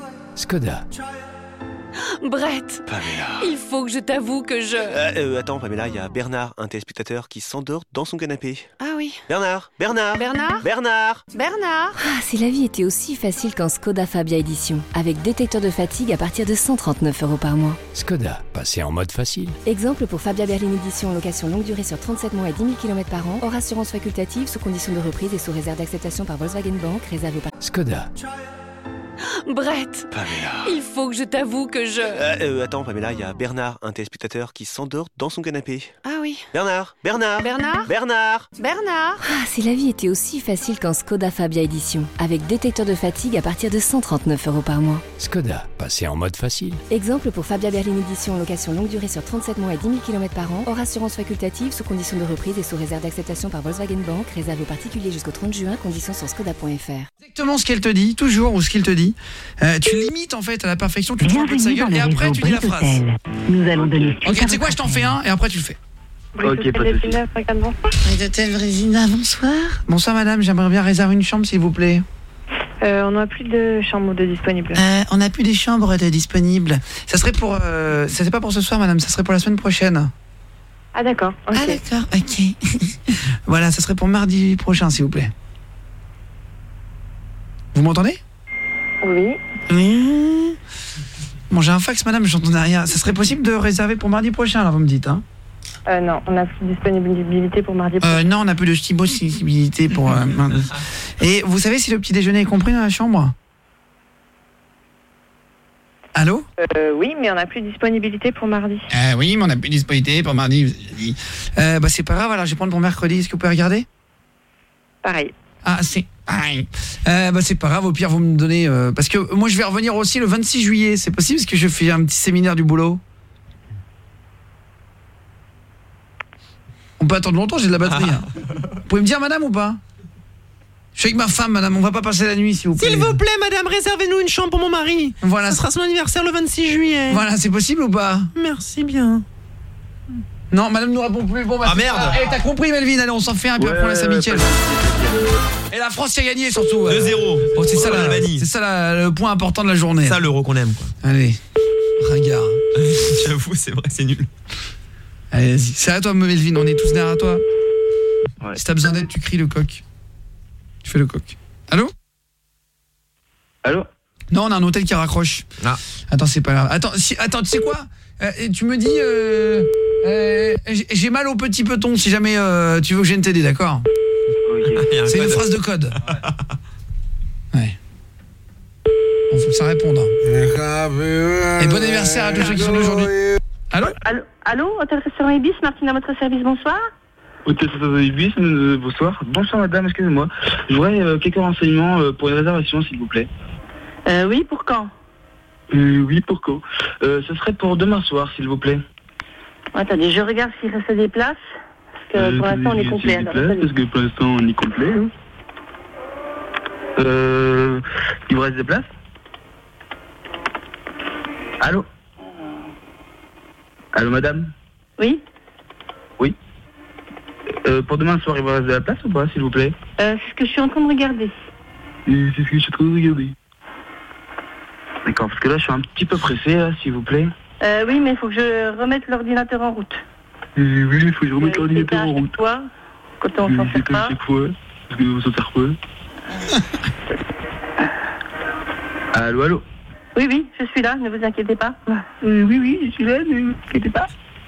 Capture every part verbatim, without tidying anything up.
Skoda. Brett, Pamela. il faut que je t'avoue que je... Euh, euh, attends, Pamela, il y a Bernard, un téléspectateur qui s'endort dans son canapé. Ah oui. Bernard, Bernard, Bernard Bernard. Bernard Ah, si la vie était aussi facile qu'en Skoda Fabia Edition, avec détecteur de fatigue à partir de cent trente-neuf euros par mois. Skoda, passez en mode facile. Exemple pour Fabia Berline Edition en location longue durée sur trente-sept mois et dix mille kilomètres par an, hors assurance facultative, sous condition de reprise et sous réserve d'acceptation par Volkswagen Bank, réservé par... Skoda. Brett, Pamela. il faut que je t'avoue que je... Euh, euh, attends, Pamela, il y a Bernard, un téléspectateur qui s'endort dans son canapé. Ah oui. Bernard, Bernard, Bernard Bernard. Bernard Ah, si la vie était aussi facile qu'en Skoda Fabia Edition, avec détecteur de fatigue à partir de cent trente-neuf euros par mois. Skoda, passez en mode facile. Exemple pour Fabia Berline Edition en location longue durée sur trente-sept mois et dix mille kilomètres par an, hors assurance facultative, sous condition de reprise et sous réserve d'acceptation par Volkswagen Bank, réservé aux particuliers jusqu'au trente juin, conditions sur skoda point f r. Exactement ce qu'elle te dit, toujours, ou ce qu'il te dit. Euh, tu limites en fait à la perfection, tu te fous un peu de sa gueule et après tu dis la phrase. Nous allons donner. Ok, tu sais quoi, je t'en fais un et après tu le fais. Ok, pas de soucis. Hôtel Résina, bonsoir. Bonsoir madame, j'aimerais bien réserver une chambre s'il vous plaît. Euh, on n'a plus de chambres de disponibles. Euh, on n'a plus des chambres de disponibles. Ça serait pour... Euh, ça c'est pas pour ce soir madame, ça serait pour la semaine prochaine. Ah d'accord, ok. Ah d'accord, ok. Voilà, ça serait pour mardi prochain s'il vous plaît. Vous m'entendez? Oui. Mmh. Bon, j'ai un fax madame, j'entendais rien. Ça serait possible de réserver pour mardi prochain là, vous me dites hein? Euh, non, on n'a plus de disponibilité pour mardi prochain. Euh, non, on n'a plus de disponibilité pour euh, mardi. Et vous savez si le petit déjeuner est compris dans la chambre? Allô? Euh, oui, mais on n'a plus de disponibilité pour mardi. Euh, oui, mais on n'a plus de disponibilité pour mardi. Vous avez dit. Euh, bah c'est pas grave, alors je vais prendre pour mercredi. Est-ce que vous pouvez regarder? Pareil. Ah, c'est pareil. Euh, bah c'est pas grave, au pire vous me donnez... Euh, parce que moi je vais revenir aussi le vingt-six juillet. C'est possible parce que je fais un petit séminaire du boulot. On peut attendre longtemps, j'ai de la batterie. Hein. Vous pouvez me dire madame ou pas? Je suis avec ma femme madame, on va pas passer la nuit s'il vous plaît. S'il vous plaît madame, réservez-nous une chambre pour mon mari. Voilà. Ça sera son anniversaire le vingt-six juillet. Voilà, c'est possible ou pas? Merci bien. Non, madame nous répond plus. Bon, bah, ah merde. Eh, t'as compris Melvin, allez on s'en fait un puis ouais, après on laisse à ouais, Mickaël. Et la France y a gagné surtout. deux zéro. Oh, c'est ça, la, la, c'est ça la, le point important de la journée. C'est ça l'euro qu'on aime quoi. Allez, ringard. J'avoue, c'est vrai, c'est nul. Allez, vas-y, c'est à toi Melvin, on est tous derrière toi. Ouais. Si t'as besoin d'aide, tu cries le coq. Tu fais le coq. Allô? Allô? Non, on a un hôtel qui raccroche. Ah. Attends, c'est pas grave. Attends, si, attends, tu sais quoi euh, tu me dis euh, euh, j'ai mal au petit peton si jamais euh, tu veux que je vienne t'aider, d'accord? Okay. C'est une phrase de code. Ouais. Bon, faut que ça réponde. Hein. Et bon anniversaire à tous ceux qui sont d'aujourd'hui. Allô? Allô, allô, hôtel-restaurant Ibis, Martine à votre service, bonsoir. Hôtel-restaurant Ibis, euh, bonsoir. Bonsoir madame, excusez-moi. Je voudrais euh, quelques renseignements euh, pour une réservation s'il vous plaît. Euh, oui, pour quand? Euh, oui, pour quand? euh, Ce serait pour demain soir s'il vous plaît. Attendez, je regarde s'il reste des places. Parce que euh, pour l'instant on est complet. Des places, parce que pour l'instant on est complet. Hein. Euh, il vous reste des places? Allô? Allô madame? Oui. Oui. Euh, pour demain soir, il vous reste de la place ou pas, s'il vous plaît? Euh, c'est ce que je suis en train de regarder. Et c'est ce que je suis en train de regarder. D'accord, parce que là, je suis un petit peu pressé, là, s'il vous plaît. Euh, oui, mais il faut que je remette l'ordinateur en route. Euh, oui, il faut que je remette l'ordinateur en route. Quoi? Quand on s'en sert pas. Chaque fois, parce qu'on s'en sert pas. Allô, allô? Oui, oui, je suis là, ne vous inquiétez pas. Euh, oui, oui, je suis là, ne vous inquiétez pas.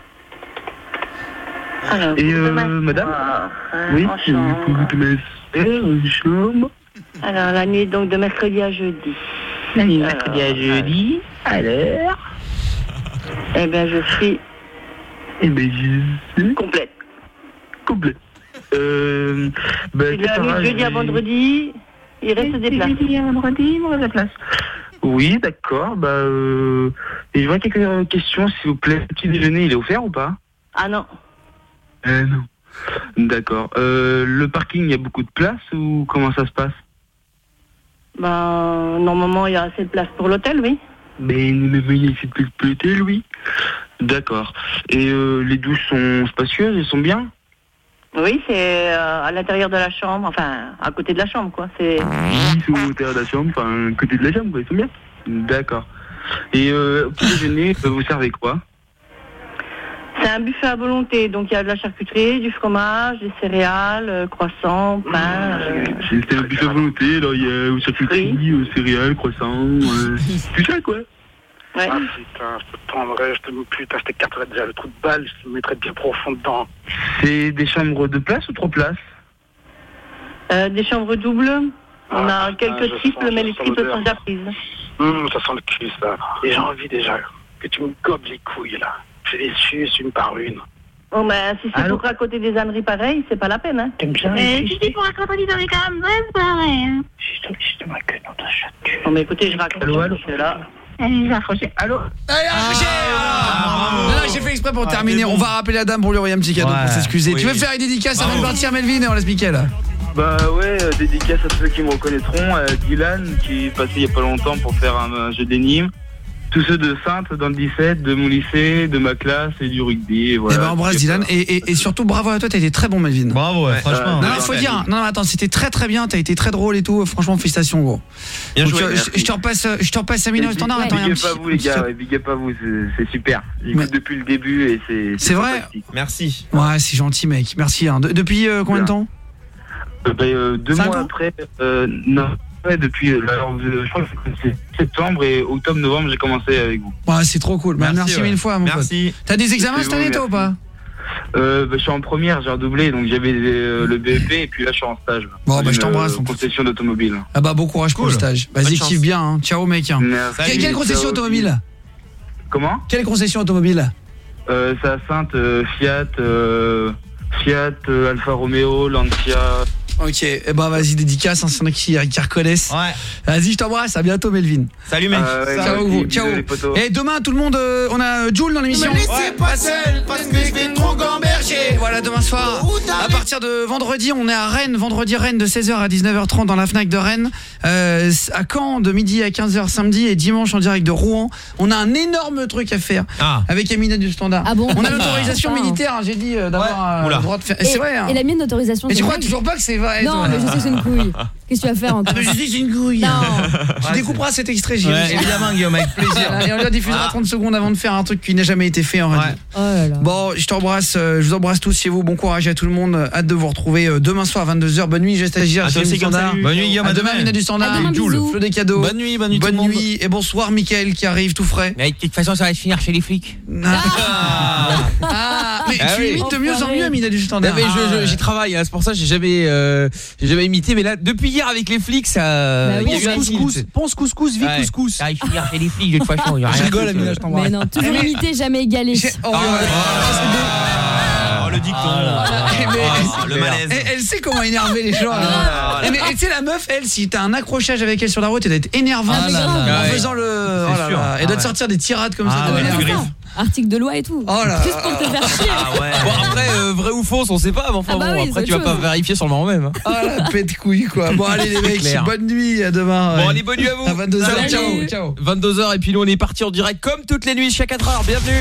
Alors, et euh, madame soir, euh, oui, en chambre. En chambre. Alors, la nuit donc de mercredi à jeudi. La nuit de mercredi à jeudi, à l'heure. Eh bien, je suis... Eh bien, je suis... complète. Complète. Euh... Bah, c'est de la nuit de jeudi à vendredi, il reste des places. Jeudi à vendredi, il me reste des places. Oui, d'accord, bah... Euh... Et je vois quelques questions, s'il vous plaît. Le petit déjeuner, il est offert ou pas? Ah non. Euh, non. D'accord. Euh, le parking, il y a beaucoup de place ou comment ça se passe? Ben, normalement, il y a assez de place pour l'hôtel, oui. Mais il y a assez de place pour l'hôtel, oui. D'accord. Et euh, les douches sont spacieuses, elles sont bien? Oui, c'est euh, à l'intérieur de la chambre, enfin, à côté de la chambre, quoi. C'est... Ils sont à l'intérieur de la chambre, enfin, à côté de la chambre, quoi, ils sont bien. D'accord. Et euh, pour déjeuner, vous servez quoi? C'est un buffet à volonté, donc il y a de la charcuterie, du fromage, des céréales, euh, croissants, pain. Euh... C'est un buffet à volonté, là, il y a charcuterie, oui. euh, céréales, croissants, euh, tout ça quoi. Ouais. Ah putain, je te prendrais, je te putain, je t'écarterais déjà le trou de balle, je te mettrais bien profond dedans. C'est des chambres de place ou trois places? euh, Des chambres doubles. On ah, a quelques putain, triples, sens, mais les triples sont déjà prises. Hum, ça sent le cul ça. Et j'ai envie déjà que tu me gobes les couilles là. Je les suce une par une. Oh, ben, si c'est Allô? pour raconter des âneries pareilles, c'est pas la peine, hein. T'aimes bien? Mais si c'est pour raconter des âneries quand même, c'est pareil, hein. Je te ma queue dans ta chatte. Bon, mais écoutez, je raconte. Allô, allô? Je suis là. Allez, raccroché. Allô? Allez, raccroché. Non, non, j'ai fait exprès pour terminer. On va rappeler la dame pour lui envoyer un petit cadeau pour s'excuser. Tu veux faire une dédicace avant de partir, Melvin, et on laisse Mickaël? Bah ouais, euh, dédicace à ceux qui me reconnaîtront, euh, Dylan qui est passé il y a pas longtemps pour faire un, un jeu d'énigmes, tous ceux de Sainte dans le dix-sept, de mon lycée, de ma classe et du rugby. Et voilà. Eh ben embrasse Dylan et, et, et surtout bravo à toi, t'as été très bon Melvin. Bravo, ouais, franchement. Non, non, faut dire, non, non, attends, c'était très très bien, t'as été très drôle et tout, franchement félicitations gros. Bien Donc, joué. je, je te repasse, je te repasse Amina au standard. Attends, Big up à vous les gars, ouais, big up à vous, c'est, c'est super. J'écoute Mais... depuis le début et c'est. C'est, c'est vrai. Merci. Ouais, c'est gentil mec, merci. Hein. De, depuis euh, combien de temps? Euh, bah, euh, deux Cinq mois ans après, euh, non, ouais, depuis, euh, alors, je crois que c'est septembre et octobre-novembre, j'ai commencé avec vous. Ouais, c'est trop cool. Merci, merci ouais. mille fois, mon merci. pote. T'as des examens cette année, toi ou pas? Euh, bah, je suis en première, j'ai redoublé, donc j'avais euh, le B E P et puis là je suis en stage. Bon, bah je t'embrasse. Euh, concession d'automobile. Ah bah bon courage cool. Pour le stage. Vas-y, kiffe bien. Hein. Ciao mec. Hein. Merci. Quelle concession automobile? Comment? Quelle concession automobile? euh, C'est à Sainte, euh, Fiat, euh, Fiat, euh, Alfa Romeo, Lancia. Ok, et eh ben vas-y, dédicace, hein, s'il y en a qui, qui reconnaissent. Ouais. Vas-y, je t'embrasse, à bientôt Melvin. Salut mec. Euh, ouais, ciao, merci, ciao. bisous, et demain, tout le monde, euh, on a Jules dans l'émission. Ne me laissez pas seul parce que je vais trop gamberger. Voilà, demain soir, à partir de vendredi, on est à Rennes, vendredi Rennes de seize heures à dix-neuf heures trente dans la Fnac de Rennes. Euh, à Caen de midi à quinze heures samedi et dimanche en direct de Rouen. On a un énorme truc à faire ah. avec Amina du Standard. Ah bon? On a l'autorisation ah. militaire, hein, j'ai dit, euh, d'avoir ouais. euh, le droit de faire. Et, c'est vrai. Hein. Et la mienne d'autorisation. Et tu crois toujours pas que c'est vrai? Non, mais je sais que c'est une couille. Qu'est-ce que tu vas faire encore? Ah, mais je dis c'est une couille. Non. Tu découperas cet extrait, Gilles. Ouais, évidemment, Guillaume, avec plaisir. Et on le diffusera ah. trente secondes avant de faire un truc qui n'a jamais été fait en radio. Ouais. Oh là là. Bon, je t'embrasse, euh, je vous embrasse tous chez vous. Bon courage à tout le monde. Hâte de vous retrouver euh, demain soir à vingt-deux heures. Bonne nuit, je stagiaire. Bonne nuit, Guillaume. À demain, Mina du Standard. Jules, Feu des cadeaux. Bonne nuit, bonne nuit. Bonne nuit et bonsoir, Mickaël qui arrive tout frais. Mais de toute façon, ça va se finir chez les flics. Ah, ah mais ah tu oui. imites de mieux en mieux, Mina du Standard. Non, mais je, je, j'y travaille, hein, c'est pour ça que j'ai jamais, euh, j'ai jamais imité. Mais là, depuis hier avec les flics, ça. Bah oui, il y a eu un couscous, pense couscous, vie ouais. couscous. Ça va finir chez les flics de toute façon. Je rigole, Amina, je t'embrasse. Mais non, toujours imité, jamais égalé. Oh, oh, le dicton. Oh, le malaise. Elle, elle sait comment énerver les gens. Ah, mais tu sais, la meuf, elle, si t'as un accrochage avec elle sur la route, elle doit être énervante ah, là, là. en ouais. faisant le. Oh là là. Elle doit te sortir des tirades comme ah, ça. Ouais, ouais, ça. Article de loi et tout. Oh là. Juste pour te faire chier. Ah ouais. Bon après euh, vrai ou faux, on sait pas, mais enfin ah bah bon, oui, après tu vas chose. Pas vérifier sur le moment même. Ah oh, la pète couille quoi. Bon allez les mecs, bonne nuit, à demain. Bon ouais. allez, bonne nuit à vous. À vingt-deux heures. Ciao, ciao. vingt-deux heures et puis nous on est parti en direct comme toutes les nuits jusqu'à quatre heures. Bienvenue.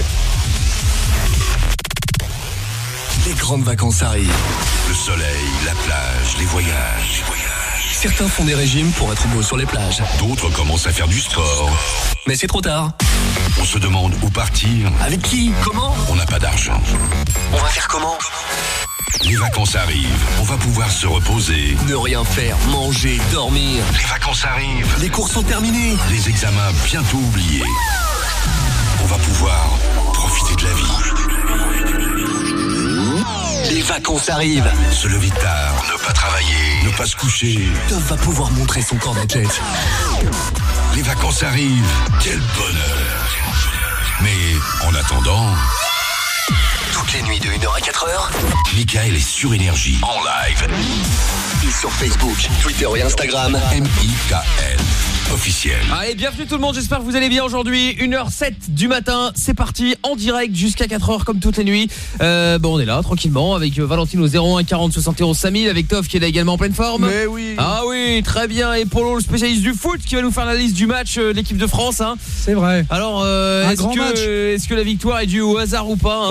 Les grandes vacances arrivent. Le soleil, la plage, les voyages. Les voyages. Certains font des régimes pour être beaux sur les plages. D'autres commencent à faire du sport. Mais c'est trop tard. On se demande où partir. Avec qui? Comment? On n'a pas d'argent. On va faire comment? Les vacances arrivent. On va pouvoir se reposer. Ne rien faire, manger, dormir. Les vacances arrivent. Les cours sont terminés. Les examens bientôt oubliés. On va pouvoir profiter de la vie. Les vacances arrivent. Se lever tard, ne pas travailler, ne pas se coucher. Dove va pouvoir montrer son corps d'athlète. Les vacances arrivent. Quel bonheur. Mais en attendant... Toutes les nuits de une heure à quatre heures, Mickaël est sur Énergie, en live. Et sur Facebook, Twitter et Instagram, M I K L. Officiel. Allez, bienvenue tout le monde, j'espère que vous allez bien aujourd'hui. une heure sept du matin, c'est parti, en direct jusqu'à quatre heures comme toutes les nuits. Euh, bon, on est là, tranquillement, avec Valentine au zéro un quarante soixante et onze cinq mille, avec Toff qui est là également en pleine forme. Mais oui. Ah oui, très bien, et Polo, le spécialiste du foot, qui va nous faire la liste du match euh, de l'équipe de France. Hein. C'est vrai. Alors, euh, Un est-ce, grand que, match. est-ce que la victoire est due au hasard ou pas, hein? Pas du tout,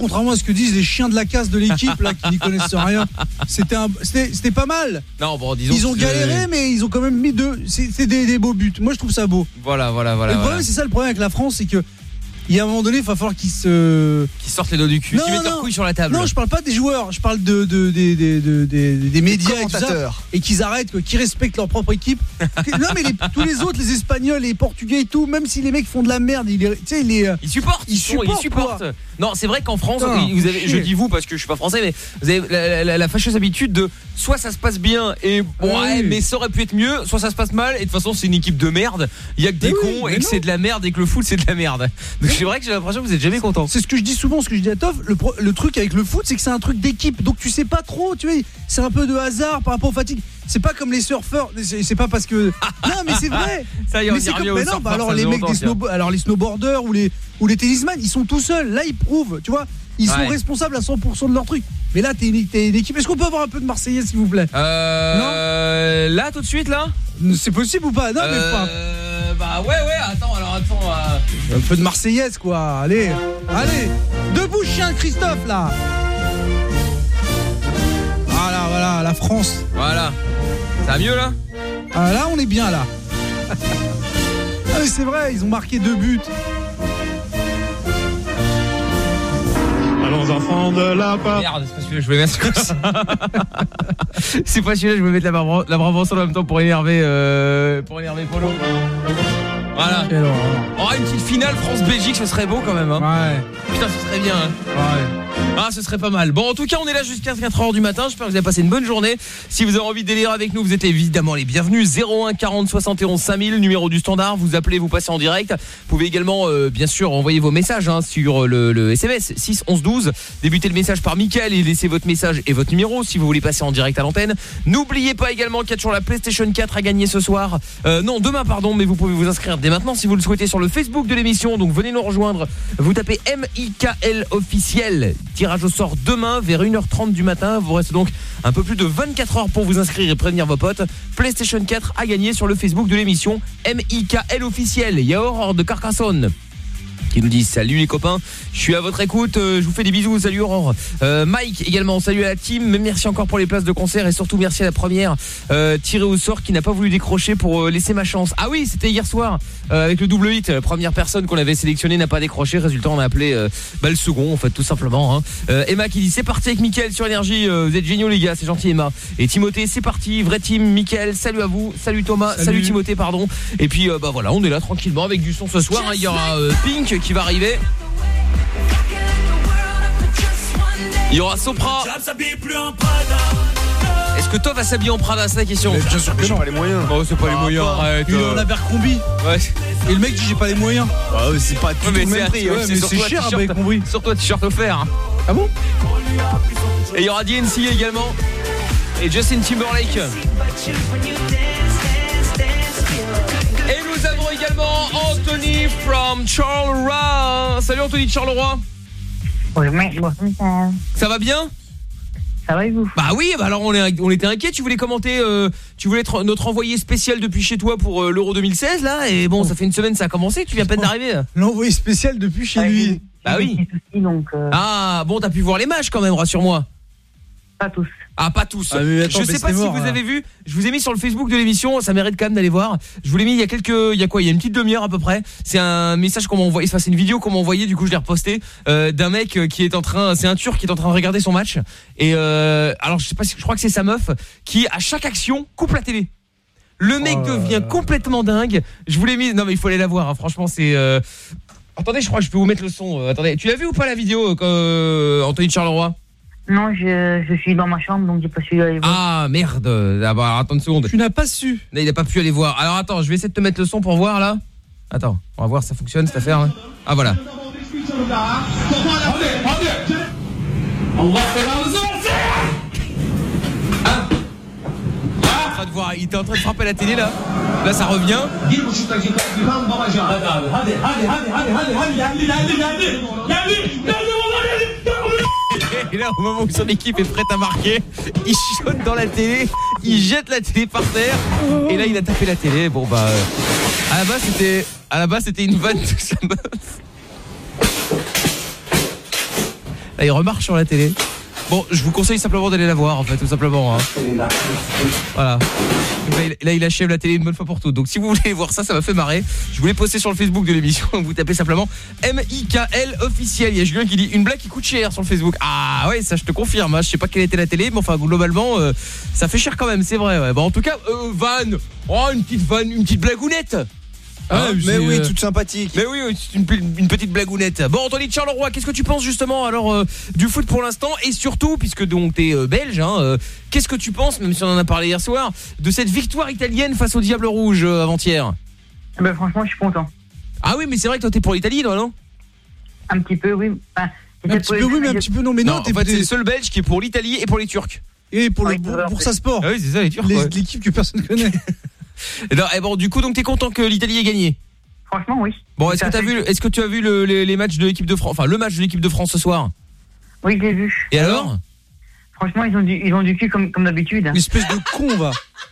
contrairement à ce que disent les chiens de la casse de l'équipe là qui n'y connaissent rien. C'était, un, c'était, c'était pas mal. Non, bon, disons. Ils ont galéré, mais ils ont quand même mis deux. C'est, c'est des, des beaux buts. Moi, je trouve ça beau. Voilà, voilà, voilà. Et le problème, voilà. c'est ça le problème avec la France, c'est que. Il y a un moment donné, il va falloir qu'ils se. Qu'ils sortent les dos du cul, qu'ils mettent leurs couilles sur la table. Non, je parle pas des joueurs, je parle de, de, de, de, de, de des médias et tout ça. Et qu'ils arrêtent, quoi, qu'ils respectent leur propre équipe. Non, mais les, tous les autres, les Espagnols, les Portugais et tout, même si les mecs font de la merde, ils, tu sais, les. Ils supportent, ils, ils supportent. Ils supportent. Non, c'est vrai qu'en France, Putain, vous avez, je dis vous parce que je suis pas français, mais vous avez la, la, la fâcheuse habitude de soit ça se passe bien et bon, ouais, mais ça aurait pu être mieux, soit ça se passe mal et de toute façon c'est une équipe de merde. Il y a que des oui, cons et que non. c'est de la merde et que le foot c'est de la merde. Donc c'est vrai que j'ai l'impression que vous êtes jamais content. C'est ce que je dis souvent, ce que je dis à Toff. Le, pro, le truc avec le foot, c'est que c'est un truc d'équipe. Donc tu sais pas trop, tu vois, c'est un peu de hasard par rapport aux fatigues. C'est pas comme les surfeurs. C'est, c'est pas parce que. Non, mais c'est vrai. Ça y est, on mais y c'est revient comme... au mais non, surfeur, bah alors les mecs des snowbo... alors les snowboarders ou les ou les tennisman, ils sont tout seuls. Là, ils prouvent, tu vois. Ils ouais. sont responsables à cent pour cent de leur truc. Mais là, t'es une, t'es une équipe. Est-ce qu'on peut avoir un peu de Marseillais, s'il vous plaît? Euh. Non là, tout de suite, là? C'est possible ou pas? Non, euh... mais pas. Bah ouais, ouais, attends, alors attends. Euh... Un peu de Marseillaise, quoi. Allez, allez. Debout, chien, Christophe, là. Voilà, voilà, la France. Voilà. Ça va mieux, là? Ah, là, on est bien, là. Ah, mais c'est vrai, ils ont marqué deux buts. Allons enfants de la part. Merde, c'est pas celui-là, je voulais mettre comme ça. C'est pas celui-là, je voulais mettre la barbe, la barbe en même temps pour énerver, euh, pour énerver Polo. Voilà. Oh, une petite finale France-Belgique, ce serait beau quand même. Hein. Ouais. Putain, ce serait bien. Hein. Ouais. Ah, ce serait pas mal. Bon, en tout cas, on est là jusqu'à quatre heures du matin. J'espère que vous avez passé une bonne journée. Si vous avez envie de délirer avec nous, vous êtes évidemment les bienvenus. zéro un quarante soixante et onze cinq mille, numéro du standard. Vous appelez, vous passez en direct. Vous pouvez également, euh, bien sûr, envoyer vos messages hein, sur le, le S M S six onze douze. Débutez le message par Mickaël et laissez votre message et votre numéro si vous voulez passer en direct à l'antenne. N'oubliez pas également qu'il y a toujours la PlayStation quatre à gagner ce soir. Euh, non, demain, pardon, mais vous pouvez vous inscrire dès maintenant si vous le souhaitez sur le Facebook de l'émission. Donc venez nous rejoindre. Vous tapez M I K L officiel. Tirage au sort demain vers une heure trente du matin. Vous reste donc un peu plus de vingt-quatre heures pour vous inscrire et prévenir vos potes. PlayStation quatre à gagner sur le Facebook de l'émission M I K L officiel. Il y a Aurore de Carcassonne qui nous dit salut les copains, je suis à votre écoute, euh, je vous fais des bisous, salut Aurore. euh, Mike également, salut à la team, merci encore pour les places de concert et surtout merci à la première euh, tirée au sort qui n'a pas voulu décrocher pour euh, laisser ma chance. Ah oui, c'était hier soir euh, avec le double hit, la première personne qu'on avait sélectionnée n'a pas décroché, résultat on a appelé euh, bah, le second en fait tout simplement hein. euh, Emma qui dit c'est parti avec Mickaël sur Énergie, euh, vous êtes géniaux les gars, c'est gentil Emma. Et Timothée, c'est parti, vrai team, Mickaël, salut à vous, salut Thomas, salut, salut Timothée pardon. Et puis euh, bah voilà, on est là tranquillement avec du son ce soir hein. Il y aura euh, Pink qui va arriver. Il y aura Sopra. Est-ce que toi va s'habiller en Prada, c'est la question? Mais bien sûr que non. Pas les moyens. Oh, c'est pas ah, les moyens. Arrête. Il est en Abercrombie. Ouais. Et le mec dit j'ai pas les moyens. Ah ouais, c'est pas tout ouais, le même prix. Ouais, ouais, mais c'est, c'est cher Abercrombie. Sur toi t-shirt offert. Ah bon? Et il y aura D N C également. Et Justin Timberlake. Et nous avons également Anthony from Charleroi. Salut Anthony de Charleroi. Bonjour, bonjour. Ça va bien? Ça va et vous? Bah oui, bah alors on, est, on était inquiets. Tu voulais commenter, euh, tu voulais être notre envoyé spécial depuis chez toi pour euh, l'Euro deux mille seize là. Et bon, ça fait une semaine, ça a commencé. Tu viens à peine d'arriver. L'envoyé spécial depuis chez ah, lui. Bah oui. Donc, euh... Ah bon, t'as pu voir les matchs quand même, rassure-moi. Pas tous. Ah pas tous. Ah, attends, je sais pas si mort, vous là. avez vu, je vous ai mis sur le Facebook de l'émission, ça mérite quand même d'aller voir. Je vous l'ai mis il y a quelques il y a quoi, il y a une petite demi-heure à peu près. C'est un message qu'on m'a envoyé, enfin c'est une vidéo qu'on m'a envoyée, du coup je l'ai reposté euh, d'un mec qui est en train, c'est un Turc qui est en train de regarder son match et euh, alors je sais pas si je crois que c'est sa meuf qui à chaque action coupe la télé. Le mec oh devient complètement dingue. Je vous l'ai mis, non mais il faut aller la voir hein. Franchement, c'est euh... attendez, je crois que je peux vous mettre le son. Euh, attendez, tu l'as vu ou pas la vidéo euh, Anthony de Charleroi? Non, je, je suis dans ma chambre, donc j'ai pas su aller voir. Ah merde, ah, bah, attends une seconde. Tu n'as pas su. Là, il a pas pu aller voir. Alors attends, je vais essayer de te mettre le son pour voir là. Attends, on va voir si ça fonctionne cette affaire. Hein. Ah voilà. Ah. En train de voir, il était en train de frapper la télé là. Là ça revient. Et là au moment où son équipe est prête à marquer, il chiote dans la télé, il jette la télé par terre et là il a tapé la télé. Bon bah euh, à la base c'était à la base c'était une vanne de sa meuf. Là, il remarche sur la télé. Bon, je vous conseille simplement d'aller la voir, en fait, tout simplement. Hein. Voilà. Donc là, il, là, il achève la télé une bonne fois pour toutes. Donc, si vous voulez voir ça, ça m'a fait marrer. Je voulais poster sur le Facebook de l'émission. Donc, vous tapez simplement M I K L officiel. Il y a Julien qui dit une blague qui coûte cher sur le Facebook. Ah ouais, ça je te confirme. Hein. Je sais pas quelle était la télé, mais enfin, globalement, euh, ça fait cher quand même, c'est vrai. Ouais. Bon, en tout cas, euh, vanne. Oh, une petite vanne, une petite blagounette. Ah, mais oui, euh... toute sympathique. Mais oui, c'est une, une petite blagounette. Bon, Anthony de Charleroi, qu'est-ce que tu penses justement alors euh, du foot pour l'instant et surtout, puisque donc t'es euh, belge, hein, euh, qu'est-ce que tu penses, même si on en a parlé hier soir, de cette victoire italienne face au Diable Rouge euh, avant-hier? Ben franchement, je suis content. Ah oui, mais c'est vrai que toi t'es pour l'Italie, toi, non? Un petit peu, oui. Enfin, un petit peu, oui, mais un petit peu non, mais non. non t'es en fait, c'est le seul Belge qui est pour l'Italie et pour les Turcs. Et pour le pour sa sport. Ah oui, c'est ça, les Turcs. Les, ouais. L'équipe que personne connaît. Et, non, et bon, du coup, donc t'es content que l'Italie ait gagné? Franchement, oui. Bon, est-ce que t'as vu, est-ce que tu as vu le, les, les matchs de l'équipe de France, enfin le match de l'équipe de France ce soir? Oui, je l'ai vu. Et alors? Franchement, ils ont du, ils ont du cul comme, comme d'habitude. Une espèce de con, va.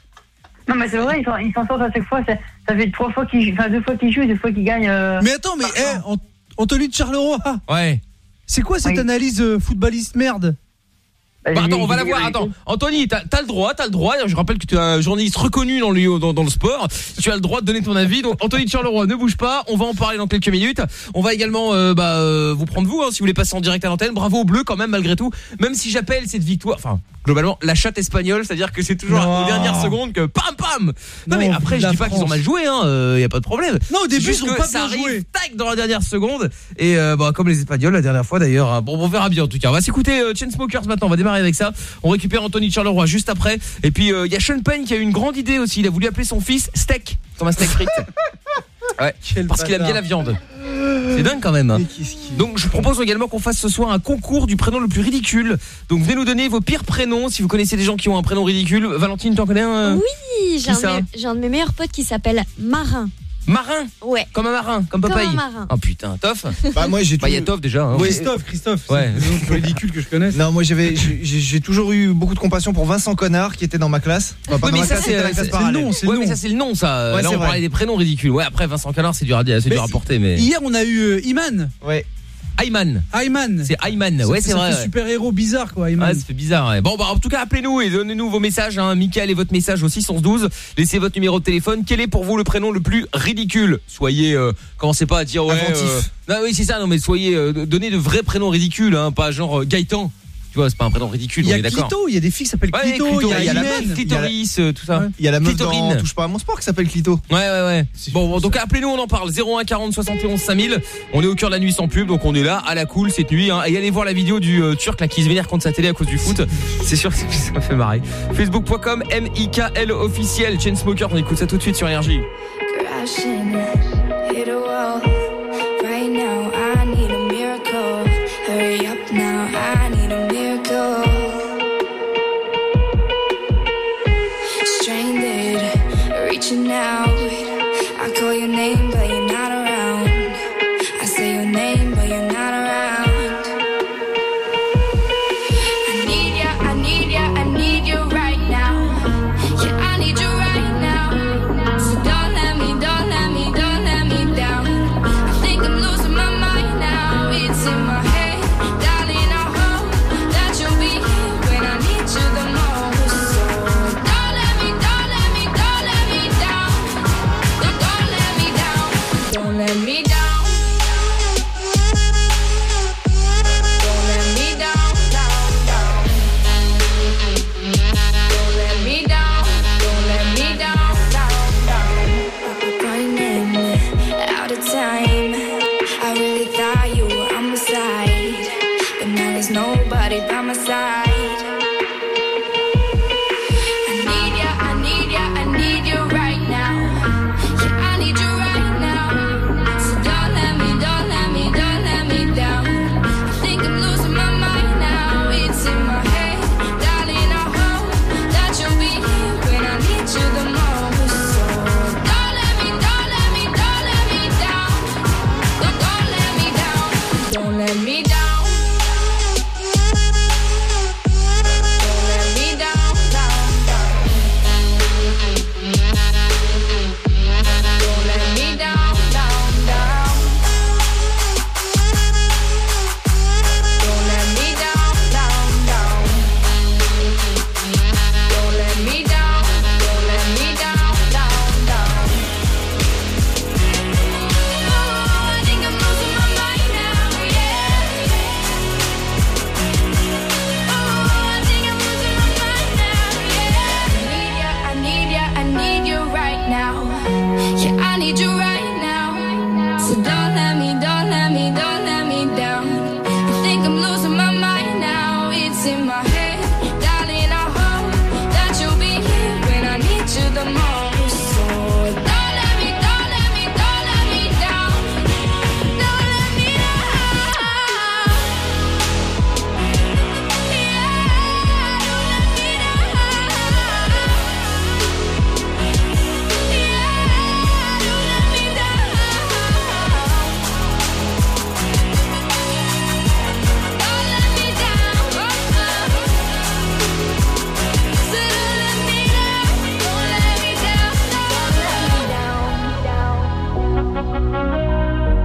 Non, mais c'est vrai, ils s'en, ils s'en sortent à chaque fois. Ça, ça fait trois fois qu'ils, enfin deux fois qu'ils jouent et deux fois qu'ils gagnent. Euh... Mais attends, mais hey, Anthony de Charleroi. Ouais. C'est quoi cette oui. analyse euh, footballiste merde? Bah, attends, on va la voir. Attends, Anthony, t'as, t'as le droit, t'as le droit. Je rappelle que tu es un journaliste reconnu dans le dans, dans le sport. Tu as le droit de donner ton avis. Donc, Anthony de Charleroi, ne bouge pas. On va en parler dans quelques minutes. On va également euh, bah, euh, vous prendre vous, hein, si vous voulez passer en direct à l'antenne. Bravo aux Bleus quand même malgré tout. Même si j'appelle cette victoire, enfin globalement la chatte espagnole, c'est-à-dire que c'est toujours non. aux dernières secondes que pam pam. Non, non mais après je dis pas France. Qu'ils ont mal joué, hein. Il euh, y a pas de problème. Non, au début ils ont pas ça bien joué. Tac dans la dernière seconde. Et euh, bah comme les Espagnols la dernière fois d'ailleurs. Hein. Bon, on verra bien en tout cas. On va s'écouter euh, Chainsmokers maintenant. On va démarrer avec ça. On récupère Anthony de Charleroi juste après. Et puis il euh, y a Sean Penn qui a eu une grande idée aussi. Il a voulu appeler son fils Steak, comme un steak frites. Ouais, quel parce qu'il aime bien la viande. C'est dingue quand même. Donc je propose également qu'on fasse ce soir un concours du prénom le plus ridicule. Donc venez nous donner vos pires prénoms si vous connaissez des gens qui ont un prénom ridicule. Valentine, t'en connais un? Oui, j'ai un, mes, j'ai un de mes meilleurs potes qui s'appelle Marin. Marin? Ouais. Comme un marin, comme Popeye. Comme un marin. Oh putain, Toff. Bah moi j'ai bah, y a Toff déjà hein. Oui, Christophe, Christophe. Ouais. C'est le nom le plus ridicule que je connaisse. Non, moi j'avais j'ai, j'ai toujours eu beaucoup de compassion pour Vincent Connard qui était dans ma classe. Enfin, pas oui, dans mais ma ça classe, c'est, la classe c'est le nom, c'est ouais, le nom. Mais ça c'est le nom ça. Ouais, là on vrai. parlait des prénoms ridicules. Ouais, après Vincent Connard c'est dur à dire, c'est dur à porter mais hier on a eu euh, Iman. Ouais. Ayman. Ayman. C'est Ayman. Ouais, c'est ça vrai. C'est ouais. super héros bizarre quoi, Ayman. Ouais, ça fait bizarre. Ouais. Bon bah en tout cas, appelez-nous et donnez-nous vos messages hein. Mickaël et votre message au six onze douze. Laissez votre numéro de téléphone. Quel est pour vous le prénom le plus ridicule? Soyez euh, commencez pas à dire ouais euh, non oui, c'est ça. Non mais soyez euh, donnez de vrais prénoms ridicules hein, pas genre euh, Gaëtan. Tu vois, c'est pas un prénom ridicule, on est d'accord. Il y a Clito, il y a des filles qui s'appellent ouais, Clito, Clito, il y a, il y a la Imen, meuf, Clitoris, euh, tout ça. Ouais. Il y a la meuf Clitorine. dans Touche pas à mon sport qui s'appelle Clito. Ouais, ouais, ouais. Bon, bon, donc appelez-nous, on en parle. zéro un quarante soixante et onze cinq mille. On est au cœur de la nuit sans pub, donc on est là, à la cool, cette nuit. Hein. Et allez voir la vidéo du euh, Turc là, qui se vénère contre sa télé à cause du foot. C'est sûr que ça m'a fait marrer. Facebook point com, M I K L officiel. Chainsmokers, on écoute ça tout de suite sur R J. Reaching out, I call your name, but you're not around. I say your name, but you're not around. I need ya, I need ya, I need you right now. Yeah, I need you right now. So don't let me, don't let me, don't let me down. I think I'm losing my mind now. It's in my head, darling, I hope that you'll be here when I need you the most. So don't let me, don't let me, don't let me down. Don't, don't let me down. Don't let me down. Don't let me down, down, down. Don't let me down. Don't let me down, down, down. Running out of time. I really thought you were on my side, but now there's nobody by my side. I need ya, I need ya, I need you right now. Yeah, I need you right now. So don't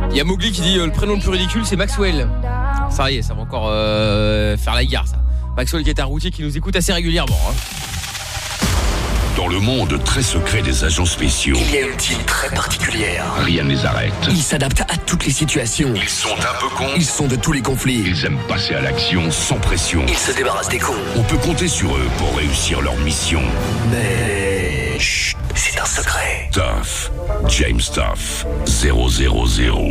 Il y a Mowgli qui dit euh, le prénom le plus ridicule c'est Maxwell. Ça y est, ça va encore euh, faire la guerre ça. Maxwell qui est un routier qui nous écoute assez régulièrement. Hein. Dans le monde très secret des agents spéciaux, il y a une team très particulière. Rien ne les arrête. Ils s'adaptent à toutes les situations. Ils sont un peu cons. Ils sont de tous les conflits. Ils aiment passer à l'action sans pression. Ils se débarrassent des cons. On peut compter sur eux pour réussir leur mission. Mais... Chut, c'est un secret. Tough. James Tough. zéro zéro zéro.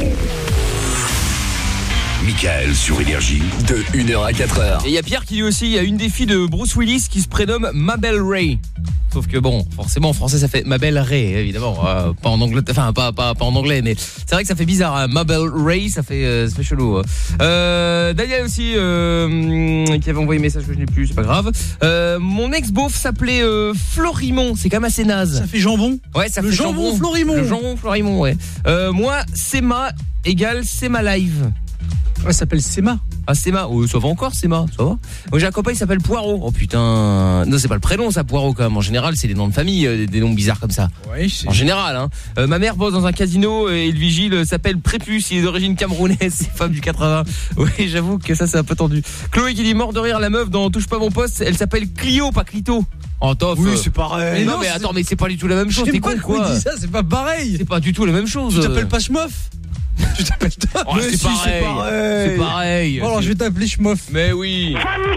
Michael sur Énergie. De une heure à quatre heures. Et il y a Pierre qui dit aussi, il y a une des filles de Bruce Willis qui se prénomme Mabel Ray. Sauf que bon, forcément en français ça fait Mabel Ray, évidemment, euh, pas en anglais, enfin pas pas pas en anglais, mais c'est vrai que ça fait bizarre. Hein. Mabel Ray, ça fait euh, ça fait chelou. Euh, Daniel aussi euh, qui avait envoyé un message que je n'ai plus, c'est pas grave. Euh, mon ex-beauf s'appelait euh, Florimond, c'est quand même assez naze. Ça fait jambon. Ouais, ça le fait jambon, jambon Florimond. Le jambon Florimond, ouais. Euh, moi, Sema égale Sema Live. Ouais, ça s'appelle Sema. Ah, Sema, oh, ça va encore Sema, ça va. Moi j'ai un copain, il s'appelle Poirot. Oh putain, non c'est pas le prénom ça, Poirot quand même. En général c'est des noms de famille, euh, des noms bizarres comme ça. Ouais, c'est... En général hein. Euh, ma mère bosse dans un casino et le vigile s'appelle Prépuce, il est d'origine camerounaise, c'est femme du quatre-vingts. Oui j'avoue que ça c'est un peu tendu. Chloé qui dit mort de rire la meuf dans Touche pas mon poste, elle s'appelle Clio, pas Clito. Oh tof. Oui c'est pareil. Mais non, non mais c'est... attends mais c'est pas du tout la même chose, t'es con quoi. Dis ça, c'est pas pareil. C'est pas du tout la même chose. Tu t'appelles pas Schmoff. Tu t'appelles toi. Oh, c'est, si, pareil. c'est pareil. C'est pareil. Bon, alors c'est... je vais t'appeler Schmoff. Mais oui.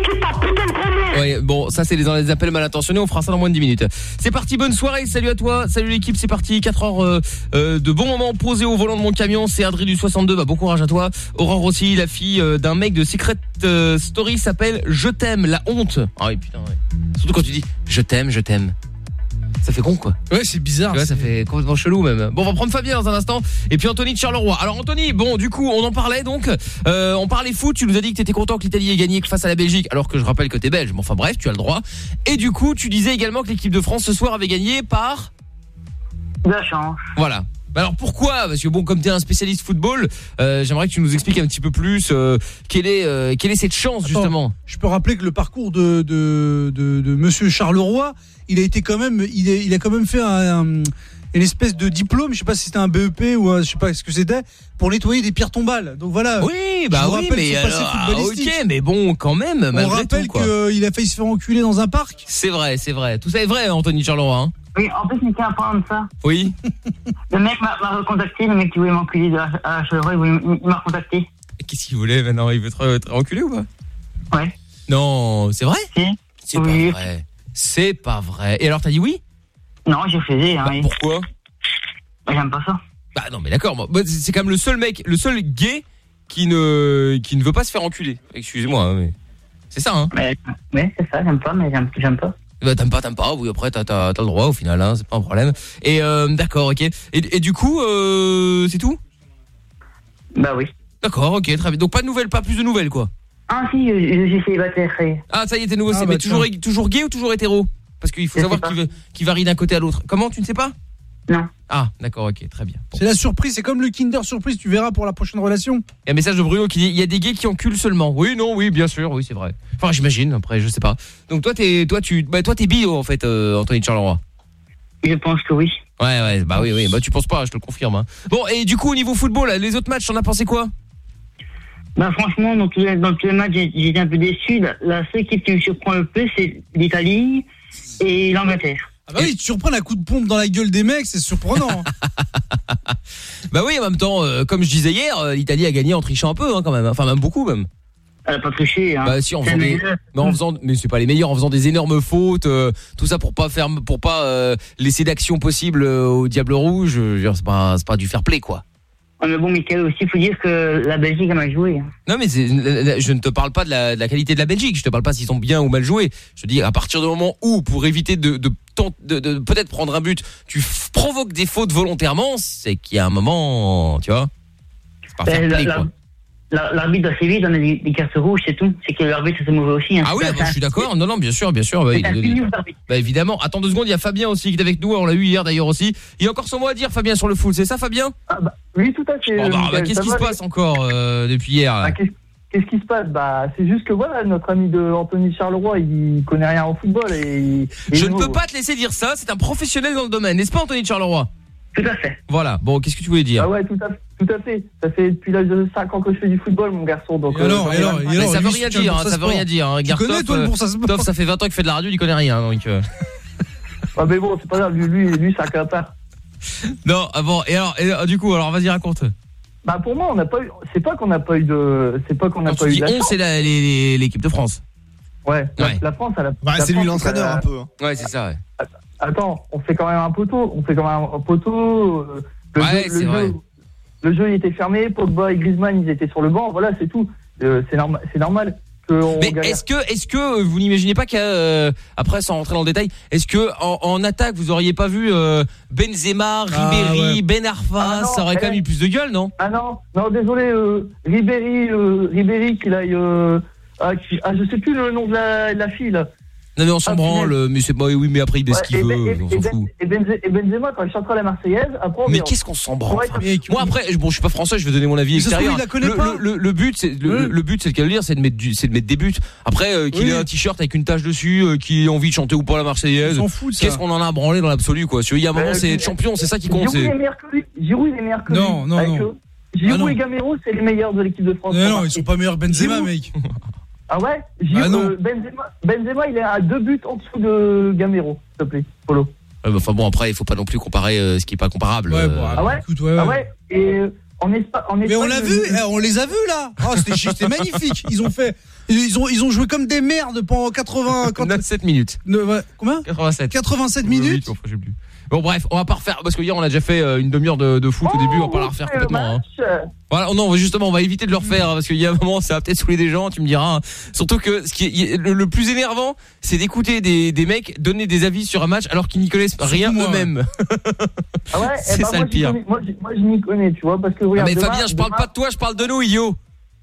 Ouais, bon, ça c'est les, les appels mal intentionnés, on fera ça dans moins de dix minutes. C'est parti, bonne soirée, salut à toi, salut l'équipe, c'est parti, quatre heures euh, euh, de bons moments posés au volant de mon camion, c'est Adrien du soixante-deux, bah bon courage à toi. Aurore aussi, la fille euh, d'un mec de Secret euh, Story s'appelle Je t'aime, la honte. Ah oui putain, ouais. Surtout quand tu dis je t'aime, je t'aime. Ça fait con quoi. Ouais c'est bizarre. Ouais, ça fait complètement chelou même. Bon on va prendre Fabien dans un instant. Et puis Anthony de Charleroi. Alors Anthony, bon du coup on en parlait donc euh, on parlait foot, tu nous as dit que t'étais content que l'Italie ait gagné face à la Belgique. Alors que je rappelle que t'es belge, mais enfin bref tu as le droit. Et du coup tu disais également que l'équipe de France ce soir avait gagné par... De la chance. Voilà. Alors pourquoi ? Parce que bon, comme tu es un spécialiste football, euh, j'aimerais que tu nous expliques un petit peu plus euh, quelle est euh, quelle est cette chance. Attends, justement. Je peux rappeler que le parcours de de de, de Monsieur Charleroi, il a été quand même, il, est, il a quand même fait un, un, une espèce de diplôme, je sais pas si c'était un B E P ou un, je sais pas ce que c'était, pour nettoyer des pierres tombales. Donc voilà. Oui, bah oui, mais alors, ok, mais bon, quand même. Malgré On rappelle tout, qu'il a failli se faire enculer dans un parc. C'est vrai, c'est vrai. Tout ça est vrai, Anthony Charleroi. Hein. Oui, en plus, il tient à prendre ça. Oui. Le mec m'a, m'a recontacté, le mec qui voulait m'enculer de la, à Charleroi, il, voulait, il m'a recontacté. Et qu'est-ce qu'il voulait maintenant ? Il veut te, te enculer ou pas ? Ouais. Non, c'est vrai ? Si. C'est oui. pas vrai. C'est pas vrai. Et alors, t'as dit oui ? Non, j'ai refusé. Hein, bah, pourquoi ? Bah, j'aime pas ça. Bah non, mais d'accord. Moi, c'est quand même le seul mec, le seul gay qui ne, qui ne veut pas se faire enculer. Excusez-moi, mais c'est ça, hein ? Mais, mais c'est ça, j'aime pas, mais j'aime, j'aime pas. Bah, t'aimes pas, t'aimes pas, oui, après t'as, t'as, t'as le droit au final, hein, c'est pas un problème. Et euh, d'accord, ok. Et, et du coup, euh, c'est tout ? Bah oui. D'accord, ok, très bien. Donc pas de nouvelles, pas plus de nouvelles, quoi. Ah si, je, je suis célibataire. Ah ça y est, t'es nouveau, ah, c'est, bah, mais toujours, toujours gay ou toujours hétéro ? Parce qu'il faut je savoir qu'il, qu'il varie d'un côté à l'autre. Comment, tu ne sais pas ? Non. Ah, d'accord, ok, très bien. Bon. C'est la surprise, c'est comme le Kinder Surprise, tu verras pour la prochaine relation. Il y a un message de Bruno qui dit il y a des gays qui enculent seulement. Oui, non, oui, bien sûr, oui, c'est vrai. Enfin, j'imagine, après, je sais pas. Donc toi, t'es, toi, tu, bah, toi, t'es bio en fait, euh, Anthony de Charleroi. Je pense que oui. Ouais, ouais, bah oui, oui, bah tu penses pas, je te le confirme. Hein. Bon, et du coup, au niveau football, là, les autres matchs, t'en as pensé quoi ? Bah franchement, dans tous les, dans tous les matchs, j'ai, j'étais un peu déçu. La, la seule équipe qui me surprend le plus, c'est l'Italie et l'Angleterre. Ah bah oui, tu surprends un coup de pompe dans la gueule des mecs, c'est surprenant. Bah oui, en même temps, euh, comme je disais hier, euh, l'Italie a gagné en trichant un peu, hein, quand même. Enfin, même beaucoup, même. Elle a pas triché, hein. Bah si, en faisant des... mais en faisant, mais c'est pas les meilleurs, en faisant des énormes fautes, euh, tout ça pour pas faire, pour pas euh, laisser d'action possible euh, au Diable Rouge. Je veux dire, c'est pas, c'est pas du fair play, quoi. Oh, mais bon, Mickaël, aussi, il faut dire que la Belgique a mal joué. Non, mais c'est, je ne te parle pas de la, de la qualité de la Belgique. Je te parle pas s'ils sont bien ou mal joués. Je te dis, à partir du moment où, pour éviter de, de, de, de, de peut-être prendre un but, tu f- provoques des fautes volontairement, c'est qu'il y a un moment, tu vois. C'est pas fair play, la, quoi. La, l'arbitre assez vite donne des, des cartes rouges, c'est tout. C'est que l'arbitre c'est mauvais aussi. Hein. Ah oui, bah, je suis d'accord. Non, non, bien sûr, bien sûr. Bah, il, il, bah évidemment. Attends deux secondes, il y a Fabien aussi qui est avec nous. On l'a eu hier d'ailleurs aussi. Il y a encore son mot à dire, Fabien, sur le foot. C'est ça, Fabien ? Ah bah, oui, tout à fait. Bon, bah, bah, qu'est-ce qui se passe les... encore euh, depuis hier bah, qu'est-ce, qu'est-ce qui se passe ? Bah, c'est juste que voilà, notre ami de Anthony Charleroi, il connaît rien au football et. et je nous... ne peux pas te laisser dire ça. C'est un professionnel dans le domaine, n'est-ce pas, Anthony Charleroi ? Tout à fait. Voilà. Bon, qu'est-ce que tu voulais dire? Ah ouais, tout à fait. Tout à fait. Ça fait depuis l'âge de cinq ans que je fais du football, mon garçon. Donc, Et alors, euh, et alors, et Mais alors, ça veut lui, rien tu tiens dire, le hein, Boursa ça veut Sport. rien dire. Hein. Tu Regarde, connais, Toff, toi, le euh, Boursa Sport? Toff, ça fait vingt ans qu'il fait de la radio, il connaît rien. Donc, euh... Ah, mais bon, c'est pas grave. Lui, lui, lui c'est un capard. Non, ah bon, et alors, et alors, du coup, alors vas-y, raconte. Bah, pour moi, on n'a pas eu. C'est pas qu'on n'a pas eu de. C'est pas qu'on n'a Quand pas tu eu dis de. la on, chance. c'est la- les- les- l'équipe de France. Ouais. La, Ouais. la France, elle a. Bah, la c'est lui France, l'entraîneur elle a- un peu. hein. Ouais, c'est ça, ouais. Attends, on fait quand même un poteau. On fait quand même un poteau. euh, Le Ouais, jeu, c'est le vrai. Jeu, le jeu, il était fermé. Pogba et Griezmann, ils étaient sur le banc. Voilà, c'est tout. Euh, c'est normal. C'est normal. On Mais galère. est-ce que, est-ce que vous n'imaginez pas qu'à, euh, après sans rentrer dans le détail, est-ce que en, en attaque vous auriez pas vu euh, Benzema, Ribéry, Ah, ouais. Ben Arfa, Ah, non, ça aurait quand eh. même eu plus de gueule, non? Ah non, non, désolé, euh, Ribéry, euh, Ribéry qu'il aille. Euh, ah, qui- ah, je sais plus le nom de la, de la fille là. Non mais on s'en Ah, branle, mais c'est bah oui, mais après il met ce Ouais, qu'il et, veut, Ben- et, on et, s'en Ben- fout. et, Benze- et Benzema quand il chantera la Marseillaise, après on Mais verra. qu'est-ce qu'on s'en branle? Ouais, enfin. Et- Moi après, bon, je suis pas français, je vais donner mon avis Mais ça se trouve, extérieur. il la connaît le, pas. le, le, le but, c'est le, Ouais. le but, c'est de le dire, c'est de mettre du, c'est de mettre des buts. Après, euh, qu'il Oui. ait un t-shirt avec une tache dessus, euh, qu'il ait envie de chanter ou pas la Marseillaise. On s'en fout de ça. Qu'est-ce qu'on en a branlé dans l'absolu, quoi? Il y a un moment, Euh, c'est Giroud- être champion, c'est ça qui compte. Giroud c'est- est meilleur que lui. Giroud il est meilleur que lui. Non, non, Avec, non. euh, Giroud Ah, non. et Gamero, c'est les meilleurs de l'équipe de France. Non, non, ils Remarquez. sont pas meilleurs que Benzema, Giroud. mec. Ah ouais Giroud, Ah non. euh, Benzema, Benzema, il est à deux buts en dessous de Gamero, s'il te plaît, Polo. Ouais, bah, Enfin bon, après, il faut pas non plus comparer euh, ce qui est pas comparable. Ouais, euh, bon, Ah ouais écoute, ouais, Ah ouais. ouais Et euh, en Espagne, en Mais Espagne, on l'a le- vu, eh, on les a vus là. Oh, c'était c'était magnifique. Ils ont fait, ils ont, ils ont joué comme des merdes pendant quatre-vingts, quand- quatre-vingt-sept minutes. ne- ouais, combien quatre-vingt-sept. quatre-vingt-sept Oui, minutes. enfin, je sais plus. Bon bref, on va pas refaire parce que hier on a déjà fait euh, une demi-heure de, de foot au début, on va pas la refaire Oh, le complètement. Hein. match, euh, Voilà, non, justement, on va éviter de le refaire hein, parce qu'il y a un moment, ça va peut-être saouler des gens, tu me diras. Hein. Surtout que ce qui est le, le plus énervant, c'est d'écouter des, des mecs donner des avis sur un match alors qu'ils n'y connaissent rien moi, eux-mêmes. Ah ouais, C'est eh ben, ça, moi, le j'y pire. connais- Moi, j'y- moi, je m'y connais, tu vois, parce que Ah, regarde. mais demain- Fabien, je parle demain- pas de toi, je parle de nous, idiot.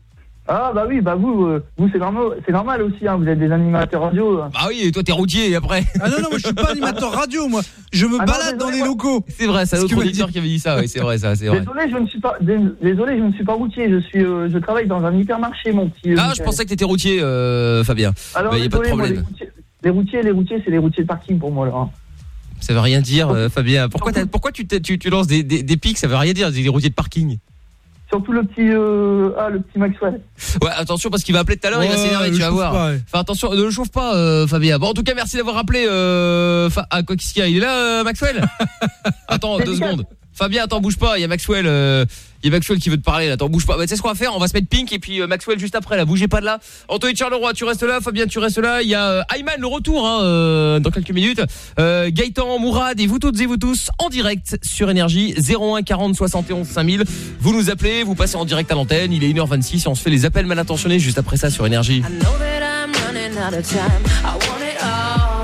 Ah bah oui, bah vous, euh, vous c'est normal, c'est normal aussi, hein, vous êtes des animateurs radio. hein. Bah oui, et toi t'es routier après. Ah non, non, moi je suis pas animateur radio, moi. Je me Ah non, balade désolé, dans les moi. locaux. C'est vrai, c'est un Ce autre que m'a auditeur dit. qui avait dit ça, oui, c'est vrai, ça, c'est vrai. Désolé, je ne suis pas, dés- désolé, je ne suis pas routier, je suis, euh, je travaille dans un hypermarché, mon petit. euh, Ah, je Michael. pensais que t'étais routier, euh, Fabien. Alors, Bah, y a pas de désolé, moi, problème. les, routiers, les routiers, les routiers, c'est les routiers de parking pour moi là. hein. Ça veut rien dire, euh, Fabien. Pourquoi, t'as- pourquoi tu, t'es- tu, tu lances des, des, des pics, ça veut rien dire, des routiers de parking. Surtout le petit, euh, ah, le petit Maxwell. Ouais, attention parce qu'il va appeler tout à l'heure, il va Ouais, s'énerver, le tu vas chauffe voir. pas, ouais. Enfin attention, ne le chauffe pas, euh, Fabien. Bon, en tout cas, merci d'avoir appelé. Euh, Fa- ah, quoi qu'est-ce qu'il y a? Il est là, euh, Maxwell. Attends, deux secondes. Fabien, attends, bouge pas. Il y a Maxwell. euh, Il y a Maxwell qui veut te parler. Là. Attends, bouge pas. Bah, tu sais ce qu'on va faire? On va se mettre Pink et puis euh, Maxwell juste après. Là, bougez pas de là. Anthony Charleroi, tu restes là. Fabien, tu restes là. Il y a euh, Ayman, le retour hein, euh, dans quelques minutes. Euh, Gaëtan, Mourad et vous toutes et vous tous en direct sur Énergie zéro un quarante soixante et onze cinq mille. Vous nous appelez, vous passez en direct à l'antenne. Il est une heure vingt-six et on se fait les appels mal intentionnés juste après ça sur Énergie. I know that I'm running out of time. I want it all.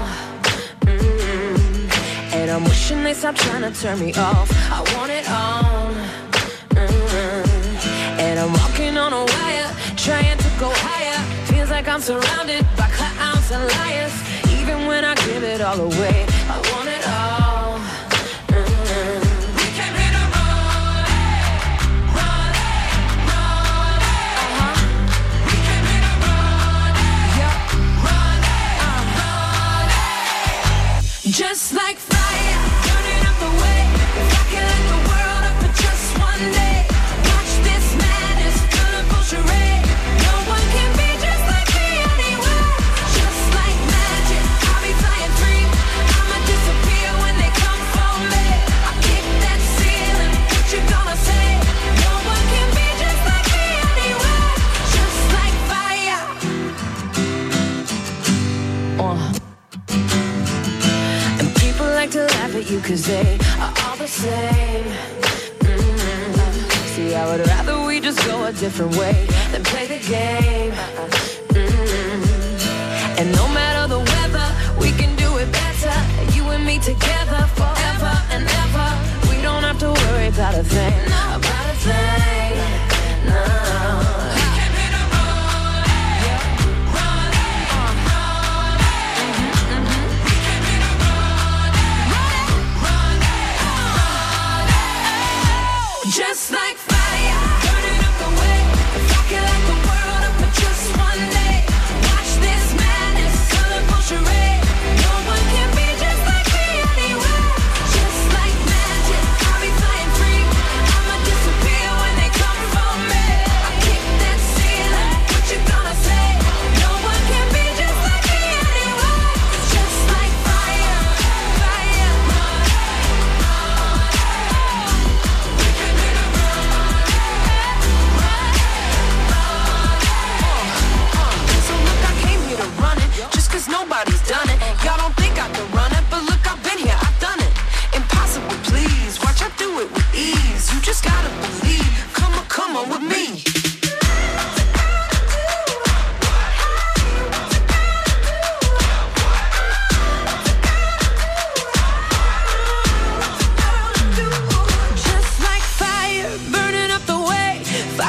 Mm-hmm. And I'm wishing they stop trying to turn me off. I want it all. Mm-hmm. And I'm walking on a wire, trying to go higher. Feels like I'm surrounded by clowns and liars. Even when I give it all away, I want it all. Mm-hmm. We came here to run it, run it, run it. Uh-huh. We came here to run it, yeah, run it, uh, run it. Just like fire, burning up the way. If I can light the world up for just one day, watch this madness, colorful charade. No one can be just like me anywhere. Just like magic, I'll be flying free. I'ma disappear when they come for me. I kick that ceiling, what you gonna say? No one can be just like me anywhere. Just like fire. Uh. And people like to laugh at you cause they are all the same. Mm-hmm. See, I would rather we just go a different way than play the game. Mm-hmm. And no matter the weather, we can do it better. You and me together forever and ever. We don't have to worry about a thing, about a thing, no. Just like fire, burning up the way. If I can light the world up for just one day, watch this madness, colorful charade. No one can be just like me anywhere. Just like magic, I'll be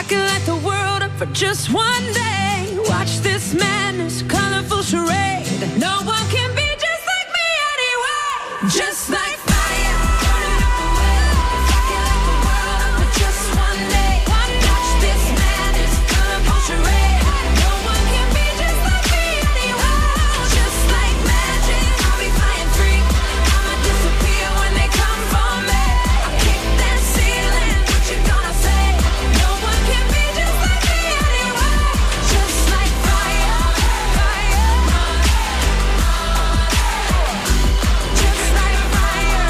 I could light the world up for just one day. Watch this madness, colorful charade. No one can be just like me anyway. Just like fire, burning up the world. If I could light the world up for just one day. Watch this madness, colorful charade. No one can be just like me anyway. Just like magic, I'll be flying free. I'ma disappear when they come for me. I kick that ceiling, what you gonna say? No one can be just like me anyway. Just like fire, fire. Just like fire.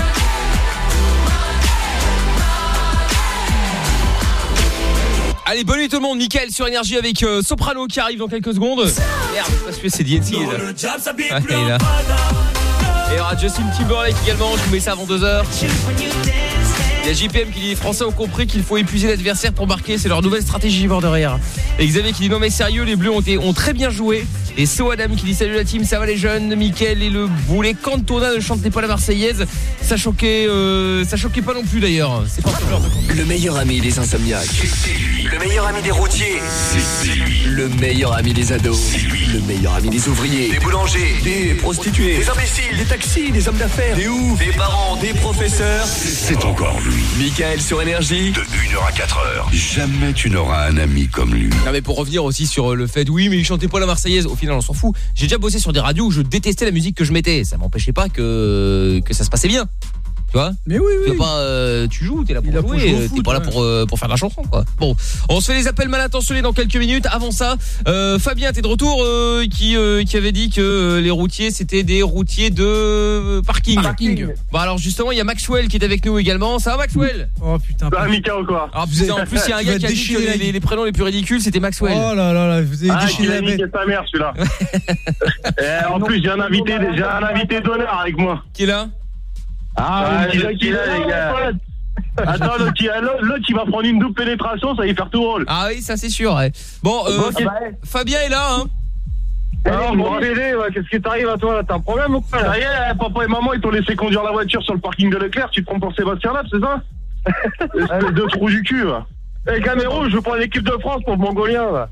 Allez, bonne nuit tout le monde, Mickaël sur Énergie avec euh, Soprano qui arrive dans quelques secondes. Merde, parce que c'est D N C là. Ah, il est là. Et il y aura Justin Timberlake également, je vous mets ça avant deux heures. Il y a J P M qui dit les Français ont compris qu'il faut épuiser l'adversaire pour marquer, c'est leur nouvelle stratégie bord de rire. Et Xavier qui dit non mais sérieux, les Bleus ont, été, ont très bien joué. Et So Adam qui dit salut la team, ça va les jeunes. Mickaël et le boulet Cantona ne chantaient pas la Marseillaise. Ça choquait, euh, ça choquait pas non plus d'ailleurs. C'est pas ce genre de... Le meilleur ami des insomniaques. C'est lui. Le meilleur ami des routiers. C'est lui. Le meilleur ami des ados. Le meilleur ami des ouvriers. Des boulangers. Des prostituées. Des imbéciles. Des taxis. Des hommes d'affaires. Des oufs. Des parents. Des professeurs. C'est encore lui. Mickaël sur Énergie. De une heure à quatre heures. Jamais tu n'auras un ami comme lui. Non mais pour revenir aussi sur le fait, oui mais il chantait pas la Marseillaise. Au final on s'en fout. J'ai déjà bossé sur des radios où je détestais la musique que je mettais. Ça m'empêchait pas que que ça se passait bien. Tu vois ? Mais oui, oui. Tu, pas, euh, tu joues, t'es là pour jouer, pour jouer t'es pas là pour, euh, pour faire de la chanson, quoi. Bon, on se fait les appels mal intentionnés dans quelques minutes. Avant ça, euh, Fabien, t'es de retour, euh, qui, euh, qui avait dit que euh, les routiers, c'était des routiers de euh, parking. Parking. Bon, alors justement, il y a Maxwell qui est avec nous également. Ça va, Maxwell ? Oh putain. Bah, Mika ou quoi ? Alors, putain, en plus, il y a un gars qui a dit que les, les, les prénoms les plus ridicules, c'était Maxwell. Oh là là là, vous avez ah, déchiré la bête. Ah, ta mère, celui-là. Et en plus, j'ai un invité, j'ai un invité d'honneur avec moi. Qui est là ? Ah, ah qui est là, les gars. Attends, l'autre qui, l'autre qui va prendre une double pénétration, ça va y faire tout rôle. Ah oui, ça c'est sûr. Ouais. Bon, euh, bon, F- Fabien est là, hein. Alors, mon bébé, ouais, qu'est-ce qui t'arrive à toi là ? T'as un problème ou quoi ? Ça y est, papa et maman, ils t'ont laissé conduire la voiture sur le parking de Leclerc, tu te prends pour Sébastien Lab, c'est ça ? Espèce de trou du cul, va. Eh, Gamero, je prends l'équipe de France pour le Mongolien, va.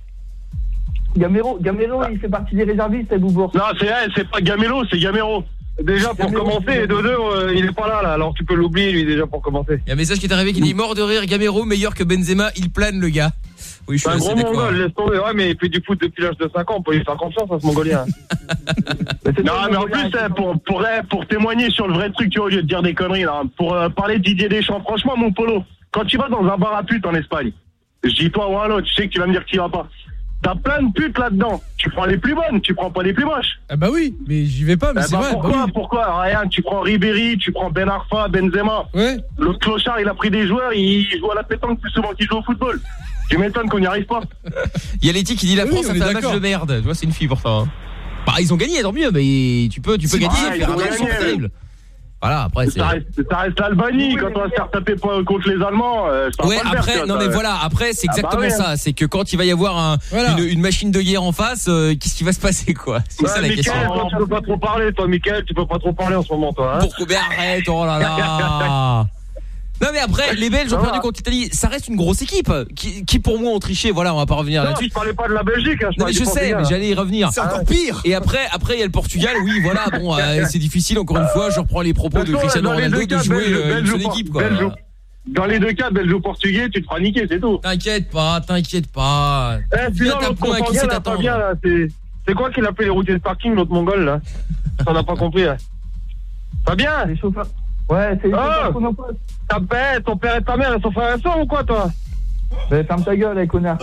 Gamero, Gamero, il fait partie des réservistes, c'est Boubourg. Non, c'est, c'est pas Gamelo, c'est Gamero. Déjà pour Gamero, commencer, et de deux, euh, il est pas là, là, alors tu peux l'oublier lui déjà pour commencer. Il y a un message qui est arrivé qui dit mort de rire, Gamero meilleur que Benzema, il plane le gars. Oui, je suis un assez gros d'accord. mongol, laisse tomber. Ouais, mais il fait du foot depuis l'âge de cinq ans, on peut lui faire confiance à ce mongolien. mais non, mais en plus, hein, pour, pour, pour témoigner sur le vrai truc, tu vois, au lieu de dire des conneries, là, pour euh, parler de Didier Deschamps, franchement, mon polo, quand tu vas dans un bar à pute en Espagne, je dis toi ou un autre, je sais que tu vas me dire que tu vas pas. T'as plein de putes là-dedans. Tu prends les plus bonnes, tu prends pas les plus moches. Ah bah oui, mais j'y vais pas, mais eh c'est bah vrai. Pourquoi, bah oui. pourquoi Rien, tu prends Ribéry, tu prends Ben Arfa, Benzema. Ouais. Le clochard, il a pris des joueurs, il joue à la pétanque plus souvent qu'il joue au football. Tu m'étonnes qu'on n'y arrive pas. Il y a Letty qui dit la oui, France a fait un match de merde. Tu vois, c'est une fille pour ça. Hein. Bah, ils ont gagné, tant mieux, mais tu peux, tu peux gagner et faire un match terrible. Voilà, après c'est. Ça reste, ça reste l'Albanie, oui, quand on va se faire taper contre les Allemands. Euh, ouais, après, faire, non mais voilà, après c'est exactement ah bah ouais, ça. C'est que quand il va y avoir un, voilà. une, une machine de guerre en face, euh, qu'est-ce qui va se passer, quoi ? C'est ouais, ça la Mickaël, question. Toi, tu peux pas trop parler, toi, Mickaël, tu peux pas trop parler en ce moment, toi. Hein Pourquoi ? Mais arrête, oh là là. Non mais après les Belges ont perdu contre l'Italie, ça reste une grosse équipe qui, qui pour moi ont triché, voilà, on va pas revenir non, là-dessus. Je parlais pas de la Belgique, hein, je, non, mais je sais, mais j'allais y revenir. C'est encore pire. Et après après il y a le Portugal, oui, voilà, bon euh, c'est difficile encore une fois, je reprends les propos de Cristiano Ronaldo de jouer euh, une seule équipe quoi. Dans les deux cas, belge ou portugais, tu te feras niquer, c'est tout. T'inquiète pas, t'inquiète pas. Eh, sinon, l'autre point qui s'est attendu. C'est quoi qu'il appelé les routiers de parking, l'autre mongol là? Ça n'a pas compris. Là. Fabien, les chauffeurs. Ouais, c'est les chauffeurs qu'on en passe. Ta bête, ton père et ta mère, ils sont frères et sœurs ou quoi, toi? Mais ferme ta gueule, les connards.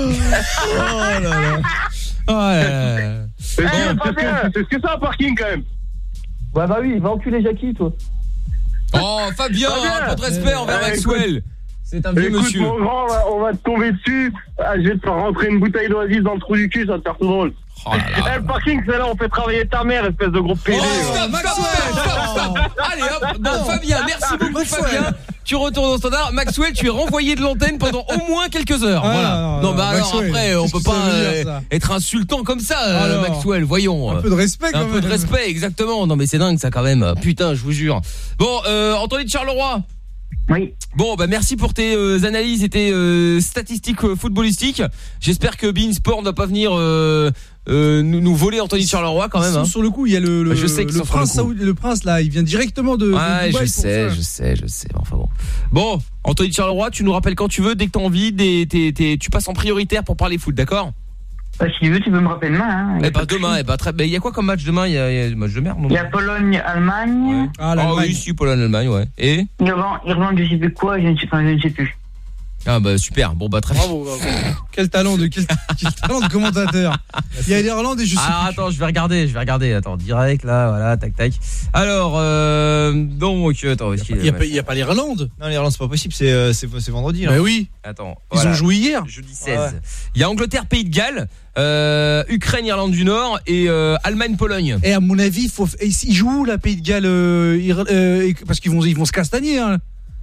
Oh là là. Oh là là. C'est ce que c'est un parking, quand même. Ouais, bah oui, va enculer Jackie, toi. Oh, Fabien, un peu de respect envers Maxwell. C'est un vieux écoute, monsieur. Mon grand, on va te tomber dessus. Ah, je vais te faire rentrer une bouteille d'oasis dans le trou du cul, ça va te faire tout drôle. Oh là là. Eh, le parking, c'est là, on fait travailler ta mère, espèce de gros pédé. Oh, stop, stop, stop, stop, stop. Allez, hop. Bon, Fabien, merci beaucoup, Maxwell. Fabien. Tu retournes au standard. Maxwell, tu es renvoyé de l'antenne pendant au moins quelques heures. Ah, voilà. non, Non, bah alors Maxwell, après, on peut qu'est-ce pas que ça veut dire, euh, ça être insultant comme ça, euh, Alors, Maxwell. Voyons. Un peu de respect, quand Un même. peu de respect, exactement. Non, mais c'est dingue, ça, quand même. Putain, je vous jure. Bon, euh, Anthony de Charleroi. Oui. Bon, bah merci pour tes euh, analyses et tes euh, statistiques euh, footballistiques. J'espère que Bein Sport ne va pas venir euh, euh, nous, nous voler Anthony Charleroi quand même. Hein. Sur le coup, il y a le, le, bah, je sais le, prince, Saoud, le prince là, il vient directement de, ouais, de Dubaï. je sais, je sais, je sais. Enfin bon. Bon, Anthony Charleroi, tu nous rappelles quand tu veux, dès que t'as envie, des, t'es, t'es, tu passes en prioritaire pour parler foot, d'accord? Bah, si tu veux, tu peux me rappeler demain. Hein. Eh bah demain, eh bah très. Il y a quoi comme match demain? Il y a, il y a match de merde. Il y a Pologne-Allemagne. Ouais. Ah, ah oui, si Pologne-Allemagne, ouais. Et Irlande, Irlande, je sais plus quoi, je ne sais, enfin, je ne sais plus. Ah bah super. Bon bah très bien. Bravo, bravo. Quel talent de quel, quel talent de commentateur. Il y a l'Irlande et je sais ah, plus. attends, je vais regarder, je vais regarder. Attends, direct là, voilà, tac tac. Alors euh, donc attends, il y a, pas, il y a pas l'Irlande. Non, l'Irlande c'est pas possible, c'est euh, c'est, c'est vendredi là. Bah oui. Attends. Ils voilà. ont joué hier. Jeudi seize. Ouais. Il y a Angleterre, Pays de Galles, euh, Ukraine, Irlande du Nord et euh, Allemagne, Pologne. Et à mon avis, faut ils jouent là, Pays de Galles euh, euh, parce qu'ils vont ils vont se castagner hein.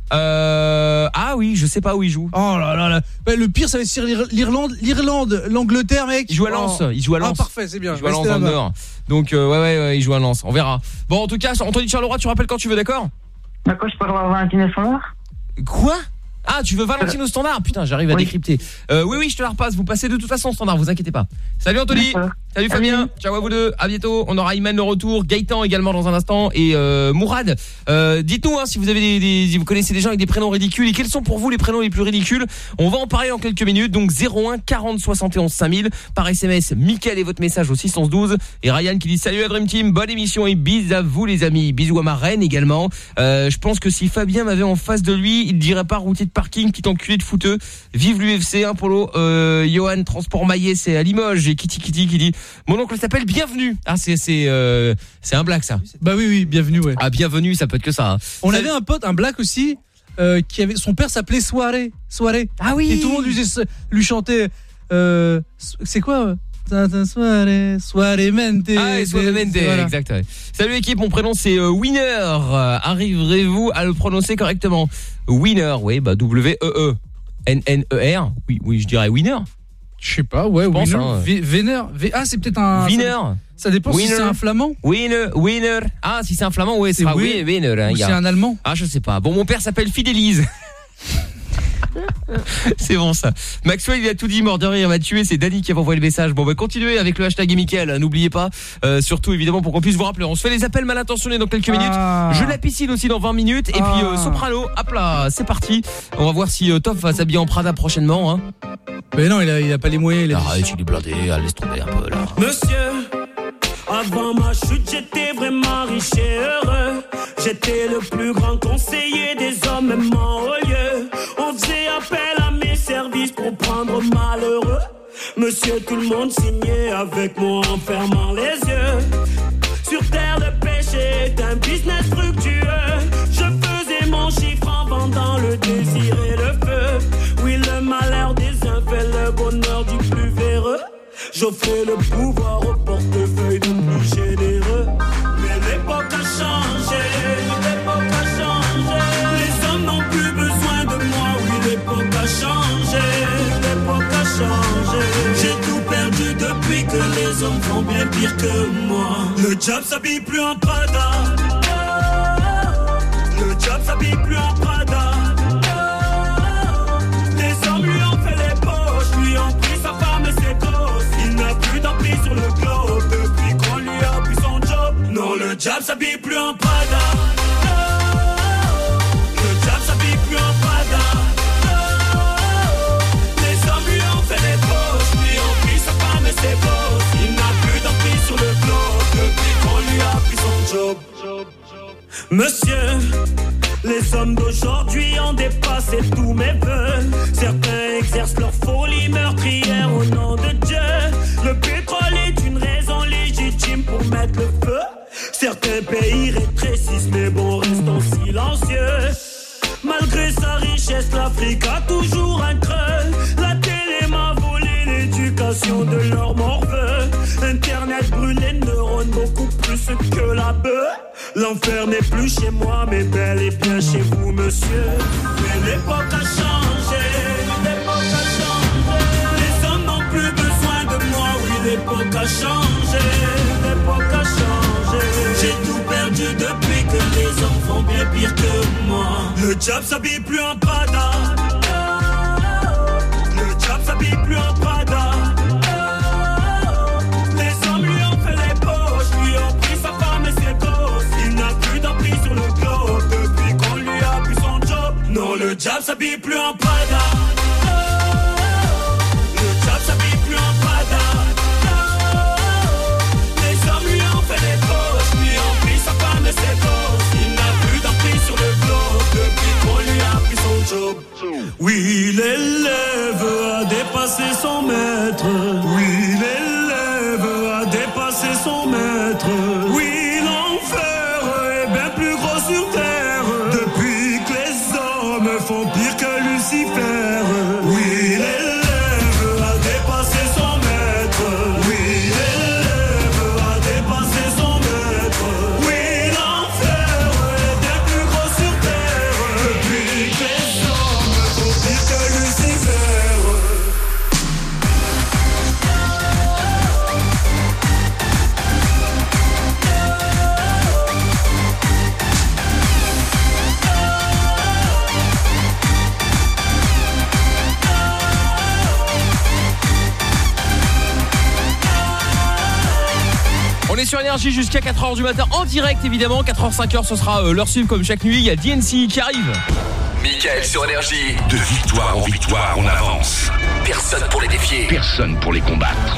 Euh... Ah oui, je sais pas où ils jouent. Oh là là là. Bah, le pire, ça va être sur l'Irlande, l'Irlande, l'Angleterre, mec. Ils jouent à Lens. Oh. Ils jouent à Lens. Ah parfait, c'est bien. Ils jouent à Lens dans le Nord. Donc euh, ouais, ouais ouais, ils jouent à Lens. On verra. Bon, en tout cas, Anthony Charleroi, tu rappelles quand tu veux, d'accord? D'accord, je peux avoir Valentine au standard. Quoi? Ah, tu veux Valentine au standard? Putain, j'arrive à oui. décrypter. Euh, oui, oui, je te la repasse. Vous passez de toute façon au standard, vous inquiétez pas. Salut Anthony. Salut, Salut Fabien. Ciao à vous deux. À bientôt. On aura Iman le retour, Gaëtan également dans un instant et euh, Mourad. Euh, dites-nous hein, si vous avez des, des, si vous connaissez des gens avec des prénoms ridicules et quels sont pour vous les prénoms les plus ridicules. On va en parler dans quelques minutes. Donc zéro un quarante soixante et onze cinq mille par S M S. Mickaël et votre message au six cent douze et Ryan qui dit salut à Dream Team, bonne émission et bisous à vous les amis. Bisous à ma reine également. Euh, je pense que si Fabien m'avait en face de lui, il dirait pas routier de parking qui t'encule de footeux. Vive l'U F C, un polo. Euh, Johan Transport Maillet, c'est à Limoges et Kitty Kitty qui dit mon oncle s'appelle Bienvenue. Ah c'est c'est euh, c'est un black ça. Bah oui oui, Bienvenue ouais. Ah Bienvenue, ça peut être que ça. Hein. On ça... avait un pote, un black aussi euh, qui avait son père s'appelait Soirée, Soirée. Ah oui. Et tout le monde lui, lui chantait euh, c'est quoi Soirée, soirée mente. Ah, soirée mente, voilà. Exact. Ouais. Salut l'équipe, mon prénom c'est euh, Winner. Euh, arriverez-vous à le prononcer correctement? Winner, oui, bah W E E N N E R. Oui, oui, je dirais Winner. Je sais pas, ouais, je Winner. Pense, hein. V- Vénère. V- ah, c'est peut-être un. Winner. Ça, ça dépend winner. Si c'est un flamand. Winner, Winner. Ah, si c'est un flamand, ouais, c'est pas oui, Winner. Hein, ou c'est un allemand. Ah, je sais pas. Bon, mon père s'appelle Fidélise. C'est bon ça. Maxwell il a tout dit, mort de rire, m'a tué, c'est Dany qui a envoyé le message. Bon bah continuez avec le hashtag et Mickaël, n'oubliez pas euh, surtout évidemment pour qu'on puisse vous rappeler. On se fait les appels mal intentionnés dans quelques minutes. Ah. Je la piscine aussi dans vingt minutes. Et ah. puis euh, Soprano, hop là, c'est parti. On va voir si euh, Toff va s'habiller en Prada prochainement hein. Mais non, il a, il a pas les moyens. Il a Arrête, il est blindé, laisse tomber un peu là. Monsieur, avant ma chute, j'étais vraiment riche et heureux. J'étais le plus grand conseiller des hommes, même en haut lieu. On faisait appel à mes services pour prendre malheureux. Monsieur, tout le monde signait avec moi en fermant les yeux. Sur terre, le péché est un business fructueux. Je faisais mon chiffre en vendant le désir et le feu. Oui, le malheur des uns fait le bonheur du plus véreux. J'offrais le pouvoir au portefeuille du plus généreux. Mais l'époque a changé, l'époque a changé. Les hommes n'ont plus besoin de moi, oui, l'époque a changé, l'époque a changé. J'ai tout perdu depuis que les hommes font bien pire que moi. Le diable s'habille plus en Prada. Le diable s'habille plus en Prada. Les hommes lui ont fait les poches, lui ont pris sa femme et ses gosses. Il n'a plus d'emprise sur le globe depuis qu'on lui a pris son job. Non, le diable s'habille plus en Prada. Le diable s'habille plus en Prada. Les hommes lui ont fait les poches, lui ont pris sa femme et ses gosses. Il n'a plus d'emprise sur le globe depuis qu'on lui a pris son job. Monsieur, les hommes d'aujourd'hui ont dépassé tous mes vœux. Certains exercent leur folie meurtrière au nom de Dieu. Le pétrole est une raison légitime pour mettre le feu. Certains pays rétrécissent mais bon, restons silencieux. Malgré sa richesse, l'Afrique a toujours un creux. La télé m'a volé l'éducation de leur morveux. Internet brûle les neurones beaucoup plus que la bœuf. L'enfer n'est plus chez moi mais bel et bien chez vous monsieur. Mais l'époque a changé, l'époque a changé. Les hommes n'ont plus besoin de moi, oui l'époque a changé, l'époque a changé. J'ai tout perdu depuis que les hommes font bien pire que moi. Le diable s'habille plus en Prada. Le diable s'habille plus en Prada. Les hommes lui ont fait les poches, lui ont pris sa femme et ses gosses. Il n'a plus d'emprise sur le globe depuis qu'on lui a pris son job. Non, le diable s'habille plus en Prada. Le diable s'habille plus en Prada. Les hommes lui ont fait les poches, lui ont pris sa femme et ses gosses. Il n'a plus d'emprise sur le globe depuis qu'on lui a pris son job. Oui, l'élève a dépassé son maître. Oui, l'élève a dépassé son maître. Oui, l'enfer est bien plus gros sur terre depuis que les hommes font pire que Lucifer. Oui, l'élève a dépassé son maître. Oui, l'élève a dépassé son maître. Oui, l'enfer est bien plus gros sur terre depuis que les hommes font pire que Lucifer. On est sur Énergie jusqu'à quatre heures du matin en direct évidemment. Quatre heures cinq heures ce sera euh, l'heure sub comme chaque nuit. Il y a D N C qui arrive. Mickaël sur Énergie. De victoire en victoire, on avance. Personne pour les défier. Personne pour les combattre.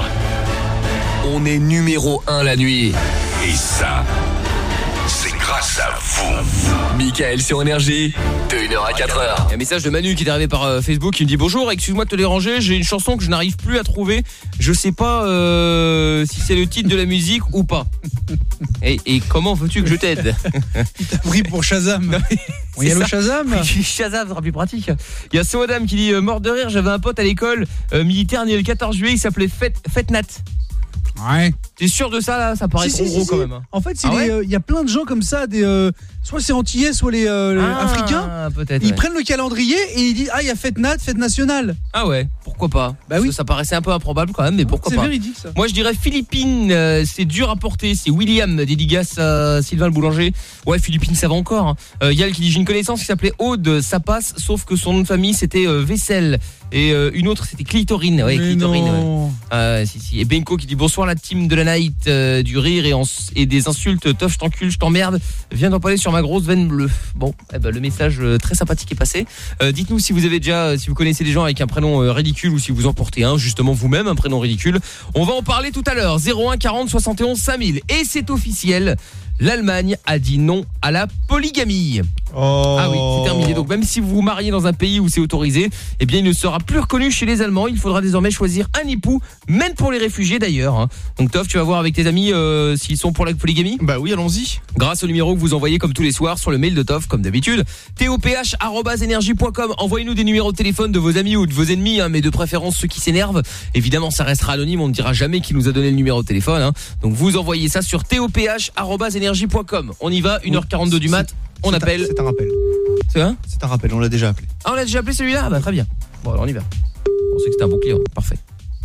On est numéro un la nuit. Et ça, c'est grâce à vous. Mickaël sur Énergie, de une heure à quatre heures. Il y a un message de Manu qui est arrivé par euh, Facebook qui me dit bonjour, excuse-moi de te déranger, j'ai une chanson que je n'arrive plus à trouver. Je sais pas euh, si c'est le titre de la musique ou pas. Et, et comment veux-tu que je t'aide? Il t'a pris pour Shazam. On y a le Shazam. Shazam sera plus pratique. Il y a Soadam qui dit euh, mort de rire, j'avais un pote à l'école euh, militaire né le quatorze juillet, il s'appelait Fête Fêtenat. Ouais. T'es sûr de ça là? Ça paraît Si, trop si, gros si, quand si. même. Hein. En fait, il Ah ouais euh, y a plein de gens comme ça, des, euh, soit c'est antillais, soit les, euh, les Ah, africains. peut-être, Ils ouais. prennent le calendrier et ils disent ah il y a fête nat, fête nationale. Ah ouais, pourquoi pas? Bah oui. Ça paraissait un peu improbable quand même, mais pourquoi C'est pas? véridique, ça. Moi je dirais Philippines, euh, c'est dur à porter. C'est William, dédicace à Sylvain le boulanger. Ouais, Philippines ça va encore. Hein. Euh, Yal qui dit j'ai une connaissance qui s'appelait Aude, ça passe, sauf que son nom de famille c'était euh, Vaisselle. Et euh, une autre c'était Clitorine. Ouais, Mais Clitorine. non. Ouais. Ah, si, si. Et Benko qui dit bonsoir la team de la night, euh, du rire et, en, et des insultes. Tof, je t'encule, je t'emmerde. Viens d'empaler sur ma grosse veine bleue. Bon, eh ben, le message euh, très sympathique est passé. Euh, dites-nous si vous avez déjà, euh, si vous connaissez des gens avec un prénom euh, ridicule ou si vous en portez un, justement vous-même, un prénom ridicule. On va en parler tout à l'heure. zéro un quarante soixante et onze cinq mille. Et c'est officiel. L'Allemagne a dit non à la polygamie. Oh. Ah oui, c'est terminé. Donc même si vous vous mariez dans un pays où c'est autorisé, eh bien il ne sera plus reconnu chez les Allemands. Il faudra désormais choisir un époux, même pour les réfugiés d'ailleurs. Hein. Donc Toff, tu vas voir avec tes amis euh, s'ils sont pour la polygamie. Bah oui, allons-y. Grâce au numéro que vous envoyez comme tous les soirs sur le mail de Toff, comme d'habitude, top arobase énergie point com. Envoyez-nous des numéros de téléphone de vos amis ou de vos ennemis, hein, mais de préférence ceux qui s'énervent. Évidemment, ça restera anonyme, on ne dira jamais qui nous a donné le numéro de téléphone. Hein. Donc vous envoyez ça sur top arobase énergie point com. On y va, une heure quarante-deux du mat, on appelle. C'est un rappel. C'est un C'est un rappel, on l'a déjà appelé. Ah, on l'a déjà appelé celui-là? Ah bah très bien. Bon, alors on y va. On sait que c'était un bon client, parfait.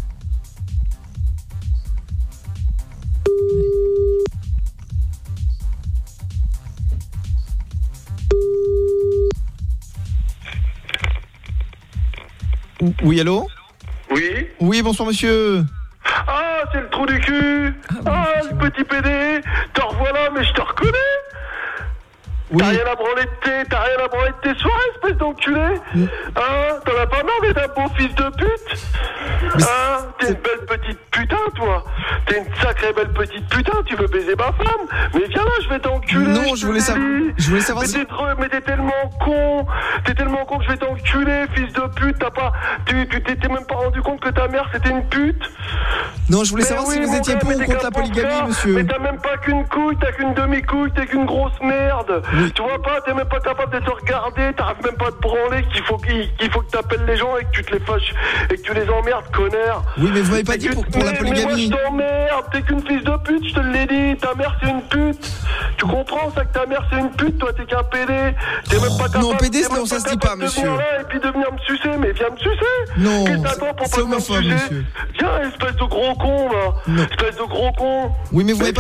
Oui, allô? Oui. Oui, bonsoir monsieur. Ah, c'est le trou du cul. Ah, le petit pédé. Te revoilà, mais je te reconnais. Oui. T'as rien à branler de tes, t'as rien à branler de tes soirées, espèce d'enculé. Hein, t'en as pas marre d'être un beau fils de pute? Hein, t'es une belle petite putain, toi. T'es une sacrée belle petite putain, tu veux baiser ma femme? Mais viens là, je vais t'enculer. Non, je voulais savoir. Je voulais savoir Mais si... t'es trop, mais t'es tellement con. T'es tellement con que je vais t'enculer, fils de pute. T'as pas, tu, tu t'étais même pas rendu compte que ta mère c'était une pute. Non, je voulais Mais savoir oui, si vous mon étiez gars, pour mais ou t'es contre qu'un la polygamie, pauvre monsieur. Mais t'as même pas qu'une couille, t'as qu'une demi-couille, t'es qu'une grosse merde. Oui. Tu vois pas, t'es même pas capable de te regarder, t'arrives même pas à te branler, qu'il faut qu'il qu'il faut que t'appelles les gens et que tu te les fâches et que tu les emmerdes, connard. Oui, mais vous m'avez pas Mais dit tu- pour, pour la mais- Mais polygamie. moi je t'emmerde, t'es qu'une fils de pute, je te l'ai dit, ta mère c'est une pute. Tu comprends ça que ta mère c'est une pute, toi t'es qu'un pédé. T'es même pas capable. non, pédé, t'es non, même ça se dit capable pas, de venir monsieur. là et puis de venir me sucer, mais viens me sucer. Non, Qu'est-ce que t'attends pour c'est pas venir me homophobe, sucer? monsieur. Viens, espèce de gros con là. Non. Espèce de gros con. Oui, mais vous m'avez pas viens dit... là,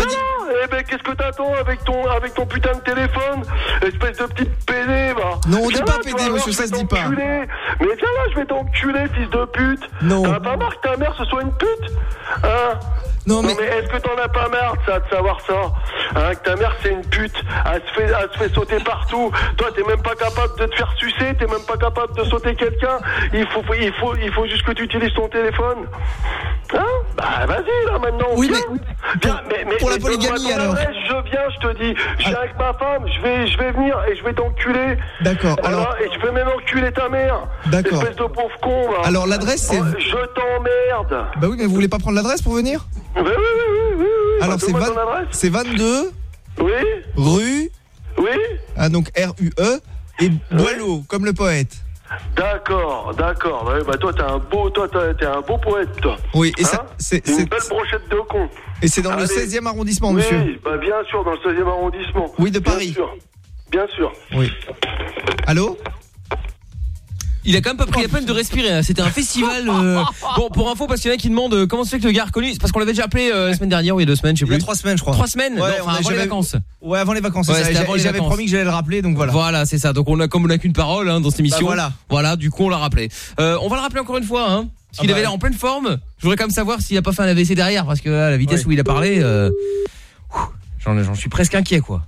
Eh ben, qu'est-ce que t'attends avec ton, avec ton putain de téléphone? Espèce de petite pédé, va. Non, on dit Viens pas là, tu pédé, vas voir, monsieur, je ça vais se dit pas. t'enculer. Mais viens là, je vais t'enculer, fils de pute. Non. T'en as pas marre que ta mère ce soit une pute? Hein? Non, mais... Non, mais est-ce que t'en as pas marre de ça, de savoir ça? Hein, que ta mère c'est une pute, elle se fait, elle se fait sauter partout. Toi t'es même pas capable de te faire sucer, t'es même pas capable de sauter quelqu'un. Il faut, il faut, il faut juste que tu utilises ton téléphone. Hein? Bah vas-y là maintenant. Oui, viens. mais Viens, mais, mais pour la mais donne-moi polygamie, ton alors. adresse, je viens, je te dis. Je viens Ah. avec ma femme, je vais, je vais venir et je vais t'enculer. D'accord, Voilà, alors- et je vais même enculer ta mère. D'accord. Espèce de pauvre con là. Alors, l'adresse, c'est- Oh, je t'emmerde. Bah oui, mais vous voulez pas prendre l'adresse pour venir? Oui, oui, oui, oui, oui. Alors, Bah, c'est donne-moi vingt- ton adresse. c'est vingt-deux Oui. rue... Oui. Ah, donc R U E et Boileau, comme le poète. D'accord, d'accord. Ouais, bah toi t'es un beau, toi t'es t'es un beau poète, toi. Oui, et ça, Hein c'est... Une c'est- belle brochette de con. Et c'est dans le Allez. seizième arrondissement, Oui, monsieur. bah bien sûr, dans le seizième arrondissement. Oui, de Bien Paris. sûr. Bien sûr. Oui. Allô? Il a quand même pas pris la peine de respirer, hein. C'était un festival euh... Bon, pour info, parce qu'il y en a qui demandent euh, comment se fait que le gars a reconnu. C'est parce qu'on l'avait déjà appelé euh, la semaine dernière ou il y a deux semaines, je sais Il y plus. a trois semaines, je crois. Trois semaines. Ouais, Non, on enfin, a- avant les j'avais- vacances. Ouais, avant les vacances, Ouais, c'est ça. c'était Et avant j'a- les j'avais vacances. promis que j'allais le rappeler, donc voilà. Voilà, c'est ça. Donc on a, comme on n'a qu'une parole hein, dans cette émission. Bah, voilà. Voilà, du coup on l'a rappelé. Euh, on va le rappeler encore une fois, hein. Parce qu'il Ah bah avait l'air ouais. en pleine forme. Je voudrais quand même savoir s'il a pas fait un A V C derrière, parce que là, la vitesse Ouais. où il a parlé, euh... j'en, j'en suis presque inquiet, quoi.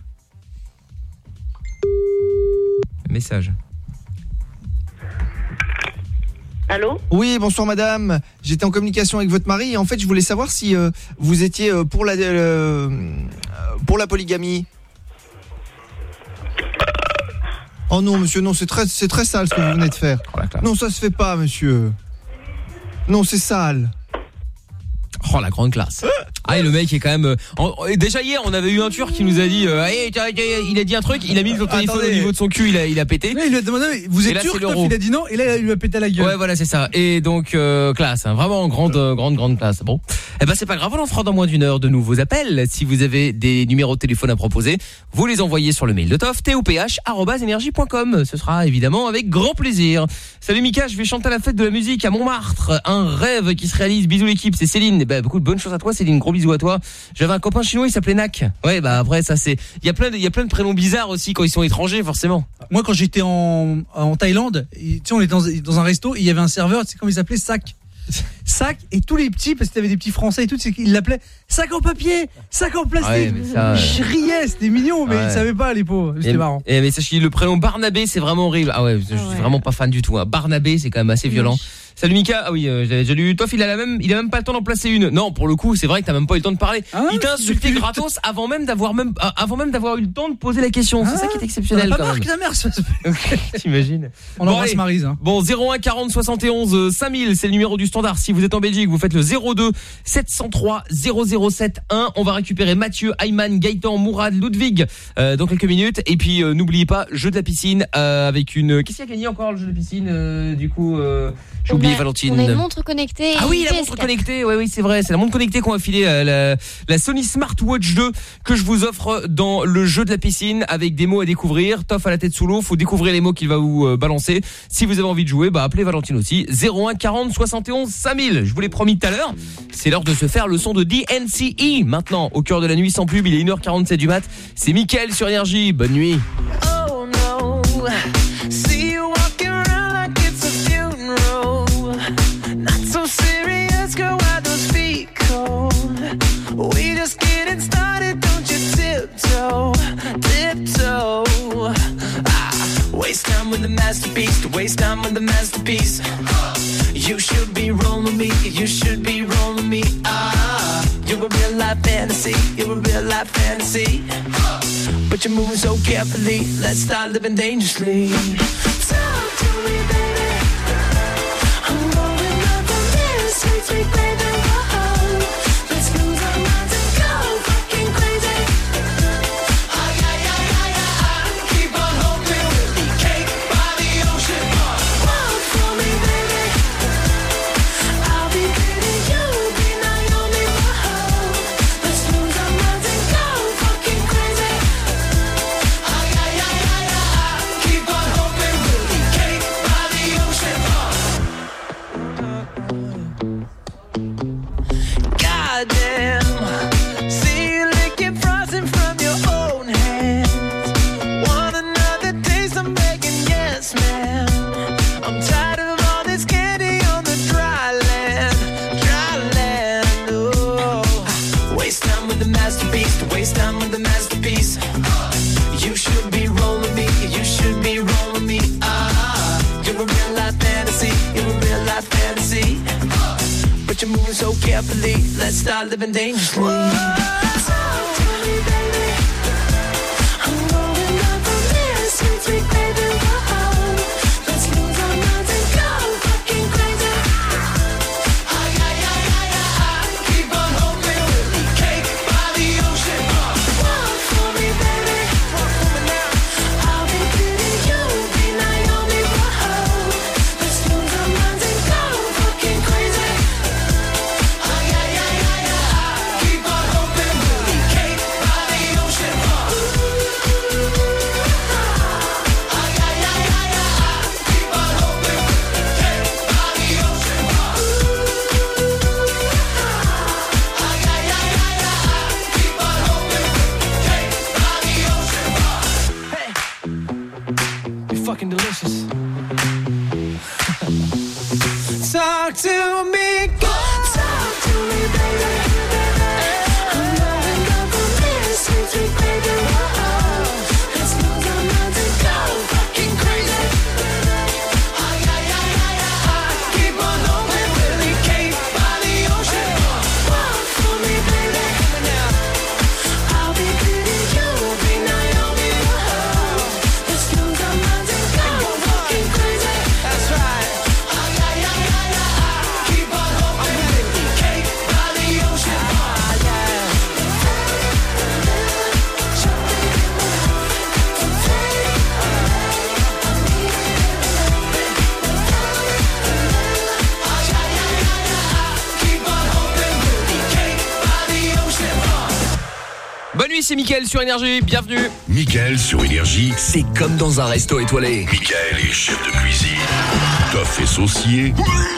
Message. Allô? Oui, bonsoir madame. J'étais en communication avec votre mari et en fait, je voulais savoir si euh, vous étiez euh, pour la euh, pour la polygamie. Oh non, monsieur, non, c'est très c'est très sale ce que vous venez de faire. Non, ça se fait pas, monsieur. Non, c'est sale. Oh la grande classe. Ah et le mec est quand même euh, en- déjà hier on avait eu un turc qui nous a dit euh, hey, tiens, tiens, il a dit un truc, il a mis le téléphone Attendez. au niveau de son cul, il a, il a pété. Là, il lui a demandé, vous Et êtes là, turc, c'est toi, l'euro. il a dit non, et là, il lui a pété la gueule. Ouais voilà c'est ça. Et donc euh, classe, hein, vraiment grande euh, grande grande classe. Bon, eh ben c'est pas grave, on en fera dans moins d'une heure de nouveaux appels. Si vous avez des numéros de téléphone à proposer, vous les envoyez sur le mail de Toff t o p h arobase énergie point com. Ce sera évidemment avec grand plaisir. Salut Mika, je vais chanter à la fête de la musique à Montmartre. Un rêve qui se réalise. Bisous l'équipe, c'est Céline. Eh ben beaucoup de bonnes choses à toi Céline, gros bisous à toi. J'avais un copain chinois, il s'appelait Nak. Ouais bah après ça c'est il y a plein de il y a plein de prénoms bizarres aussi quand ils sont étrangers forcément. Moi, quand j'étais en, en Thaïlande, et, tu sais, on était dans, dans un resto, et il y avait un serveur, tu sais comment il s'appelait? Sac. Sac, et tous les petits, parce qu'il y avait des petits français et tout, c'est qu'ils l'appelaient sac en papier, sac en plastique. Ouais, mais ça, Je riais, c'était mignon, mais Ouais. ils savaient pas, les pauvres. C'était Et, marrant. et mais sachez le prénom Barnabé c'est vraiment horrible. Ah ouais, je suis vraiment pas fan du tout. Hein. Barnabé c'est quand même assez violent. Salut Mika. Ah oui, euh, j'avais déjà lu. Toff il a la même, il a même pas le temps d'en placer une. Non, pour le coup, c'est vrai que t'as même pas eu le temps de parler. il t'a insulté gratos avant même d'avoir même euh, avant même d'avoir eu le temps de poser la question. C'est ça qui est exceptionnel T'en as quand pas même. marre que ta mère se fasse- T'imagines. On Bon, embrasse allez. Maryse. Hein. Bon, zéro un quarante soixante et onze cinq mille, c'est le numéro du standard. Si vous êtes en Belgique, vous faites le zéro deux sept zéro trois zéro zéro sept un. On va récupérer Mathieu, Ayman, Gaëtan, Mourad, Ludwig euh, dans quelques minutes. Et puis euh, n'oubliez pas, jeu de la piscine euh, avec une. Qu'est-ce qu'il y a gagné encore le jeu de la piscine euh, Du coup, euh, j'ai oublié On a- Valentine. On a une montre connectée. et Ah oui, une la P S montre quatre. connectée. Ouais, oui, c'est vrai. C'est la montre connectée qu'on va filer à la, la Sony Smartwatch deux que je vous offre dans le jeu de la piscine avec des mots à découvrir. Toff à la tête sous l'eau. Faut découvrir les mots qu'il va vous euh, balancer. Si vous avez envie de jouer, bah appelez Valentine aussi. zéro un quarante soixante et onze cinq mille. Je vous l'ai promis tout à l'heure. C'est l'heure de se faire le son de D N C E. Maintenant, au cœur de la nuit sans pub, il est une heure quarante-sept du mat. C'est Mickaël sur Énergie. Bonne nuit. Oh no, see you walking around like it's a funeral. Not so serious, girl, why those feet cold? We just getting started, don't you tiptoe, tiptoe. Ah, waste time with the masterpiece, to waste time with the masterpiece. You should be rolling me, you should be rolling me. Ah, you're a real life fantasy, you're a real life fantasy. But you're moving so carefully, let's start living dangerously. Talk to me, baby. I'm rolling up on this sweet, sweet baby. Whoa. Let's lose our minds and go fucking crazy. Ay, ay, ay, ay, ay. Keep on hoping we'll be cake by the ocean. Walk for me, baby. I'll be pretty, you'll be Naomi. Whoa. Let's lose our minds and go fucking crazy. Ay, ay, ay, ay, ay. Keep on hoping we'll be cake by the that you're moving so carefully. Let's start living dangerously. Talk to me, baby. I'm going up on this sweet, sweet baby. Whoa. Let's lose our minds and go fucking crazy. Ay, ay, ay, ay, ay. Keep on hoping we'll be cake by the ocean. Walk for me, baby. Walk for me now. I'll be pretty, you'll be Naomi. Whoa. Let's lose our minds and go fucking crazy. Ay, ay, ay, ay, ay. Keep on hoping we'll be cake by the ocean. Ay, ay, ay, ay, ay. Keep on hoping we'll be cake by the ocean. Ay, ay, ay, ay, ay. Keep on hoping we'll be cake by the ocean. Hey, you're fucking delicious. Talk to me, go. Talk to me, baby. I'm going up on this sweet, sweet baby. Whoa. Let's lose our minds and go fucking crazy. Ay, ay, ay, ay, ay. Keep on hoping we'll be cake by the ocean. Walk for me, baby. I'll be pretty, you'll be Naomi. Whoa. Let's lose our minds and go fucking crazy. That's right. Ay, ay, ay, ay, ay. Keep on hoping we'll be cake by the ocean. Ah, yeah. Bonne nuit, c'est Mickaël sur Énergie, bienvenue. Mickaël sur Énergie, c'est comme dans un resto étoilé. Mickaël est chef de cuisine. Toff est saucier.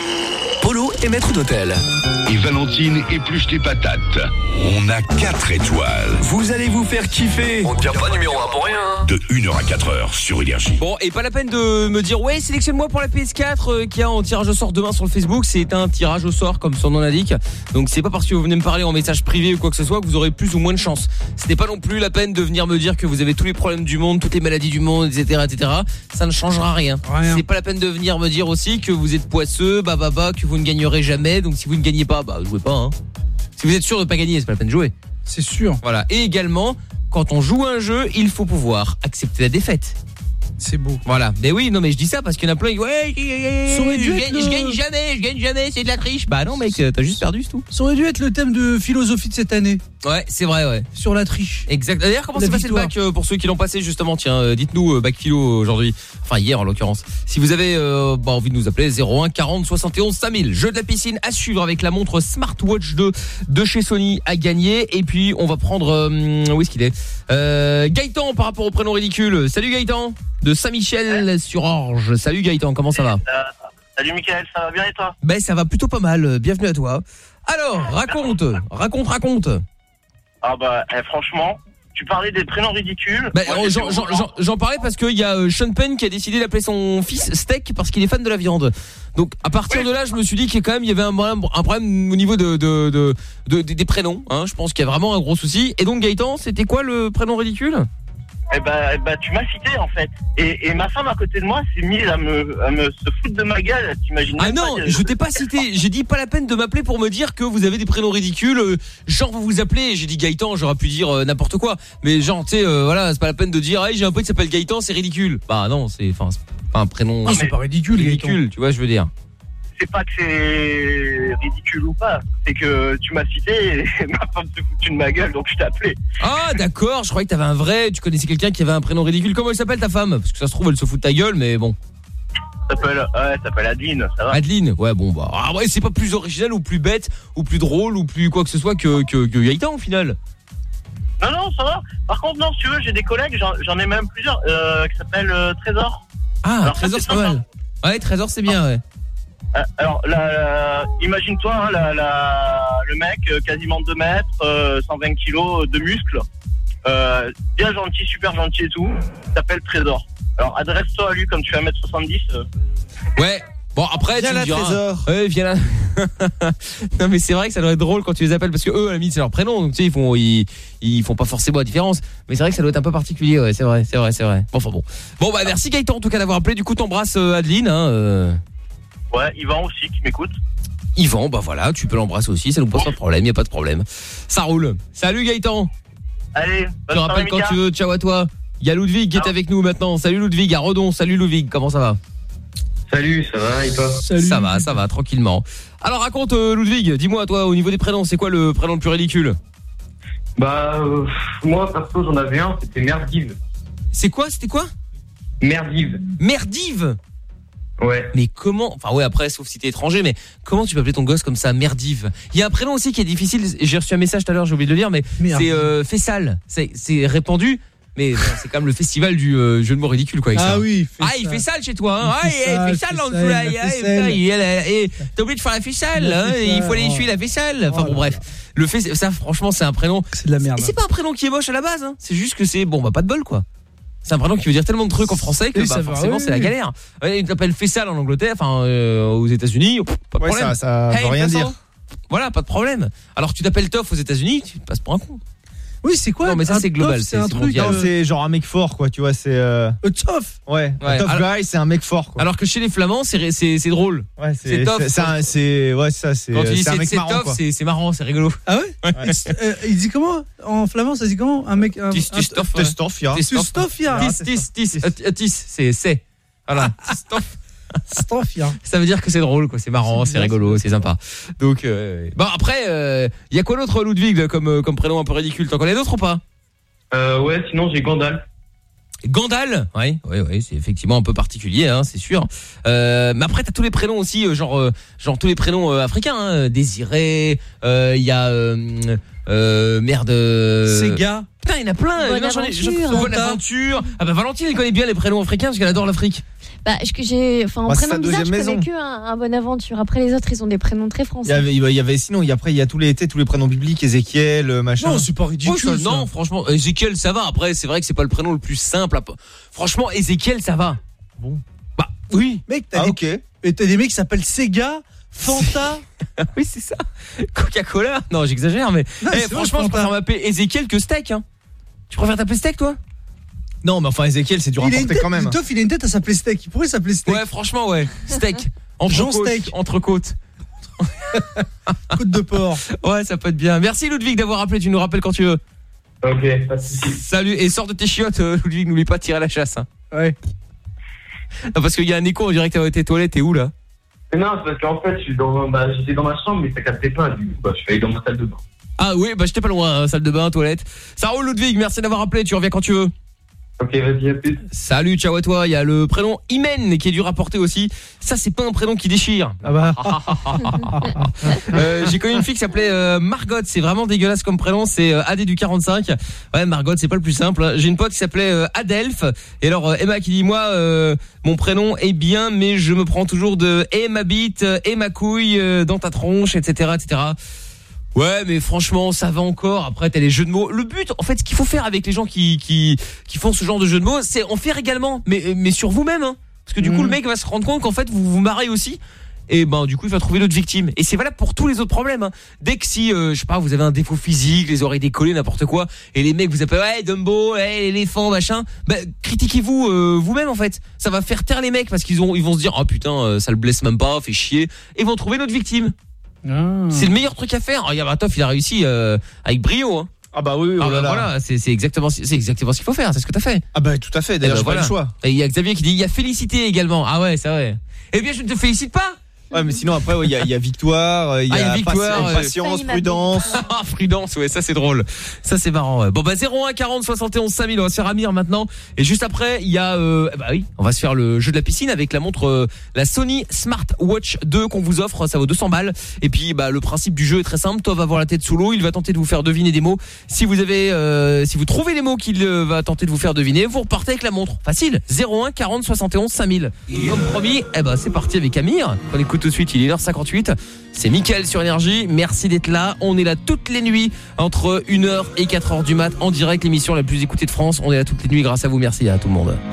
Polo est maître d'hôtel. Et Valentine épluche les patates. On a quatre étoiles. Vous allez vous faire kiffer. On ne tient pas numéro un pour rien. De une heure à quatre heures sur Énergie. Bon, et pas la peine de me dire ouais, sélectionne-moi pour la P S quatre euh, qui a en tirage au sort demain sur le Facebook. C'est un tirage au sort comme son nom l'indique. Donc c'est pas parce que vous venez me parler en message privé ou quoi que ce soit que vous aurez plus ou moins de chance. Ce n'est pas non plus la peine de venir me dire que vous avez tous les problèmes du monde, toutes les maladies du monde, et cetera, et cetera. Ça ne changera rien. rien. C'est pas la peine de venir me dire aussi que vous êtes poisseux, bah bah bah, que vous ne gagnerez jamais. Donc si vous ne gagnez pas, bah jouez pas. Hein. Si vous êtes sûr de pas gagner, c'est pas la peine de jouer. C'est sûr. Voilà. Et également, quand on joue un jeu, il faut pouvoir accepter la défaite. C'est beau. Voilà. Mais oui, non mais je dis ça parce qu'il y en a plein qui ouais, Ça aurait dû je, être gagne, le- je gagne jamais, je gagne jamais, c'est de la triche. Bah non mec, t'as juste perdu, c'est tout. Ça aurait dû être le thème de philosophie de cette année. Ouais, c'est vrai, ouais. Sur la triche. Exact. D'ailleurs, comment La s'est passé le victoire. bac euh, pour ceux qui l'ont passé justement? Tiens, euh, dites-nous euh, bac philo aujourd'hui, enfin hier en l'occurrence. Si vous avez euh, bah, envie de nous appeler zéro un quarante soixante et onze cinq mille. Jeu de la piscine à suivre avec la montre Smartwatch deux de chez Sony à gagner. Et puis on va prendre euh, où est-ce qu'il est euh, Gaëtan par rapport au prénom ridicule. Salut Gaëtan de Saint-Michel sur Orge. Salut Gaëtan, comment ça va? Euh, salut Mickaël, ça va bien et toi? Ben ça va plutôt pas mal. Bienvenue à toi. Alors raconte, raconte, raconte. Ah bah eh, franchement, tu parlais des prénoms ridicules. Bah, Moi, euh, j'étais j'en, au j'en, courant. j'en- j'en parlais parce qu'il y a euh, Sean Penn qui a décidé d'appeler son fils Steak parce qu'il est fan de la viande. Donc à partir de là, je me suis dit qu'il y a quand même il y avait un problème, un problème au niveau de, de, de, de- de- des prénoms. Hein. Je pense qu'il y a vraiment un gros souci. Et donc Gaëtan, c'était quoi le prénom ridicule? Eh bah, eh bah, tu m'as cité en fait. Et, et ma femme à côté de moi s'est mise à me, à me se foutre de ma gueule. T'imagines Ah même non, pas que- je t'ai pas cité. J'ai dit pas la peine de m'appeler pour me dire que vous avez des prénoms ridicules. euh, Genre vous vous appelez. J'ai dit Gaëtan, j'aurais pu dire euh, n'importe quoi. Mais genre tu sais, euh, voilà, c'est pas la peine de dire. Hey, j'ai un pote qui s'appelle Gaëtan, c'est ridicule. Bah non, c'est, enfin, c'est pas un prénom. Non, c'est pas ridicule, ridicule. Tu vois, je veux dire. C'est pas que c'est ridicule ou pas. C'est que tu m'as cité et ma femme se foutu de ma gueule, donc je t'ai appelé. Ah d'accord, je croyais que t'avais un vrai, tu connaissais quelqu'un qui avait un prénom ridicule. Comment elle s'appelle ta femme? Parce que ça se trouve elle se fout de ta gueule, mais bon. Ça s'appelle, ouais, ça s'appelle Adeline, ça va. Adeline, ouais bon bah, ah ouais c'est pas plus original ou plus bête ou plus drôle ou plus quoi que ce soit que, que, que Gaëtan au final. Non, non, ça va. Par contre, non, si tu veux, j'ai des collègues, j'en, j'en ai même plusieurs, euh, qui s'appellent euh, Trésor. Ah, Alors, Trésor ça, c'est pas mal. Ouais, Trésor c'est bien, ouais. Euh, alors, la, la- imagine-toi, hein, la, la, le mec, euh, quasiment deux mètres, euh, cent vingt kilos de muscles, euh, bien gentil, super gentil et tout, s'appelle Trésor. Alors, adresse-toi à lui comme tu fais un mètre soixante-dix. Euh. Ouais. Bon après Viens tu là, me diras. Trésor. Ouais, viens là. Non mais c'est vrai que ça doit être drôle quand tu les appelles parce que eux à la limite c'est leur prénom donc tu sais ils font ils, ils font pas forcément la différence mais c'est vrai que ça doit être un peu particulier ouais c'est vrai c'est vrai c'est vrai. Bon enfin bon. Bon bah merci Gaëtan en tout cas d'avoir appelé du coup t'embrasses euh, Adeline hein. Euh... Ouais, Yvan aussi qui m'écoute. Yvan, bah voilà, tu peux l'embrasser aussi, ça nous pose pas de problème, y a pas de problème. Ça roule. Salut Gaëtan. Allez, Tu rappelles quand tu veux, ciao à toi. Il y a Ludwig qui est avec nous maintenant. Salut Ludwig, à Redon. Salut Ludwig, comment ça va? Salut, ça va et toi? Salut. Ça va, ça va, tranquillement. Alors raconte euh, Ludwig, dis-moi toi, au niveau des prénoms, c'est quoi le prénom le plus ridicule? Bah, euh, moi, perso, j'en avais un, c'était Merdive. C'est quoi, c'était quoi? Merdive. Merdive? Ouais. Mais comment, enfin ouais, après, sauf si t'es étranger, mais comment tu peux appeler ton gosse comme ça, Merdive? Il y a un prénom aussi qui est difficile, j'ai reçu un message tout à l'heure, j'ai oublié de le dire, mais Merdive. C'est euh, Fessal, c'est, c'est répandu. Mais bon, c'est quand même le festival du euh, jeu de mots ridicule quoi avec Ah ça. oui, Ah, il fait sale chez toi hein. Il Ah, fait il sale, fait sale dans le fait soleil. sale, Ah, fait putain, sale. il- elle- et t'as oublié de faire la ficelle La hein, ficelle, il faut aller oh. essuyer la ficelle. Enfin bon bref, le fait ça franchement, c'est un prénom. C'est de la merde. Et c'est pas un prénom qui est moche à la base hein. C'est juste que c'est bon bah pas de bol quoi. C'est un prénom qui veut dire tellement de trucs en français que Oui, bah, ça va, forcément oui, c'est la oui. galère. Ouais, il t'appelle Fessal en Angleterre, enfin euh, aux États-Unis, pff, pas de Ouais, problème. ça- ça veut rien Vincent. dire. Voilà, pas de problème. Alors tu t'appelles Toff aux États-Unis, tu passes pour un con. Oui, c'est quoi? Non, mais ça, Un c'est global, tof, c'est- un c'est truc. mondial. Non, c'est genre un mec fort quoi, tu vois, c'est euh... euh, tof. Ouais, Ouais, un tough alors- guy, c'est un mec fort quoi. Alors que chez les Flamands, c'est c'est c'est drôle. Ouais, c'est c'est tough. c'est- c'est un- c'est ouais, ça c'est Quand tu dis c'est un c'est mec c'est marrant tough, quoi. c'est c'est marrant, c'est rigolo. Ah ouais? Euh, Il dit comment? En flamand, ça dit comment? Un mec. un- Tis un- tis tof. Testoff, ya. Tustofia. Tis tis tis euh, tis c'est c'est. Voilà, tis tof. Stofia. Ça veut dire que c'est drôle quoi, c'est marrant, c'est rigolo, c'est sympa. Donc euh, bon après euh, il y a quoi d'autre Ludwig là, comme euh, comme prénom un peu ridicule? T'en connais d'autres ou pas? Euh, ouais, sinon j'ai Gandalf. Gandalf, oui, oui, oui, c'est effectivement un peu particulier, hein, c'est sûr. Euh, mais après, t'as tous les prénoms aussi, euh, genre, euh, genre tous les prénoms euh, africains, hein, Désiré. Il euh, y a euh, euh, merde. Euh... Sega. Putain, il y en a plein. Bonne Non, j'en ai- j'en- aventure. Bonne aventure. Ah bah Valentine, elle connaît bien les prénoms africains parce qu'elle adore l'Afrique. Bah, je- que j'ai, enfin, en Bah, c'est prénom sa bizarre, je deuxième connais maison. que un, un Bonne Aventure. Après, les autres, ils ont des prénoms très Il y français. avait il y avait sinon il y a après il y a tous les tu sais, tous les prénoms bibliques, Ézéchiel, euh, machin. Non, c'est pas Oh, ridicule. ça, ça. non, franchement, Ézéchiel, ça va. Après, c'est vrai que c'est pas le prénom le plus simple. à- Franchement, Ézéchiel, ça va. Bon. Bah oui. Mec, t'as Ah, des, OK. et t'as des mecs qui s'appellent Sega, Fanta. Oui, c'est ça. Coca-Cola. Non, j'exagère, mais Non, eh, c'est vrai, franchement, je Fanta. préfère m'appeler Ézéchiel que Steak. Hein. Tu préfères t'appeler Steak, toi? Non, mais enfin Ézéchiel, c'est dur à Il a une porter tête, quand même. Toff, il a une tête à s'appeler Steak. Il pourrait s'appeler Steak. Ouais, franchement, ouais. Steak. Jean Entrecôte. Steak. Entrecôte. Côte de porc. Ouais, ça peut être bien. Merci Ludwig d'avoir appelé. Tu nous rappelles quand tu veux. Ok, pas de soucis. Salut. Et sors de tes chiottes, euh, Ludwig. N'oublie pas de tirer la chasse. Hein. Ouais. Non, parce qu'il y a un écho. On dirait que t'es dans tes toilettes. T'es où là? Mais non, c'est parce qu'en fait, je suis dans, bah, j'étais dans ma chambre, mais ça captait pas. Du coup, bah, je suis allé dans ma salle de bain. Ah oui, bah j'étais pas loin. Hein, salle de bain, toilette. Ça roule, Ludwig. Merci d'avoir appelé. Tu reviens quand tu veux. Ok, vas-y, à plus. Salut, ciao à toi. Il y a le prénom Imen qui est dû rapporter aussi. Ça, c'est pas un prénom qui déchire. Ah bah. Euh, j'ai connu une fille qui s'appelait euh, Margot. C'est vraiment dégueulasse comme prénom. C'est euh, A D du quarante-cinq. Ouais, Margot, c'est pas le plus simple. hein. J'ai une pote qui s'appelait euh, Adelph. Et alors euh, Emma qui dit moi, euh, mon prénom est bien, mais je me prends toujours de et ma bite et ma couille euh, dans ta tronche, et cetera, et cetera. Ouais, mais franchement, ça va encore. Après, t'as les jeux de mots. Le but, en fait, ce qu'il faut faire avec les gens qui qui qui font ce genre de jeux de mots, c'est en faire également, mais mais sur vous-même, hein. Parce que du Mmh. coup, le mec va se rendre compte qu'en fait, vous vous marrez aussi. Et ben, du coup, il va trouver d'autres victimes. Et c'est valable pour tous les autres problèmes. Hein. Dès que si, euh, je sais pas, vous avez un défaut physique, les oreilles décollées, n'importe quoi, et les mecs vous appellent, ouais, Dumbo, ouais, éléphant, machin. Bah, critiquez-vous euh, vous-même en fait. Ça va faire taire les mecs parce qu'ils ont, ils vont se dire, oh putain, euh, ça le blesse même pas, fait chier, et vont trouver d'autres victimes. Ah. C'est le meilleur truc à faire. Regarde, Ratov, il a réussi euh, avec brio. Hein. Ah bah oui, oui, Ah oh bah là là. voilà, c'est c'est exactement c'est exactement ce qu'il faut faire, c'est ce que t'as fait. Ah bah tout à fait, d'ailleurs Eh j'ai ben pas le choix. Et il y a Xavier qui dit il y a Félicité également. Ah ouais, c'est vrai. Eh bien, je ne te félicite pas. Ouais, mais sinon après il ouais, y, a, y a victoire, il y, Ah, y a a victoire, patience, euh, patience, prudence. Ah, prudence, ouais, ça c'est drôle. Ça c'est marrant. Ouais. Bon bah zéro un quarante soixante et onze cinq mille, on va se faire Amir maintenant. Et juste après, il y a euh, bah oui, on va se faire le jeu de la piscine avec la montre euh, la Sony Smartwatch deux qu'on vous offre, ça vaut deux cents balles. Et puis bah le principe du jeu est très simple, Toi va avoir la tête sous l'eau, il va tenter de vous faire deviner des mots. Si vous avez euh, si vous trouvez les mots qu'il euh, va tenter de vous faire deviner, vous repartez avec la montre. Facile. zéro un quarante soixante et onze cinq mille. Comme promis, eh ben c'est parti avec Amir. On écoute tout de suite, il est une heure cinquante-huit. C'est Mickaël sur Énergie, merci d'être là. On est là toutes les nuits entre une heure et quatre heures du mat en direct, l'émission la plus écoutée de France. On est là toutes les nuits grâce à vous, merci à tout le monde.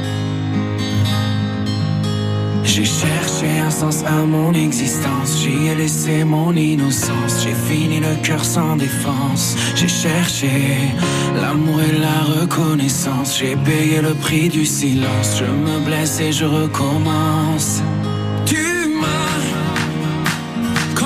J'ai cherché un sens à mon existence, j'y ai laissé mon innocence, j'ai fini le cœur sans défense. J'ai cherché l'amour et la reconnaissance, j'ai payé le prix du silence, je me blesse et je recommence. Tu m'as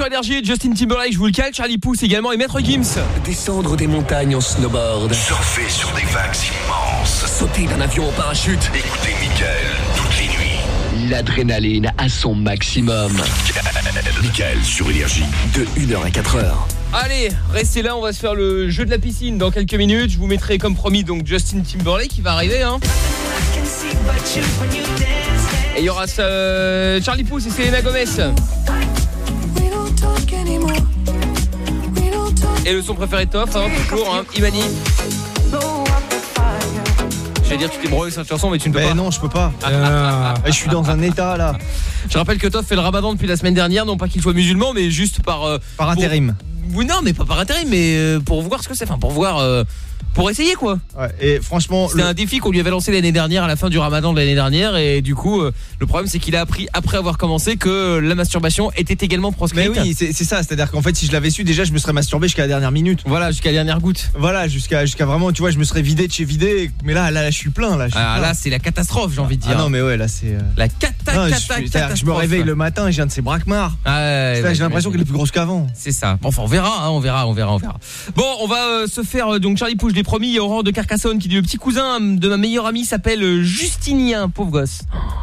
Énergie, Justin Timberlake, je vous le cale, Charlie Pouce également et Maître Gims. Descendre des montagnes en snowboard. Surfer sur des vagues immenses. Sauter d'un avion en parachute. Écoutez Mickaël toutes les nuits. L'adrénaline à son maximum. Mickaël sur Énergie. De une heure à quatre heures. Allez, restez là, on va se faire le jeu de la piscine dans quelques minutes. Je vous mettrai comme promis donc Justin Timberlake qui va arriver hein. Et il y aura euh, Charlie Pouce et Selena Gomez. Et le son préféré de Toff, hein, toujours, hein, Imani. J'allais dire tu t'es broyé cette chanson mais tu ne peux mais pas. Non je peux pas. Euh, je suis dans un état là. Je rappelle que Toff fait le ramadan depuis la semaine dernière, non pas qu'il soit musulman mais juste par euh, par intérim. Pour... Oui non mais pas par intérim mais euh, pour voir ce que c'est, enfin pour voir euh, pour essayer quoi. Ouais, et franchement c'était le... un défi qu'on lui avait lancé l'année dernière à la fin du ramadan de l'année dernière et du coup euh, le problème c'est qu'il a appris après avoir commencé que la masturbation était également proscrite. Mais oui c'est ça, c'est-à-dire qu'en fait si je l'avais su déjà je me serais masturbé jusqu'à la dernière minute. Voilà jusqu'à la dernière goutte. Voilà jusqu'à jusqu'à vraiment tu vois je me serais vidé de chez vidé mais là là, là je suis plein là. Je suis ah plein. Là c'est la catastrophe j'ai envie de dire. Ah non mais ouais là c'est euh... la cata non, cata je, suis, catastrophe. Je me réveille le matin et je viens de ces braquemars. Ah ouais, ouais, j'ai l'impression qu'elle est plus grosse qu'avant. C'est ça. Bon, enfin on verra hein, on verra on verra on verra. Bon on va euh, se faire euh, donc Charlie Pouce je l'ai promis, il y a Aurore de Carcassonne qui dit le petit cousin de ma meilleure amie s'appelle Justinien, pauvre gosse.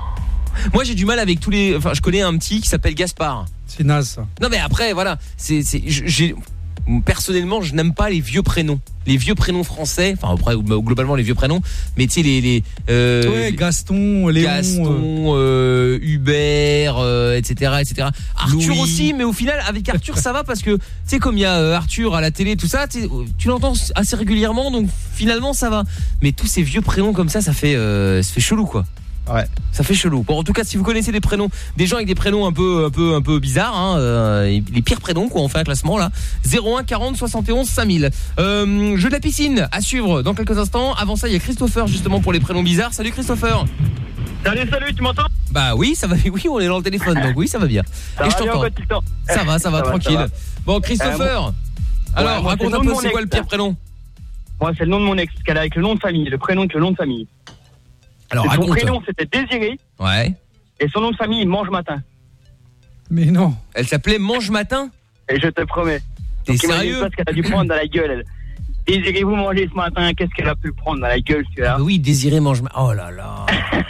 Moi j'ai du mal avec tous les enfin je connais un petit qui s'appelle Gaspard. C'est naze ça. Non mais après voilà, c'est c'est j'ai personnellement, je n'aime pas les vieux prénoms. Les vieux prénoms français, enfin après globalement les vieux prénoms, mais tu sais les les euh, ouais, Gaston, Léon, Gaston, euh, Hubert, euh, et cetera, et cetera. Arthur Louis. aussi, mais au final avec Arthur ça va parce que tu sais comme il y a euh, Arthur à la télé tout ça, tu l'entends assez régulièrement donc finalement ça va. Mais tous ces vieux prénoms comme ça, ça fait euh, ça fait chelou quoi. Ouais, ça fait chelou. Bon, en tout cas, si vous connaissez des prénoms, des gens avec des prénoms un peu, un peu, un peu bizarres, hein, euh, les pires prénoms, quoi, on fait un classement là. zéro un quarante soixante et onze cinq mille. Euh, jeu de la piscine à suivre dans quelques instants. Avant ça, il y a Christopher justement pour les prénoms bizarres. Salut Christopher. Salut, salut, tu m'entends? Bah oui, ça va. Oui, on est dans le téléphone, donc oui, ça va bien. Ça et va je t'entends. bien, ça va, ça va, ça tranquille. Va, ça va. Bon, Christopher. Euh, alors, ouais, raconte un peu, c'est quoi le pire prénom? Moi, c'est le nom de mon ex, qu'elle a avec le nom de famille, le prénom que le nom de famille. Alors, son raconte. prénom c'était Désiré. Ouais. Et son nom de famille Mange Matin. Mais non. Elle s'appelait Mange Matin. Et je te promets. T'es sérieux? Parce qu'elle a dû prendre dans la gueule. Elle. Désirez-vous manger ce matin? Qu'est-ce qu'elle a pu prendre dans la gueule, tu vois? Ah oui, Désiré Mange Matin. Oh là là.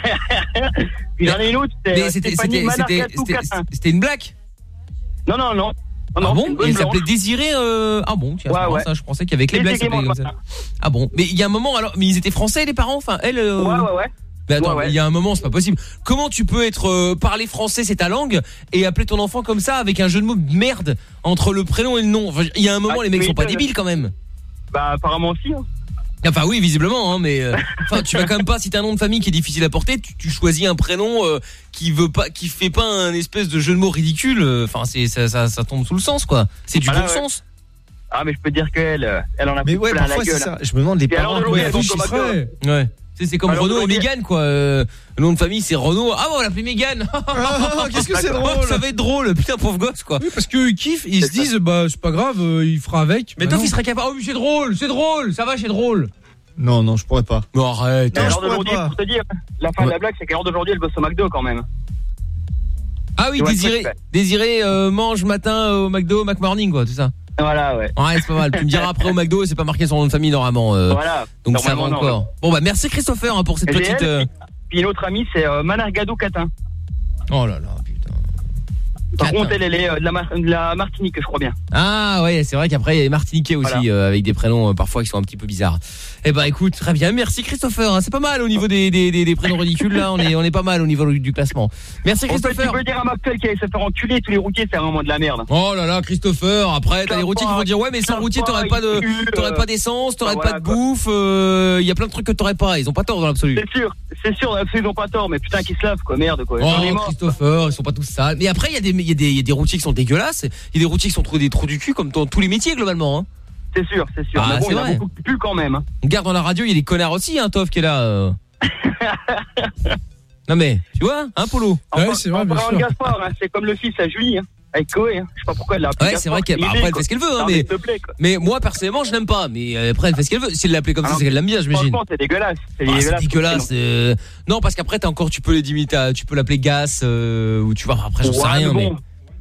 Puis j'en ai une autre. Mais c'était c'était c'était c'était une blague? Non non non. Ah non, bon? Il s'appelait Désiré euh... Ah bon, tiens, ouais, ouais. Ça, je pensais qu'avec les blagues comme ça. Ah bon, mais il y a un moment alors mais ils étaient français les parents enfin elle euh... Ouais ouais ouais. Mais attends, il ouais, ouais. y a un moment, c'est pas possible. Comment tu peux être euh, parler français, c'est ta langue, et appeler ton enfant comme ça avec un jeu de mots de merde entre le prénom et le nom? Enfin, il y a un moment, ah, les mecs sont pas débiles quand même. Bah apparemment aussi. Hein. Enfin oui, visiblement, hein, mais euh, enfin tu vas quand même pas si t'as un nom de famille qui est difficile à porter, tu, tu choisis un prénom euh, qui veut pas, qui fait pas un espèce de jeu de mots ridicule. Enfin euh, c'est ça, ça, ça tombe sous le sens quoi. C'est du ah, bon ouais. sens. Ah mais je peux te dire qu'elle, elle en a mais ouais, plein parfois la gueule. C'est ça. Je me demande les et parents comment ils Ouais. C'est, c'est comme alors, Renaud et Mégane quoi. Euh, le nom de famille c'est Renaud. Ah bon on l'appelait Mégane. Ah, qu'est-ce que c'est drôle. Ça va être drôle. Putain pauvre gosse quoi. Oui parce qu'ils kiffent, ils se disent bah c'est pas grave, euh, il fera avec. Mais bah, toi il serait capable. Oh mais c'est drôle, c'est drôle. Ça va c'est drôle. Non non je pourrais pas. Non arrête. Mais alors d'aujourd'hui pour te dire, la fin ouais. de la blague c'est qu'à l'heure d'aujourd'hui elle bosse au McDo quand même. Ah oui Désiré, Désiré euh, mange matin au McDo, McMorning quoi tout ça. Voilà ouais. Ouais c'est pas mal. Tu me diras après au McDo c'est pas marqué son nom de famille normalement. Euh, voilà. Donc ça va encore. Non, ouais. Bon bah merci Christopher hein, pour cette et petite. Elle, euh... Puis une autre amie c'est euh, Manargado Catin. Oh là là putain. Par contre elle, elle est euh, de, la Mar- de la Martinique je crois bien. Ah ouais c'est vrai qu'après il y a les Martiniquais aussi voilà. euh, avec des prénoms euh, parfois qui sont un petit peu bizarres. Eh ben écoute très bien merci Christopher hein, c'est pas mal au niveau des, des, des, des prénoms ridicules là on est on est pas mal au niveau du classement. Merci Christopher. Tu peux dire à Maxwell qui allait se faire enculer tous les routiers c'est vraiment de la merde. Oh là là Christopher après t'as les routiers qui vont dire ouais mais sans routier t'aurais pas de t'aurais pas d'essence t'aurais pas de bouffe il euh, y a plein de trucs que t'aurais pas ils ont pas tort dans l'absolu. C'est sûr c'est sûr ils ont pas tort mais putain qu'ils se lavent quoi merde quoi. Oh Christopher ils sont pas tous sales mais après il y a des il y a des il y a des routiers qui sont dégueulasses il y a des routiers qui sont trop des trous du cul comme dans tous les métiers globalement hein. C'est sûr, c'est sûr. Ah, mais bon, c'est il y vrai. a beaucoup de pubs quand même. Hein. Regarde dans la radio, il y a des connards aussi, hein, Toff qui est là. Euh... non mais, tu vois, hein, Polo. Ouais, c'est vrai, bien sûr. Gaspard, hein, c'est comme le fils à Julie, hein, avec Koé. Hein. Je sais pas pourquoi elle l'a appelé. Ouais, c'est vrai qu'elle, bah, après elle fait ce qu'elle veut, hein, mais. Plaît, mais moi personnellement, je l'aime pas. Mais euh, après elle fait ce qu'elle veut. Si elle l'appelait comme ah, ça, c'est qu'elle l'aime bien, j'imagine. Franchement, c'est dégueulasse. C'est ah, dégueulasse. C'est dégueulasse. Euh... Non, parce qu'après t'as encore, tu peux les limiter, tu peux l'appeler Gas euh, ou tu vois. Après, j'en ouais, sais rien, mais. Bon.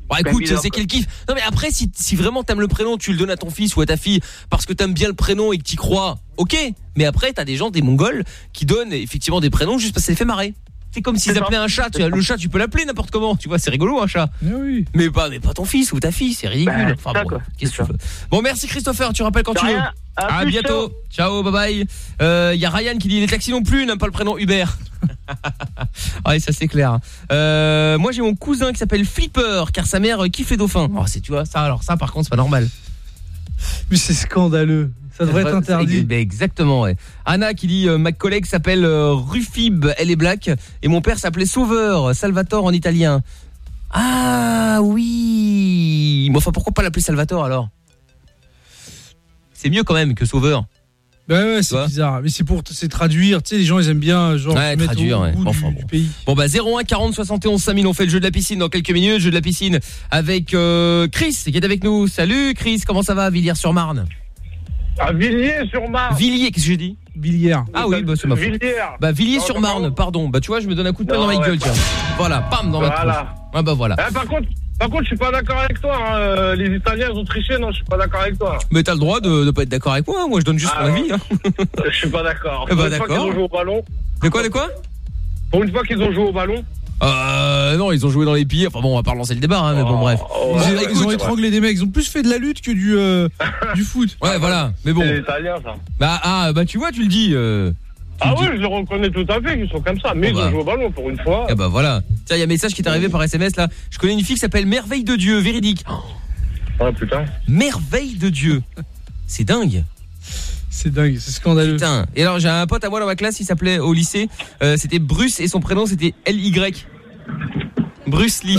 Bah écoute, c'est quel kiff. Non mais après, si, si vraiment t'aimes le prénom, tu le donnes à ton fils ou à ta fille parce que t'aimes bien le prénom et que t'y crois, ok. Mais après, t'as des gens, des Mongols, qui donnent effectivement des prénoms juste parce que ça les fait marrer. C'est comme s'ils appelaient un chat. Tu vois, le chat, tu peux l'appeler n'importe comment. Tu vois, c'est rigolo un chat. Mais oui. Mais pas, mais pas ton fils ou ta fille, c'est ridicule. Enfin bon, qu'est-ce que tu veux. Bon, merci Christopher. Tu rappelles quand tu veux. À, à bientôt. Ciao, bye bye. Il euh, y a Ryan qui dit les taxis non plus n'aiment pas le prénom Hubert. Ouais, ça c'est clair. Euh, moi j'ai mon cousin qui s'appelle Flipper car sa mère kiffe les dauphins. Oh, c'est tu vois ça alors ça par contre c'est pas normal. Mais c'est scandaleux. Ça devrait être interdit. Exactement, ouais. Anna qui dit euh, ma collègue s'appelle euh, Rufib, elle est black et mon père s'appelait Sauveur, Salvatore en italien. Ah oui. Bon, enfin pourquoi pas l'appeler Salvatore alors? C'est mieux quand même que Sauveur. Bah ouais, c'est bizarre, mais c'est pour c'est traduire, tu sais les gens ils aiment bien genre ouais, se traduire mettre au ouais. goût Enfin, du, bon. du pays. Bon bah zéro un quarante soixante et onze cinq mille, on fait le jeu de la piscine dans quelques minutes, jeu de la piscine avec euh, Chris qui est avec nous. Salut Chris, comment ça va à Villiers-sur-Marne? À Villiers-sur-Marne. Villiers, qu'est-ce que j'ai dit? Villiers. Ah oui, bah c'est ma faute. Villiers. Bah Villiers-sur-Marne, pardon. Bah tu vois, je me donne un coup de poing dans ma gueule, tiens. Voilà, pam dans ma Voilà. tronche. Ah bah voilà. Eh, par contre, par contre, je suis pas d'accord avec toi. Hein. Euh, Les Italiens, ils ont triché. Non, je suis pas d'accord avec toi. Mais t'as le droit de, de pas être d'accord avec moi. Moi, je donne juste Ah, mon avis. Hein. Je suis pas d'accord. Eh bah, Pour une fois qu'ils d'accord. ont joué au ballon. De quoi, de quoi? Pour une fois qu'ils ont joué au ballon. Euh non, ils ont joué dans les pieds. Enfin bon, on va pas relancer le débat, hein, mais bon bref. Oh, Ils, ouais, ont, ouais, ils ont écoute, étranglé des mecs, ils ont plus fait de la lutte que du euh, du foot. Ouais, voilà. Mais bon. C'est italien ça. Bah ah bah tu vois, tu le dis. Euh... Ah ouais, je le reconnais tout à fait qu'ils sont comme ça. Mais Oh ils bah. ont joué au ballon pour une fois. Ah bah voilà. Tiens, il y a un message qui est arrivé par S M S là. Je connais une fille qui s'appelle Merveille de Dieu, véridique. Oh putain. Merveille de Dieu. C'est dingue. C'est dingue, c'est scandaleux. Putain. Et alors j'ai un pote à moi dans ma classe, il s'appelait au lycée, euh, c'était Bruce et son prénom c'était L Y. Bruce Lee.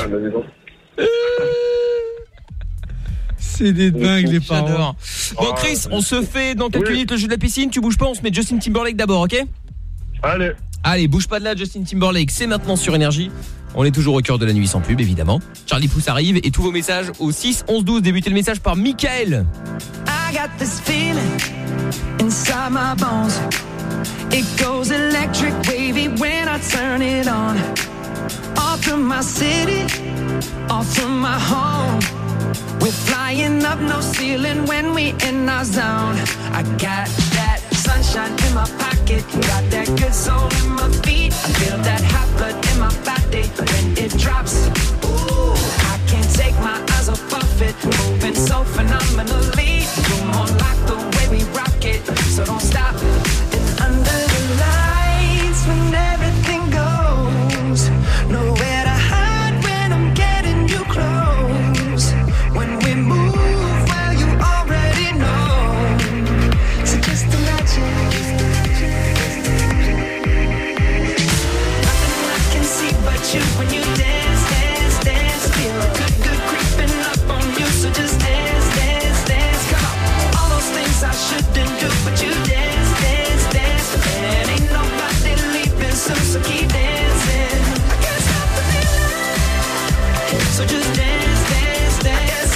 C'est des dingues les parents. J'adore. Bon Chris, on se fait dans quelques minutes le jeu de la piscine, tu bouges pas, on se met Justin Timberlake d'abord, OK? Allez. Allez, bouge pas de là, Justin Timberlake, c'est maintenant sur Énergie. On est toujours au cœur de la nuit sans pub évidemment. Charlie Pouce arrive et tous vos messages au six onze douze, débutez le message par Michael. I got this feeling inside my bones. It goes electric wavy when I turn it on. Off from my city, off from my home. We're flying up no ceiling when we in our zone. I got that sunshine in my pocket, got that good soul in my feet. I feel that hot blood in my body when it drops. Ooh, I can't take my eyes off of it, moving so phenomenally. You're more like the way we rock it, so don't stop. And under the lights when everything goes, nowhere to hide when I'm getting you close. When we move, well you already know. So just imagine. Nothing I can see but you when you dance, dance, dance. Feel good, good creeping up on you. So just dance, dance, dance. Come on. All those things I shouldn't do, but you dance, dance, dance. And ain't nobody leaving soon, so keep dancing. I can't stop the feeling. So just dance, dance, dance.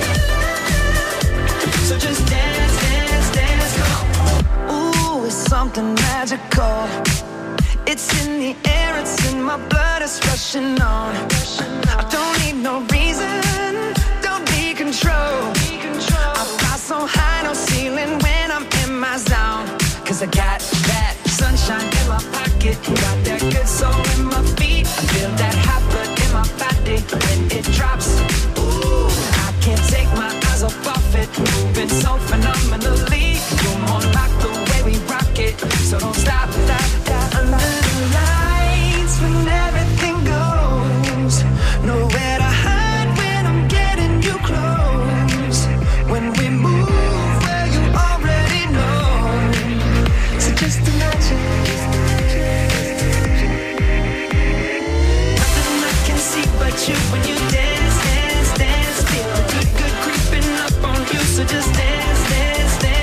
So just dance, dance, dance. Come on. Ooh, it's something magical. It's in the air, it's in my blood, it's rushing on. I don't need no reason, don't be control. I fly so high, no ceiling when I'm in my zone. Cause I got that sunshine in my pocket, got that good soul in my feet. I feel that hot blood in my body when it drops. Ooh, I can't take my eyes off of it, moving so phenomenally. You're more like the way we rock it, so don't stop, stop, stop. Under the lights when everything goes, nowhere to hide when I'm getting you close. When we move, well you already know. So just imagine. Nothing I can see but you when you dance, dance, dance. Feel good, good creeping up on you. So just dance, dance, dance.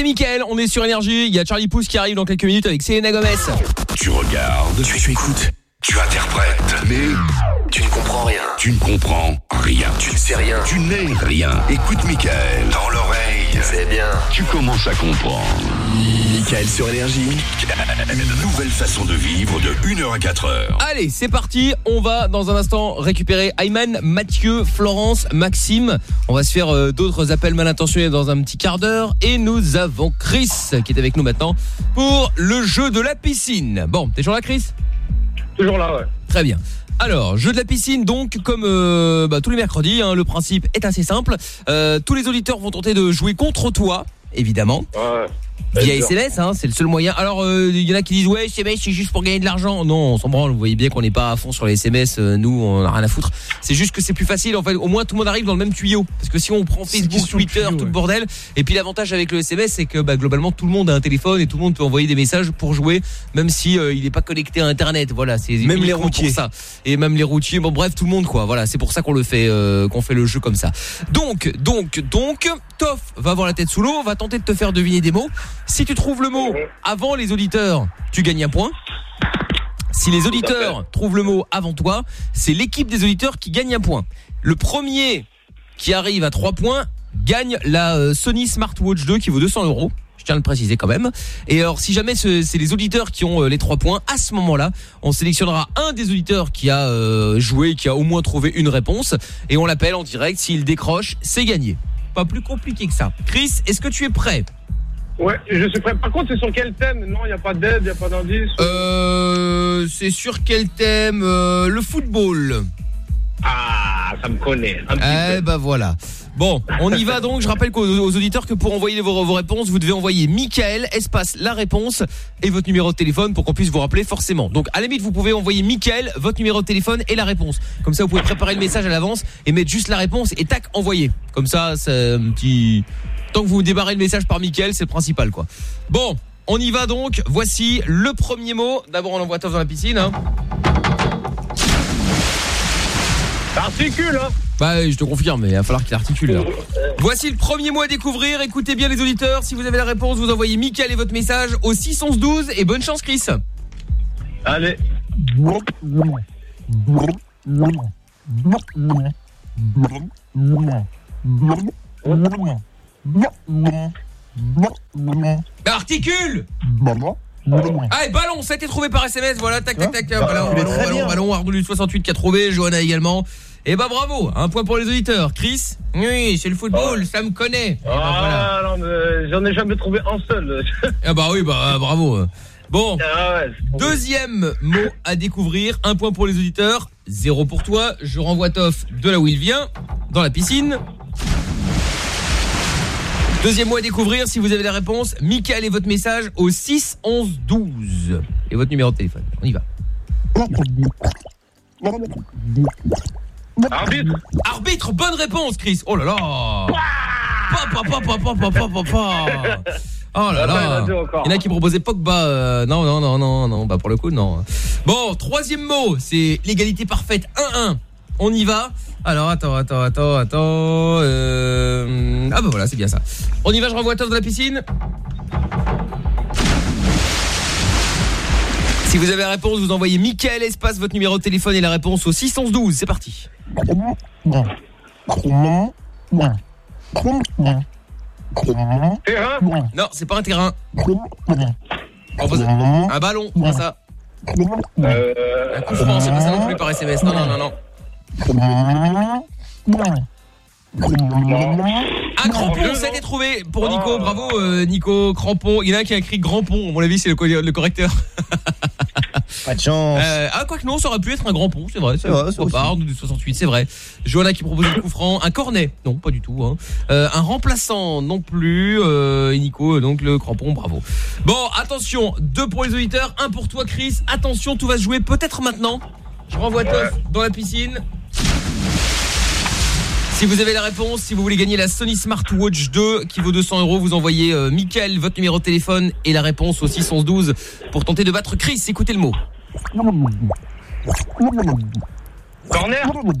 Mickaël, on est sur Énergie. Il y a Charlie Pouce qui arrive dans quelques minutes avec Selena Gomez. Tu regardes, tu, tu écoutes, tu interprètes, mais tu ne comprends rien. Tu ne comprends rien. Tu ne sais rien. Tu n'es rien. Écoute Mickaël dans l'oreille. C'est bien. Tu commences à comprendre. Mickaël sur Énergie. Une nouvelle façon de vivre de une heure à quatre heures. Allez, c'est parti. On va dans un instant récupérer Ayman, Mathieu, Florence, Maxime. On va se faire euh, d'autres appels mal intentionnés dans un petit quart d'heure. Et nous avons Chris qui est avec nous maintenant pour le jeu de la piscine. Bon, t'es toujours là, Chris ? Toujours là, ouais. Très bien. Alors, jeu de la piscine, donc, comme euh, bah, tous les mercredis, hein, le principe est assez simple. Euh, tous les auditeurs vont tenter de jouer contre toi, évidemment. Ouais. Via S M S, hein, c'est le seul moyen. Alors, il euh, y en a qui disent ouais, S M S c'est juste pour gagner de l'argent. Non, on s'en branle. Vous voyez bien qu'on n'est pas à fond sur les S M S. Euh, nous, on n'a rien à foutre. C'est juste que c'est plus facile. En fait, au moins tout le monde arrive dans le même tuyau. Parce que si on prend Facebook, Twitter, tuyau, tout ouais. le bordel. Et puis l'avantage avec le S M S, c'est que bah, globalement tout le monde a un téléphone et tout le monde peut envoyer des messages pour jouer, même si euh, il n'est pas connecté à Internet. Voilà, c'est même les routiers. Pour ça. Et même les routiers. Bon, bref, tout le monde quoi. Voilà, c'est pour ça qu'on le fait, euh, qu'on fait le jeu comme ça. Donc, donc, donc, Toff va avoir la tête sous l'eau, va tenter de te faire deviner des mots. Si tu trouves le mot avant les auditeurs, tu gagnes un point. Si les auditeurs trouvent le mot avant toi, c'est l'équipe des auditeurs qui gagne un point. Le premier qui arrive à trois points gagne la euh, Sony Smartwatch deux qui vaut deux cents euros. Je tiens à le préciser quand même. Et alors, si jamais ce, c'est les auditeurs qui ont euh, les trois points, à ce moment-là, on sélectionnera un des auditeurs qui a euh, joué, qui a au moins trouvé une réponse, et on l'appelle en direct. S'il décroche, c'est gagné. Pas plus compliqué que ça. Chris, est-ce que tu es prêt ? Ouais, je suis prêt. Par contre, c'est sur quel thème ? Non, il n'y a pas d'aide, il n'y a pas d'indice. Euh, c'est sur quel thème ? euh, Le football. Ah, ça me connaît. Un petit eh peu. bah voilà. Bon, on y va donc. Je rappelle qu'aux aux auditeurs que pour envoyer vos, vos réponses, vous devez envoyer Mickaël, espace la réponse et votre numéro de téléphone pour qu'on puisse vous rappeler forcément. Donc à la limite, vous pouvez envoyer Mickaël, votre numéro de téléphone et la réponse. Comme ça, vous pouvez préparer le message à l'avance et mettre juste la réponse et tac, envoyer. Comme ça, c'est un petit... Tant que vous débarrez le message par Mickaël, c'est le principal quoi. Bon, on y va donc. Voici le premier mot. D'abord, on envoie Toff dans la piscine. Hein. Articule, hein. Bah, je te confirme, mais il va falloir qu'il articule. Là. Voici le premier mot à découvrir. Écoutez bien les auditeurs. Si vous avez la réponse, vous envoyez Mickaël et votre message au six onze douze et bonne chance, Chris. Allez. Articule. Allez, ballon, ça a été trouvé par S M S. Voilà, tac, tac, tac. Ballon, ballon, ballon, ballon. Ardolu soixante-huit qui a trouvé. Johanna également. Et bah bravo, un point pour les auditeurs. Chris, oui, c'est le football, ça me connaît. Ah, bah, voilà. Non, mais j'en ai jamais trouvé un seul. Ah bah oui, bah bravo. Bon, ah ouais, deuxième mot à découvrir. Un point pour les auditeurs, zéro pour toi. Je renvoie Toff de là où il vient, dans la piscine. Deuxième mot à découvrir, si vous avez la réponse, Mickaël et votre message au six onze douze. Et votre numéro de téléphone, on y va. Arbitre. Arbitre, bonne réponse, Chris. Oh là là. Pa, pa, pa, pa, pa, pa, pa, pa. Oh là là. Il y en a qui proposaient Pogba. Euh, non, non, non, non, non. Bah pour le coup, non. Bon, troisième mot, c'est l'égalité parfaite. un un. On y va. Alors, attends, attends, attends, attends. Euh... Ah bah voilà, c'est bien ça. On y va, je renvoie Toff dans la piscine. Si vous avez la réponse, vous envoyez Mickaël, espace, votre numéro de téléphone et la réponse au six onze douze. C'est parti. Terrain ? Non, c'est pas un terrain. Un ballon, c'est ça. Euh... Un coup franc, c'est pas ça non plus par S M S. Non, non, non, non. Un crampon, ça a été trouvé pour Nico. Bravo euh, Nico, crampon. Il y en a un qui a écrit grampon. À mon avis, c'est le, le correcteur. Pas de chance. Euh, ah, quoi que non, ça aurait pu être un grand pont, c'est vrai. C'est vrai, c'est part du soixante-huit, c'est vrai. Johanna qui propose le coup franc. Un cornet, non, pas du tout. Hein. Euh, un remplaçant, non plus. Euh, et Nico, donc le crampon, bravo. Bon, attention, deux pour les auditeurs, un pour toi, Chris. Attention, tout va se jouer peut-être maintenant. Je renvoie Toff dans la piscine. Si vous avez la réponse, si vous voulez gagner la Sony Smartwatch deux qui vaut deux cents euros, vous envoyez euh, Mickaël, votre numéro de téléphone et la réponse au six onze douze pour tenter de battre Chris. Écoutez le mot. Corner ?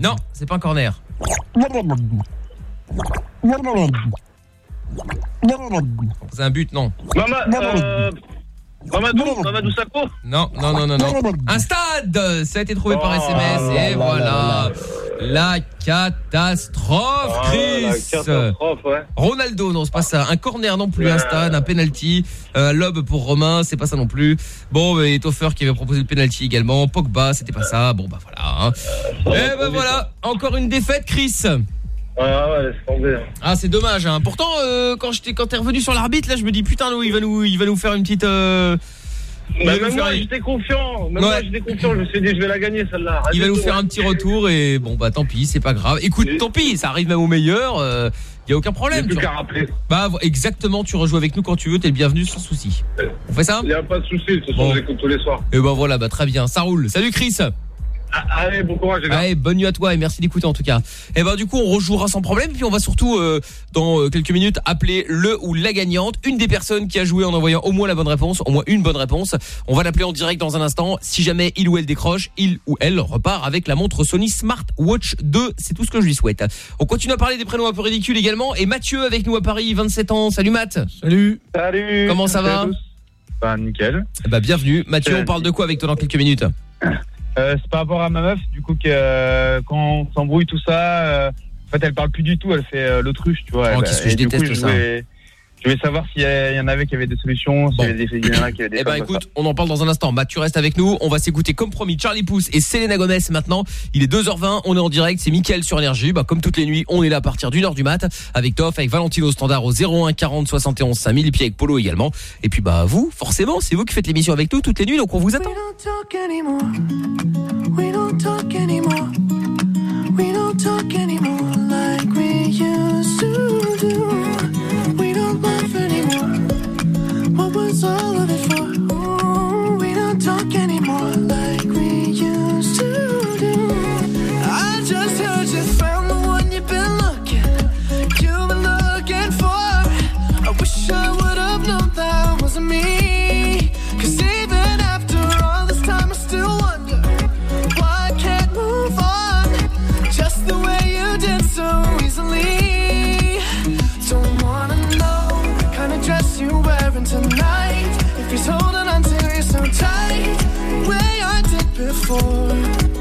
Non, c'est pas un corner. C'est un but, non. Mama, euh... Mamadou, Mamadou Sakho. Non, non, non, non, non. Un stade. Ça a été trouvé par S M S Oh, et là, voilà. là, là, La catastrophe, Ah, Chris. la catastrophe, ouais. Ronaldo, non, c'est pas ça. Un corner non plus, un stade, un penalty, un lob pour Romain, c'est pas ça non plus. Bon, et Toffer qui avait proposé le penalty également. Pogba, c'était pas ça. Bon, bah voilà. Hein. Et ben voilà, encore une défaite, Chris. Ah ouais, laisse tomber. Ah, c'est dommage. Hein. Pourtant, euh, quand j'étais, quand t'es revenu sur l'arbitre, là, je me dis putain, il va nous, il va nous faire une petite. Euh... Bah, même faire... moi j'étais confiant, même ouais. moi j'étais confiant, je me suis dit je vais la gagner celle-là. Il va nous faire un petit retour et bon bah tant pis, c'est pas grave. Écoute, et... tant pis, ça arrive même au meilleur, il euh, y a aucun problème. Il y a plus qu'à rappeler. Bah exactement, tu rejoues avec nous quand tu veux, t'es le bienvenu sans souci. On fait ça ? Il y a pas de souci, de toute façon, bon. J'écoute tous les soirs. Et bah voilà, bah très bien, ça roule. Salut Chris. Ah, allez, bon courage les gars. Allez, bonne nuit à toi et merci d'écouter en tout cas. Et ben du coup, on rejouera sans problème puis on va surtout euh, dans euh, quelques minutes appeler le ou la gagnante, une des personnes qui a joué en envoyant au moins la bonne réponse, au moins une bonne réponse. On va l'appeler en direct dans un instant. Si jamais il ou elle décroche, il ou elle repart avec la montre Sony Smartwatch deux, c'est tout ce que je lui souhaite. On continue à parler des prénoms un peu ridicules également et Mathieu avec nous à Paris, vingt-sept ans. Salut Matt. Salut. Salut. Comment ça va ? Bah nickel. Bah bienvenue. Mathieu, on parle de quoi avec toi dans quelques minutes ? Euh, c'est par rapport à ma meuf, du coup, que euh, quand on s'embrouille, tout ça, euh, en fait, elle parle plus du tout, elle fait euh, l'autruche, tu vois. Oh, qu'est-ce que je déteste coup, je ça. Voulais, je voulais savoir s'il y, y en avait qui avaient des solutions, s'il bon. y avait des, il y en a qui avaient des. Eh ben, écoute, on en parle dans un instant. Matt, tu restes avec nous. On va s'écouter comme promis Charlie Puth et Selena Gomez maintenant. Il est deux heures vingt, on est en direct, c'est Mickaël sur Énergie. Bah, comme toutes les nuits, on est là à partir d'une heure du mat avec Toff, avec Valentino au standard au zéro un quarante soixante et onze cinq mille et puis avec Polo également. Et puis bah vous, forcément, c'est vous qui faites l'émission avec nous toutes les nuits, donc on vous attend. We don't talk anymore. We don't talk anymore like we used to do. We don't laugh anymore. What was all of it for? Ooh, we don't talk anymore like we used to do. I just heard you found the one you've been looking, you've been looking for. I wish I would have known that wasn't me. 'Cause even after all this time I still wonder why I can't move on just the way you did so easily. Don't wanna know the kind of dress you're wearing tonight, if he's holding on to you so tight, the way I did before.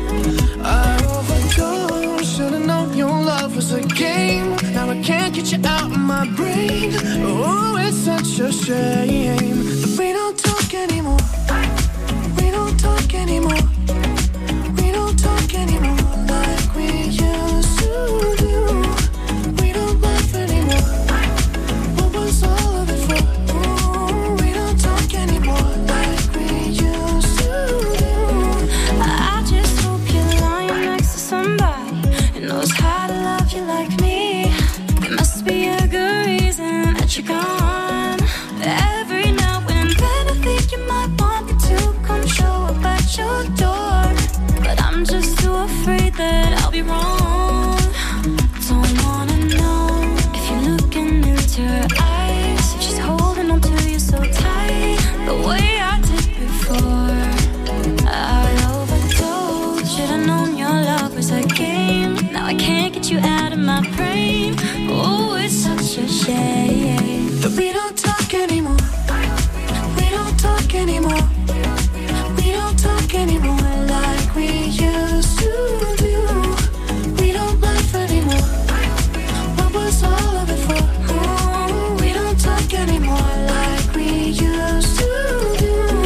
I overdosed, should've known your love was a game. Now I can't get you out of my brain. Oh, it's such a shame that we don't talk anymore. We don't talk anymore. We don't talk anymore like we used to do. We don't laugh anymore. What was all of it for? Ooh, we don't talk anymore like we used to do. I just hope you're lying next to somebody who knows how to love you like me. There must be a good reason that you're gone. Every now and then I think you might want me to come show up at your door, but I'm just too afraid that I'll be wrong. Don't wanna know if you're looking into her eyes, if she's holding on to you so tight, the way I did before. I overdosed, should've known your love was a game. Now I can't get you out of my brain. Oh, it's such a shame that we don't talk anymore. We don't talk anymore. We don't talk anymore like we used to do. We don't laugh anymore. What was all of it for? Ooh, we don't talk anymore like we used to do.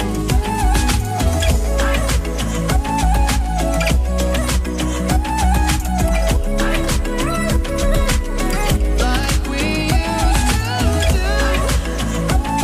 Like we used to do.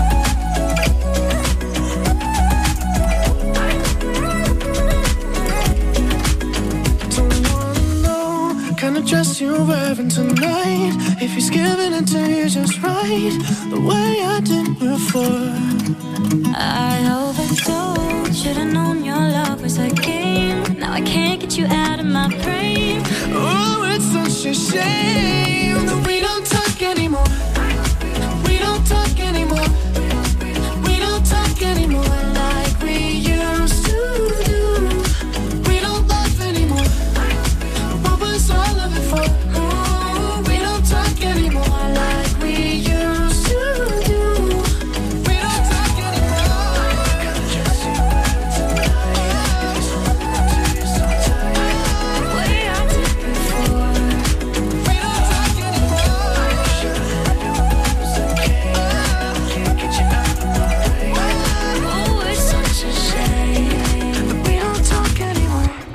Don't wanna know kind of dress you're wearing tonight, if he's giving it to you just right, the way I did before. I overdosed, should've known your love was a game. Now I can't get you out of my brain. Oh, it's such a shame that we don't talk anymore. We don't talk anymore. We don't talk anymore like we used to do. We don't laugh anymore. What was all of it for? Ooh, we don't talk anymore like we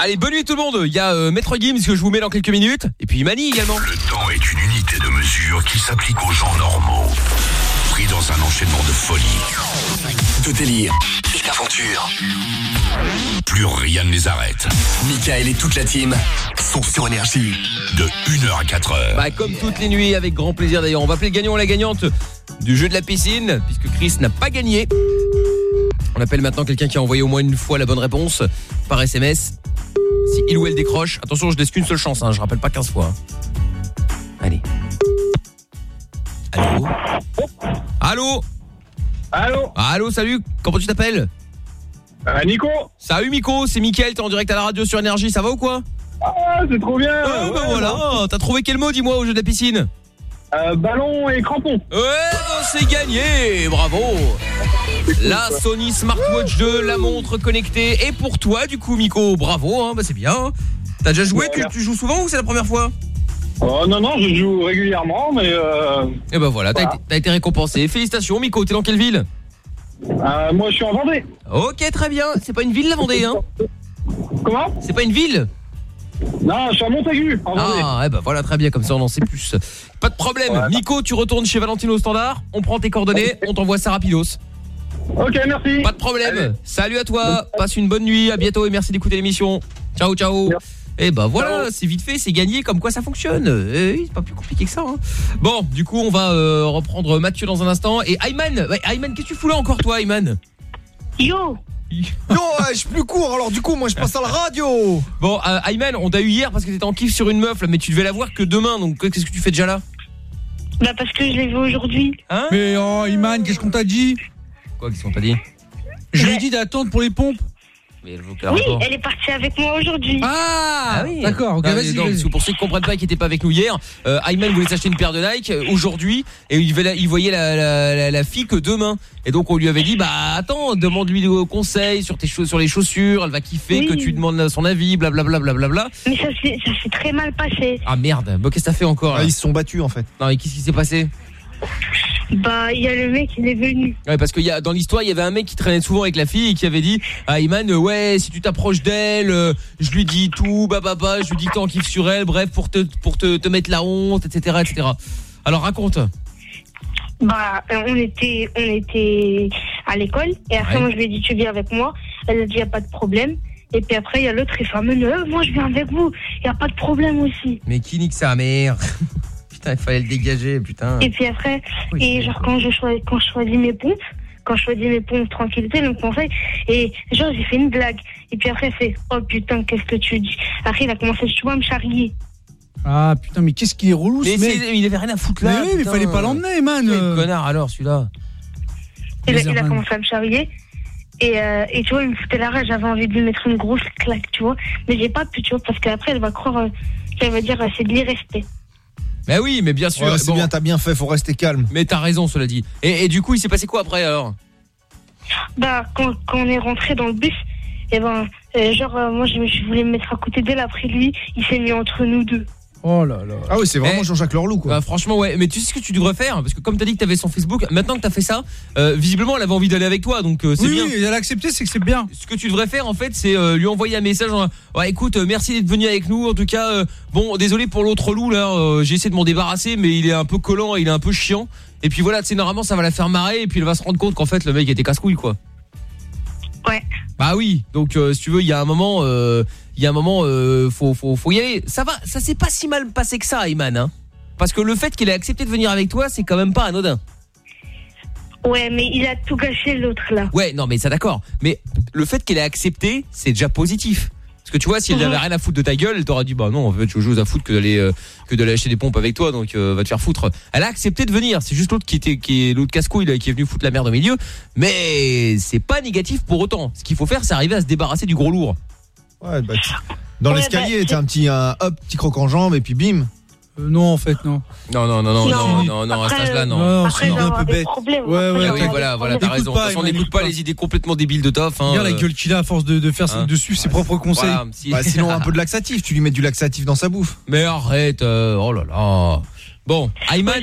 Allez, bonne nuit tout le monde. Il y a euh, Maître Gims que je vous mets dans quelques minutes. Et puis Mani également. Le temps est une unité de mesure qui s'applique aux gens normaux. Pris dans un enchaînement de folie. De délire et d'aventure. Plus rien ne les arrête. Michael et toute la team sont sur Énergie. De une heure à quatre heures. Bah, comme toutes les nuits, avec grand plaisir d'ailleurs. On va appeler le gagnant ou la gagnante du jeu de la piscine, puisque Chris n'a pas gagné. On appelle maintenant quelqu'un qui a envoyé au moins une fois la bonne réponse par S M S. Si il ou elle décroche, attention, je laisse qu'une seule chance, hein, je rappelle pas quinze fois. Allez. Allô. Allô. Allô. Allô, salut, comment tu t'appelles? euh, Nico. Salut Miko, c'est Mickaël, t'es en direct à la radio sur Énergie, ça va ou quoi? Ah, c'est trop bien. Ah, ouais, bah voilà, bah. t'as trouvé quel mot, dis-moi, au jeu de la piscine? Euh, ballon et crampon. Ouais, bah, c'est gagné, bravo. La Sony Smartwatch deux, la montre connectée. Et pour toi, du coup, Miko, bravo, hein, bah c'est bien. T'as déjà joué, tu, tu joues souvent ou c'est la première fois? Oh non, non, je joue régulièrement, mais... Euh... Et bah voilà, t'as, voilà. été, t'as été récompensé. Félicitations, Miko, t'es dans quelle ville? euh, Moi, je suis en Vendée. Ok, très bien. C'est pas une ville, la Vendée, hein? Comment? C'est pas une ville? Non, je suis à Montaigu, en Vendée. Ah, eh ben voilà, très bien, comme ça on en sait plus. Pas de problème. Ouais. Miko, tu retournes chez Valentino au standard, on prend tes coordonnées, on t'envoie ça rapidos. Ok, merci. Pas de problème. Allez. Salut à toi, passe une bonne nuit, à bientôt et merci d'écouter l'émission. Ciao, ciao. Merci. Et bah voilà, c'est vite fait, c'est gagné, comme quoi ça fonctionne. Et c'est pas plus compliqué que ça. Hein. Bon, du coup, on va euh, reprendre Mathieu dans un instant. Et Ayman, ouais, Ayman, qu'est-ce que tu fous là encore, toi, Ayman? Yo. Non, ouais, je suis plus court, alors du coup, moi je passe à la radio. Bon, euh, Ayman, on t'a eu hier parce que t'étais en kiff sur une meuf, là, mais tu devais la voir que demain, donc qu'est-ce que tu fais déjà là? Bah parce que je l'ai vu aujourd'hui. Hein? Mais oh, Iman, qu'est-ce qu'on t'a dit? Quoi, qu'est-ce qu'on t'a dit? Je lui ai dit d'attendre pour les pompes. Mais elle oui, elle est partie avec moi aujourd'hui. Ah, ah oui. D'accord, ok, ah, vas-y. Donc, vas-y. pour ceux qui comprennent pas, qui n'étaient pas avec nous hier, euh, Ayman voulait s'acheter une paire de Nike euh, aujourd'hui et il, la, il voyait la, la, la, la fille que demain. Et donc on lui avait dit, bah attends, demande-lui des conseils sur tes choses, sur les chaussures, elle va kiffer, oui. Que tu demandes son avis, blablabla. Bla, bla, bla, bla. Mais ça s'est, ça s'est très mal passé. Ah merde, bon, qu'est-ce que t'as fait encore là? Ah, ils se sont battus en fait. Non, mais qu'est-ce qui s'est passé? Bah, il y a le mec, il est venu. Ouais, parce que y a, dans l'histoire, il y avait un mec qui traînait souvent avec la fille et qui avait dit à Iman, euh, ouais, si tu t'approches d'elle, euh, je lui dis tout, bah, bah, bah, je lui dis que t'en kiffes sur elle, bref, pour te, pour te, te mettre la honte, et cetera, et cetera. Alors, raconte. Bah, on était, on était à l'école et après, ouais. Moi, je lui ai dit, tu viens avec moi. Elle a dit, y a pas de problème. Et puis après, il y a l'autre, il fait, mais euh, moi, je viens avec vous. Y a pas de problème aussi. Mais qui nique sa mère? Putain, il fallait le dégager, putain. Et puis après, oui, et genre quand je choisis, quand je choisis mes pompes, quand je choisis mes pompes tranquillité, le conseil, et genre j'ai fait une blague. Et puis après, il fait, oh putain, qu'est-ce que tu dis? Après, il a commencé, tu vois, à me charrier. Ah putain, mais qu'est-ce qu'il est relou ce mec. Il avait rien à foutre là. Mais oui, mais il fallait pas l'emmener, man. Quel connard alors celui-là. Il a, il a commencé à me charrier. Et, euh, et tu vois, il me foutait la rage, j'avais envie de lui mettre une grosse claque, tu vois. Mais j'ai pas pu, tu vois, parce qu'après, elle va croire, euh, qu'elle va dire, euh, c'est de l'irrespect. Mais oui, mais bien sûr. Ouais, c'est bon. Bien, t'as bien fait, faut rester calme. Mais t'as raison, cela dit. Et, et du coup, il s'est passé quoi après alors? Bah, quand, quand on est rentré dans le bus, et ben, euh, genre, euh, moi, je, je voulais me mettre à côté d'elle, après lui, il s'est mis entre nous deux. Oh là là. Ah oui, c'est vraiment eh, Jean-Jacques Lorlou quoi. Bah franchement ouais, mais tu sais ce que tu devrais faire parce que comme t'as dit que t'avais son Facebook, maintenant que t'as fait ça, euh, visiblement elle avait envie d'aller avec toi donc euh, c'est oui, bien. Oui, elle a accepté, c'est que c'est bien. Ce que tu devrais faire en fait, c'est euh, lui envoyer un message en ouais, écoute, euh, merci d'être venu avec nous en tout cas euh, bon, désolé pour l'autre loup là, euh, j'ai essayé de m'en débarrasser mais il est un peu collant et il est un peu chiant et puis voilà, tu sais normalement ça va la faire marrer et puis elle va se rendre compte qu'en fait le mec était casse-couille quoi. Ouais. Bah oui, donc euh, si tu veux, il y a un moment euh, il y a un moment euh, faut faut faut y aller. Ça va, ça s'est pas si mal passé que ça, Iman hein. Parce que le fait qu'il ait accepté de venir avec toi, c'est quand même pas anodin. Ouais, mais il a tout gâché l'autre là. Ouais, non mais ça d'accord, mais le fait qu'il ait accepté, c'est déjà positif. Parce que tu vois, si elle mmh. avait rien à foutre de ta gueule, elle t'aurait dit bah non, en fait, je joue à foutre que d'aller euh, que d'aller acheter des pompes avec toi, donc euh, va te faire foutre. Elle a accepté de venir, c'est juste l'autre qui était qui est l'autre casse-couille là, qui est venu foutre la merde au milieu, mais c'est pas négatif pour autant. Ce qu'il faut faire, c'est arriver à se débarrasser du gros lourd. Ouais, bah dans ouais, l'escalier, bah, t'as un petit un, hop, petit croc en jambe et puis bim. Euh, non en fait non. Non non non non non non non à cet âge-là non. Non, après, c'est un peu bête. Problèmes, ouais ouais. Ah oui, voilà voilà, t'as raison. De toute façon, on n'écoute pas les idées complètement débiles de Toff hein. Regarde la gueule qu'il a à force de de faire hein de suivre ses propres conseils. Voilà, si... bah, sinon un peu de laxatif, tu lui mets du laxatif dans sa bouffe. Mais arrête, euh, oh là là. Bon, Ayman.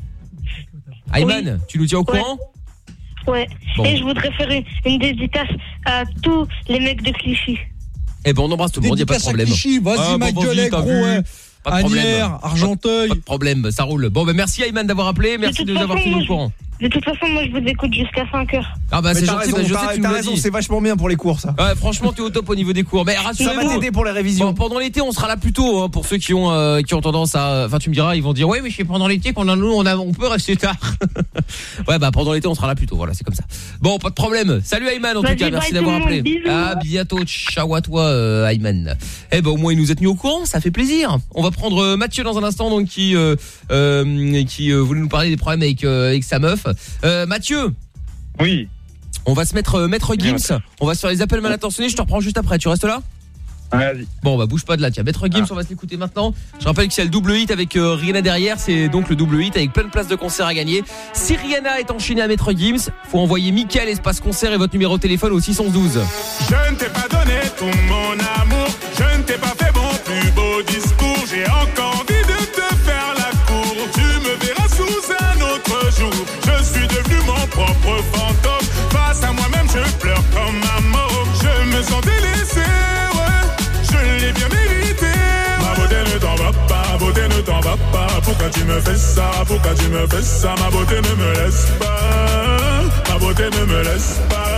Ayman, oui. Tu nous tiens au courant? Ouais. Bon. Et je voudrais faire une, une dédicace à tous les mecs de Clichy. Eh ben on embrasse tout le monde, y a pas de Dédicace à problème. Clichy, vas-y, Ah, ma bon, gueule, vas-y, eh, t'as gros, vu. ouais. Pas de problème. Agnières, Argenteuil. Pas de problème, ça roule. Bon ben merci Ayman d'avoir appelé, merci de nous avoir tenu au courant. De toute façon, moi, je vous écoute jusqu'à cinq heures. Ah bah Mais c'est t'as gentil, raison, bah, je t'as- sais que tu t'as me l'as raison, dit. c'est vachement bien pour les cours, ça. Ouais, franchement, t'es au top au niveau des cours. Mais Ça va rassurez-vous, t'aider pour les révisions. bon, pendant l'été, on sera là plus tôt hein, pour ceux qui ont euh, qui ont tendance à enfin tu me diras, ils vont dire "Ouais, mais c'est pendant l'été qu'on a nous on a on peut rester tard." Ouais, bah pendant l'été, on sera là plus tôt. Voilà, c'est comme ça. Bon, pas de problème. Salut Ayman en Vas-y, tout cas, bye merci tout d'avoir le monde, appelé. bisous. À bientôt. Ciao à toi euh, Ayman. Eh ben au moins il nous a tenu au courant, ça fait plaisir. On va prendre euh, Mathieu dans un instant donc qui euh, euh, qui euh, voulait nous parler des problèmes avec euh, avec sa meuf. Euh, Mathieu. Oui. On va se mettre euh, Maître Gims. On va sur les appels mal intentionnés. Je te reprends juste après. Tu restes là ? Vas-y. Bon bah bouge pas de là. Tiens, Maître Gims, on va se l'écouter maintenant. Je rappelle que c'est le double hit avec euh, Rihanna derrière. C'est donc le double hit avec plein de places de concert à gagner. Si Rihanna est enchaînée à Maître Gims, faut envoyer Mickaël espace concert et votre numéro de téléphone au six un deux. Je ne t'ai pas donné tout mon amour, je ne t'ai pas fait mon plus beau discours. J'ai encore envie de te faire la cour. Tu me verras sous un autre jour. Je suis devenu mon propre fantôme. Face à moi-même, je pleure comme un mort. Je me sens délaissé, ouais. Je l'ai bien mérité. Ma beauté ne t'en va pas, beauté ne t'en va pas. Pourquoi tu me fais ça, pourquoi tu me fais ça? Ma beauté ne me laisse pas, ma beauté ne me laisse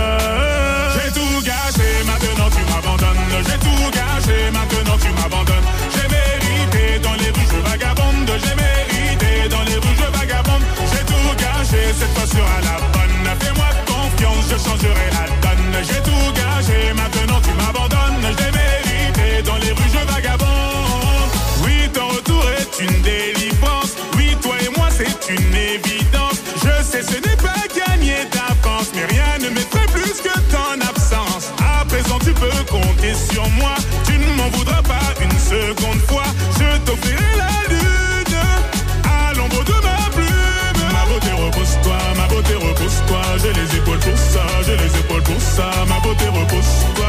pas. J'ai tout gâché, maintenant tu m'abandonnes. J'ai tout gâché, maintenant tu m'abandonnes. J'ai mérité dans les rues, je vagabonde. J'ai mérité dans les rues, je vagabonde. J'ai tout gâché, cette fois sera la bonne. Fais-moi confiance, je changerai la donne. J'ai tout gâché, maintenant tu m'abandonnes. J'ai mérité dans les rues, je vagabonde. Oui, ton retour est une délivrance. Oui, toi et moi, c'est une évidence. Je sais, ce n'est pas gagné d'avance, mais rien ne m'effraie plus que ton absence. À présent, tu peux compter sur moi. Tu ne m'en voudras pas une seconde fois. Je t'offrirai la lune à l'ombre de ma plume. Ma beauté, repose-toi, ma beauté, repose-toi. J'ai les épaules pour ça, j'ai les épaules pour ça. Ma beauté, repose-toi.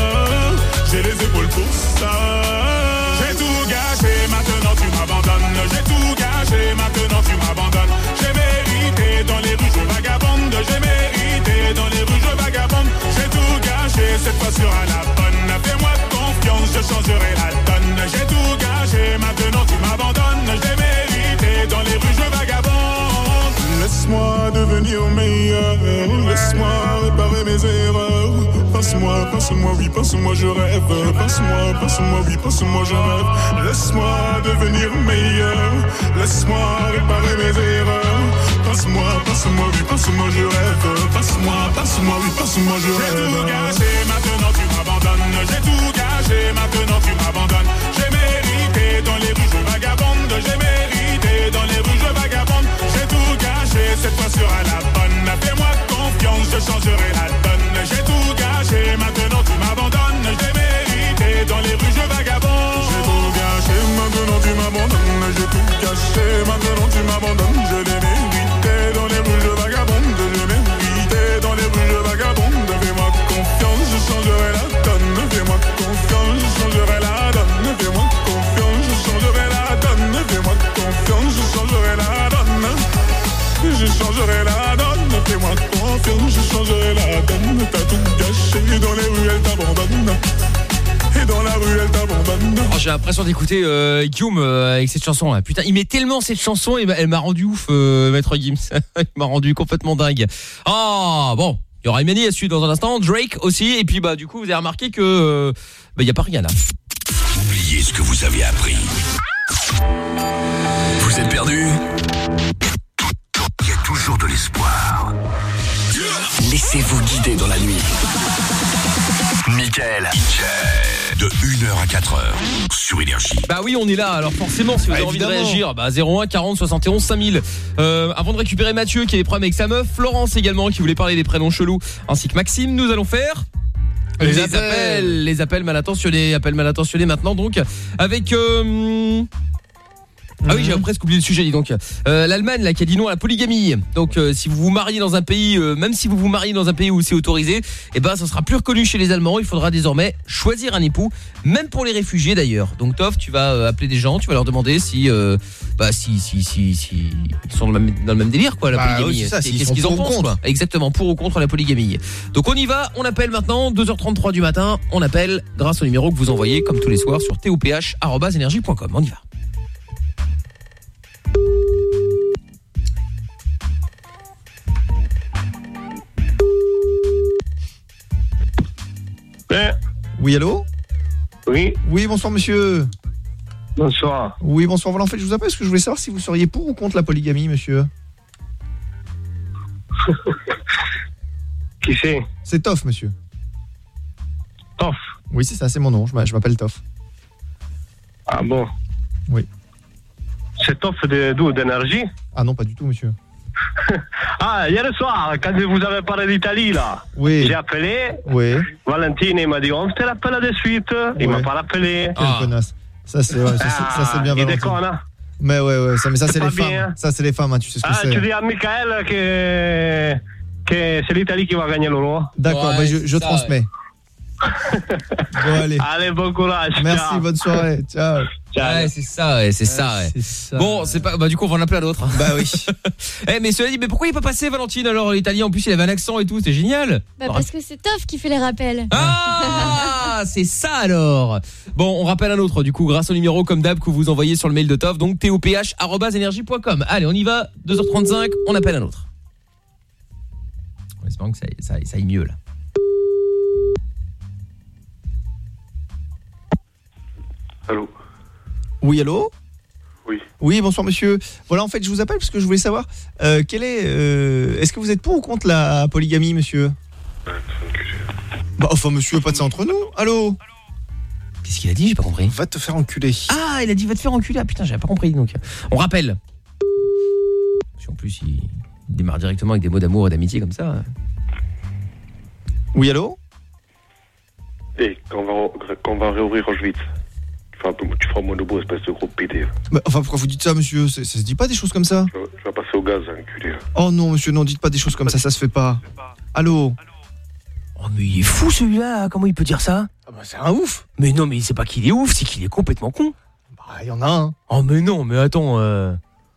J'ai les épaules pour ça. J'ai tout gâché, maintenant tu m'abandonnes. J'ai tout gâché, maintenant tu m'abandonnes. J'ai mérité dans les rues, je vagabonde. J'ai mérité dans les rues, je vagabonde. J'ai tout gâché, cette fois sera la bonne. Fais-moi confiance, je changerai la donne. J'ai tout gâché, maintenant tu m'abandonnes. J'ai mérité dans les rues, je vagabonde. Laisse-moi devenir meilleur. Laisse-moi réparer mes erreurs. Passe-moi, passe-moi, oui, passe-moi, je rêve. Passe-moi, passe-moi, oui, passe-moi, je rêve. Laisse-moi devenir meilleur. Laisse-moi réparer mes erreurs. Passe-moi, passe-moi, oui, passe-moi, je rêve. Passe-moi, passe-moi, oui, passe-moi, je rêve. J'ai tout gâché, maintenant tu m'abandonnes. J'ai tout gâché, maintenant tu m'abandonnes. J'ai mérité dans les rues, je vagabonde. J'ai mérité dans les rues, je vagabonde. J'ai tout gâché, cette fois sera la bonne. Fais-moi confiance, je changerai la donne. J'ai tout gâché, maintenant tu m'abandonnes. J'ai mérité dans les rues, je vagabonde. J'ai tout gâché, maintenant tu m'abandonnes. J'ai tout gâché, maintenant tu m'abandonnes. Je l'ai mérité dans les rues, je vagabonde. Je mérité dans les rues, je vagabonde. Fais-moi confiance, je changerai la donne. Fais-moi confiance, je changerai la donne. Fais-moi confiance, je changerai la donne. Fais-moi confiance, je changerai la donne. Je changerai la donne. Fais-moi confiance, je changerai la donne. T'as tout gâché, dans les rues, elle t'abandonne. Et dans la rue, elle t'abandonne. Oh, j'ai l'impression d'écouter euh, Guillaume euh, avec cette chanson là. Putain, il met tellement cette chanson et elle m'a rendu ouf, euh, Maître Gims. Il m'a rendu complètement dingue. Oh, bon, il y aura Imani à suivre dans un instant, Drake aussi. Et puis bah du coup, vous avez remarqué que euh, bah il y a pas rien là. Oubliez ce que vous avez appris. Vous êtes perdu? Il y a toujours de l'espoir. Laissez-vous guider dans la nuit. Mickaël, de une heure à quatre heures sur Énergie. Bah oui, on est là. Alors forcément, si vous avez Ah, envie de évidemment. réagir, bah zéro un quarante soixante et onze cinq mille. Euh, avant de récupérer Mathieu qui a des problèmes avec sa meuf, Florence également qui voulait parler des prénoms chelous, ainsi que Maxime, nous allons faire les, Les appels. appels. les appels mal intentionnés, appels mal intentionnés maintenant donc avec euh, Ah oui, j'ai presque oublié le sujet, dis donc. Euh, L'Allemagne là qui a dit non à la polygamie. Donc euh, si vous vous mariez dans un pays, euh, même si vous vous mariez dans un pays où c'est autorisé, eh ben ça sera plus reconnu chez les Allemands. Il faudra désormais choisir un époux, même pour les réfugiés d'ailleurs. Donc Toff, tu vas euh, appeler des gens, tu vas leur demander si, euh, bah si si si si ils sont dans le même, dans le même délire quoi, la Bah, polygamie. oui, c'est ça, s'ils Qu'est-ce sont qu'ils en pour ou pensent contre. quoi. Exactement, pour ou contre la polygamie. Donc on y va, on appelle maintenant, deux heures trente-trois du matin. On appelle grâce au numéro que vous envoyez comme tous les soirs sur t o p h arobase énergie point com. On y va. Oui, allô? Oui. Oui, bonsoir monsieur. Bonsoir. Oui, bonsoir. Voilà, en fait, je vous appelle parce que je voulais savoir si vous seriez pour ou contre la polygamie, monsieur. Qui c'est? C'est Toff, monsieur. Toff? Oui, c'est ça, c'est mon nom. Je m'appelle Toff. Ah bon? Oui. C'est Toff de, d'où? D'énergie? Ah non, pas du tout, monsieur. Ah, hier soir, quand vous avez parlé d'Italie, là, oui. J'ai appelé. Oui. Valentine, il m'a dit, on te l'appelle de suite. Il Ouais. m'a pas rappelé. Quelle connasse. Ça, c'est ouais, ça, c'est- ça, c'est bien Il Valentine. déconne, hein? Mais ouais, ouais, ça, mais ça, c'est C'est les pas bien. femmes. Ça, c'est les femmes, hein, tu sais ce que Ah, c'est. tu dis à Michael que, que c'est l'Italie qui va gagner l'euro. D'accord, Ouais, bah, je, c'est je ça, transmets. Bon, allez. Allez, bon courage. Merci, ciao. bonne soirée. Ciao. Ouais, c'est ça, ouais, c'est ça, ouais. Bon, c'est pas bah du coup on va en appeler à l'autre. Bah oui. Eh mais cela dit, mais pourquoi il est pas passé Valentine alors l'italien en plus il avait un accent et tout, c'est génial. Bah parce que c'est Toff qui fait les rappels. Ah, c'est ça alors. Bon, on rappelle un autre du coup grâce au numéro comme d'hab que vous envoyez sur le mail de Toff, donc t o p h arobase énergie point com. Allez, on y va, deux heures trente-cinq, on appelle un autre. On espère que ça, ça, ça aille mieux là. Allô? Oui, allô? Oui. Oui, bonsoir monsieur. Voilà, en fait, je vous appelle parce que je voulais savoir euh, quel est euh, est-ce que vous êtes pour ou contre la polygamie, monsieur? Bah enfin monsieur, pas de ça entre nous. Allô? Qu'est-ce qu'il a dit? J'ai pas compris. Va te faire enculer. Ah, il a dit va te faire enculer. Ah putain, j'avais pas compris donc. On rappelle. Parce qu'en plus il démarre directement avec des mots d'amour et d'amitié comme ça. Oui, allô? Et quand on va, quand on va réouvrir Auschwitz, tu feras, un peu, tu feras moins de beau, espèce de gros pédé. Bah, enfin, pourquoi vous dites ça, monsieur? Ça, ça se dit pas des choses comme ça? Tu vas, tu vas passer au gaz, enculé. Oh non, monsieur, non, dites pas des choses comme ça, ça se fait pas. Allô? Oh mais il est fou celui-là, comment il peut dire ça? Ah bah c'est un ouf. Mais non, mais c'est pas qu'il est ouf, c'est qu'il est complètement con. Bah il y en a un. Oh mais non, mais attends euh...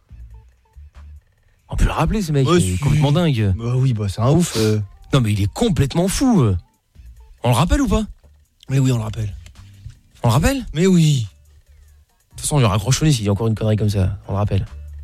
on peut le rappeler ce mec, Ouais, il est si. complètement dingue. Bah oui, bah c'est un ouf. euh. Non mais il est complètement fou. On le rappelle ou pas? Mais oui, on le rappelle. On le rappelle? Mais oui. De toute façon, il raccroche s'il y a encore une connerie comme ça, on le rappelle.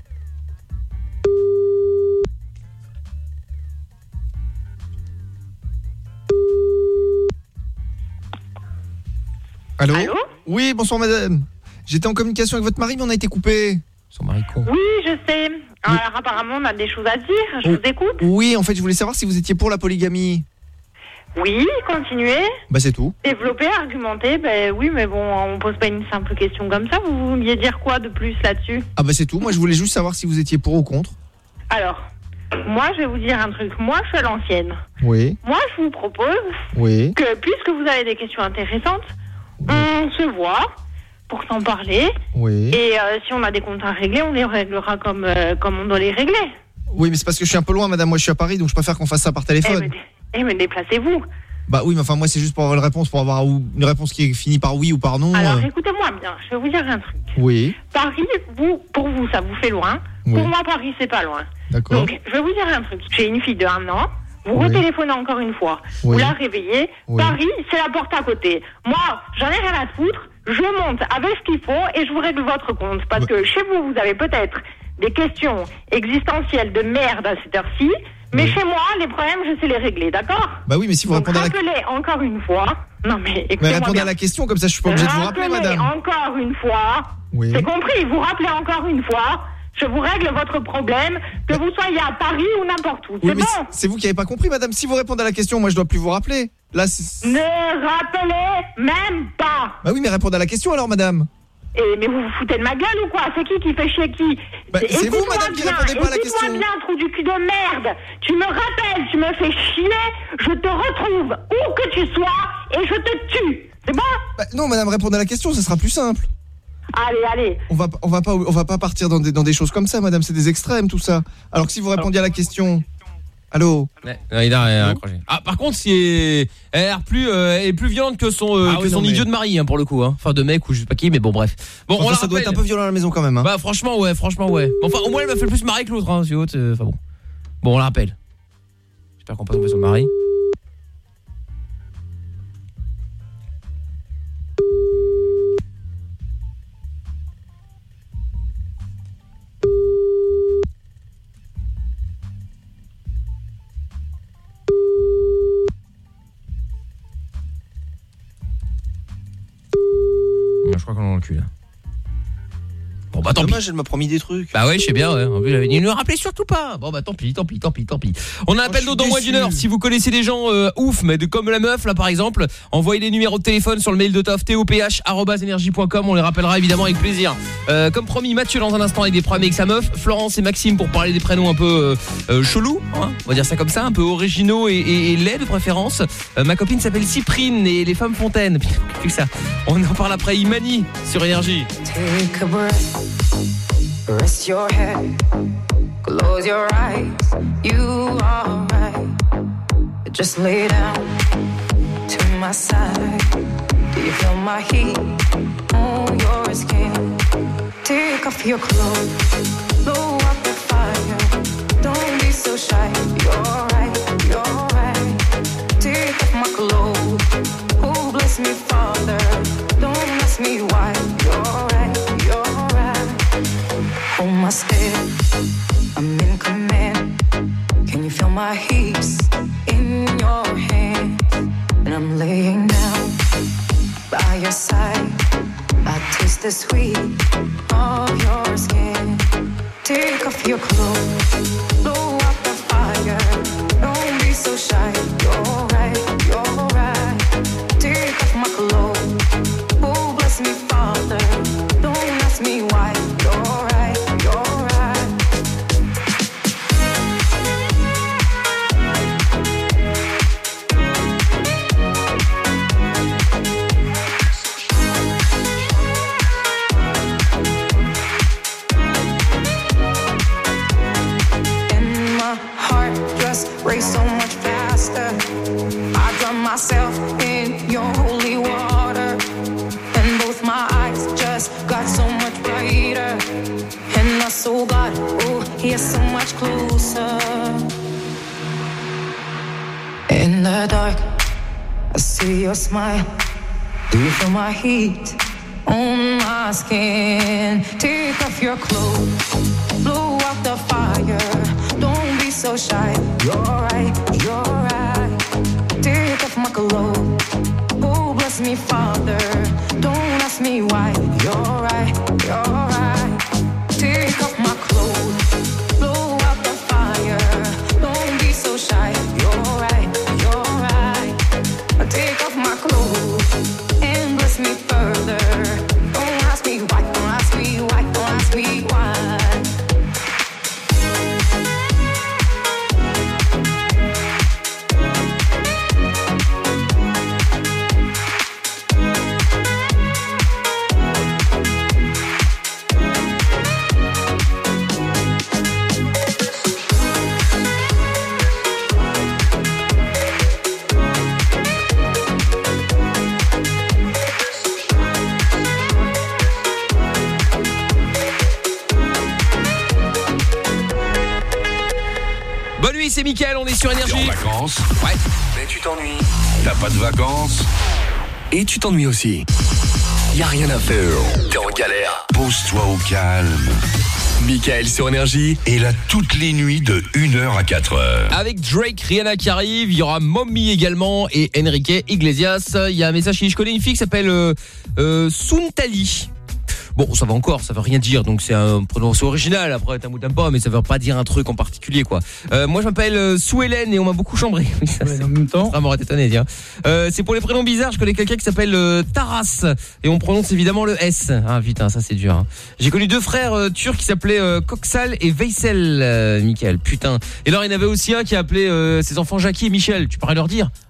Allô? Oui, bonsoir madame. J'étais en communication avec votre mari, mais on a été coupé. Son mari con. Oui, je sais. Alors apparemment, on a des choses à dire. Je vous écoute. Oui, en fait, je voulais savoir si vous étiez pour la polygamie. Oui, continuez. Bah c'est tout. Développer, argumenter. Ben oui, mais bon, on pose pas une simple question comme ça. Vous vouliez dire quoi de plus là-dessus? Ah bah c'est tout. Moi, je voulais juste savoir si vous étiez pour ou contre. Alors, moi, je vais vous dire un truc. Moi, je suis à l'ancienne. Oui. Moi, je vous propose Oui. que, puisque vous avez des questions intéressantes, on se voit pour s'en parler. Oui. Et euh, si on a des comptes à régler, on les réglera comme, euh, comme on doit les régler. Oui, mais c'est parce que je suis un peu loin, madame. Moi, je suis à Paris, donc je préfère qu'on fasse ça par Eh, téléphone. mais, eh, mais déplacez-vous. Bah oui, mais enfin, moi, c'est juste pour avoir une réponse, pour avoir ou- une réponse qui est finie par oui ou par non. Alors, euh. écoutez-moi bien, je vais vous dire un truc. Oui. Paris, vous, pour vous, ça vous fait loin. Oui. Pour moi, Paris, c'est pas loin. D'accord. Donc, je vais vous dire un truc. J'ai une fille de un an. Vous Oui. retéléphonez encore une fois. Oui. Vous la réveillez. Oui. Paris, c'est la porte à côté. Moi, j'en ai rien à foutre. Je monte avec ce qu'il faut et je vous règle votre compte. Parce que chez vous, vous avez peut-être des questions existentielles de merde à cette heure-ci. Mais chez moi, les problèmes, je sais les régler, d'accord? Bah oui, mais si vous Donc, répondez à la rappelez encore une fois. Non, mais Mais écoutez-moi répondez bien. à la question, comme ça, je suis pas obligé de vous rappeler, Rappelez madame. encore une fois. Oui. C'est compris, vous rappelez encore une fois. Je vous règle votre problème, que vous soyez à Paris ou n'importe où. Oui, C'est mais bon? c'est- c'est vous qui avez pas compris, madame. Si vous répondez à la question, moi, je dois plus vous rappeler. Là, c'est... Ne rappelez même pas. Bah oui, mais répondez à la question alors, madame. Et mais vous vous foutez de ma gueule ou quoi? C'est qui qui fait chier qui? Bah, c'est vous, Écoute-moi madame, qui bien, répondez pas à la écoute-moi question. bien, trou du cul de merde. Tu me rappelles, tu me fais chier, je te retrouve où que tu sois et je te tue. C'est bon? Bah non, madame, répondez à la question, ça sera plus simple. Allez, allez. On va, on va pas, on va pas partir dans des, dans des choses comme ça, madame. C'est des extrêmes, tout ça. Alors que si vous répondiez à la question, allô. Ouais, il a, il a raccroché. Ah, par contre, si elle, elle a l'air plus, euh, elle est plus violente que son, euh, Ah que oui, son non, idiot mais- de mari, hein, pour le coup, hein. Enfin, de mec ou je sais pas qui, mais bon, bref. Bon, Enfin, on la ça doit rappelle. être un peu violent à la maison quand même. Hein. Bah, franchement, ouais, franchement, ouais. Bon, enfin, au moins, elle m'a fait le plus marrer que l'autre, hein, c'est haute. Enfin bon. Bon, on la rappelle. J'espère qu'on passe tomber sur le mari. Je crois qu'on est dans le cul là. Bon bah tant Dommage, pis. elle m'a promis des trucs. Bah ouais, je sais bien, ouais. En plus, elle avait dit ne rappelez surtout pas. Bon bah tant pis, tant pis, tant pis, tant pis. On a un appel je suis dans moins déçu. d'une heure. Si vous connaissez des gens euh, ouf, mais de comme la meuf là par exemple, envoyez les numéros de téléphone sur le mail de Toff, top arobase énergie point com. On les rappellera évidemment avec plaisir. Euh, comme promis, Mathieu dans un instant avec des problèmes avec sa meuf, Florence et Maxime pour parler des prénoms un peu euh, euh, chelous, hein, on va dire ça comme ça, un peu originaux et, et, et laids de préférence. Euh, ma copine s'appelle Cyprine et les femmes fontaines. Putain, que ça. On en parle après Imani sur Énergie. Take a breath, rest your head, close your eyes, you are right. Just lay down to my side. Do you feel my heat on your skin? Take off your clothes, blow up the fire. Don't be so shy, you're right, you're right. Take off my clothes, oh bless me Father. Don't ask me why, you're right, you're right. Hold my step, I'm in command. Can you feel my hips in your hands? And I'm laying down by your side. I taste the sweet of your skin. Take off your clothes, blow up the fire. Don't be so shy, you're right, you're right. Take off my clothes, oh bless me Father. Don't ask me why, you're right, you're right. And my heart just race so much faster. I drown myself in your holy water, and both my eyes just got so much brighter. And I saw God, oh, He is so much closer. In the dark, I see your smile. Do you feel my heat on my skin? Take off your clothes, blow out the fire. Don't be so shy. You're right, you're right. Take off my clothes. Oh, bless me, Father. Don't ask me why. You're right, you're right. Take off my clothes, blow out the fire. Don't be so shy. You're right, you're right. Take off my clothes and bless me further. Don't ask me why, don't ask me why, don't ask me why. Bonne nuit, c'est Mickaël, on est sur T'es Énergie. en vacances? Ouais. Mais tu t'ennuies. T'as pas de vacances? Et tu t'ennuies aussi. Y a rien à faire. T'es en galère. Pose-toi au calme. Mickaël sur Énergie. Et là, toutes les nuits de une heure à quatre heures. Avec Drake, Rihanna qui arrive, il y aura Mommy également et Enrique Iglesias. Il y a un message qui dit, je connais une fille qui s'appelle euh, euh, Suntali. Bon, ça va encore, ça veut rien dire, donc c'est un prononciation original. Après, t'aimes ou t'aimes pas, mais ça veut pas dire un truc en particulier, quoi. Euh, moi, je m'appelle euh, Sue-Hélène et on m'a beaucoup chambré. Oui, ça, Ouais, en même temps. Ça m'aurait étonné, tiens. Euh, c'est pour les prénoms bizarres, je connais quelqu'un qui s'appelle euh, Taras et on prononce évidemment le S. Ah putain, ça c'est dur. Hein. J'ai connu deux frères euh, turcs qui s'appelaient euh, Koksal et Veysel, euh, Mickaël. Putain. Et alors, il y en avait aussi un qui appelait euh, ses enfants Jackie et Michel. Tu pourrais leur dire?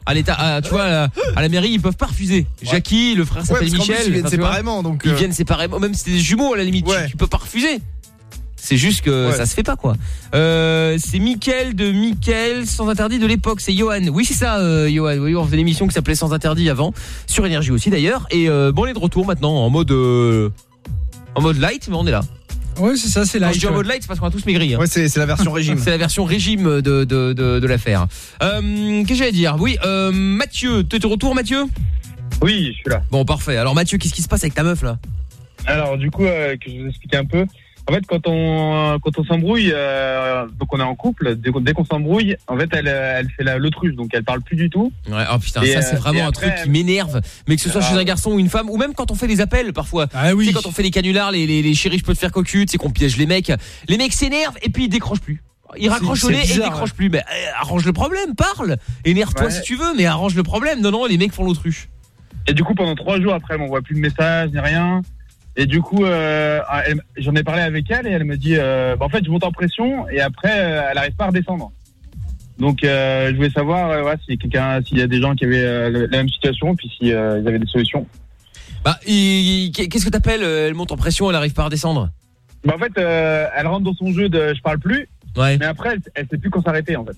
À l'état, à, tu vois, à la, à la mairie, ils peuvent pas refuser. Jackie, le frère Ouais, s'appelle parce qu'en plus, Michel. ils viennent enfin, tu vois, séparément, donc, Ils euh, viennent séparément, même si c'est des jumeaux à la limite, tu, tu peux pas refuser. C'est juste que Ouais. ça se fait pas quoi. Euh, c'est Mickaël de Mickaël sans interdit de l'époque, c'est Johan. Oui, c'est ça euh, Johan. Oui, on faisait une émission qui s'appelait Sans interdit avant, sur Énergie aussi d'ailleurs. Et euh, bon, on est de retour maintenant en mode euh, en mode light, mais on est là. Ouais, c'est ça, c'est Quand light. je dis en mode light, c'est parce qu'on a tous maigri. Hein. Ouais, c'est c'est la version régime. C'est la version régime de de de, de l'affaire. Euh, qu'est-ce que j'allais dire? Oui, euh, Mathieu, t'es de retour, Mathieu? Oui, je suis là. Bon, parfait. Alors Mathieu, qu'est-ce qui se passe avec ta meuf là? Alors du coup, euh, que je vous explique un peu. En fait, quand on quand on s'embrouille, euh, donc on est en couple. Dès qu'on, dès qu'on s'embrouille, en fait, elle elle fait la, l'autruche, donc elle parle plus du tout. Ouais, oh putain, Et, ça c'est euh, vraiment et un après, truc qui m'énerve. Mais que ce soit Ah. chez un garçon ou une femme, ou même quand on fait des appels parfois. Ah oui. Tu sais, quand on fait les canulars, les, les, les chéris, je peux te faire cocu, tu sais qu'on piège les mecs. Les mecs s'énervent et puis ils décrochent plus. Ils raccrochent C'est- au c'est nez et ils bizarre, décrochent plus. Mais euh, arrange le problème, parle. Énerve-toi Ouais. si tu veux, mais arrange le problème. Non, non, les mecs font l'autruche. Et du coup, pendant trois jours après, elle m'envoie plus de messages ni rien. Et du coup, euh, elle- j'en ai parlé avec elle et elle me dit, euh, bah, en fait, je monte en pression et après, euh, elle arrive pas à redescendre. Donc, euh, je voulais savoir, euh, ouais, si quelqu'un, s'il y a des gens qui avaient euh, le- la même situation, puis si euh, ils avaient des solutions. Bah, il- qu'est-ce que t'appelles? Elle monte en pression, elle arrive pas à redescendre. Bah, en fait, euh, elle rentre dans son jeu de je parle plus. Ouais. Mais après, elle, elle sait plus quand s'arrêter, en fait.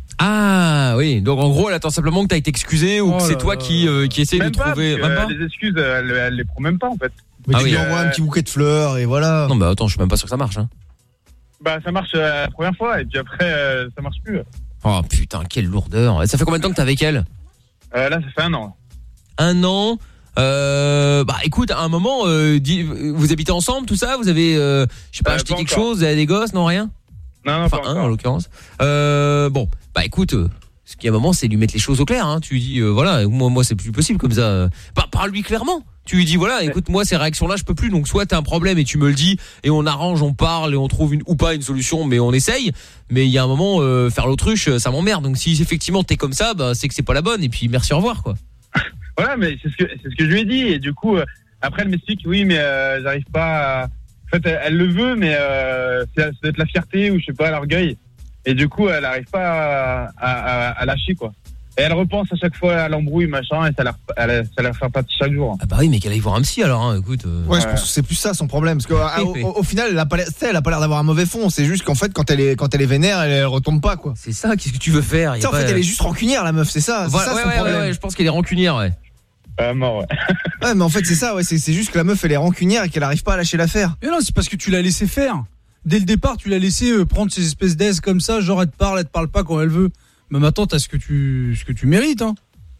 Ah oui, donc en gros, elle attend simplement que t'as été excusé ou Oh que c'est là toi là. qui euh, qui essaye Même de pas, trouver. parce que, Même pas euh, les excuses, elle, elle les prend même pas, en fait. Mais Ah tu oui. lui envoies un petit bouquet de fleurs et voilà. Non, bah attends, je suis même pas sûr que ça marche. Hein. Bah, ça marche euh, la première fois et puis après, euh, ça marche plus. Oh putain, quelle lourdeur. Et ça fait combien de temps que t'es avec elle? Euh, là, ça fait un an. Un an. Euh, bah écoute, à un moment, euh, dis- vous habitez ensemble, tout ça? Vous avez, euh, je sais pas, Euh, acheté pas quelque encore. chose? Vous avez des gosses? Non, rien? Non, non, Enfin, pas un encore. en l'occurrence. Euh, bon, bah écoute, euh, ce qu'il y a un moment, c'est lui mettre les choses au clair. Hein. Tu lui dis, euh, voilà, moi, moi, c'est plus possible comme ça. Par- Parle-lui clairement. Tu lui dis, voilà, écoute, moi, ces réactions-là, je peux plus. Donc, soit t'as un problème et tu me le dis et on arrange, on parle et on trouve une ou pas une solution, mais on essaye. Mais il y a un moment, euh, faire l'autruche, ça m'emmerde. Donc, si effectivement t'es comme ça, bah c'est que c'est pas la bonne. Et puis, merci, au revoir, quoi. Voilà, mais c'est ce que c'est ce que je lui ai dit et du coup euh, après elle m'explique oui mais euh, j'arrive pas. À... En fait elle, elle le veut mais euh, c'est ça doit être la fierté ou je sais pas l'orgueil et du coup elle arrive pas à, à, à lâcher quoi. Et elle repense à chaque fois à l'embrouille machin et ça la elle, ça la fait pas chaque jour. Ah bah oui, mais qu'elle aille voir un psy alors. Hein, écoute. euh. Ouais, je pense que c'est plus ça son problème parce que euh, au, au- au final elle a pas l'air, tu sais, elle a pas l'air d'avoir un mauvais fond, c'est juste qu'en fait quand elle est quand elle est vénère, elle, elle retombe pas quoi. C'est ça, qu'est-ce que tu veux faire? Tu sais, en fait, elle est juste rancunière la meuf, c'est ça, c'est Voilà, ça ouais, son ouais, problème. ouais, ouais, je pense qu'elle est rancunière, ouais. Euh, mort, ouais. Ouais, mais en fait c'est ça, ouais, c'est c'est juste que la meuf elle est rancunière et qu'elle arrive pas à lâcher l'affaire. Mais non, c'est parce que tu l'as laissé faire. Dès le départ, tu l'as laissé euh, prendre ces espèces d'aises comme ça, genre elle te parle, elle te parle pas quand elle veut. Mais maintenant, t'as ce que tu ce que tu mérites, hein.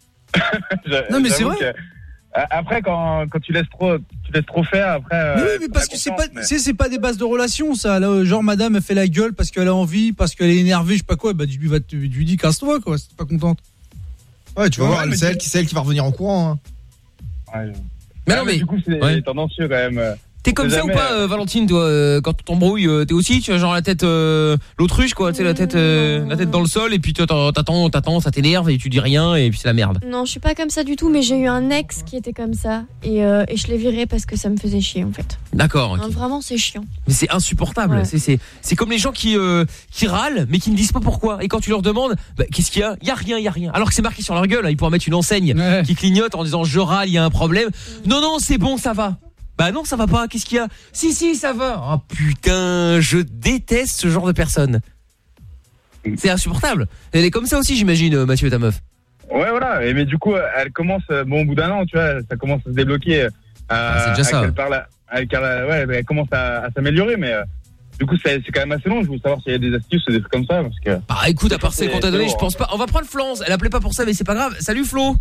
Non, mais c'est J'avoue vrai. que, euh, après quand quand tu laisses trop tu laisses trop faire après. Mais euh, oui, mais parce t'as que c'est confiance, pas, mais- tu sais, c'est pas des bases de relations, ça. Là, genre, madame, elle fait la gueule parce qu'elle a envie, parce qu'elle est énervée, je sais pas quoi. Bah, tu lui vas, tu lui dis, casse-toi, quoi. Si t'es pas contente. Ouais, tu vas Ouais, voir, mais c'est tu- elle qui c'est elle qui va revenir en courant. Hein. Ouais. Mais Ouais, non, mais- du coup c'est ouais. tendancieux quand même. euh. T'es comme On sait ça ou jamais, pas, euh, euh, Valentine, toi, euh, quand tu t'embrouilles, euh, t'es aussi, tu as genre la tête, euh, l'autruche, quoi, tu sais, la tête, euh, la tête dans le sol, et puis toi, t'attends, t'attends, t'attends, ça t'énerve, et tu dis rien, et puis c'est la merde. Non, je suis pas comme ça du tout, mais j'ai eu un ex qui était comme ça. Et, euh, et je l'ai viré parce que ça me faisait chier, en fait. D'accord, ok. Hein, vraiment, c'est chiant. Mais c'est insupportable. Ouais. C'est, c'est, c'est comme les gens qui, euh, qui râlent, mais qui ne disent pas pourquoi. Et quand tu leur demandes, bah, qu'est-ce qu'il y a? Il y a rien, il y a rien. Alors que c'est marqué sur leur gueule, hein, ils pourraient mettre une enseigne qui clignote en disant je râle, il y a un problème. Non, non, c'est bon, ça va. Bah non, ça va pas, qu'est-ce qu'il y a? Si, si, ça va. Oh putain, je déteste ce genre de personne. C'est insupportable. Elle est comme ça aussi, j'imagine, euh, Mathieu, ta meuf. Ouais, voilà. Et mais du coup, elle commence, euh, bon, au bout d'un an, tu vois, ça commence à se débloquer. euh, Ah, c'est déjà ça. Elle, parle, elle, ouais, elle commence à, à s'améliorer, mais euh, du coup, c'est, c'est quand même assez long. Je voulais savoir s'il y a des astuces ou des trucs comme ça, parce que. Bah écoute, à part celle qu'on t'a donné, c'est je lourd, pense pas. On va prendre Florence. Elle appelait pas pour ça, mais c'est pas grave. Salut Flo.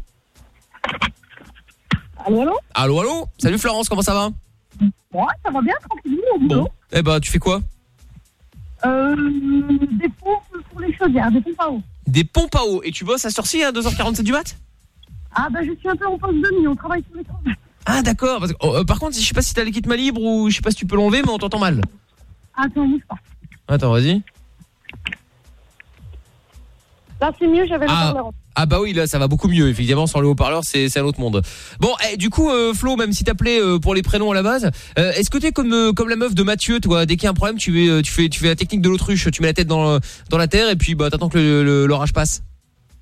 Allô, allô? Allô, allô. Salut Florence, comment ça va? Ouais, ça va bien, tranquille, au boulot. Bon. Eh bah, tu fais quoi? Euh, des pompes pour les chaudières, des pompes à eau. Des pompes à eau. Et tu bosses à Sorcy à deux heures quarante-sept du mat? Ah, bah, je suis un peu en poste de nuit, on travaille sur les travaux. Ah d'accord. Parce que, oh, euh, par contre, je sais pas si t'as le kit main libre ou je sais pas si tu peux l'enlever, mais on t'entend mal. Attends, bouge pas. Attends, vas-y. Là, c'est mieux, j'avais le Ah, parleur. ah bah oui, là ça va beaucoup mieux. Évidemment, sans le haut-parleur, c'est c'est un autre monde. Bon, eh, du coup, euh, Flo, même si t'appelais euh, pour les prénoms à la base, euh, est-ce que t'es comme euh, comme la meuf de Mathieu, toi, dès qu'il y a un problème, tu fais tu fais tu fais la technique de l'autruche, tu mets la tête dans dans la terre et puis bah t'attends que le- le- l'orage passe.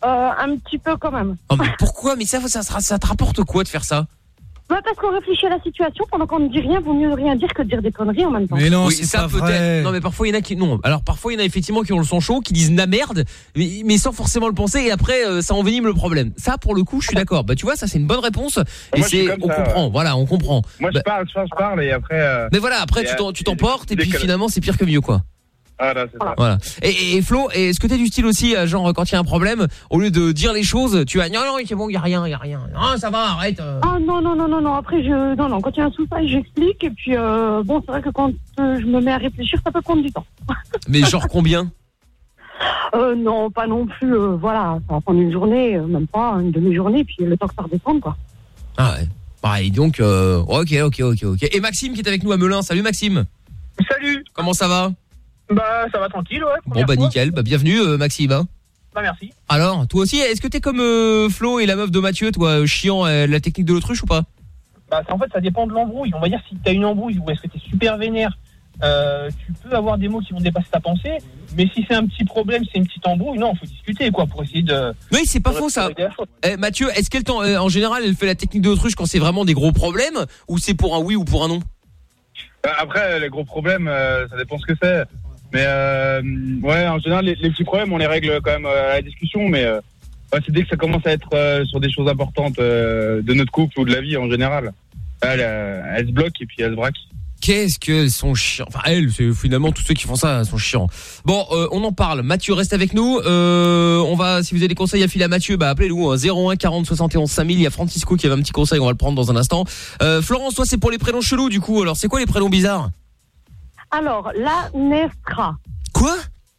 Euh, un petit peu quand même. Oh, mais pourquoi? Mais ça, ça, ça, ça te rapporte quoi de faire ça? Ouais, parce qu'on réfléchit à la situation, pendant qu'on ne dit rien, vaut mieux rien dire que de dire des conneries en même temps. Mais non, oui, c'est ça pas peut-être. vrai. Non, mais parfois il y en a qui non. Alors parfois il y en a effectivement qui ont le son chaud, qui disent na merde, mais, mais sans forcément le penser, et après euh, ça envenime le problème. Ça, pour le coup, je suis d'accord. Bah tu vois, ça c'est une bonne réponse. Et Moi, je suis c'est, comme on ça, comprend. ouais. Voilà, on comprend. Moi, Bah, je parle, je parle, je parle, et après. euh, mais voilà, après et, tu t'en, euh, tu t'emportes, et dès puis que- finalement c'est pire que mieux, quoi. Ah, là, c'est ça. Voilà. Et, et Flo, est-ce que t'es du style aussi, euh, genre quand il y a un problème, au lieu de dire les choses, tu vas non non c'est bon, il y a rien, il y a rien. Non, ça va, arrête. euh. Ah non, non, non, non, non, après je... Non, non, quand il y a un souci, j'explique, et puis euh, bon, c'est vrai que quand euh, je me mets à réfléchir, ça peut prendre du temps. Mais genre combien? Euh, non, pas non plus, euh, voilà, ça va prendre une journée, euh, même pas une demi-journée, puis le temps que ça redescende, quoi. Ah ouais. Pareil, donc euh, ok, ok, ok, ok. Et Maxime qui est avec nous à Melun. Salut Maxime. Salut. Comment ça va? Bah ça va tranquille, ouais. Bon première bah fois. nickel, bah bienvenue euh, Maxime. Hein. Bah merci. Alors, toi aussi, est-ce que t'es comme euh, Flo et la meuf de Mathieu, toi, euh, chiant euh, la technique de l'autruche ou pas? Bah en fait ça dépend de l'embrouille. On va dire si t'as une embrouille ou est-ce que t'es super vénère, euh, tu peux avoir des mots qui vont dépasser ta pensée. Mais si c'est un petit problème, c'est une petite embrouille, non, faut discuter quoi pour essayer de. Oui, c'est pas faux ça. Eh, Mathieu, est-ce qu'elle t'en- euh, en général, elle fait la technique de l'autruche quand c'est vraiment des gros problèmes, ou c'est pour un oui ou pour un non? Bah, Après, les gros problèmes, euh, ça dépend ce que c'est. Mais euh, ouais, en général, les, les petits problèmes, on les règle quand même euh, à la discussion. Mais euh, ouais, c'est dès que ça commence à être euh, sur des choses importantes euh, de notre couple ou de la vie en général, elle, euh, elle se bloque et puis elle se braque. Qu'est-ce qu'elles sont chiants. Enfin, elles, c'est finalement tous ceux qui font ça sont chiants. Bon, euh, on en parle. Mathieu, reste avec nous. Euh, on va, si vous avez des conseils à filer à Mathieu, bah appelez-nous hein, zéro un quarante soixante et onze cinq mille. Il y a Francisco qui avait un petit conseil, on va le prendre dans un instant. Euh, Florence, toi, c'est pour les prénoms chelous du coup. Alors, c'est quoi les prénoms bizarres? Alors, la Nestra. Quoi?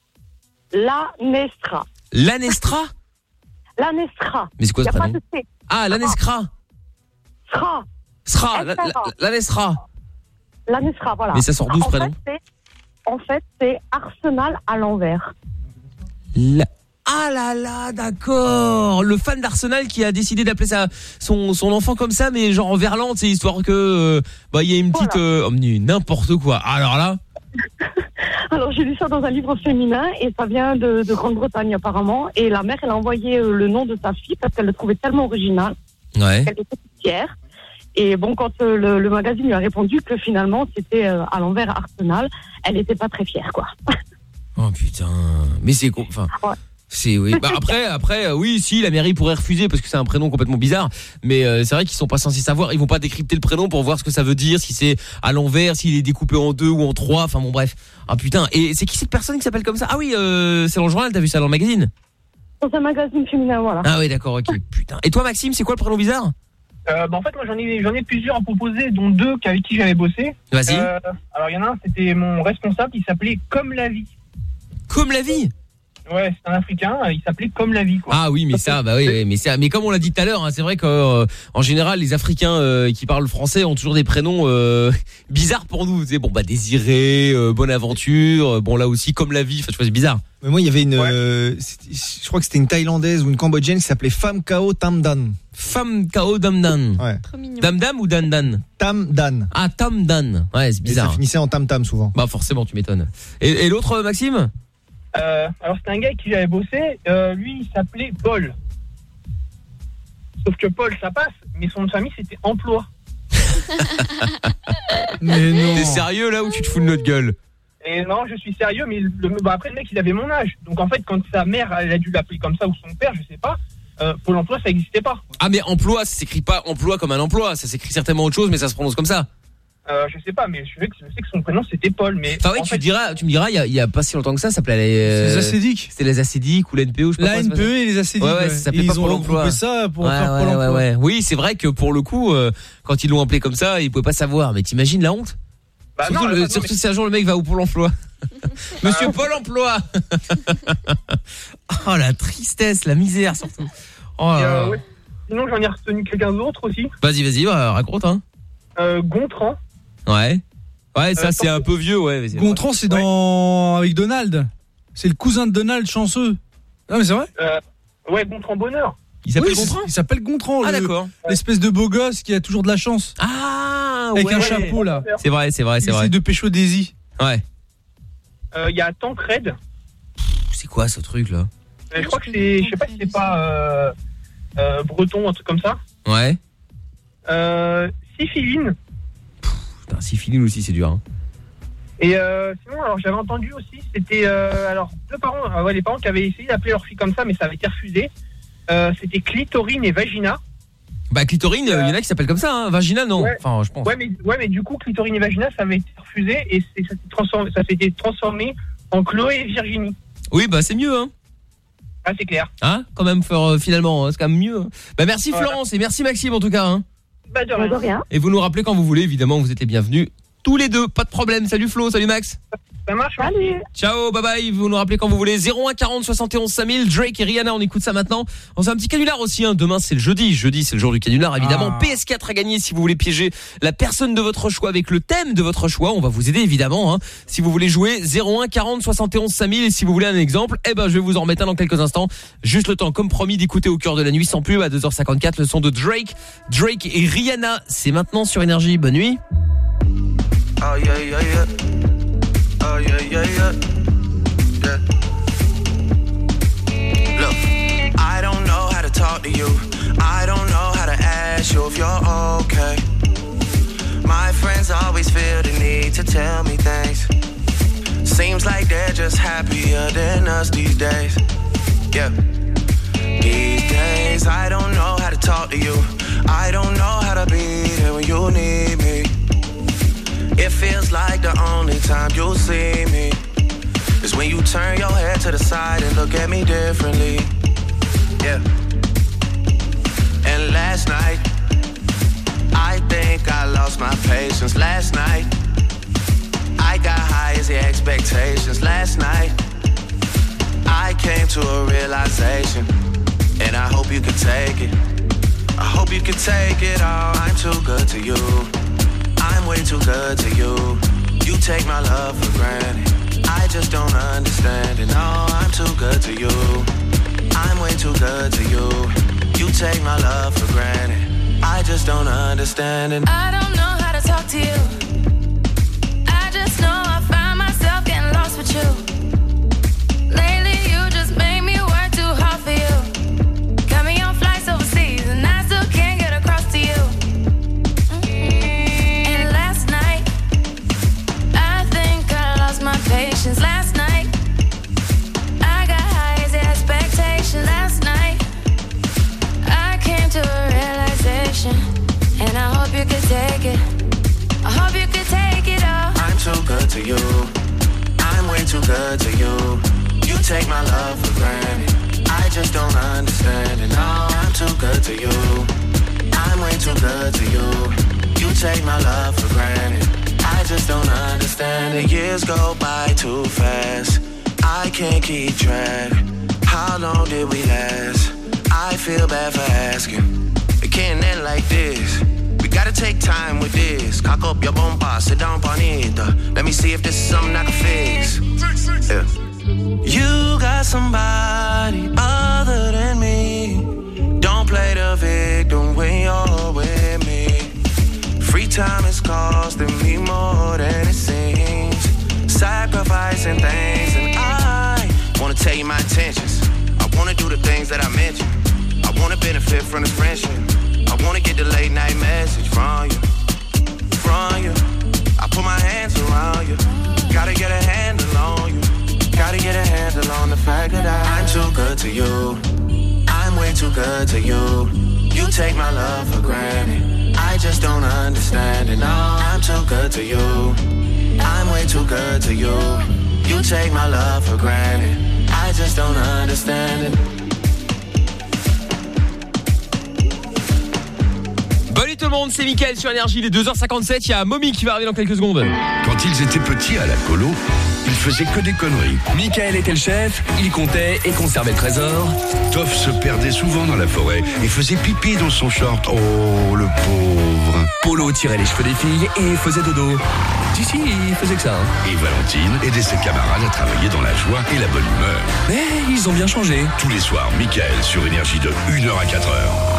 La Nestra. L'Anestra? La Nestra. Mais c'est quoi ce Y a pas prénom? de C. Ah, l'Anestra. Sra. Sra, la- la- l'Anestra. La Nestra, voilà. Mais ça sort d'où, ce En prénom? fait, c'est- En fait, c'est Arsenal à l'envers. La- Ah là là, d'accord. Le fan d'Arsenal qui a décidé d'appeler sa son son enfant comme ça, mais genre en verlan, c'est histoire que euh, bah il y a une petite euh, oh, mais n'importe quoi. Alors là, Alors, j'ai lu ça dans un livre féminin et ça vient de, de Grande-Bretagne apparemment. Et la mère, elle a envoyé euh, le nom de sa fille parce qu'elle le trouvait tellement original. ouais. Elle était fière. Et bon, quand euh, le, le magazine lui a répondu que finalement c'était euh, à l'envers Arsenal, elle était pas très fière, quoi. Oh putain. Mais c'est con- enfin c'est oui. Bah après après euh, oui, si la mairie pourrait refuser parce que c'est un prénom complètement bizarre, mais euh, c'est vrai qu'ils sont pas censés savoir, ils vont pas décrypter le prénom pour voir ce que ça veut dire, si c'est à l'envers, s'il est découpé en deux ou en trois, enfin bon bref. Ah putain, et c'est qui cette personne qui s'appelle comme ça? Ah oui, euh, c'est dans le journal, t'as vu ça dans le magazine? Dans un magazine féminin, voilà. Ah oui, d'accord, OK. Putain. Et toi Maxime, c'est quoi le prénom bizarre? Euh, bah en fait moi j'en ai j'en ai plusieurs à proposer, dont deux avec qui j'avais bossé. Vas-y. Euh, alors il y en a un, c'était mon responsable, il s'appelait Comme la vie. Comme la vie? Ouais, c'est un Africain, il s'appelait Comme la vie, quoi. Ah oui, mais ça, bah oui, oui, mais ça, mais comme on l'a dit tout à l'heure, hein, c'est vrai que euh, en général, les Africains euh, qui parlent français ont toujours des prénoms euh, bizarres pour nous. C'est bon, bah Désiré, euh, Bonaventure, euh, bon là aussi comme la vie. Enfin, je sais pas, c'est bizarre. Mais moi, il y avait une, euh, c'était- je crois que c'était une Thaïlandaise ou une Cambodgienne qui s'appelait Pham Kao Tam Dan. Pham Kao Tam Dan. Ouais. Dam Dam ou Dan Dan? Tam Dan. Ah, Tam Dan. Ouais, c'est Et bizarre. ça finissait en Tam Tam souvent. Bah forcément, tu m'étonnes. Et, et l'autre, Maxime? Euh, alors c'était un gars avec qui j'avais bossé, euh, lui il s'appelait Paul. Sauf que Paul ça passe, mais son nom de famille c'était Emploi. Mais non. T'es sérieux là ou tu te fous de notre gueule? Et non, je suis sérieux, mais le, bah, après le mec il avait mon âge. Donc en fait quand sa mère elle a dû l'appeler comme ça ou son père, je sais pas, euh, Pôle emploi ça n'existait pas. Ah mais emploi, ça s'écrit pas emploi comme un emploi, ça s'écrit certainement autre chose, mais ça se prononce comme ça. Euh, je sais pas, mais je sais que, je sais que son prénom c'était Paul. Mais enfin oui, en tu fait, diras, tu me diras, il y a, il y a pas si longtemps que ça, ça s'appelait euh, C'est les acédiques. C'était les acédiques ou l'N P O, je sais pas. La comment ça N P E s'appelle. et les acédiques. Ouais, ouais, ouais. ça s'appelait Et pas ils Pôle ont emploi. regroupé ça pour Ouais, faire ouais, Pôle ouais, emploi. ouais. Oui, c'est vrai que pour le coup, euh, quand ils l'ont appelé comme ça, ils pouvaient pas savoir. Mais t'imagines la honte? Bah surtout non, le- non, surtout mais- si un jour le mec va au Pôle emploi. Monsieur Pôle emploi. Oh la tristesse, la misère surtout. Oh là Et, euh, là. ouais. Sinon j'en ai retenu quelqu'un d'autre aussi. Vas-y, vas-y, bah, raconte hein. Euh, Gontran. Ouais. Ouais, ça Euh, c'est un peu vieux, ouais. vas-y. Gontran, c'est dans avec Donald. C'est le cousin de Donald chanceux. Non mais c'est vrai. Euh, ouais, Gontran Bonheur. Il s'appelle Oui, Gontran. Il s'appelle Gontran. Ah le- d'accord. L'espèce de beau gosse qui a toujours de la chance. Ah Avec ouais. un chapeau là. C'est vrai, c'est vrai, c'est Il vrai. essaie de pécho Daisy. Ouais. Il euh, y a Tancred. C'est quoi ce truc là? Euh, je crois que c'est, je sais pas si c'est pas euh, euh, breton, un truc comme ça. Ouais. Euh, syphiline. Putain, syphiline aussi, c'est dur. Hein. Et euh, sinon, alors j'avais entendu aussi, c'était euh, alors deux parents, euh, ouais, les parents qui avaient essayé d'appeler leur fille comme ça, mais ça avait été refusé. Euh, c'était clitorine et vagina. Bah clitorine, il euh, y en a qui s'appellent comme ça, hein. Vagina non. Ouais. Enfin, je pense. Ouais, mais ouais, mais du coup, clitorine et vagina, ça avait été refusé et c'est, ça s'est transformé, ça s'est été transformé en Chloé et Virginie. Oui, bah c'est mieux, hein. Ah, c'est clair. Hein, quand même, faire, euh, finalement, hein, c'est quand même mieux. Bah merci voilà. Florence et merci Maxime en tout cas. Hein. Bah de rien. De rien. Et vous nous rappelez quand vous voulez, évidemment, vous êtes les bienvenus. Tous les deux, pas de problème. Salut Flo, salut Max. Ça marche. Salut. Ciao, bye bye. Vous nous rappelez quand vous voulez. zéro un quarante soixante et onze cinq mille. Drake et Rihanna, on écoute ça maintenant. On fait un petit canular aussi. Hein. Demain c'est le jeudi. Jeudi c'est le jour du canular évidemment. Ah. P S quatre à gagner si vous voulez piéger la personne de votre choix avec le thème de votre choix. On va vous aider évidemment. Hein. Si vous voulez jouer zéro un quarante soixante et onze cinq mille. Et si vous voulez un exemple, eh ben je vais vous en remettre un dans quelques instants. Juste le temps, comme promis, d'écouter au cœur de la nuit sans pub à deux heures cinquante-quatre le son de Drake. Drake et Rihanna. C'est maintenant sur Énergie. Bonne nuit. Oh yeah, yeah, yeah. Oh yeah, yeah, yeah. Yeah. Look, I don't know how to talk to you. I don't know how to ask you if you're okay. My friends always feel the need to tell me things. Seems like they're just happier than us these days. Yeah. These days, I don't know how to talk to you. I don't know how to be there when you need me. It feels like the only time you'll see me is when you turn your head to the side and look at me differently. Yeah. And last night, I think I lost my patience. Last night, I got high as the expectations. Last night, I came to a realization, and I hope you can take it. I hope you can take it all. I'm too good to you. I'm way too good to you. You take my love for granted. I just don't understand it. No, I'm too good to you. I'm way too good to you. You take my love for granted. I just don't understand it. I don't know how to talk to you. I just know I find myself getting lost with you. Lately you just made me work too hard for you. Got me on flights overseas and I still can't get across to you. And last night, I think I lost my patience. Last night, I got high as the expectation. Last night, I came to a realization, and I hope you could take it. I hope you could take it all. I'm too good to you. I'm way too good to you. You take my love for granted. I just don't understand it. No, I'm too good to you. I'm way too good to you. You take my love for granted. I just don't understand it. Years go by too fast. I can't keep track. How long did we last? I feel bad for asking. It can't end like this. We gotta take time with this. Cock up your bomba, sit down, bonita. Let me see if this is something I can fix. Yeah. You got somebody other than me. Don't play the victim when you're with me. Free time is costing me more than it seems. Sacrificing things, and I wanna tell you my intentions. I wanna do the things that I mentioned. I wanna benefit from this friendship. I wanna get the late night message from you, from you. I put my hands around you. Gotta get a handle on you. Gotta get a handle on the fact that I, I'm too good to you. I'm way too good to you. You take my love for granted. I just don't understand it. No, I'm too good to you. I'm way too good to you. You take my love for granted. I just don't understand it. Bonne nuit tout le monde, c'est Mickaël sur Énergie, il est deux heures cinquante-sept, il y a Momi qui va arriver dans quelques secondes. Quand ils étaient petits à la colo, ils faisaient que des conneries. Mickaël était le chef, il comptait et conservait le trésor. Toff se perdait souvent dans la forêt et faisait pipi dans son short. Oh, le pauvre. Polo tirait les cheveux des filles et faisait dodo. Si, si, il faisait que ça. Hein. Et Valentine aidait ses camarades à travailler dans la joie et la bonne humeur. Mais ils ont bien changé. Tous les soirs, Mickaël sur Énergie de une heure à quatre heures.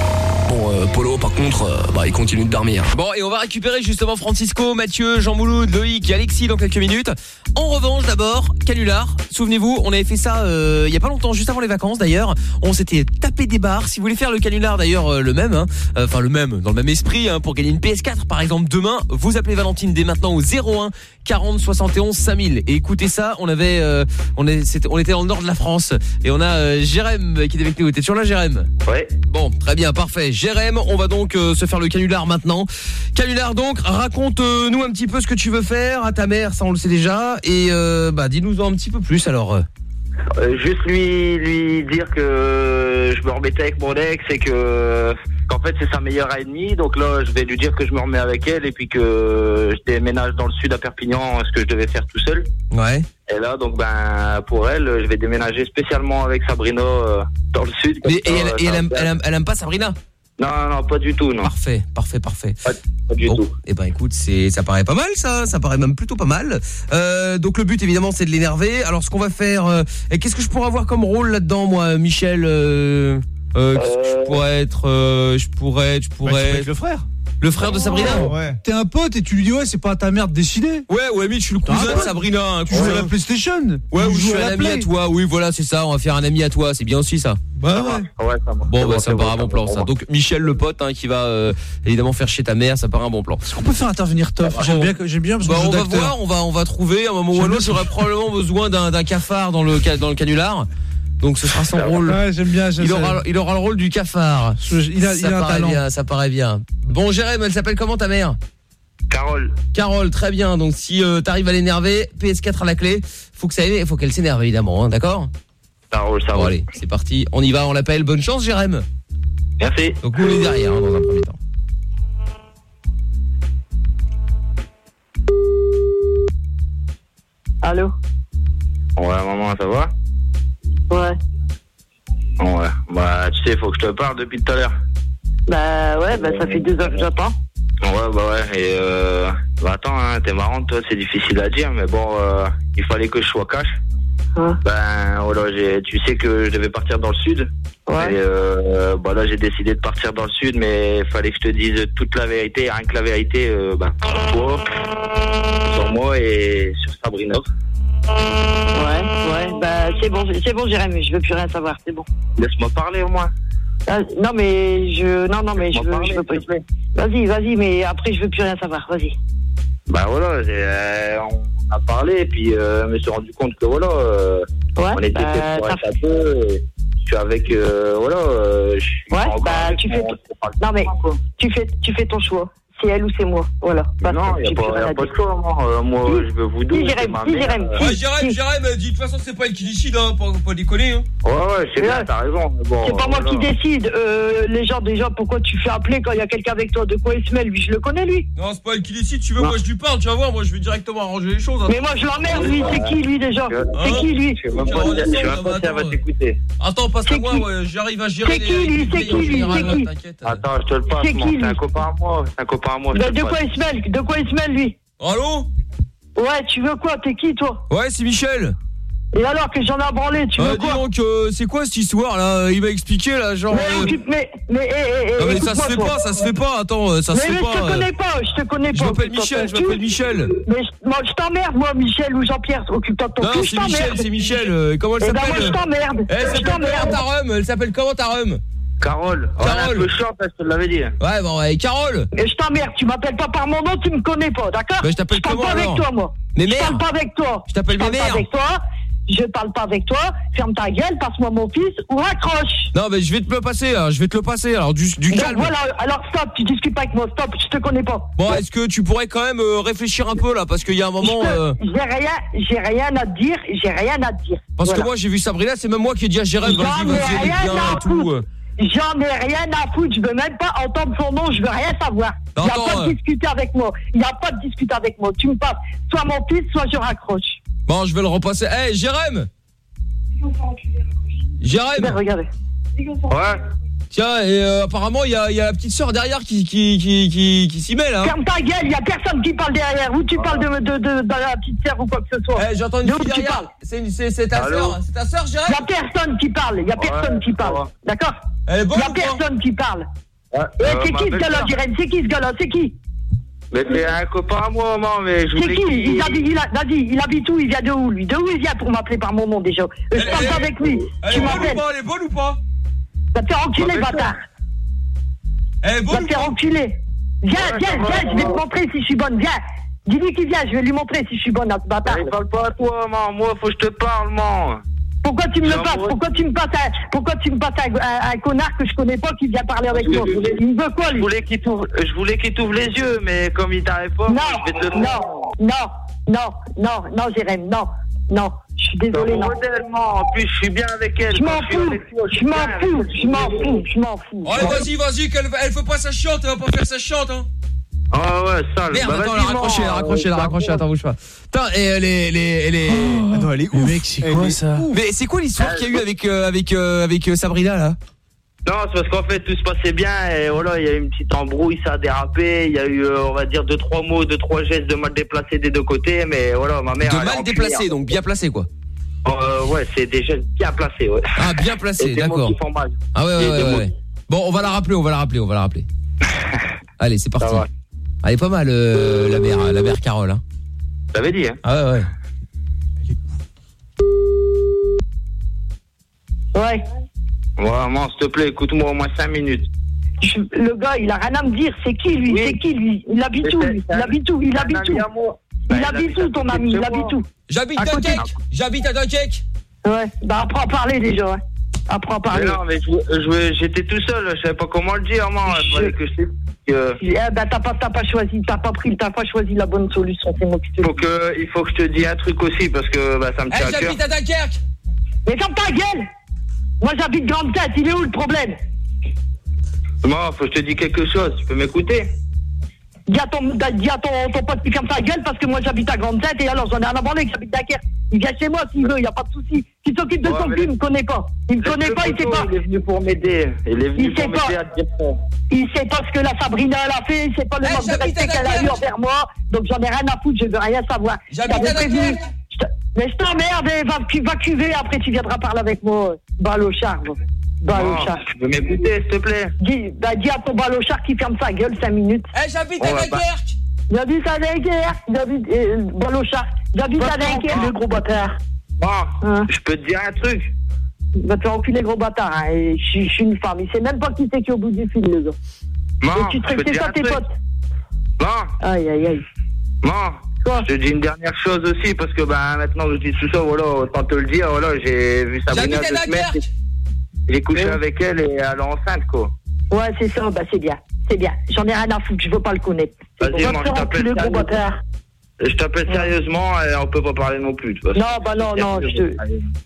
Bon, euh, Polo, par contre, euh, bah, il continue de dormir. Bon, et on va récupérer justement Francisco, Mathieu, Jean Mouloud, Loïc et Alexis dans quelques minutes. En revanche, d'abord, canular. Souvenez-vous, on avait fait ça euh, il y a pas longtemps, juste avant les vacances d'ailleurs. On s'était tapé des barres. Si vous voulez faire le canular d'ailleurs, euh, le même, hein, euh, enfin le même, dans le même esprit, hein, pour gagner une P S quatre par exemple demain, vous appelez Valentine dès maintenant au zéro un quarante soixante et onze cinq mille. Et écoutez ça, on avait, euh, on, est, c'était, on était dans le nord de la France et on a euh, Jérém qui est avec nous. T'es toujours là, Jérém ? Ouais. Bon, très bien, parfait. Jérém, on va donc euh, se faire le canular maintenant. Canular donc, raconte-nous un petit peu ce que tu veux faire à ta mère, ça on le sait déjà, et euh, bah dis-nous-en un petit peu plus alors. Euh, juste lui lui dire que je me remettais avec mon ex et que qu'en fait c'est sa meilleure ennemie, donc là je vais lui dire que je me remets avec elle et puis que je déménage dans le sud à Perpignan, ce que je devais faire tout seul. Ouais. Et là donc ben pour elle je vais déménager spécialement avec Sabrina euh, dans le sud. Et, et, ça, elle, et ça, elle, aime, ça, elle, aime, elle aime pas Sabrina ? Non, non, pas du tout, non. Parfait, parfait, parfait. Pas, pas du bon, tout. Eh ben écoute, c'est, ça paraît pas mal ça, ça paraît même plutôt pas mal. Euh, donc le but évidemment c'est de l'énerver. Alors ce qu'on va faire, euh, et qu'est-ce que je pourrais avoir comme rôle là-dedans moi, Michel euh, euh, qu'est-ce que je pourrais être, euh, je pourrais, je pourrais. Ouais, tu peux être le frère. Le frère de Sabrina. Oh, ouais. T'es un pote et tu lui dis ouais c'est pas à ta mère de décider. Ouais ouais mais je suis le cousin de Sabrina. Hein, tu joues à la PlayStation. Ouais, ou je joues suis un ami à toi. Oui voilà c'est ça. On va faire un ami à toi. C'est bien aussi ça. Bah ouais. Ouais ça va. Bon bah ça me paraît un bon plan ça. Donc Michel le pote hein, qui va euh, évidemment faire chez ta mère, ça paraît un bon plan. Est-ce qu'on peut faire intervenir Toff ? J'aime bien j'aime bien parce que bah, je on va d'acteur. voir, on va on va trouver à un moment ou à un autre. J'aurai probablement besoin d'un d'un cafard dans le dans le canular. Donc ce sera son rôle. Ouais, j'aime bien, j'aime il aura il aura le rôle du cafard. Je, il a, ça il a un paraît talent. bien, ça paraît bien. Bon Jérém, elle s'appelle comment ta mère ? Carole. Carole, très bien. Donc si euh, t'arrives à l'énerver, P S quatre à la clé, faut que ça aille, faut qu'elle s'énerve évidemment, hein, d'accord ? Ça roule, ça roule. Bon allez, c'est parti. On y va, on l'appelle. Bonne chance Jérém. Merci. Donc nous on est derrière hein, dans un premier temps. Allô ? Ouais maman, ça va ? Ouais. Ouais. Bah tu sais, faut que je te parle depuis tout à l'heure. Bah ouais, bah ça fait deux heures que j'attends. Ouais, bah ouais, et euh... Bah attends, hein, t'es marrante, toi, c'est difficile à dire, mais bon, euh, il fallait que je sois cash. Ouais. Ben, voilà, j'ai... tu sais que je devais partir dans le sud. Ouais. Et euh, bah là, j'ai décidé de partir dans le sud, mais il fallait que je te dise toute la vérité, rien que la vérité, euh, bah, sur toi, sur moi et sur Sabrina. Ouais, ouais, bah c'est bon, c'est bon, Jérémy, je veux plus rien savoir, c'est bon. Laisse-moi parler au moins. Ah, non mais je, non non mais je veux, parler, je veux pas. Vas-y, vas-y, mais après je veux plus rien savoir, vas-y. Bah voilà, j'ai, euh, on a parlé et puis euh, je me suis rendu compte que voilà, euh, ouais, on était bah, fait pour être un peu. Et je suis avec, euh, voilà. Euh, je suis ouais, bah avec tu mon, fais. Non mais tu fais, tu fais ton choix. C'est elle ou c'est moi, voilà. Bah, non, il n'y a, pas, y a pas de choix, moi. Euh, moi, si. Je veux vous deux. Si, Jérém, si, Jérém. Ouais, Jérém, Jérém, de toute façon, c'est pas elle qui décide, hein, pas, pas déconner, hein. Ouais, ouais, c'est bien, t'as raison. Bon, c'est pas voilà. moi qui décide. Euh, les gens, déjà, pourquoi tu fais appeler quand il y a quelqu'un avec toi? De quoi il se mêle? Lui, je le connais, lui. Non, c'est pas elle qui décide. Tu veux, non. Moi, je lui parle, tu vas voir. Moi, je vais directement arranger les choses. Hein. Mais moi, je l'emmerde, lui. C'est qui, lui, déjà? Hein? C'est qui, lui? Je sais même pas si elle va t'écouter. Attends, passe à moi, ouais, j'arrive à gérer. C'est qui, lui? C'est qui, lui? C'est qui? Attends, je te le passe, c'est un copain à moi. C'est un copain à moi. De quoi il se mêle? De quoi il se mêle, lui? Allô? Ouais, tu veux quoi? T'es qui, toi? Ouais, c'est Michel. Et alors que j'en ai branlé, tu euh, veux quoi? Dis donc, euh, c'est quoi cette histoire là? Il m'a expliqué là, genre. Mais, euh... mais, mais, eh, eh, non, mais ça se fait toi. pas, ça se fait pas. Attends, ça mais se fait mais pas. Mais je te connais pas, je te connais pas. Je m'appelle Michel, je m'appelle Michel. Mais je, moi, je t'emmerde, moi, Michel ou Jean-Pierre. Occupe-toi de ton cul. Non, c'est Michel, c'est Michel. Euh, comment elle s'appelle? Eh ben, moi, je t'emmerde. Elle s'appelle comment ta rhum? Elle s'appelle comment ta rhum? Carole. Carole. Le chante, je te l'avais dit. Ouais, bon, ouais, Carole. Et je t'emmerde, tu m'appelles pas par mon nom, tu me connais pas, d'accord? Bah, je t'appelle comment parle pas alors? avec toi, moi. Mais merde. Je parle pas avec toi. Je t'appelle mes mères. Je parle pas avec toi. Je parle pas avec toi. Ferme ta gueule, passe-moi mon fils ou raccroche. Non, mais je vais te le passer, là. Je vais te le passer. Alors, du, du Donc, calme. Voilà, alors stop, tu discutes pas avec moi, stop, je te connais pas. Bon, est-ce que tu pourrais quand même euh, réfléchir un peu, là? Parce qu'il y a un moment. Peux, euh... J'ai rien, j'ai rien à te dire, j'ai rien à te dire. Parce voilà. que moi, j'ai vu Sabrina, c'est même moi qui ai dit à Jérém, vas-y, vas-y, elle est bien et tout. Euh... J'en ai rien à foutre, je veux même pas entendre son nom, je veux rien savoir. Il n'y a pas de euh... discuter avec moi. Il n'y a pas de discuter avec moi. Tu me passes soit mon fils, soit je raccroche. Bon, je vais le repasser. Hé, hey, Jérém! Jérém! Regardez. Ouais. Tiens, et euh, apparemment, il y a, y a la petite sœur derrière qui, qui, qui, qui, qui s'y mêle. Hein. Ferme ta gueule, il n'y a personne qui parle derrière. Ou tu parles de, de, de, de, de la petite sœur ou quoi que ce soit. Eh, hey, j'entends une fille derrière. C'est, c'est, c'est ta sœur. C'est ta sœur, Jérém? Il n'y a personne qui parle. Il n'y a personne ouais, qui parle. D'accord? Elle est bonne. Il n'y a personne qui parle. Et c'est qui ce gars-là, Jérém? C'est qui ce gars-là? C'est qui? Mais c'est un copain à moi, maman, mais je C'est voulais qui? qu'il- Il habite, il a, vas-y, il habite où? Il vient de où, lui? De où il vient pour m'appeler par mon nom, déjà? Euh, Je parle pas avec lui. Tu m'appelles. Elle est bonne ou pas? Va te faire enculer, bâtard. Elle est bonne Va te faire enculer. Viens, viens, viens, je vais te montrer si je suis bonne. Viens. Dis-lui qu'il vient, je vais lui montrer si je suis bonne à ce bâtard. Il parle pas à toi, maman. Moi, faut que je te parle, maman. Pourquoi tu me le J'ai passes? amoureux. Pourquoi tu me passes un, pourquoi tu me passes un, un- un connard que je connais pas qui vient parler avec moi? Il me veut quoi, Je lui? voulais qu'il t'ouvre, je voulais qu'il t'ouvre les yeux, mais comme il t'arrive pas, Non, je vais te non, non, non, non, non, Jérém, non, non. Je suis désolé, non. Modèlement, en plus, je suis bien avec elle. Je m'en Quand suis fous, avec toi, je suis m'en bien fous, avec je m'en fous, je m'en fous. Allez, vas-y, vas-y, qu'elle elle fait pas sa chiante, elle va pas faire sa chiante, hein. Ah ouais, sale. Merde, Bah, attends, vas-y, elle a raccroché, elle a maman, raccroché, elle a euh, raccroché, attends, bouge pas. Putain, et elle est, elle est, elle est... Attends, elle est ouf. Mec, c'est Elle quoi est ça? ouf. Mais c'est quoi l'histoire qu'il y a eu avec, euh, avec, euh, avec euh, Sabrina, là? Non, c'est parce qu'en fait, tout se passait bien, et voilà, il y a eu une petite embrouille, ça a dérapé, il y a eu, euh, on va dire, deux, trois mots, deux, trois gestes de mal déplacés des deux côtés, mais voilà, ma mère... De elle a mal enculé, déplacé, hein. donc bien placé, quoi. Euh, ouais, c'est des gestes bien placés, ouais. Ah, bien placé, Et des mots d'accord. qui font mal. Ah ouais, Et ouais, des ouais, mots- ouais. Bon, on va la rappeler, on va la rappeler, on va la rappeler. Allez, c'est parti. va. Elle est pas mal, euh, la mère, la mère Carole, hein. T'avais dit, hein. Ah ouais, ouais. Ouais. Ouais, maman, s'il te plaît, écoute-moi au moins cinq minutes. Je- le gars, il a rien à me dire. C'est qui, lui? Oui. C'est qui, lui? Il habite Mais où, c'est- lui? c'est Il un- habite où? Il c'est un habite ami où? à moi. Il Bah, il habite habite où, à ton côté de ami? chez Il moi. habite où? J'habite À côté. Dunkerque. J'habite à Dunkerque. Ouais. Bah, apprends à parler, déjà, ouais. Apprends à Mais parler. non, mais je- je- j'étais tout seul, je savais pas comment le dire, maman. Il fallait que je t'explique que... Eh ben, t'as pas, t'as pas choisi, t'as pas pris, t'as pas choisi la bonne solution, c'est moi qui te le Faut que, il faut que je te dise un truc aussi, parce que bah, ça me Eh, tient à cœur. j'habite à Dunkerque. Mais ferme ta gueule! Moi, j'habite Grande Tête, il est où le problème? Moi, faut que je te dise quelque chose, tu peux m'écouter? Dis à ton, dis à ton, ton pote qui ferme ta gueule parce que moi j'habite à Grande Tête et alors j'en ai rien à branler que j'habite Dunkerque. Il vient chez moi s'il veut, il n'y a pas de souci. S'il s'occupe de Ouais, son mais cul, il le- me connaît pas. Il me Le connaît pas, il sait photo, pas. Il est venu pour m'aider. Il est venu Il pour sait pas. m'aider à te dire ça. Il sait pas ce que la Sabrina elle a fait, il sait pas le Eh, manque de j'habite respect à qu'elle a eu Dunkerque. envers moi. Donc j'en ai rien à foutre, je veux rien savoir. J'habite Je t'avais à prévenu. Dunkerque. Je te- Mais je t'emmerde, eh, va, cu- va cuver, après tu viendras parler avec moi. Balochard. Balochard. Tu peux m'écouter, s'il te plaît? Dis, bah, dis à ton balochard qui ferme sa gueule cinq minutes. Eh, j'habite On à va Dunkerque. J'habite à Dunkerque, j'habite, euh, Balochard. J'habite à Dunkerque, le gros bâtard. Bon, Hein? je peux te dire un truc. Va te faire enculer, gros bâtard. Hein. Et Je suis- je suis une femme. Il sait même pas qui c'est qui est au bout du fil, le gars. Bon, Et tu je peux te traites dire ça un tes truc. potes. Bon, Aïe, aïe, aïe. bon. Quoi? Je te dis une dernière chose aussi, parce que bah, maintenant que je dis tout ça, voilà, autant te le dire, voilà, j'ai vu Sabrina J'habite deux à semaines. Dunkerque. J'ai couché avec elle et elle est enceinte, quoi. Ouais, c'est ça, bah c'est bien. C'est bien. J'en ai rien à foutre, je veux pas le connaître. C'est Vas-y, bon. Va moi, te je faire t'appelle enculer, gros sérieusement. bâtard. Je t'appelle sérieusement et on peut pas parler non plus, de toute façon. Non, bah non, non, je te...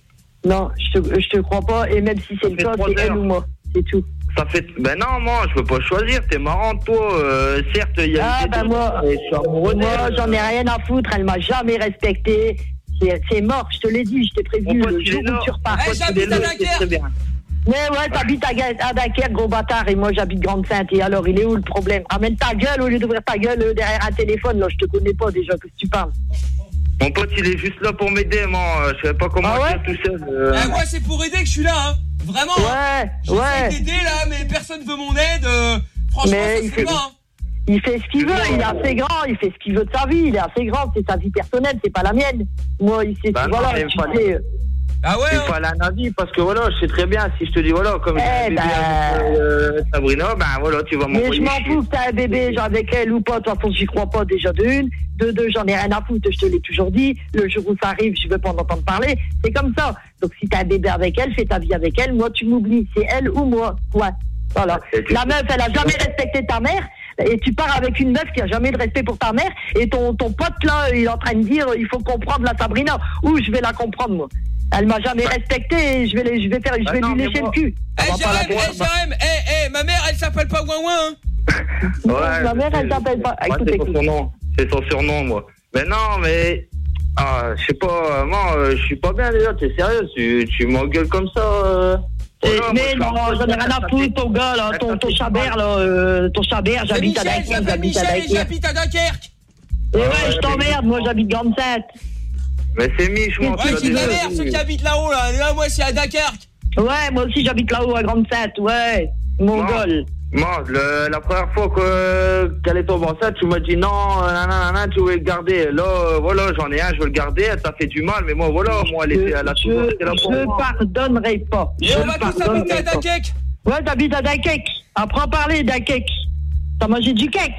Non, je te, je te crois pas. Et même si c'est le fait cas, trois c'est elle heures. ou moi. C'est tout. Ça fait... Ben non, moi, je peux pas choisir, t'es marrante, toi. Euh, certes, il y a Ah, eu des bah deux- moi, et je suis amoureux moi d'elle. j'en ai rien à foutre. Elle m'a jamais respecté. C'est c'est mort, je te l'ai dit, je t'ai prévenu. Mon pote, Le il jour est là. où tu repars. Eh, Mon pote, il j'habite est là, à c'est Dunkerque. très bien. Mais ouais, t'habites à, Ga- à Dunkerque, gros bâtard, et moi j'habite Grande-Sainte. Et alors, il est où le problème? Ramène ta gueule au lieu d'ouvrir ta gueule euh, derrière un téléphone. Là, je te connais pas déjà, que tu parles. Mon pote, il est juste là pour m'aider, moi. Je savais pas comment Ah ouais faire tout seul. euh. Eh, moi, c'est pour aider que je suis là, hein. Vraiment. hein. Ouais, J'essaie ouais. d'aider, là, mais personne veut mon aide. euh, Franchement, Mais ça il se fait- fait pas, hein. Il fait ce qu'il veut, il est assez grand, il fait ce qu'il veut de sa vie, il est assez grand, c'est sa vie personnelle, c'est pas la mienne. Moi, il sait, Bah non, voilà, mais tu fallait- sais, euh, Ah ouais, Il hein. fallait un avis parce que voilà, je sais très bien si je te dis voilà, comme j'ai Eh un bébé ben- avec euh, Sabrina, ben voilà, tu vas mais je m'envoyer m'en chier. fous que t'as un bébé, genre avec elle ou pas, de toute façon, j'y crois pas déjà de une. De deux, j'en ai rien à foutre, je te l'ai toujours dit. Le jour où ça arrive, je veux pas en entendre parler. C'est comme ça. Donc si t'as un bébé avec elle, fais ta vie avec elle. Moi, tu m'oublies. C'est elle ou moi. Ouais. Voilà. La meuf, elle a jamais respecté ta mère. Et tu pars avec une meuf qui a jamais de respect pour ta mère. Et ton, ton pote, là, il est en train de dire, il faut comprendre la Sabrina. Ou je vais la comprendre, moi. Elle m'a jamais respecté et je vais, les- je vais faire, je Bah vais non, lui mais lécher moi- le cul. Eh, On va pas la Jérém, voir. eh, Jérém, eh, eh, ma mère, elle s'appelle pas Ouin Ouin, hein. Ouais, Ma mère, elle c'est- t'appelle pas. Moi, Écoute, c'est son écoute. surnom. C'est son surnom, moi. Mais non, mais. Ah, je sais pas, moi, euh, je suis pas bien déjà, t'es sérieux, tu, tu m'engueules comme ça. Euh... Et- Voilà, mais moi, non, je suis j'en ai rien à foutre, ton gars, là, ton, ton chabert, là, euh, ton chabert, C'est j'habite à Michel, Dunkerque, j'appelle j'habite à Michel et Dunkerque. j'habite à Dunkerque. Et ouais, ouais, je t'emmerde, moi, j'habite Grande-Sainte. Mais c'est Mich, moi, tu Ouais, vas c'est de la déjà- merde, ceux qui habitent là-haut, là. Là, moi, c'est à Dunkerque. Ouais, moi aussi, j'habite là-haut, à Grande-Sainte, ouais. Mongol. Moi, le- la première fois que, qu'elle est tombée enceinte, tu m'as dit non, nanana, tu veux le garder. Là, euh, voilà, j'en ai un, je veux le garder, elle t'a fait du mal, mais moi, voilà, moi, elle était à la Je, toujours, c'était là pour je moi. pardonnerai pas. Et Je on va tous pardonnerai habiter à pas. Dunkerque. Ouais, t'habites à Dunkerque. Apprends à parler Dunkerque. T'as mangé du cake.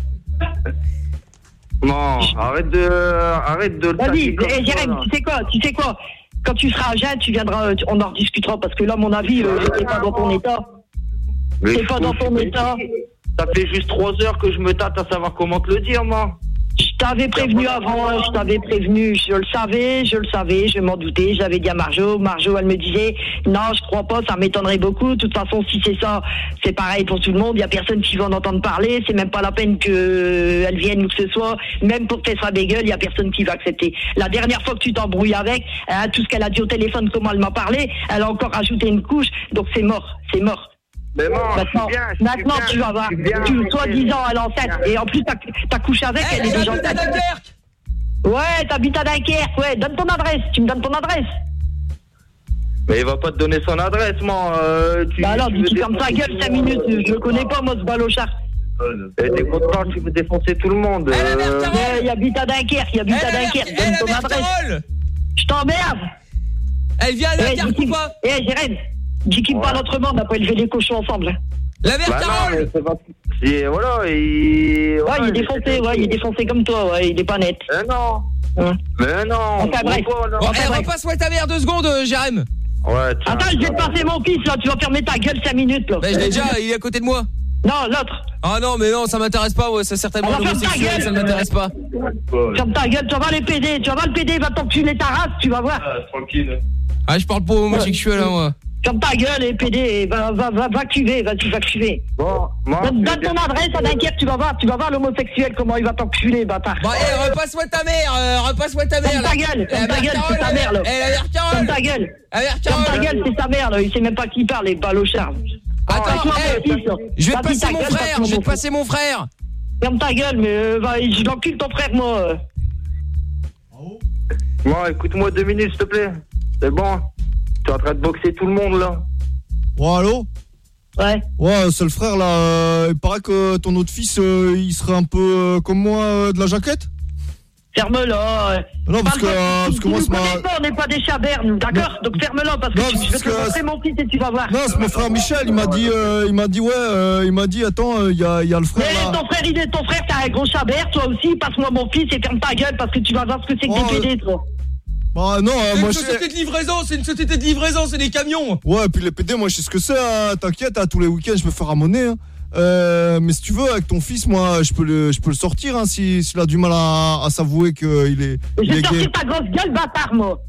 Non, arrête de, arrête de le Vas-y, taquer comme eh, ça, Jérém, là. tu sais quoi, tu sais quoi quand tu seras jeune, tu viendras, tu- on en rediscutera parce que là, à mon avis, euh, t'es pas dans ton état. Mais T'es pas je- dans ton je- état. Ça fait juste trois heures que je me tâte à savoir comment te le dire, moi. Je t'avais prévenu avant, je t'avais prévenu, je le savais, je le savais, je m'en doutais, je l'avais dit à Marjo, Marjo elle me disait, non je crois pas, ça m'étonnerait beaucoup, de toute façon si c'est ça, c'est pareil pour tout le monde, il y a personne qui va en entendre parler, c'est même pas la peine qu'elle vienne ou que ce soit, même pour qu'elle soit bégueule, il y a personne qui va accepter. La dernière fois que tu t'embrouilles avec, hein, tout ce qu'elle a dit au téléphone, comment elle m'a parlé, elle a encore ajouté une couche, donc c'est mort, c'est mort. Mais bon, maintenant, je suis bien, je suis maintenant bien, tu vas voir, je suis bien, tu, je suis soi-disant bien. elle est enceinte, et en plus t'as t'as couché avec, Eh, elle est elle déjà habite à enceinte. Dunkerque. Ouais, t'habites à Dunkerque, ouais, donne ton adresse, tu me donnes ton adresse. Mais il va pas te donner son adresse, moi. Euh, tu, Bah alors, tu dis veux tu fermes ta défoncer gueule tout cinq le monde. minutes, je le connais pas moi ce balochard. Et t'es content, tu veux défoncer tout le monde. Eh, la mère euh, Carole. Ouais, il habite à Dunkerque, il habite Eh, à la mère- Dunkerque, eh, donne la ton mère adresse. Carole. Je t'emmerde. Elle vient à Eh, Dunkerque dis ou qu'il- pas? Eh, Jérém, dis qu'il me parle autrement, on n'a pas élevé les cochons ensemble. La mère Bah non, Carole. mais c'est pas... c'est- Voilà, il... Ouais, il est défoncé, ouais, il est défoncé comme toi, ouais, il est pas net. Mais non. Ouais. Mais non. Enfin, bref. Pourquoi, là Bon, Enfin, eh, bref. repasse-moi ta mère deux secondes, euh, Jérém. Ouais, tiens. Attends, je vais te passer mon fils, là, tu vas fermer ta gueule cinq minutes, là. Bah, je l'ai déjà, il est à côté de moi. Non, l'autre. Ah non, mais non, ça m'intéresse pas, ouais, c'est certainement Alors, ferme ta homosexuel, gueule. ça ne m'intéresse pas. Ferme ta gueule, tu vas voir les P D, tu vas voir le P D, il va t'enculer ta race, tu vas voir. Tranquille. Ah, je parle pas homosexuel, hein, moi. Ferme ta gueule, et P D, va, va, va, va cuver, vas-y, va cuver. Bon, moi... Donne, donne ton adresse à Dunkerque, tu vas voir, tu vas voir l'homosexuel, comment il va t'enculer, bâtard. Bon, eh, repasse-moi ta mère, euh, repasse-moi ta mère. Ferme ta gueule, La ferme ta mère gueule, Carole, c'est ta mère, là. Eh, la mère Ferme Carole. ta gueule. La mère Ferme ta Carole. gueule, c'est ta mère, là, il sait même pas qui parle, les balochards. Attends, Passe-moi eh, mon fils, là. je vais te Vas-y, passer ta mon gueule, frère, passe-moi je vais mon te passer mon frère. Ferme ta gueule, mais euh, va, je l'encule ton frère, moi. Moi, écoute-moi deux minutes, s'il te plaît. C'est bon. Tu es en train de boxer tout le monde, là. Ouais, allô? Ouais. Ouais, c'est le frère là. euh, il paraît que ton autre fils, euh, il serait un peu euh, comme moi euh, de la jaquette. Ferme-la. Non, parce Parle que, pas, euh, tu- parce que tu moi, nous c'est ma- connais pas, on n'est pas des chabères, nous, d'accord? Donc ferme-la, parce que Non, tu- je vais parce te que- montrer mon fils et tu vas voir. Non, c'est mon frère Michel. Il m'a dit, euh, il m'a dit, ouais, euh, il m'a dit, attends, il y a, y a le frère Mais là. ton frère, il est ton frère, t'as un gros chabert, toi aussi, passe-moi mon fils et ferme ta gueule parce que tu vas voir ce que c'est que Oh, des P D, toi. Bah non, euh, C'est moi une je société sais. de livraison, c'est une société de livraison, c'est des camions. Ouais, puis les P D, moi je sais ce que c'est. Hein. T'inquiète, hein, tous les week-ends je me fais ramoner. Hein. Euh, mais si tu veux, avec ton fils, moi, je peux le, je peux le sortir hein, si, s'il a du mal à, à s'avouer qu'il est, Je il vais est gay. sortir ta grosse gueule, bâtard, moi.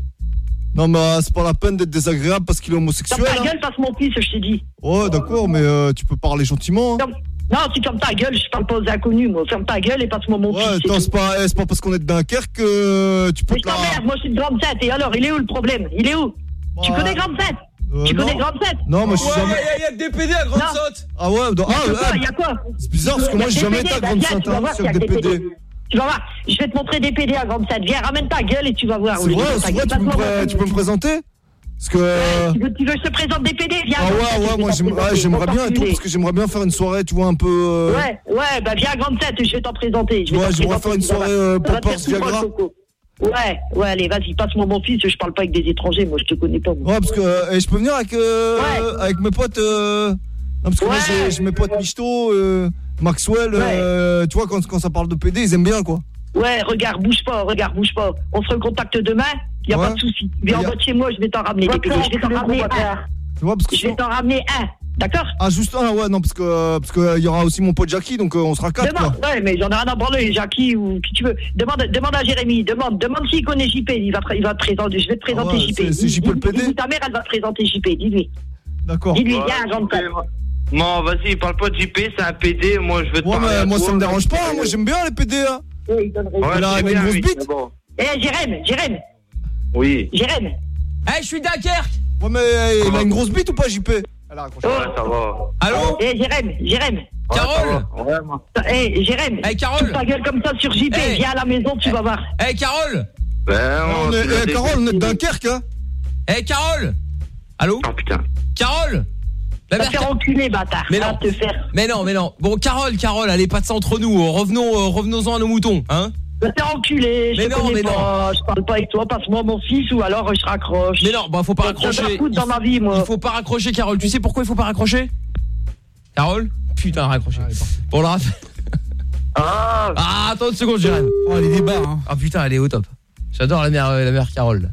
Non, mais euh, c'est pas la peine d'être désagréable parce qu'il est homosexuel. Ferme ta hein. gueule, passe mon fils, je t'ai dit. Ouais, d'accord, mais euh, tu peux parler gentiment. hein. Ferme- Non, tu fermes ta gueule, je parle pas aux inconnus, moi. Ferme ta gueule et passe-moi mon Ouais, fils. attends, c'est pas, eh, c'est pas parce qu'on est de Dunkerque que tu peux Mais je te la... t'emmerde, moi je suis de Grande Sainte. Et alors, il est où le problème? Il est où? Tu Ouais. connais Grande Sainte? Euh, Tu non. connais Grande Sainte? Non, moi je suis Ouais, jamais... il y, a que des P D à Grande Non. Saute. Ah ouais, dans... Il y ah, a quoi? ah, Il y a quoi? c'est bizarre parce que moi j'ai jamais été à Grande Sainte. Sainte, Tu vas hein, voir c'est s'il y a des des P D. P D. Tu vas voir, je vais te montrer des P D à Grande Sainte. Viens, ramène ta gueule et tu vas voir. C'est Oui, vrai, ta c'est gueule, vrai, tu peux, me passe-moi pré- mon tu peux me fils. présenter? Parce que... euh, Tu veux, tu veux que je te présente des P D? Viens. Ah à Grande ouais, Sainte, ouais, je vais moi t'en j'aimerais, présenter. j'aimerais bien et tout, Enculé. parce que j'aimerais bien faire une soirée, tu vois, un peu... euh, Ouais, ouais, bah viens à Grande Sainte, je vais t'en présenter. Je vais Ouais, t'en j'aimerais présenter, faire une tu vas soirée, voir. euh, Ça va te Poppers faire tout droit, Viagra. le coco. Ouais, ouais, allez, vas-y, passe-moi mon fils, je parle pas avec des étrangers, moi je te connais pas. Moi. Ouais, parce que euh, et je peux venir avec, euh, Ouais. avec mes potes... euh, Non, parce que moi Ouais. j'ai, j'ai mes potes Michto, euh, Maxwell, euh, tu vois, quand, quand ça parle de P D, ils aiment bien, quoi. Ouais, regarde, bouge pas, regarde, bouge pas. On se recontacte demain, y a Ouais. pas de souci. Viens en Y a- bas de chez moi, je vais t'en ramener des P D. Je vais t'en ramener un. Tu vois, parce que Je vais sinon- t'en ramener un, d'accord? Ah, juste un, ouais, non, parce que parce que il y aura aussi mon pote Jackie, donc euh, on sera quatre, quoi. Demande, ouais, mais j'en ai rien à branler, Jackie ou qui tu veux. Demande, demande à Jérémy, demande, demande s'il connaît J P, il va, te- il va te présenter, je vais te présenter Ah ouais, J P. c'est- c'est J P le P D? Dis-lui, ta mère, elle va te présenter J P, dis-lui. D'accord. Dis-lui, Ouais, viens, Grande Sainte. Non, vas-y, parle pas de J P, c'est un P D, moi je veux te Ouais, parler mais à moi toi. ça me dérange pas, moi j'aime bien les P D, hein. Ouais, il donnerait. Ouais, Il a c'est une bien, grosse oui, bite. c'est bon. Eh, Jérém, Jérém, Oui. Jérém. Eh, je suis Dunkerque. Ouais, mais euh, il a une grosse bite ou pas, J P? Elle a raccroché. Ouais, ça va. Allô? Eh, Jérém, Jérém. Carole. Ouais, ça va. Ouais, moi. Eh, Jérém. Eh, Carole. Tourne ta gueule comme ça sur J P, Eh. viens à la maison, tu vas voir. Eh, Carole. Ben, On non, est, tu l'as eh, dit. Carole, on est de Dunkerque, hein. Eh, Carole. Allô? Oh putain. Carole. La Va mère te faire enculer, bâtard. Mais Va non. te faire. Mais non, mais non. Bon, Carole, Carole, allez, pas de ça entre nous. Revenons, euh, revenons-en à nos moutons, hein. Va te faire enculer. Je Mais te non, connais mais pas. Je parle pas avec toi. Passe-moi mon fils ou alors je raccroche. Mais non, bah faut pas raccrocher. Ça me dans ma vie, moi. Il faut pas raccrocher, Carole. Tu sais pourquoi il faut pas raccrocher? Carole? Putain, raccrocher. Pour le rappel. Ah. Ah, attends une seconde, Jérém. Oh, les débats, hein. Ah putain, elle est au top. J'adore la mère, la mère Carole.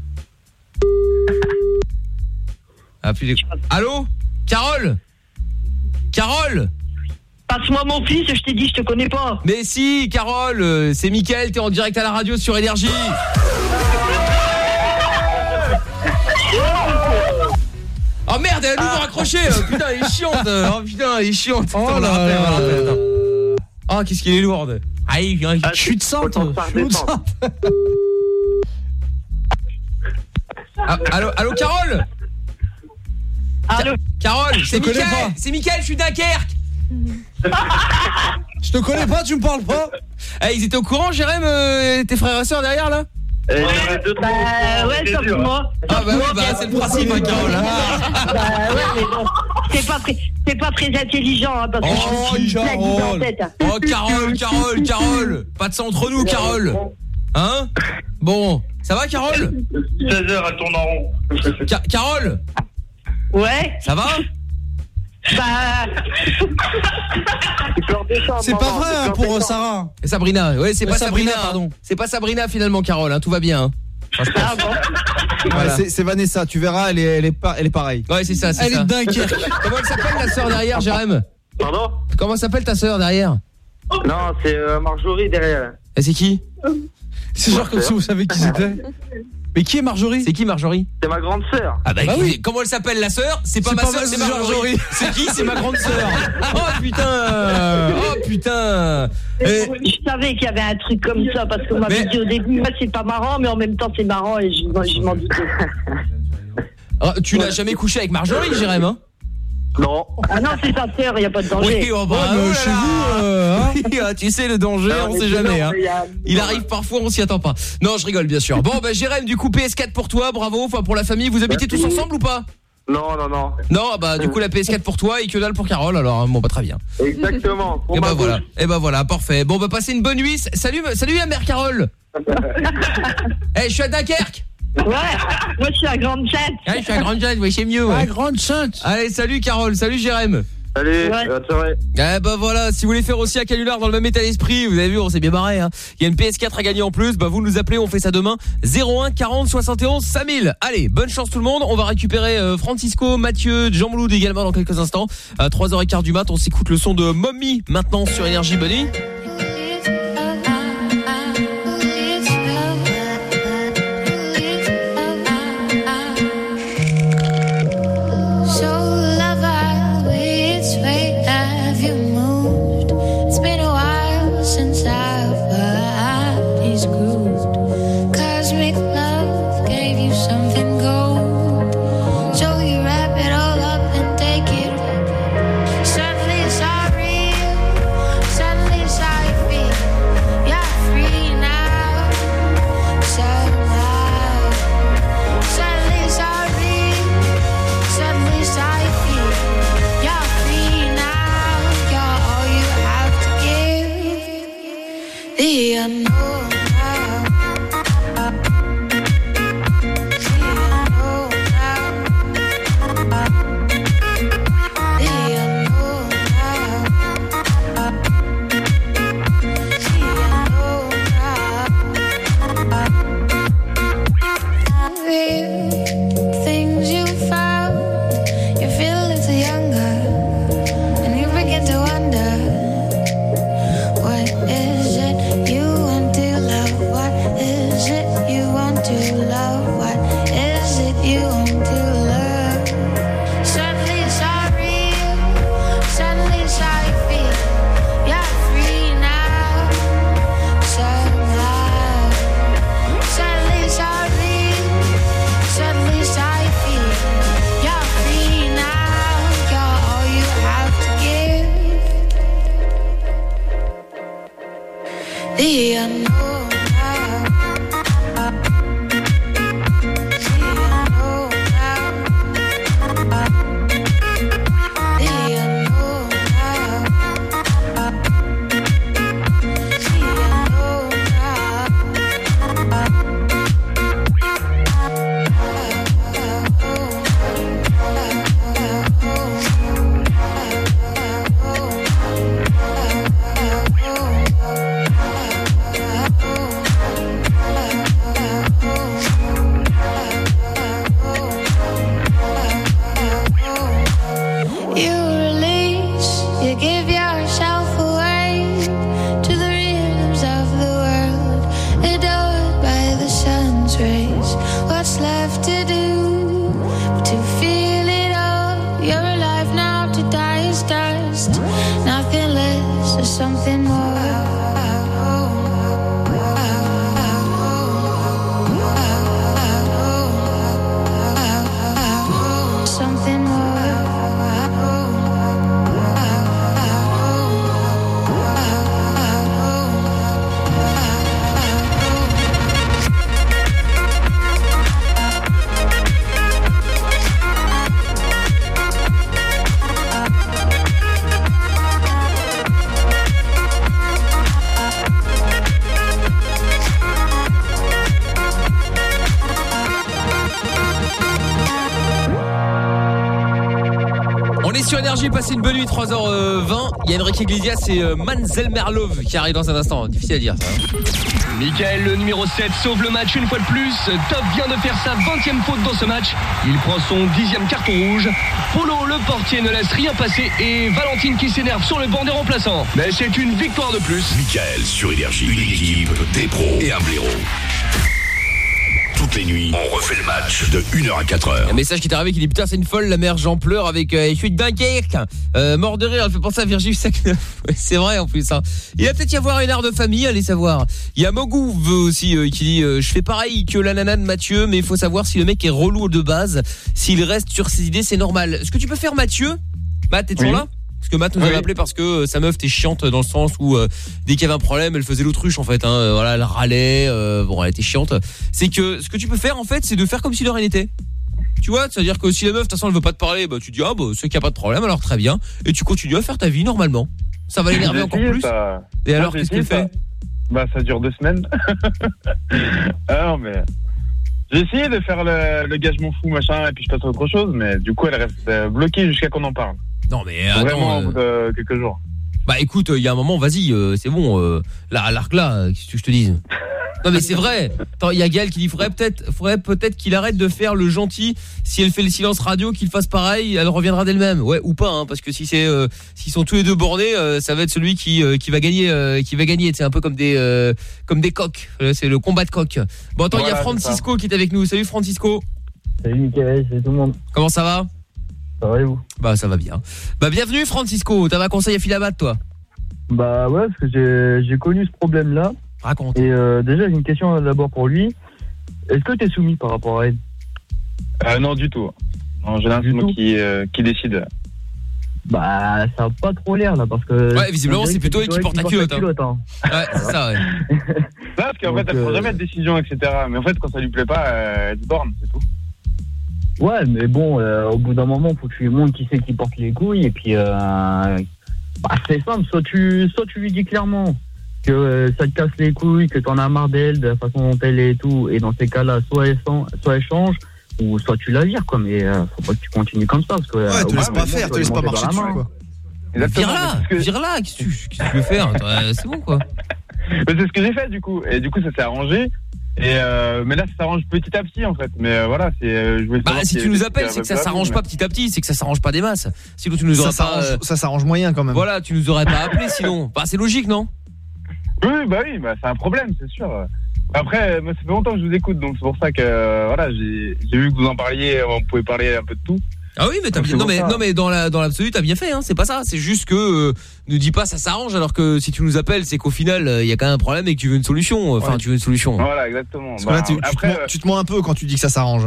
Ah, puis les... Allô? Carole? Carole? Passe-moi mon fils, je t'ai dit, je te connais pas. Mais si, Carole, euh, c'est Mickaël, t'es en direct à la radio sur Énergie. Oh merde, elle a nouveau raccroché. Putain, elle est chiante. Oh putain, elle est chiante. Oh Attends, là la rappelle, là. la rappelle, attends. Oh, qu'est-ce qu'elle est lourde. Ah, il vient, Je suis de centre. Je suis de centre. Ah, allô, allô, Carole? Allô? Carole, c'est te connais Mickaël. pas. C'est Mickaël, je suis Dunkerque. Je te connais pas, tu me parles pas. Eh, ils étaient au courant, Jérém, euh, tes frères et sœurs derrière là? Bah ouais, sauf moi. Ah bah oui, bah c'est le principe, hein, Carole. Bah ouais, mais bon, c'est pas très, c'est pas très intelligent, hein, parce que Oh, je suis une blague en tête. Oh, Carole, Carole, Carole. Pas de ça entre nous, Carole. Hein? Bon, ça va, Carole? seize heures, elle tourne en rond. Ca- Carole? Ouais. Ça va? Bah. C'est pas vrai hein, pour euh, Sarah. Et Sabrina, ouais, c'est Ouais, pas Sabrina, Sabrina, pardon. C'est pas Sabrina finalement, Carole, hein, tout va bien. Hein. Enfin, je pense. Ah bon? Ouais, Voilà. c'est- c'est Vanessa, tu verras, elle est, elle est, pas, elle est pareille. Ouais, c'est ça, c'est Elle ça. est Dunkerque. Comment elle s'appelle la sœur derrière, Jérém? Pardon? Comment s'appelle ta sœur derrière? Non, c'est euh, Marjorie derrière. Et c'est qui? C'est genre comme si vous savez qui c'était. Mais qui est Marjorie? C'est qui Marjorie? C'est ma grande sœur. Ah bah, Bah qui- oui. Comment elle s'appelle la sœur? C'est pas C'est ma pas sœur, ma c'est sœur, Marjorie. Marjorie. C'est qui? C'est ma grande sœur. Oh putain. Oh putain. Et- Je savais qu'il y avait un truc comme ça, parce qu'on m'avait Mais- dit au début, moi c'est pas marrant, mais en même temps c'est marrant et je, je m'en doutais. Ah, tu n'as jamais couché avec Marjorie, Jérém, hein? Non. Ah non, c'est ta sœur, il n'y a pas de danger. Oui, oh bah, Ouais, mais oh là chez là. vous, euh, hein. Oui, ah, tu sais le danger, Ah, on mais sait c'est jamais non, hein. mais il y a- Il arrive parfois, on s'y attend pas. Non, je rigole bien sûr. Bon bah Jérém, du coup P S quatre pour toi, bravo, enfin pour la famille, vous habitez tous ensemble ou pas? Non, non, non. Non, bah du coup la P S quatre pour toi et que dalle pour Carole, alors hein, bon bah très bien. Exactement. Pour Et ma bah voilà. bouche. Et bah voilà, parfait. Bon bah passez une bonne nuit. Salut salut la mère Carole. Eh, je suis à Dunkerque. Ouais, moi je suis à Grande Chatte. Ah, je suis à Grande Chatte, ouais, c'est mieux. Ah, Ouais. grande chante. Allez, salut Carole, salut Jérém. Allez, Ouais. bonne soirée. Eh bah voilà, si vous voulez faire aussi un canular dans le même état d'esprit, vous avez vu, on s'est bien barré hein. Il y a une P S quatre à gagner en plus, bah vous nous appelez, on fait ça demain. zéro un quarante soixante et onze cinq mille. Allez, bonne chance tout le monde. On va récupérer euh, Francisco, Mathieu, Jean Mouloud également dans quelques instants. À trois heures quinze du mat, on s'écoute le son de Mommy maintenant sur Énergie. Bonne nuit. So lover, which way have you moved? It's been a while since I've heard these grooved. Cosmic love gave you something gold. So you wrap it all up and take it. Suddenly it's all real. Suddenly it's how you feel. You're free now. Somehow. Suddenly it's all real. Suddenly it's how you feel. You're free now. You're all you have to give. The unknown now. The unknown now. The unknown now. The unknown now. Things you found, you feel a little younger, and you begin to wonder, what is it you want to love? What is it you want to love? What is it you want to love? Suddenly it's all real, suddenly it's how you feel. You're free now, somehow. Suddenly it's all real, suddenly it's how you feel. You're free now, you're all you have to give. The unknown now. The unknown now. There's something more. Something more. Sur Énergie, passez une bonne nuit, trois heures vingt. Il y a Enrique Iglesias et euh, Manzel Merlove qui arrivent dans un instant. Difficile à dire ça. Michael, le numéro sept, sauve le match une fois de plus. Top vient de faire sa vingtième faute dans ce match. Il prend son dixième carton rouge. Polo, le portier, ne laisse rien passer. Et Valentine qui s'énerve sur le banc des remplaçants. Mais c'est une victoire de plus. Michael sur Énergie, une équipe, des pros et un blaireau. Toutes les nuits, on refait le match de une heure à quatre heures. Un message qui est arrivé qui dit putain c'est une folle la mère, j'en pleure avec euh, je suis de Dunkerque. Euh, mort de rire, elle fait penser à Virgile Sacneuf. Ouais, c'est vrai en plus hein. Il va peut-être y avoir une art de famille, allez savoir. Il y a Mogou aussi euh, qui dit euh, je fais pareil que la nana de Mathieu, mais il faut savoir si le mec est relou de base. S'il reste sur ses idées, c'est normal. Ce que tu peux faire Mathieu, Matt, t'es toujours Oui. là? Parce que Matt nous Oui. avait appelé parce que euh, sa meuf était chiante dans le sens où euh, dès qu'il y avait un problème, elle faisait l'autruche en fait hein. Euh, voilà, elle râlait, euh, bon, elle était chiante. C'est que ce que tu peux faire en fait, c'est de faire comme si de rien n'était. Tu vois, c'est-à-dire que si la meuf de toute façon elle veut pas te parler, bah tu dis ah bah c'est qu'il y a pas de problème, alors très bien et tu continues à faire ta vie normalement. Ça va l'énerver J'ai encore essayé, plus. ça. Et Moi, alors j'ai qu'est-ce qu'elle essayé, fait? Bah ça dure deux semaines. Ah non mais j'ai essayé de faire le, le gage m'en fous machin et puis je passe à autre chose, mais du coup elle reste euh, bloquée jusqu'à qu'on en parle. Non mais Vraiment attends, au bout de quelques jours. Bah écoute, il y a un moment, vas-y, euh, c'est bon, euh, là, à l'arc là, qu'est-ce que je te dise? Non mais c'est vrai. Attends, il y a Gaël qui dit faudrait peut-être faudrait peut-être qu'il arrête de faire le gentil. Si elle fait le silence radio, qu'il fasse pareil, elle reviendra d'elle-même. Ouais, ou pas hein, parce que si c'est euh, s'ils sont tous les deux bornés, euh, ça va être celui qui euh, qui va gagner euh, qui va gagner, c'est un peu comme des euh, comme des coqs. Euh, c'est le combat de coqs. Bon attends, il Voilà, y a Francisco qui est avec nous. Salut Francisco. Salut Mickaël, salut tout le monde. Comment ça va? Ça va et vous? Bah ça va bien. Bah bienvenue Francisco, t'avais un conseil à filer à battre toi? Bah ouais, parce que j'ai j'ai connu ce problème-là. Raconte. Et euh, déjà, j'ai une question d'abord pour lui. Est-ce que t'es soumis par rapport à elle? Euh, non du tout. En général c'est moi qui, euh, qui décide. Bah ça a pas trop l'air là parce que... Ouais, visiblement c'est plutôt elle qui porte la culotte. Hein. hein. Ouais, c'est ça ouais. Non, parce qu'en fait elle prend euh, jamais de décision et cetera. Mais en fait quand ça lui plaît pas, euh, elle se borne, c'est tout. Ouais, mais bon, euh, au bout d'un moment, faut que tu lui montres qui c'est qui porte les couilles. Et puis, euh, bah, c'est simple. Soit tu, soit tu lui dis clairement que euh, ça te casse les couilles, que t'en as marre d'elle, de la façon dont elle est et tout. Et dans ces cas-là, soit elle, sent, soit elle change, ou soit tu la vires, quoi. Mais euh, faut pas que tu continues comme ça. Parce que, Ouais, euh, te laisse au pas bout, faire, tu te vas laisse lui pas monter marcher dans la dessus, main. quoi. Vire-la, vire-la, qu'est-ce que tu qu'est-ce que tu veux faire? Attends, euh, c'est bon quoi. Mais c'est ce que j'ai fait du coup. Et du coup ça s'est arrangé. Et euh, mais là ça s'arrange petit à petit en fait. Mais euh, voilà, c'est euh, je voulais Bah savoir si tu nous appelles, c'est que ça s'arrange mais... pas petit à petit, c'est que ça s'arrange pas des masses. Sinon tu nous Ça aurais pas s'arrange- euh, ça s'arrange moyen quand même. Voilà, tu nous aurais pas appelé sinon. Bah c'est logique, non? Oui, bah oui, bah c'est un problème, c'est sûr. Après, moi, ça fait longtemps que je vous écoute, donc c'est pour ça que euh, voilà, j'ai j'ai vu que vous en parliez, on pouvait parler un peu de tout. Ah oui, mais t'as Donc, bien c'est non mais pour ça. non mais dans la dans l'absolu, t'as bien fait hein, c'est pas ça, c'est juste que euh, ne dis pas ça s'arrange alors que si tu nous appelles, c'est qu'au final il y a quand même un problème et que tu veux une solution, enfin Ouais. tu veux une solution. Voilà, exactement. Parce que là, tu, tu après, te mens, tu te mens un peu quand tu dis que ça s'arrange.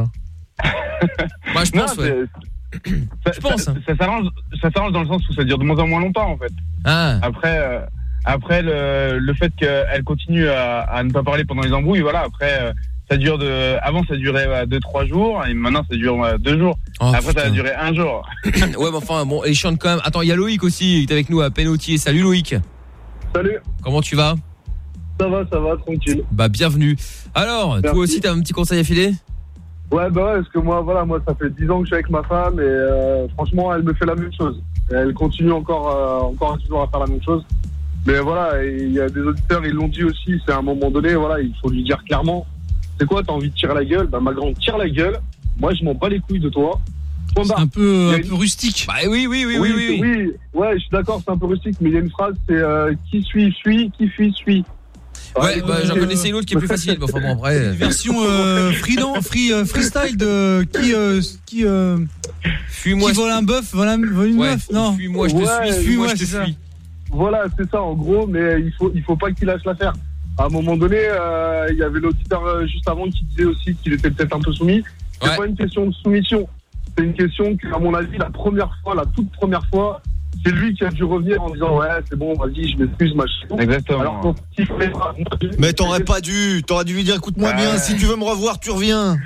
Moi je pense non, ouais. c'est- ça, pense. ça, ça s'arrange, ça s'arrange dans le sens où ça dure de moins en moins longtemps en fait. Ah. Après, euh, après le, le fait qu'elle continue à, à ne pas parler pendant les embrouilles, voilà. Après, euh, ça dure de, avant ça durait deux trois jours et maintenant ça dure deux jours. Oh, après putain. ça a duré un jour. Ouais, mais enfin bon, elle chante quand même. Attends, il y a Loïc aussi, qui est avec nous à Pénautier. Salut Loïc. Salut. Comment tu vas? Ça va, ça va, tranquille. Bah bienvenue. Alors, Merci. toi aussi t'as un petit conseil à filer? Ouais, bah ouais, parce que moi, voilà, moi, ça fait dix ans que je suis avec ma femme et euh, franchement, elle me fait la même chose. Et elle continue encore, euh, encore toujours à faire la même chose. Mais voilà, et il y a des auditeurs, ils l'ont dit aussi, c'est à un moment donné, voilà, il faut lui dire clairement, c'est quoi, t'as envie de tirer la gueule? Bah, ma grande, tire la gueule. Moi, je m'en bats les couilles de toi. C'est un peu, Il y a un une- peu rustique. Bah oui, oui, oui, oui, oui. oui. Ouais, je suis d'accord, c'est un peu rustique, mais il y a une phrase, c'est euh, qui suit, suit, qui fuit, suit. Ouais, bah j'en connaissais une autre qui est plus facile. Bah, enfin bon après. Version euh, freedan- free, euh, freestyle de qui euh, qui euh, Fuis-moi. qui vole un bœuf, vole, un- vole une Ouais, meuf, non? fuis-moi, je te Ouais, suis, fuis-moi, ouais, je te c'est ça. suis. Voilà, c'est ça en gros, mais il faut, il faut pas qu'il lâche l'affaire. À un moment donné, euh, il y avait l'auditeur euh, juste avant qui disait aussi qu'il était peut-être un peu soumis. C'est Ouais. pas une question de soumission, c'est une question que, à mon avis, la première fois, la toute première fois, c'est lui qui a dû revenir en disant ouais, c'est bon, vas-y, je m'excuse, machin. Exactement. Alors qu'on s'il fallait pas- Mais t'aurais pas dû, t'aurais dû lui dire écoute-moi Ouais. bien, si tu veux me revoir, tu reviens.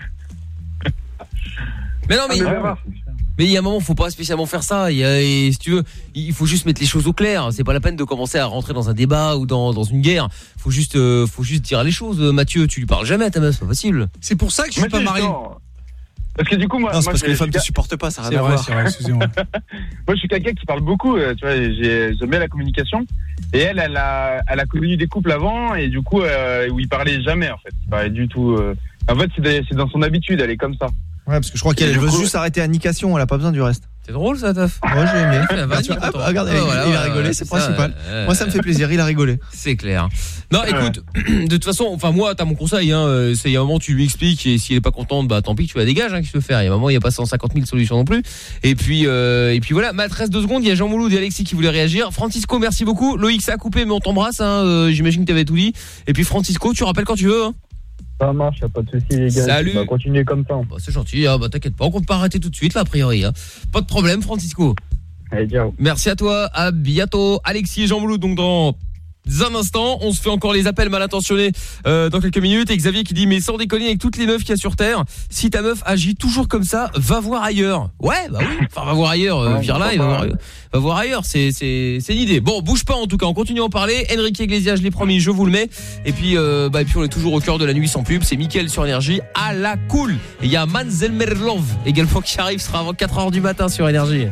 Mais non, mais Ah, mais voilà. mais il y a un moment, faut pas spécialement faire ça. Il y a, et si tu veux, il faut juste mettre les choses au clair. C'est pas la peine de commencer à rentrer dans un débat ou dans, dans une guerre. Faut juste, euh, faut juste dire les choses. Mathieu, tu lui parles jamais à ta meuf, c'est pas possible. C'est pour ça que je suis Mais pas si, marié. non. Parce que du coup, moi, Non, c'est moi, parce que j'ai- les femmes j'ai- te supportent pas, ça a C'est rien à vrai, voir. c'est vrai, excusez-moi. Moi, je suis quelqu'un qui parle beaucoup, euh, tu vois, et j'ai- j'aime bien la communication. Et elle, elle a, elle a connu des couples avant, et du coup, euh, où il parlait jamais, en fait. Il parlait du tout. euh, En fait, c'est des- c'est dans son habitude, elle est comme ça. Ouais, parce que je crois qu'elle Et du veut coup- juste arrêter à nication, elle a pas besoin du reste. C'est drôle ça, Taf. Moi j'ai aimé. Ah, bah, Tu vois, il est hop, content. regarde, Ah, il, voilà, il a voilà, rigolé, ouais, c'est c'est ça, principal. euh, Moi ça me fait plaisir, il a rigolé. C'est clair. Non, écoute, de toute façon, enfin moi, t'as mon conseil. Hein, euh, c'est il y a un moment, tu lui expliques et s'il est pas content, bah tant pis, tu la dégages. Hein, qu'est-ce que tu peux faire. Il y a un moment, il y a pas cent cinquante mille solutions non plus. Et puis, euh, et puis voilà. Ma reste deux secondes. Il y a Jean Mouloud et Alexis qui voulaient réagir. Francisco, merci beaucoup. Loïc, ça a coupé, mais on t'embrasse. Hein, euh, j'imagine que t'avais tout dit. Et puis Francisco, tu rappelles quand tu veux. Hein. Ça marche, y a pas de souci les gars. Salut. On va continuer comme ça. Bah, c'est gentil. Hein, bah t'inquiète pas, on compte pas arrêter tout de suite là, a priori. Hein. Pas de problème, Francisco. Allez, ciao. Merci à toi, à bientôt. Alexis et Jean Mouloud, donc dans un instant, on se fait encore les appels mal intentionnés euh, dans quelques minutes. Et Xavier qui dit, mais sans déconner, avec toutes les meufs qu'il y a sur Terre, si ta meuf agit toujours comme ça, va voir ailleurs. Ouais, bah oui, enfin va voir ailleurs, euh, Ouais, vire-la et va voir, va voir ailleurs, c'est c'est c'est l'idée. Bon, bouge pas en tout cas, on continue à en parler. Enrique Iglesias, je l'ai promis, je vous le mets. Et puis euh, bah et puis on est toujours au cœur de la nuit sans pub, c'est Mickaël sur Énergie à la cool. Et il y a Manzel Merlov également qui arrive, sera avant quatre heures du matin sur Énergie.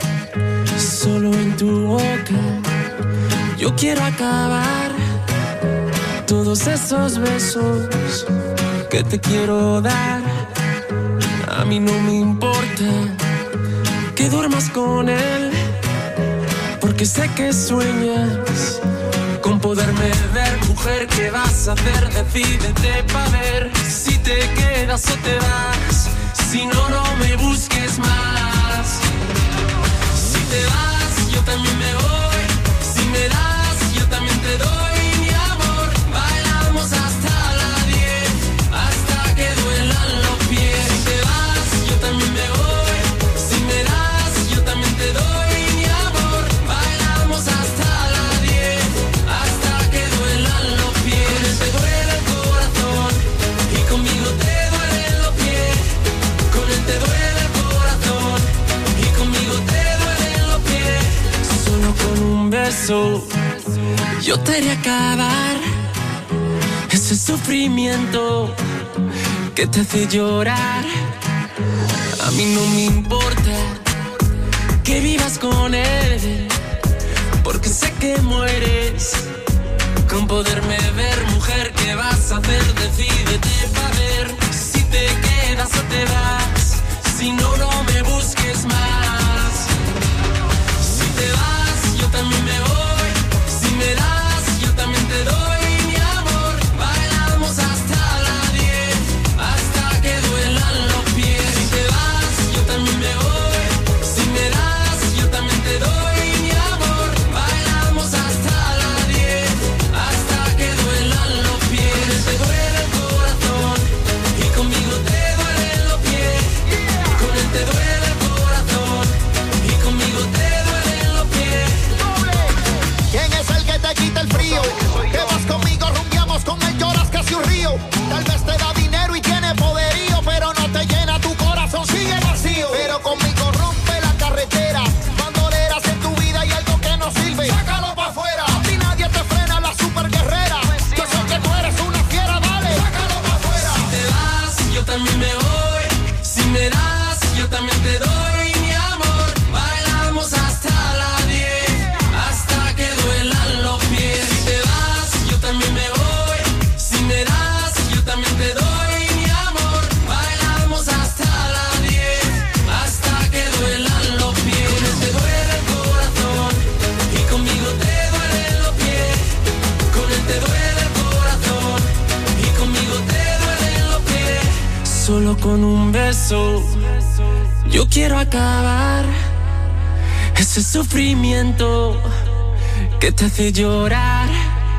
Solo en tu boca, yo quiero acabar todos esos besos que te quiero dar. A mí no me importa que duermas con él, porque sé que sueñas con poderme ver. Mujer, ¿qué vas a hacer? Decídete pa' ver si te quedas o te vas. Si no, no me busques más. Si te vas, yo también me voy. Si me das, yo también te doy mi amor. Bailamos hasta las diez, hasta que duelan los pies. Si te vas, yo también me voy. Si me das, yo también te doy mi amor. Bailamos hasta las diez, hasta que duelan los pies. Te duele el corazón y conmigo te duelen los pies. Con él te duele el corazón y conmigo te duelen los pies. Solo con un beso yo te haré acabar ese sufrimiento que te hace llorar. A mí no me importa que vivas con él, porque sé que mueres con poderme ver. Mujer, ¿qué vas a hacer? Decídete pa' ver si te quedas o te vas. Si no, no me busques más. Si te vas, yo también me voy. Si me das, yo también te doy mi amor. Bailamos hasta las diez, hasta que duelan los pies. Si te vas, yo también me voy. Si me das, yo también te doy mi amor. Bailamos hasta las diez, hasta que duelan los pies. Te duele el corazón y conmigo te duelen los pies. Con él te duele el corazón y conmigo te duelen los pies. ¿Quién es el que te quita el frío? Que vas conmigo, rumbiamos con él, lloras casi un río. Tal vez te da dinero y tiene poderío, pero no te llena tu corazón, sigue vacío. Pero conmigo rompe la carretera, bandoleras en tu vida y algo que no sirve, sácalo pa' afuera. A ti nadie te frena, la super guerrera. Yo sé que tú eres una fiera, dale, sácalo pa' afuera. Si te vas, yo también me voy. Si me das, yo también te doy mi amor. Bailamos hasta las diez, hasta que duelan los pies. Si te vas, yo también me voy. Si me das, yo también te doy mi amor. Bailamos hasta las diez, hasta que duelan los pies. Con él te duele el corazón y conmigo te duelen los pies. Con él te duele el corazón y conmigo te duelen los pies. Solo con un beso yo quiero acabar ese sufrimiento que te hace llorar.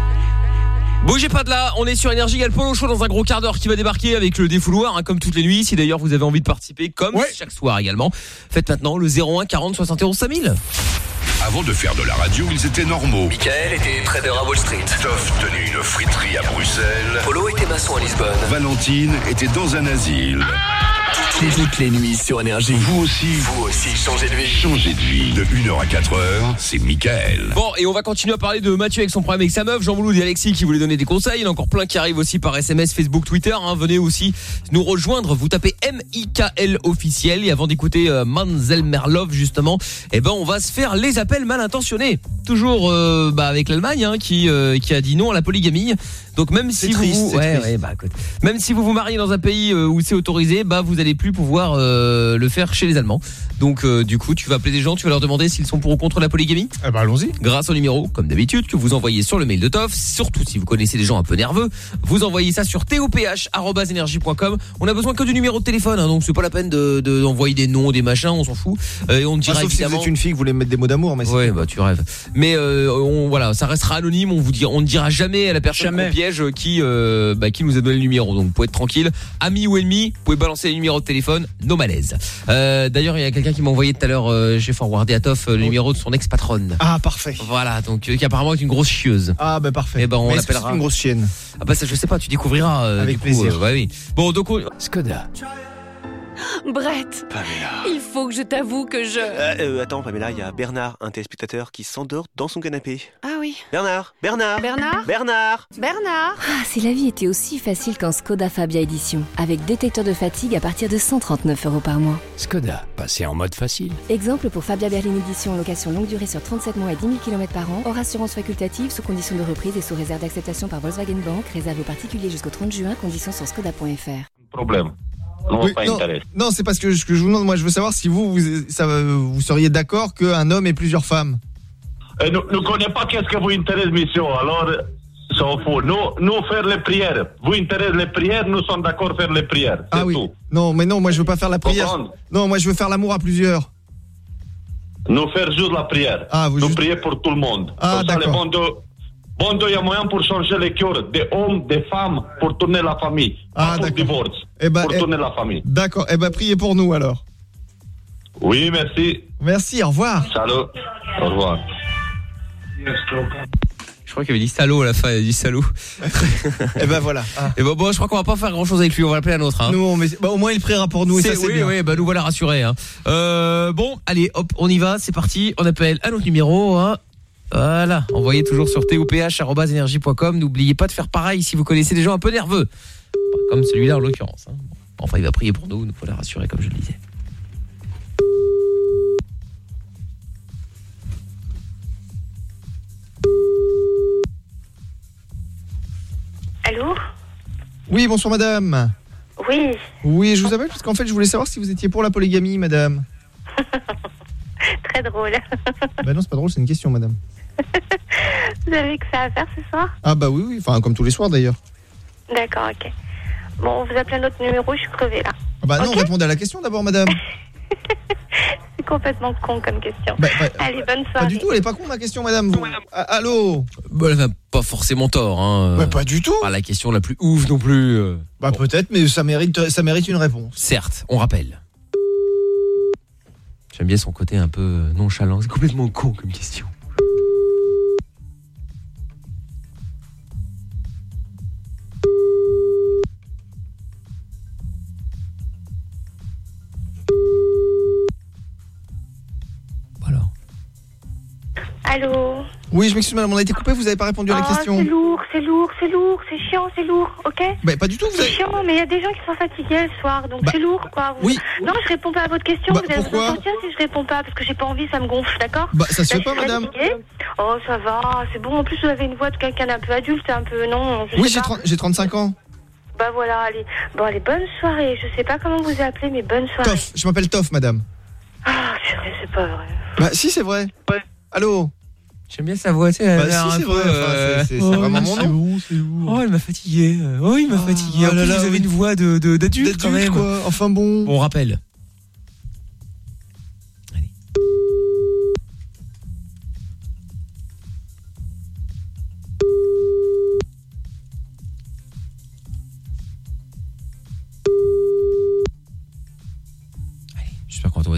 Bougez pas de là, on est sur Énergie, il y a le Polo Show dans un gros quart d'heure qui va débarquer avec le défouloir, hein, comme toutes les nuits. Si d'ailleurs vous avez envie de participer, comme ouais. chaque soir également, faites maintenant le zéro un quarante soixante et onze cinq mille. Avant de faire de la radio, ils étaient normaux. Michael était trader à Wall Street. Toff tenait une friterie à Bruxelles. Polo était maçon à Lisbonne. Valentine était dans un asile. Toutes les nuits sur Énergie. Vous aussi, vous aussi, changez de vie. Changez de vie. De une heure à quatre heures, c'est Michael. Bon, et on va continuer à parler de Mathieu avec son problème avec sa meuf, Jean Mouloud et Alexis qui voulaient donner des conseils. Il y en a encore plein qui arrivent aussi par S M S, Facebook, Twitter. Hein. Venez aussi nous rejoindre. Vous tapez M I K L officiel. Et avant d'écouter euh, Manzel Merlov, justement, eh ben, on va se faire les appels mal intentionnés. Toujours euh, bah, avec l'Allemagne hein, qui, euh, qui a dit non à la polygamie. Donc même si triste, vous ouais, ouais, bah, écoute, même si vous vous mariez dans un pays euh, où c'est autorisé, bah vous allez plus pouvoir euh, le faire chez les Allemands. Donc euh, du coup, tu vas appeler des gens, tu vas leur demander s'ils sont pour ou contre la polygamie. Eh bah allons-y. Grâce au numéro comme d'habitude que vous envoyez sur le mail de Toff, surtout si vous connaissez des gens un peu nerveux, vous envoyez ça sur t o p h arobase énergie point com. On a besoin que du numéro de téléphone hein, donc c'est pas la peine de de d'envoyer des noms, des machins, on s'en fout. Euh, et on dira ah, sauf évidemment si vous êtes une fille que vous voulez mettre des mots d'amour mais c'est ouais, bah tu rêves. Mais euh, on voilà, ça restera anonyme, on vous dit on ne dira jamais à la personne qu'on piège qui euh, Bah, qui nous a donné le numéro, donc vous pouvez être tranquille, amis ou ennemis, vous pouvez balancer le numéro de téléphone, no malaise. Euh, d'ailleurs il y a quelqu'un qui m'a envoyé tout à l'heure, euh, j'ai forwardé à Toff euh, le numéro de son ex-patronne. Ah parfait. Voilà, donc euh, qui apparemment est une grosse chieuse. Ah bah parfait. Et ben on mais l'appellera c'est une grosse chienne. Ah bah ça je sais pas, tu découvriras euh, avec du coup, plaisir. Euh, bah oui. Bon donc on... Skoda. Brett, Pamela. il faut que je t'avoue que je... Euh, euh, attends Pamela, il y a Bernard, un téléspectateur qui s'endort dans son canapé. Ah oui. Bernard, Bernard, Bernard Bernard, Bernard. Ah, si la vie était aussi facile qu'en Skoda Fabia Edition, avec détecteur de fatigue à partir de cent trente-neuf euros par mois. Skoda, passez en mode facile. Exemple pour Fabia Berlin Edition en location longue durée sur trente-sept mois et dix mille kilomètres par an, hors assurance facultative, sous condition de reprise et sous réserve d'acceptation par Volkswagen Bank, réservé aux particuliers jusqu'au trente juin, conditions sur skoda point f r. Problème. Non, Oui, pas non, intérêt. non, c'est parce que ce que je vous demande, moi je veux savoir si vous vous, ça, vous seriez d'accord qu'un homme ait plusieurs femmes. Euh, nous ne connaissons pas qu'est-ce que vous intéresse, monsieur. Alors, ça en fout. Nous, nous faire les prières. Vous intéressez les prières, nous sommes d'accord faire les prières. C'est Ah oui. tout. Non, mais non, moi je veux pas faire la prière. Comprendre. Non, moi je veux faire l'amour à plusieurs. Nous faire juste la prière. Ah, vous nous juste- prier pour tout le monde. Ah, Comme ça, d'accord. les bons Dieu- bon Dieu, il y a moyen pour changer les cœurs des hommes, des femmes, pour tourner la famille. Ah, pas pour d'accord. divorce. Eh ben, pour eh- tourner la famille. D'accord, eh ben priez pour nous alors. Oui, merci. Merci, au revoir. Salut. Au revoir. Je crois qu'il avait dit salaud à la fin, il a dit salaud. Eh ben voilà. Ah. Et bon, bon, je crois qu'on va pas faire grand chose avec lui, on va l'appeler un autre. Hein. Nous, on met- bah, au moins il priera pour nous et C'est- ça c'est oui, bien. oui, bah nous voilà rassurés. Hein. Euh, bon, allez, hop, on y va, c'est parti. On appelle un autre numéro. Hein. Voilà, envoyez toujours sur t o p h arobase énergie point com. N'oubliez pas de faire pareil si vous connaissez des gens un peu nerveux, Pas comme celui-là en l'occurrence. Hein. Bon, enfin, il va prier pour nous, nous faut la rassurer comme je le disais. Allô? Oui, bonsoir madame. Oui. Oui, je vous appelle parce qu'en fait je voulais savoir si vous étiez pour la polygamie madame. Très drôle. Bah non, c'est pas drôle, c'est une question madame. Vous avez que ça à faire ce soir? Ah bah oui, oui, enfin comme tous les soirs d'ailleurs. D'accord, ok. Bon, vous appelez un autre numéro, je suis crevée là. Ah bah non, Ok. répondez à la question d'abord madame. C'est complètement con comme question. Bah, bah, Allez, bonne soirée. Pas du tout, elle est pas con ma question madame. Vous- Ah, allô. Bah, elle n'a pas forcément tort. Hein. Bah, pas du tout. Pas la question la plus ouf non plus. euh. Bah peut-être, mais ça mérite, ça mérite une réponse. Certes, on rappelle. J'aime bien son côté un peu nonchalant. C'est complètement con comme question. Allô? Oui, je m'excuse madame, on a été coupé, vous avez pas répondu à la Oh, question. c'est lourd, c'est lourd, c'est lourd, c'est chiant, c'est lourd, ok? Bah pas du tout, vous C'est avez... chiant, mais il y a des gens qui sont fatigués le soir, donc Bah, c'est lourd, quoi. Vous- oui. Non, je réponds pas à votre question. Bah, vous allez pourquoi vous sentir si je réponds pas, parce que j'ai pas envie, ça me gonfle, d'accord? Bah, ça se Là, fait pas, je suis madame. fatiguée. Oh, ça va, c'est bon. En plus, vous avez une voix de quelqu'un d'un peu adulte, un peu, non? Je Oui, sais j'ai pas. trente- j'ai trente-cinq ans. Bah voilà, allez. Bon, allez, bonne soirée. Je sais pas comment vous appelez, mais bonne soirée. Toff, je m'appelle Toff madame. Ah, purée, c'est pas vrai. Bah si, c'est vrai. Ouais. Allô. J'aime bien sa voix, tu sais. elle a Bah l'air si, un c'est peu, vrai, enfin, euh, c'est- c'est- c'est vraiment mon nom. Bon, c'est lourd. Oh, elle m'a fatigué. Oh, il m'a fatigué. En oh là plus, là, vous avez oui. une voix de de- d'adulte quand D'adulte, même. quoi. Enfin bon. On rappelle.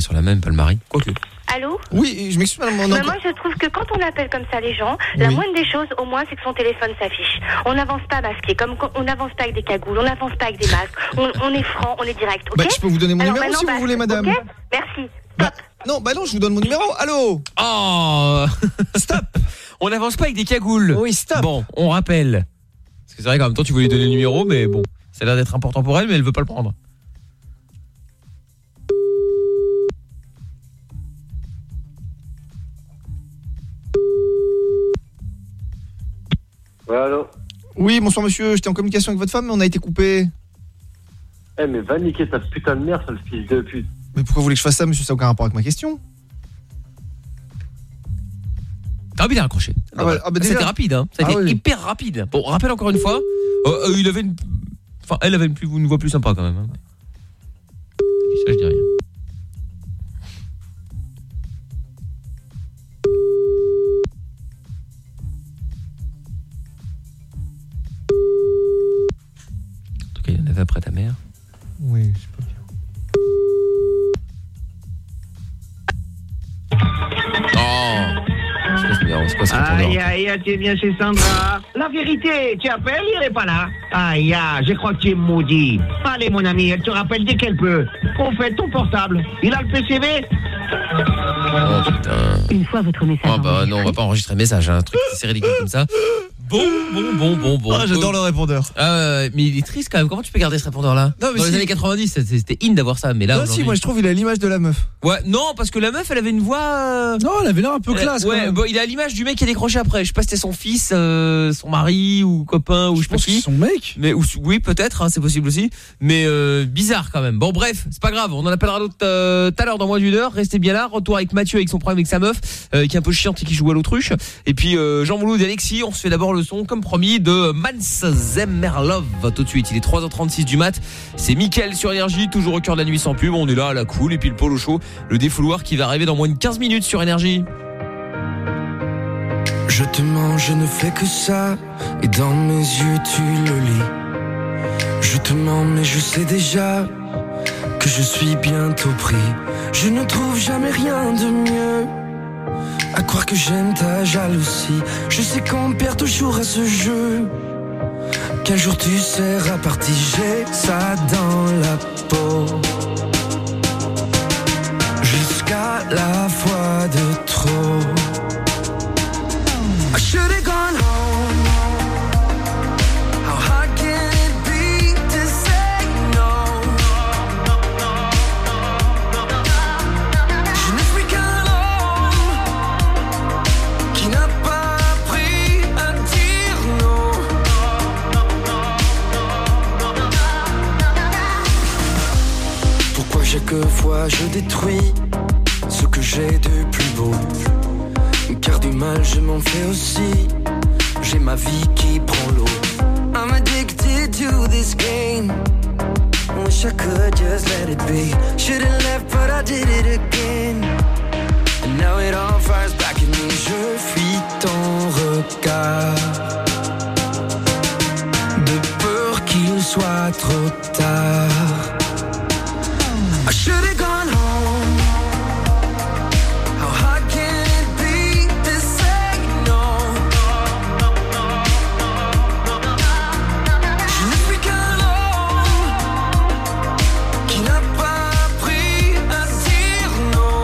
sur la même, pas le mari. Quoique. Allô? Oui, je m'excuse madame. Mais moi je trouve que quand on appelle comme ça les gens, la Oui. moindre des choses au moins c'est que son téléphone s'affiche. On n'avance pas masqué, comme on n'avance pas avec des cagoules, on n'avance pas avec des masques, on, on est franc, on est direct, ok? Bah, je peux vous donner mon Alors, numéro maintenant, si bah, vous voulez madame. Ok, merci. Bah, non, bah non, je vous donne mon numéro. Allô? Oh. Stop. On n'avance pas avec des cagoules. Oui, stop. Bon, on rappelle. Parce que c'est vrai qu'en même temps tu voulais donner le numéro, mais bon, ça a l'air d'être important pour elle, mais elle veut pas le prendre. Ouais, allô? Oui, bonsoir monsieur, j'étais en communication avec votre femme mais on a été coupé. Eh, mais va niquer ta putain de mère, sale fils de pute. Mais pourquoi vous voulez que je fasse ça monsieur? Ça n'a aucun rapport avec ma question. Ah, mais il a raccroché. Ah bah, ah bah déjà. C'était rapide, hein. Ça a Ah été oui. hyper rapide. Bon, rappelle encore une fois. Euh, euh, il avait une. Enfin, elle avait une, plus, une voix plus sympa quand même. Hein. Ça, je dis rien. En tout cas, il y en avait après ta mère. Oui, c'est pas bien. Oh, c'est quoi ce numéro? C'est quoi ce répondeur? Aïe, aïe, tu es bien chez Sandra. La vérité, tu appelles, il n'est pas là. Aïe, aïe, je crois que tu es maudit. Allez, mon ami, elle te rappelle dès qu'elle peut. Au fait, ton portable, il a le P C V? Oh putain. Une fois votre message. Oh bah non, on va pas enregistrer le message, hein, un truc c'est ridicule comme ça. Bon, bon, bon, bon, bon. Ah, j'adore le répondeur. Ah, mais il est triste quand même. Comment tu peux garder ce répondeur-là? Non, mais Dans si. les années quatre-vingt-dix, c'était in d'avoir ça, mais là. Non, si, moi je trouve il a l'image de la meuf. Ouais, non, parce que la meuf, elle avait une voix. euh, Non, elle avait l'air un peu elle- classe. quand Ouais, même. bon, il a l'image du mec qui a décroché après. Je sais pas si c'était son fils, euh, son mari ou copain ou je, sais pas pense que qui. c'est son mec. Mais ou, oui, peut-être, hein, c'est possible aussi. Mais euh, bizarre quand même. Bon, bref, c'est pas grave. On en appellera d'autres euh, tout à l'heure dans moins d'une heure. Restez bien là. Retour avec Mathieu avec son problème avec sa meuf, euh, qui est un peu chiante et qui joue à l'autruche. Et puis euh, Jean Mouloud et Alexis. On se fait d'abord le son, comme promis, de Mans Zemmerlove. Tout de suite, il est trois heures trente-six du mat. C'est Mickaël sur Énergie, toujours au cœur de la nuit sans pub. On est là, à la cool. Et puis le Polo Show, le défouloir qui va arriver dans moins de quinze minutes sur Énergie. Je te mens, je ne fais que ça. Et dans mes yeux tu le lis. Je te mens mais je sais déjà que je suis bientôt pris. Je ne trouve jamais rien de mieux. À croire que j'aime ta jalousie. Je sais qu'on perd toujours à ce jeu. Qu'un jour tu seras parti. J'ai ça dans la peau. Jusqu'à la fois de trop. I should've gone home. How hard can it be to say no? Je ne suis qu'un homme qui n'a pas appris à dire non. Pourquoi chaque fois je détruis ce que j'ai de plus beau? Car du mal je m'en fais aussi. J'ai ma vie qui prend l'eau. I'm addicted to this game. Wish I could just let it be. Should've left but I did it again. And now it all fires back at me. Je fuis ton regard, de peur qu'il soit trop tard. I should've gone home. How hard can it be to say no? Je ne suis qu'un homme qui n'a pas appris à dire non.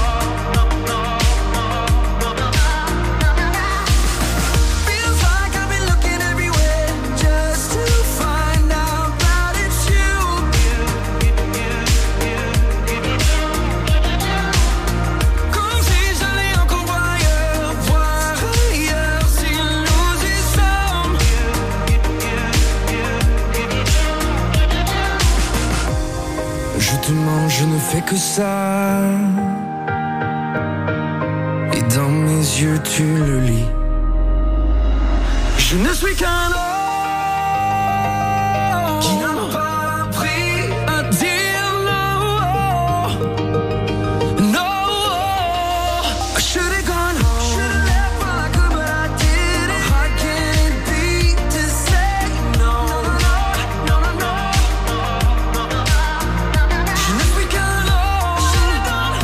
Feels like I've been looking everywhere just to find out that it's you. Comme si j'allais encore voir ailleurs, voir ailleurs si nous y sommes. Je te mens, je ne fais que ça. Et dans mes yeux tu le lis. Je ne suis qu'un homme qui n'a pas appris à dire non. No, I should've gone home. Should've left while I could, but I didn't. How hard can it be to say no? No, no, no. Je ne suis qu'un homme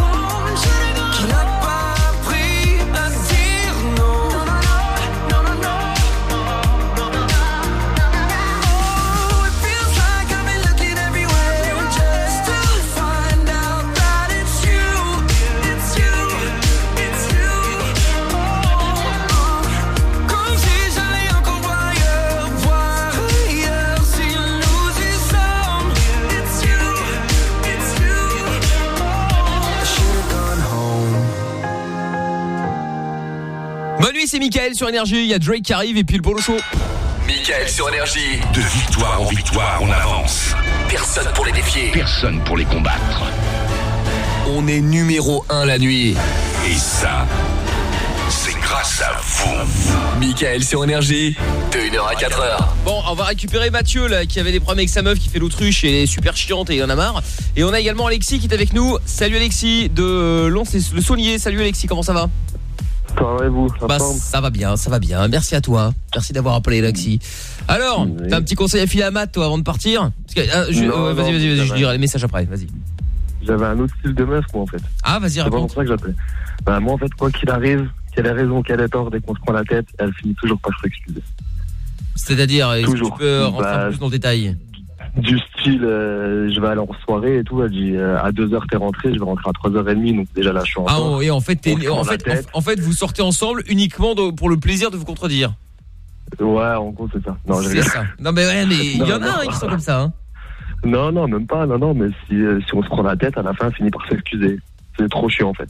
Mickaël sur Énergie, il y a Drake qui arrive et puis le Polo Show. Mickaël sur Énergie. De victoire en victoire, on avance. Personne pour les défier. Personne pour les combattre. On est numéro un la nuit. Et ça, c'est grâce à vous. Mickaël sur Énergie, de une heure à quatre heures. Bon, on va récupérer Mathieu là, qui avait des problèmes avec sa meuf, qui fait l'autruche et elle est super chiante et il en a marre. Et on a également Alexis qui est avec nous. Salut Alexis de Lons le Saunier. Salut Alexis, comment ça va? Ça va et vous? Bah, ça va bien, ça va bien. Merci à toi. Merci d'avoir appelé Alexis. Alors, oui. T'as un petit conseil à filer à Matt toi avant de partir? Parce que, euh, je, non, euh, vas-y, vas-y, vas-y, je dirai les messages après. Vas-y. J'avais un autre style de meuf moi en fait. Ah vas-y, raconte. C'est pas pour ça que j'appelais. Bah moi en fait quoi qu'il arrive, qu'elle ait raison, qu'elle ait tort, dès qu'on se prend la tête, elle finit toujours par s'excuser. C'est-à-dire, est-ce que tu peux rentrer bah, un peu plus dans le détail? Du style, euh, je vais aller en soirée et tout, elle dit euh, à deux heures t'es rentré, je vais rentrer à trois heures trente, donc déjà là je suis en Ah oh, et en fait, t'es, en, fait en, en fait vous sortez ensemble uniquement de, pour le plaisir de vous contredire. Ouais, en gros c'est ça. Non, c'est ça. Non mais ouais, mais il y en a hein, qui sont comme ça hein. Non, non, même pas, non, non, mais si, euh, si on se prend la tête, à la fin, elle finit par s'excuser. C'est trop chiant, en fait.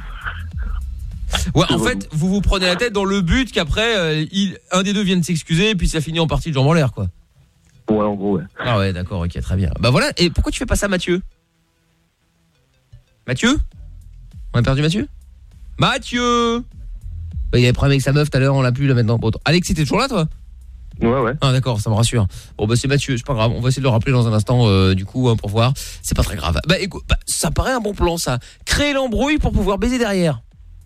Ouais, en fait, vous vous prenez la tête dans le but qu'après, euh, il, un des deux vienne s'excuser, et puis ça finit en partie de jambes en l'air, quoi. Ouais, en gros, ouais. Ah ouais, d'accord, ok, très bien. Bah voilà, et pourquoi tu fais pas ça, Mathieu? Mathieu? On a perdu Mathieu? Mathieu! Bah, il avait problème avec sa meuf tout à l'heure, on l'a plus là maintenant. Bon, Alexis, t'es toujours là, toi? Ouais, ouais. Ah d'accord, ça me rassure. Bon bah c'est Mathieu, c'est pas grave, on va essayer de le rappeler dans un instant euh, du coup hein, pour voir. C'est pas très grave. Bah écoute, bah, ça paraît un bon plan ça. Créer l'embrouille pour pouvoir baiser derrière.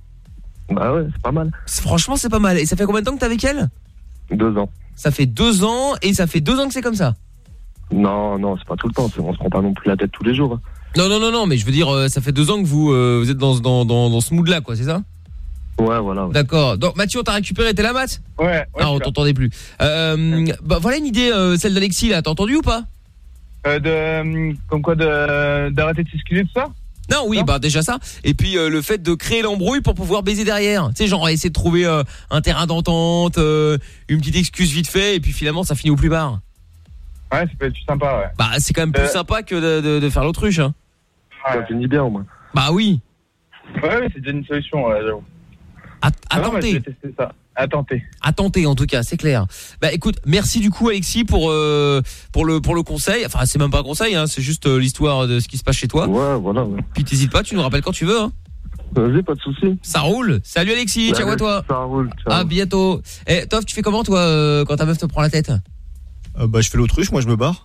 Bah ouais, c'est pas mal. Franchement c'est pas mal. Et ça fait combien de temps que t'es avec elle? Deux ans. Ça fait deux ans et ça fait deux ans que c'est comme ça? Non, non, c'est pas tout le temps, on se prend pas non plus la tête tous les jours. Hein. Non, non, non, non, mais je veux dire, euh, ça fait deux ans que vous, euh, vous êtes dans, dans, dans, dans ce mood là quoi, c'est ça? Ouais, voilà. Ouais. D'accord. Donc Mathieu, on t'a récupéré, t'es là, Matt? Ouais. ouais ah, on t'entendait plus. Euh, bah voilà une idée, euh, celle d'Alexis là. T'as entendu ou pas? euh, De, comme quoi, de d'arrêter de s'excuser de ça? Non, oui, non bah déjà ça. Et puis euh, le fait de créer l'embrouille pour pouvoir baiser derrière. Tu sais, genre essayer de trouver euh, un terrain d'entente, euh, une petite excuse vite fait, et puis finalement ça finit au plus bas. Ouais, ça peut être plus sympa, ouais. Bah c'est quand même plus euh... sympa que de, de, de faire l'autruche. Hein. Ouais. Ça finit bien au moins. Bah oui. Ouais, ouais, c'est déjà une solution, ouais, j'avoue. À, à ah non, tenter. Je vais tester ça. À tenter. À tenter en tout cas, c'est clair. Bah écoute, merci du coup Alexis pour euh, pour le pour le conseil. Enfin, c'est même pas un conseil hein, c'est juste euh, l'histoire de ce qui se passe chez toi. Ouais, voilà. Ouais. Puis t'hésites pas, tu nous rappelles quand tu veux hein. Vas-y, pas de souci. Ça roule. Salut Alexis, ciao à toi. Ça roule. Ciao. À bientôt. Eh Toff, tu fais comment toi euh, quand ta meuf te prend la tête? euh, Bah je fais l'autruche, moi je me barre.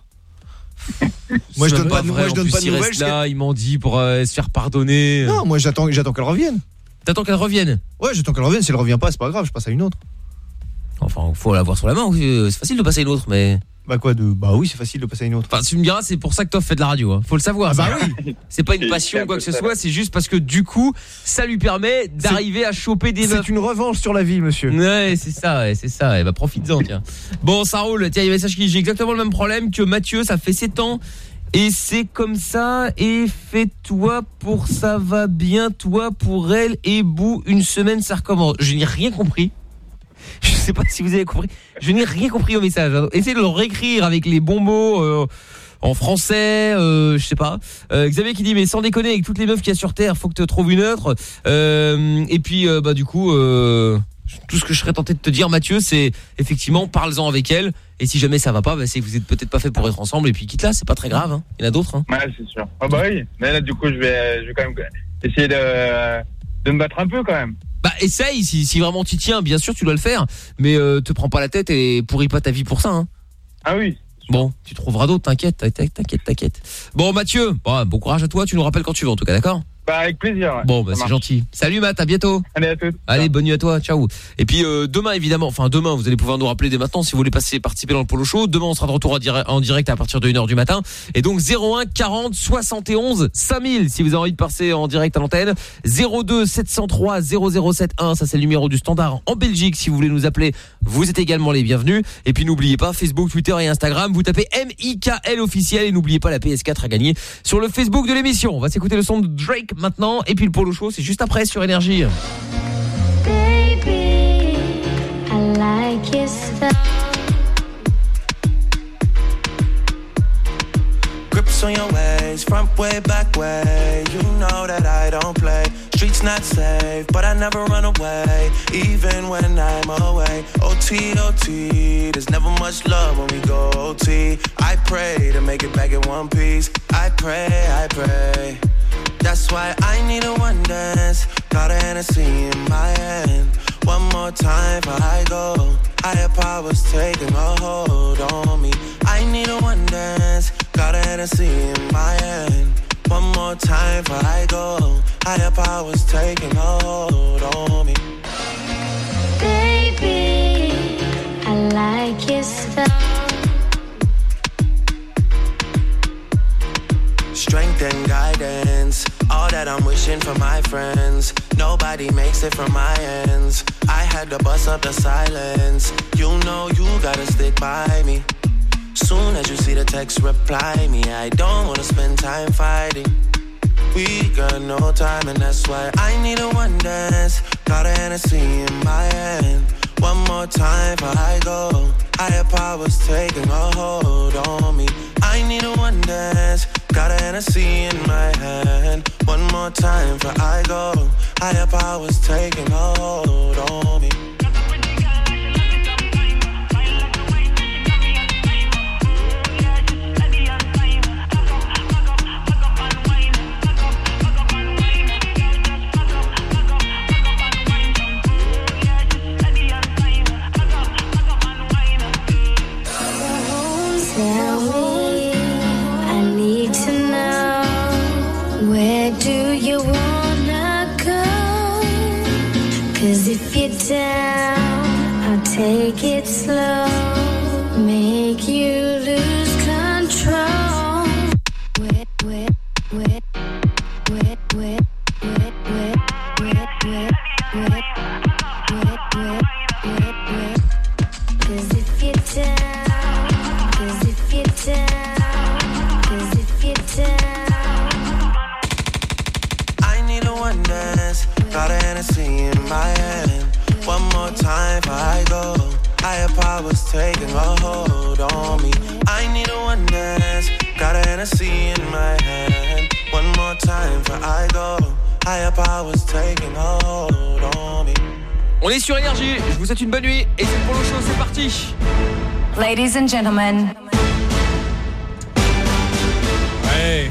Moi je donne pas, vrai, moi je donne pas de nouvelles. Là, ils m'ont dit pour euh, se faire pardonner. Non, moi j'attends j'attends qu'elle revienne. T'attends qu'elle revienne? Ouais, j'attends qu'elle revienne, si elle revient pas, c'est pas grave, je passe à une autre. Enfin, faut l'avoir sur la main, c'est facile de passer à une autre mais Bah quoi de bah oui, c'est facile de passer à une autre. Enfin, tu me diras, c'est pour ça que toi fait de la radio hein. Faut le savoir. Ah bah oui. C'est pas une passion ou quoi que ce soit, c'est juste parce que du coup, ça lui permet d'arriver à choper des meufs. C'est une revanche sur la vie, monsieur. Ouais, c'est ça, ouais, c'est ça. Et bah profites-en, tiens. Bon, ça roule. Tiens, il y a un message qui dit j'ai exactement le même problème que Mathieu, ça fait sept ans. Et c'est comme ça, et fais-toi pour ça va bien, toi pour elle, et bout, une semaine ça recommence. Je n'ai rien compris. Je sais pas si vous avez compris. Je n'ai rien compris au message. Essayez de le réécrire avec les bons mots euh, en français, euh, je sais pas. Euh, Xavier qui dit mais sans déconner avec toutes les meufs qu'il y a sur terre, faut que tu trouves une autre. Euh, et puis euh, bah du coup, euh, tout ce que je serais tenté de te dire, Mathieu, c'est effectivement parle-en avec elle. Et si jamais ça va pas, bah, c'est que vous êtes peut-être pas fait pour être ensemble. Et puis quitte là, c'est pas très grave. Hein. Il y en a d'autres. Hein. Ouais, c'est sûr. Ah bah oui. Mais là, du coup, je vais, je vais quand même essayer de, de me battre un peu quand même. Bah essaye, si, si vraiment tu tiens, bien sûr tu dois le faire. Mais euh, te prends pas la tête et pourris pas ta vie pour ça. Hein. Ah oui. Bon, tu trouveras d'autres, t'inquiète, t'inquiète, t'inquiète. Bon Mathieu, bon, bon courage à toi, tu nous rappelles quand tu veux en tout cas, d'accord ? Bah avec plaisir. Ouais. Bon bah c'est gentil. Salut Matt, à bientôt. Allez à toutes. Allez, bonne nuit à toi, ciao. Et puis euh, demain évidemment, enfin demain vous allez pouvoir nous rappeler dès maintenant si vous voulez passer participer dans le Polo Show. Demain on sera de retour en direct à partir de une heure du matin. Et donc zéro un quarante soixante et onze cinq mille si vous avez envie de passer en direct à l'antenne. zéro deux sept zéro trois zéro zéro sept un, ça c'est le numéro du standard en Belgique. Si vous voulez nous appeler, vous êtes également les bienvenus. Et puis n'oubliez pas Facebook, Twitter et Instagram, vous tapez M I K L officiel et n'oubliez pas la P S quatre à gagner sur le Facebook de l'émission. On va s'écouter le son de Drake maintenant et puis le Polo Show, c'est juste après sur Énergie. Baby, I like your style. Grips on your ways, front way, back way. You know that I don't play. Streets it's not safe, but I never run away, even when I'm away. O T, O T, there's never much love when we go O T. I pray to make it back in one piece. I pray, I pray. That's why I need a one dance. Got a Hennessy in my hand. One more time before I go. Higher powers taking a hold on me. I need a one dance. Got a Hennessy in my hand. One more time before I go. Higher powers taking a hold on me. Baby, I like your style. Strength and guidance, all that I'm wishing for my friends. Nobody makes it from my ends. I had to bust up the silence. You know you gotta stick by me. Soon as you see the text, reply me. I don't wanna spend time fighting. We got no time and that's why I need a one dance. Got a Hennessy in my hand. One more time before I go. Higher powers taking a hold on me. I need a one dance. Got a Hennessy in my hand. One more time before I go. Higher powers taking a hold on me. Tell me, I need to know, where do you wanna go? 'Cause if you're down, I'll take it slow, make you lose control. Where, where, where, where, where, where, where, where, where, where, where, where, where, where. 'Cause if you're down, 'cause if you're down, 'cause if you're down. I need a one dance. Got a Hennessy in my hand. One more time before I go. Higher powers taking a hold on me. I need a one dance. Got a Hennessy in my hand. One more time before I go. Higher powers taking a hold on me. On est sur Énergie, je vous souhaite une bonne nuit et c'est le Polo Show, c'est parti. Ladies and gentlemen. Ouais.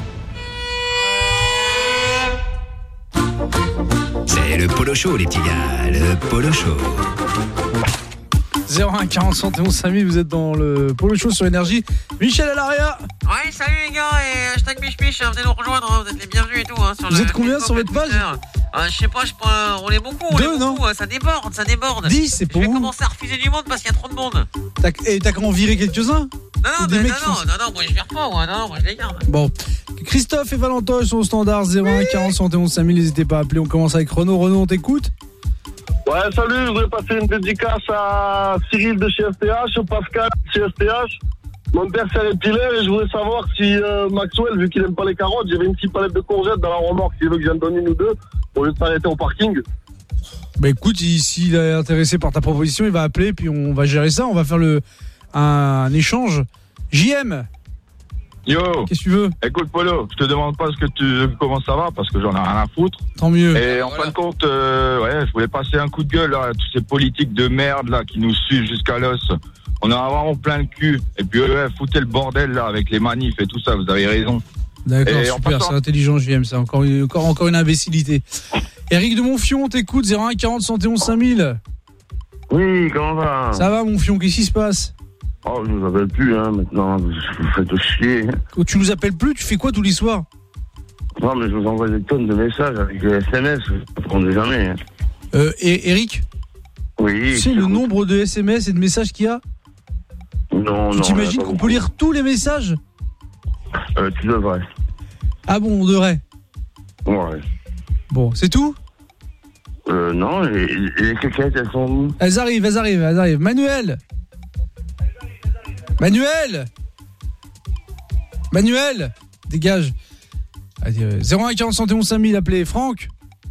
C'est le Polo Show, les petits gars, le Polo Show. zéro un quarante soixante et onze cinq mille, vous êtes dans le Polo Show sur Énergie. Michel Alaria. Ouais, salut les gars, et hashtag Mich Mich, venez nous rejoindre, hein, vous êtes les bienvenus et tout. Hein, sur vous le êtes combien Facebook, sur votre page? euh, Je sais pas, je pas, on est beaucoup, on Deux, est beaucoup, non euh, ça déborde, ça déborde. dix, c'est pour Je vais vous. commencer à refuser du monde parce qu'il y a trop de monde. T'as, et t'as qu'à en virer quelques-uns? Non, non, Des mais mecs non, qui non, font- non, non, moi je vire pas, moi, non, non, moi je les garde. Bon, Christophe et Valentoche sont au standard zéro un quarante soixante et onze cinq mille, n'hésitez pas à appeler. On commence avec Renaud. Renaud, on t'écoute. Ouais, salut, je voudrais passer une dédicace à Cyril de chez S T H, Pascal de chez S T H. Mon père c'est un reptilien et je voulais savoir si euh, Maxwell, vu qu'il aime pas les carottes, j'avais une petite palette de courgettes dans la remorque, s'il veut que j'en donne une ou deux, au lieu de s'arrêter au parking. Bah écoute, il- s'il est intéressé par ta proposition, il va appeler, puis on va gérer ça. On va faire le un, un échange. J M. Yo. Qu'est-ce que tu veux? Écoute Polo, je te demande pas ce que tu, comment ça va parce que j'en ai rien à foutre. Tant mieux. Et en fin de compte, euh, ouais, je voulais passer un coup de gueule là, à tous ces politiques de merde là qui nous suivent jusqu'à l'os. On en a vraiment plein le cul. Et puis ouais, foutez le bordel là avec les manifs et tout ça. Vous avez raison. D'accord, Et en super, passant- c'est intelligent J M, c'est encore, une- encore, encore une imbécilité. Eric de Monfion, on t'écoute, zéro un quarante soixante et onze cinq mille. Oui, comment va? Ça va Monfion, qu'est-ce qui se passe? Oh, je vous appelle plus, hein, maintenant, vous vous faites chier. Oh, tu nous appelles plus, tu fais quoi tous les soirs? Non, mais je vous envoie des tonnes de messages avec des S M S, je ne répondrai jamais. Hein. Euh, et Eric, Oui. tu sais le nombre de S M S et de messages qu'il y a? Non, Tu non. t'imagines pas qu'on peut lire tous les messages? Euh, tu devrais. Ah bon, on devrait. Ouais. Bon, c'est tout? Euh, non, et, et les caquettes, elles sont où? Elles arrivent, elles arrivent, elles arrivent. Manuel Manuel Manuel Dégage. Allez, euh, zéro un quarante soixante et onze cinq mille, appelez Franck.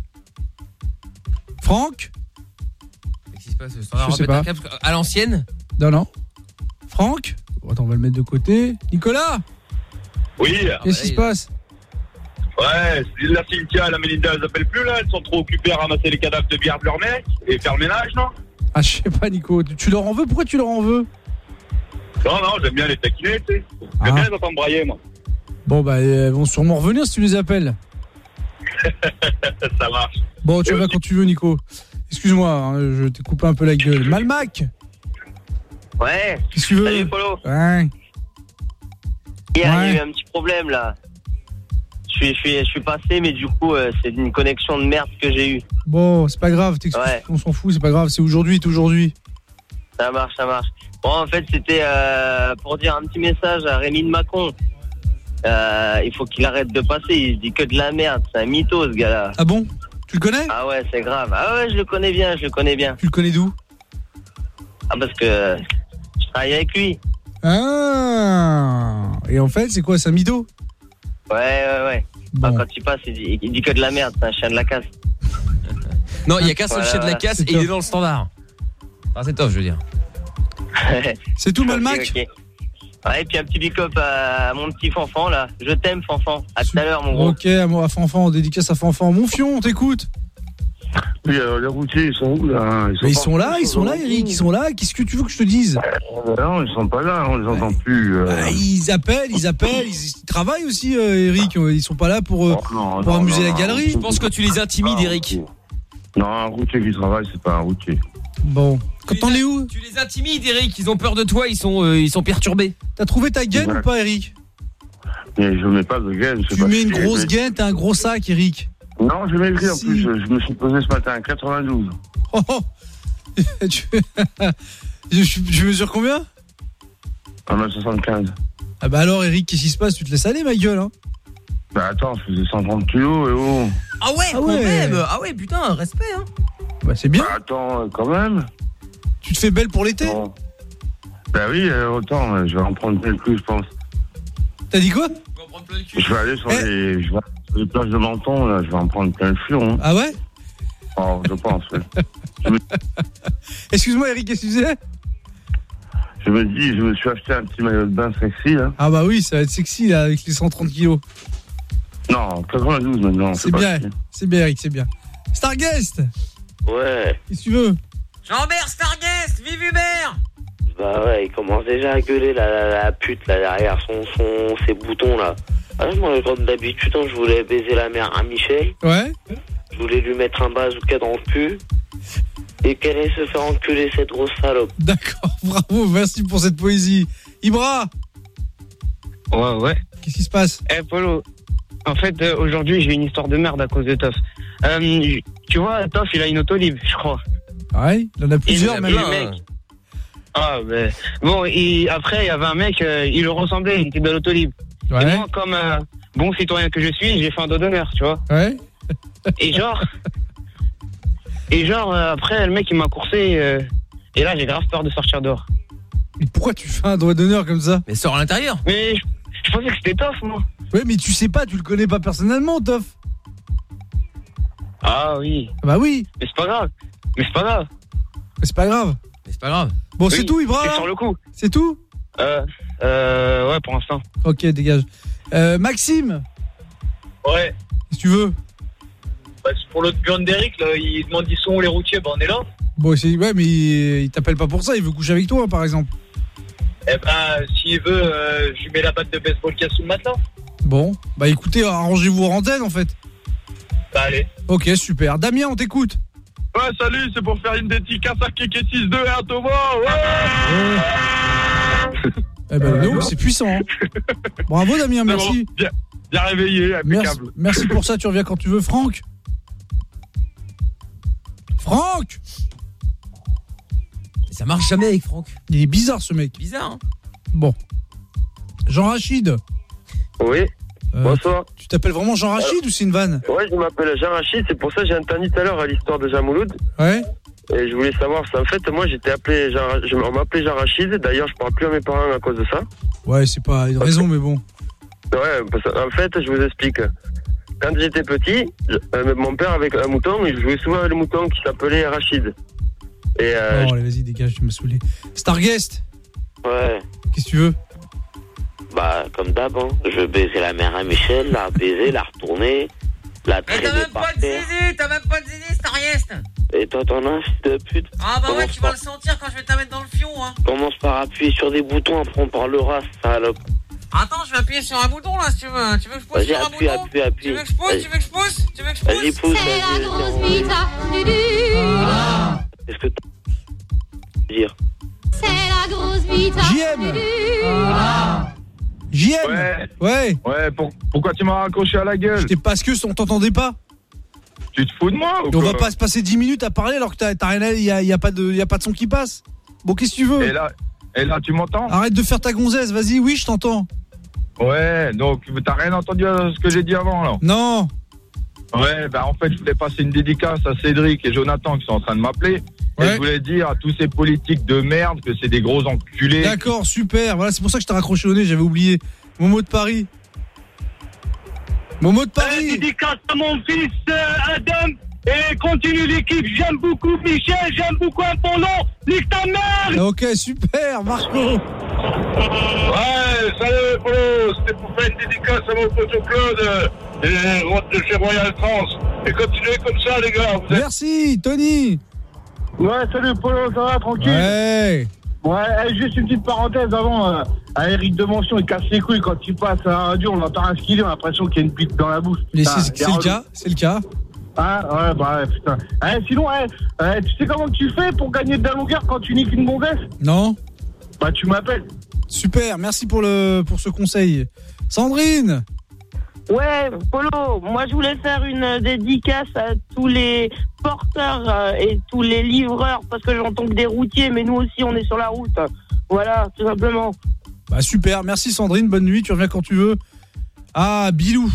Franck Qu'est-ce qui se passe? On va Je sais remettre pas. un câble à l'ancienne? Non, non. Franck Bon, attends, on va le mettre de côté. Nicolas Oui. Qu'est-ce qui se passe? Ouais, la Cynthia, la Mélinda, elles appellent plus là, elles sont trop occupées à ramasser les cadavres de bière de leur mec et faire le ménage, non? Ah, je sais pas, Nico. Tu, tu leur en veux? Pourquoi tu leur en veux? Non, non, j'aime bien les taquiner, tu sais. J'aime Ah. bien les entendre brailler, moi. Bon, bah, elles vont sûrement revenir si tu les appelles. Ça marche. Bon, tu vas quand tu veux, Nico. Excuse-moi, hein, je t'ai coupé un peu la gueule. Malmac, Ouais. qu'est-ce que tu veux? Salut Polo. Ouais. Hier, il y a Ouais. eu un petit problème là. Je suis, je suis, je suis passé, mais du coup, euh, c'est une connexion de merde que j'ai eue. Bon, c'est pas grave, t'excuses, Ouais. on s'en fout, c'est pas grave, c'est aujourd'hui, c'est aujourd'hui. Ça marche, ça marche. Bon, en fait, c'était euh, pour dire un petit message à Rémi de Mâcon. Euh, il faut qu'il arrête de passer, il se dit que de la merde, c'est un mytho ce gars-là. Ah bon? Tu le connais? Ah ouais, c'est grave. Ah ouais, je le connais bien, je le connais bien. Tu le connais d'où? Ah, parce que je travaille avec lui. Ah. Et en fait, c'est quoi, c'est un mytho? Ouais, ouais, ouais. Bon. Ah, quand il passe, il dit, il dit que de la merde, c'est un chien de la casse. Non, il y a qu'un seul Voilà, chien de la voilà. casse C'est et il est top. dans le standard. Ah, c'est top, je veux dire. C'est tout, Malmac? Ok, ok. Ouais, et puis un petit big up à mon petit Fanfan là. Je t'aime, Fanfan. À tout à l'heure, mon gros. Ok, à moi, à Fanfan, on dédicace à Fanfan. Mon fion, on t'écoute. Oui, alors les routiers, ils sont où là? Mais ils sont là, ils sont là, Eric, ils sont là. Qu'est-ce que tu veux que je te dise? Non, ils sont pas là, on les entend plus. euh. Bah, ils appellent, ils appellent, ils, ils travaillent aussi, euh, Eric. Ils sont pas là pour, euh, Oh, non, pour non, amuser non, la non. galerie. Je pense que tu les intimides, Eric. Non, un routier qui travaille, c'est pas un routier. Bon, quand t'en es où? Tu les intimides, Eric. Ils ont peur de toi, ils sont, euh, ils sont perturbés. T'as trouvé ta gaine Ouais. ou pas, Eric? Mais je mets pas de gaine. je sais Tu pas mets si une je grosse mets- gaine, t'as un gros sac, Eric. Non, je mets le en Si. plus. Je, je me suis posé ce matin à quatre-vingt-douze. Oh, oh. Tu- je, je mesure combien? un mètre soixante-quinze. Ah bah alors, Eric, qu'est-ce qui se passe? Tu te laisses aller, ma gueule, hein? Bah attends, je faisais cent trente kilos et oh. Ah ouais, Ah quand ouais. même. Ah ouais, putain, respect, hein. Bah c'est bien. Bah attends, euh, quand même. Tu te fais belle pour l'été? Bon. Bah oui, euh, autant, euh, je vais en prendre plein le cul, je pense. T'as dit quoi? Je vais aller sur, Eh. les, je vais aller sur les plages de Menton, là, je vais en prendre plein le fion. Hein. Ah ouais? Oh, je pense, ouais. je, me, Excuse-moi, Eric, qu'est-ce que tu disais? je me dis, je me suis acheté un petit maillot de bain sexy, là. Ah bah oui, ça va être sexy, là, avec les cent trente kilos. Non, quatre-vingt-douze maintenant. C'est pas bien, petit. c'est bien, Eric, c'est bien. Starguest, Ouais. qu'est-ce que tu veux? Jean-Bert Starguest, vive Hubert! Bah ouais, il commence déjà à gueuler la, la, la pute là derrière son, son, ses boutons là. Ah, moi, comme d'habitude, hein, je voulais baiser la mère à Michel. Ouais. Je voulais lui mettre un bazooka dans le cul. Et qu'elle allait se faire enculer, cette grosse salope. D'accord, bravo, merci pour cette poésie. Ibra, Ouais, ouais. qu'est-ce qui se passe? Eh, Polo, en fait, euh, aujourd'hui, j'ai une histoire de merde à cause de Toff. Euh, j- tu vois, Toff, il a une auto libre, je crois. Ouais, il en a plusieurs, Et même. le mec- Ah, ben. Bon, et après, il y avait un mec, euh, il le ressemblait, il était de l'auto libre. Ouais. Et moi, comme euh, bon citoyen que je suis, j'ai fait un dos d'honneur, tu vois. Ouais. Et genre. et genre, euh, après, le mec, il m'a coursé. euh, et là, j'ai grave peur de sortir dehors. Mais pourquoi tu fais un doigt d'honneur comme ça? Mais sors à l'intérieur. Mais je, je pensais que c'était Toff, moi. Ouais, mais tu sais pas, tu le connais pas personnellement, Toff. Ah oui. Bah oui. Mais c'est pas grave. Mais c'est pas grave. Mais c'est pas grave. Mais c'est pas grave. Bon, Oui, c'est tout, Ibra? c'est sur le coup. C'est tout? Euh, euh, ouais, pour l'instant. Ok, dégage. Euh, Maxime, Ouais. qu'est-ce que tu veux? Bah, c'est pour l'autre bureau d'Eric, là, il demande ils sont où les routiers, bah on est là. Bon, c'est, ouais, mais il, il t'appelle pas pour ça, il veut coucher avec toi, par exemple. Eh ben, s'il veut, euh, je lui mets la batte de baseball qu'il y a sous le matelas. Bon, bah écoutez, arrangez-vous en antenne, en fait. Bah allez. Ok, super. Damien, on t'écoute. Ouais, salut, c'est pour faire une dédicace à Kéké six deux et à Thomas. Ouais. Eh ben, donc, c'est puissant. Hein. Bravo, Damien, C'est merci. bon, bien, bien réveillé, Merci, impeccable. merci pour ça, tu reviens quand tu veux. Franck Franck Ça marche jamais avec Franck. Il est bizarre, ce mec. Bizarre, hein. Bon. Jean-Rachid. Oui, Euh, bonsoir. Tu t'appelles vraiment Jean-Rachid ou c'est une vanne? Ouais, je m'appelle Jean Rachid, c'est pour ça que j'ai entendu tout à l'heure à l'histoire de Jean Mouloud. Ouais. Et je voulais savoir, c'est en fait, moi j'étais appelé Jean, je, on m'appelait Jean Rachid, d'ailleurs je parle plus à mes parents à cause de ça. Ouais, c'est pas une raison, mais bon. Ouais, parce qu'en fait, je vous explique. Quand j'étais petit, je- euh, mon père avec un mouton, il jouait souvent avec le mouton qui s'appelait Rachid. Et euh, Oh, allez, vas-y, dégage, tu m'as saoulé. Starguest, ouais. qu'est-ce que tu veux? Bah, comme d'hab, hein. Je veux baiser la mère à Michel, la baiser, la retourner, la Mais traîner t'as même par pas de terre. zizi, t'as même pas de zizi, Stariest. Et toi, t'en as un fils de pute. Ah bah ouais, Commence tu vas par- le sentir quand je vais te la mettre dans le fion, hein. Commence par appuyer sur des boutons, après on parlera, salope. Attends, je vais appuyer sur un bouton là si tu veux. Tu veux que je pousse Vas-y, sur un appuie, bouton appuie, appuie. Tu veux que je pousse Vas-y. Tu veux que je pousse Tu veux que je pousse Vas-y, pousse, C'est vas-y, la grosse vas-y. vita du du. Qu'est-ce que t'as à dire? C'est la grosse vita J M. du du. J M. Ouais. Ouais. Ouais, pour- pourquoi tu m'as raccroché à la gueule? C'était parce que on t'entendait pas. Tu te fous de moi ou Et on quoi? va pas se passer dix minutes à parler alors que t'as t'as rien à... y a, y a pas de y a pas de son qui passe. Bon, qu'est-ce que tu veux? Et là, et là, tu m'entends? Arrête de faire ta gonzesse, vas-y, oui, je t'entends. Ouais, donc t'as rien entendu à ce que j'ai dit avant, là? Non. Ouais, bah en fait, je voulais passer une dédicace à Cédric et Jonathan qui sont en train de m'appeler. Ouais. Et je voulais dire à tous ces politiques de merde que c'est des gros enculés. D'accord, super. Voilà, c'est pour ça que je t'ai raccroché au nez, j'avais oublié. Mon mot de Paris. Mon mot de Paris. Dédicace à mon fils euh, Adam et continue l'équipe. J'aime beaucoup Michel, j'aime beaucoup Apollon. Nique ta mère. Ok, super, Marco. Ouais, salut Polo, c'était pour faire une dédicace à mon pote Claude euh, et route de chez Royal France. Et continuez comme ça les gars. Vous êtes... Merci, Tony. Ouais, salut Polo, ça va tranquille? Ouais. Ouais, eh, juste une petite parenthèse avant. Euh, à Eric de Mention, il casse les couilles quand il passe à la radio. On entend un skidé, on a l'impression qu'il y a une bite dans la bouche. Mais Putain, c'est c'est le relou. cas, c'est le cas. Ah, ouais, bah ouais, putain. Eh, sinon, eh, eh, tu sais comment tu fais pour gagner de la longueur quand tu niques une gonzesse? Non. Bah, tu m'appelles. Super, merci pour le pour ce conseil. Sandrine. Ouais, Polo, moi je voulais faire une euh, dédicace à tous les porteurs euh, et tous les livreurs parce que j'entends que des routiers, mais nous aussi on est sur la route. Voilà, tout simplement. Bah super, merci Sandrine, bonne nuit, tu reviens quand tu veux. Ah, Bilou.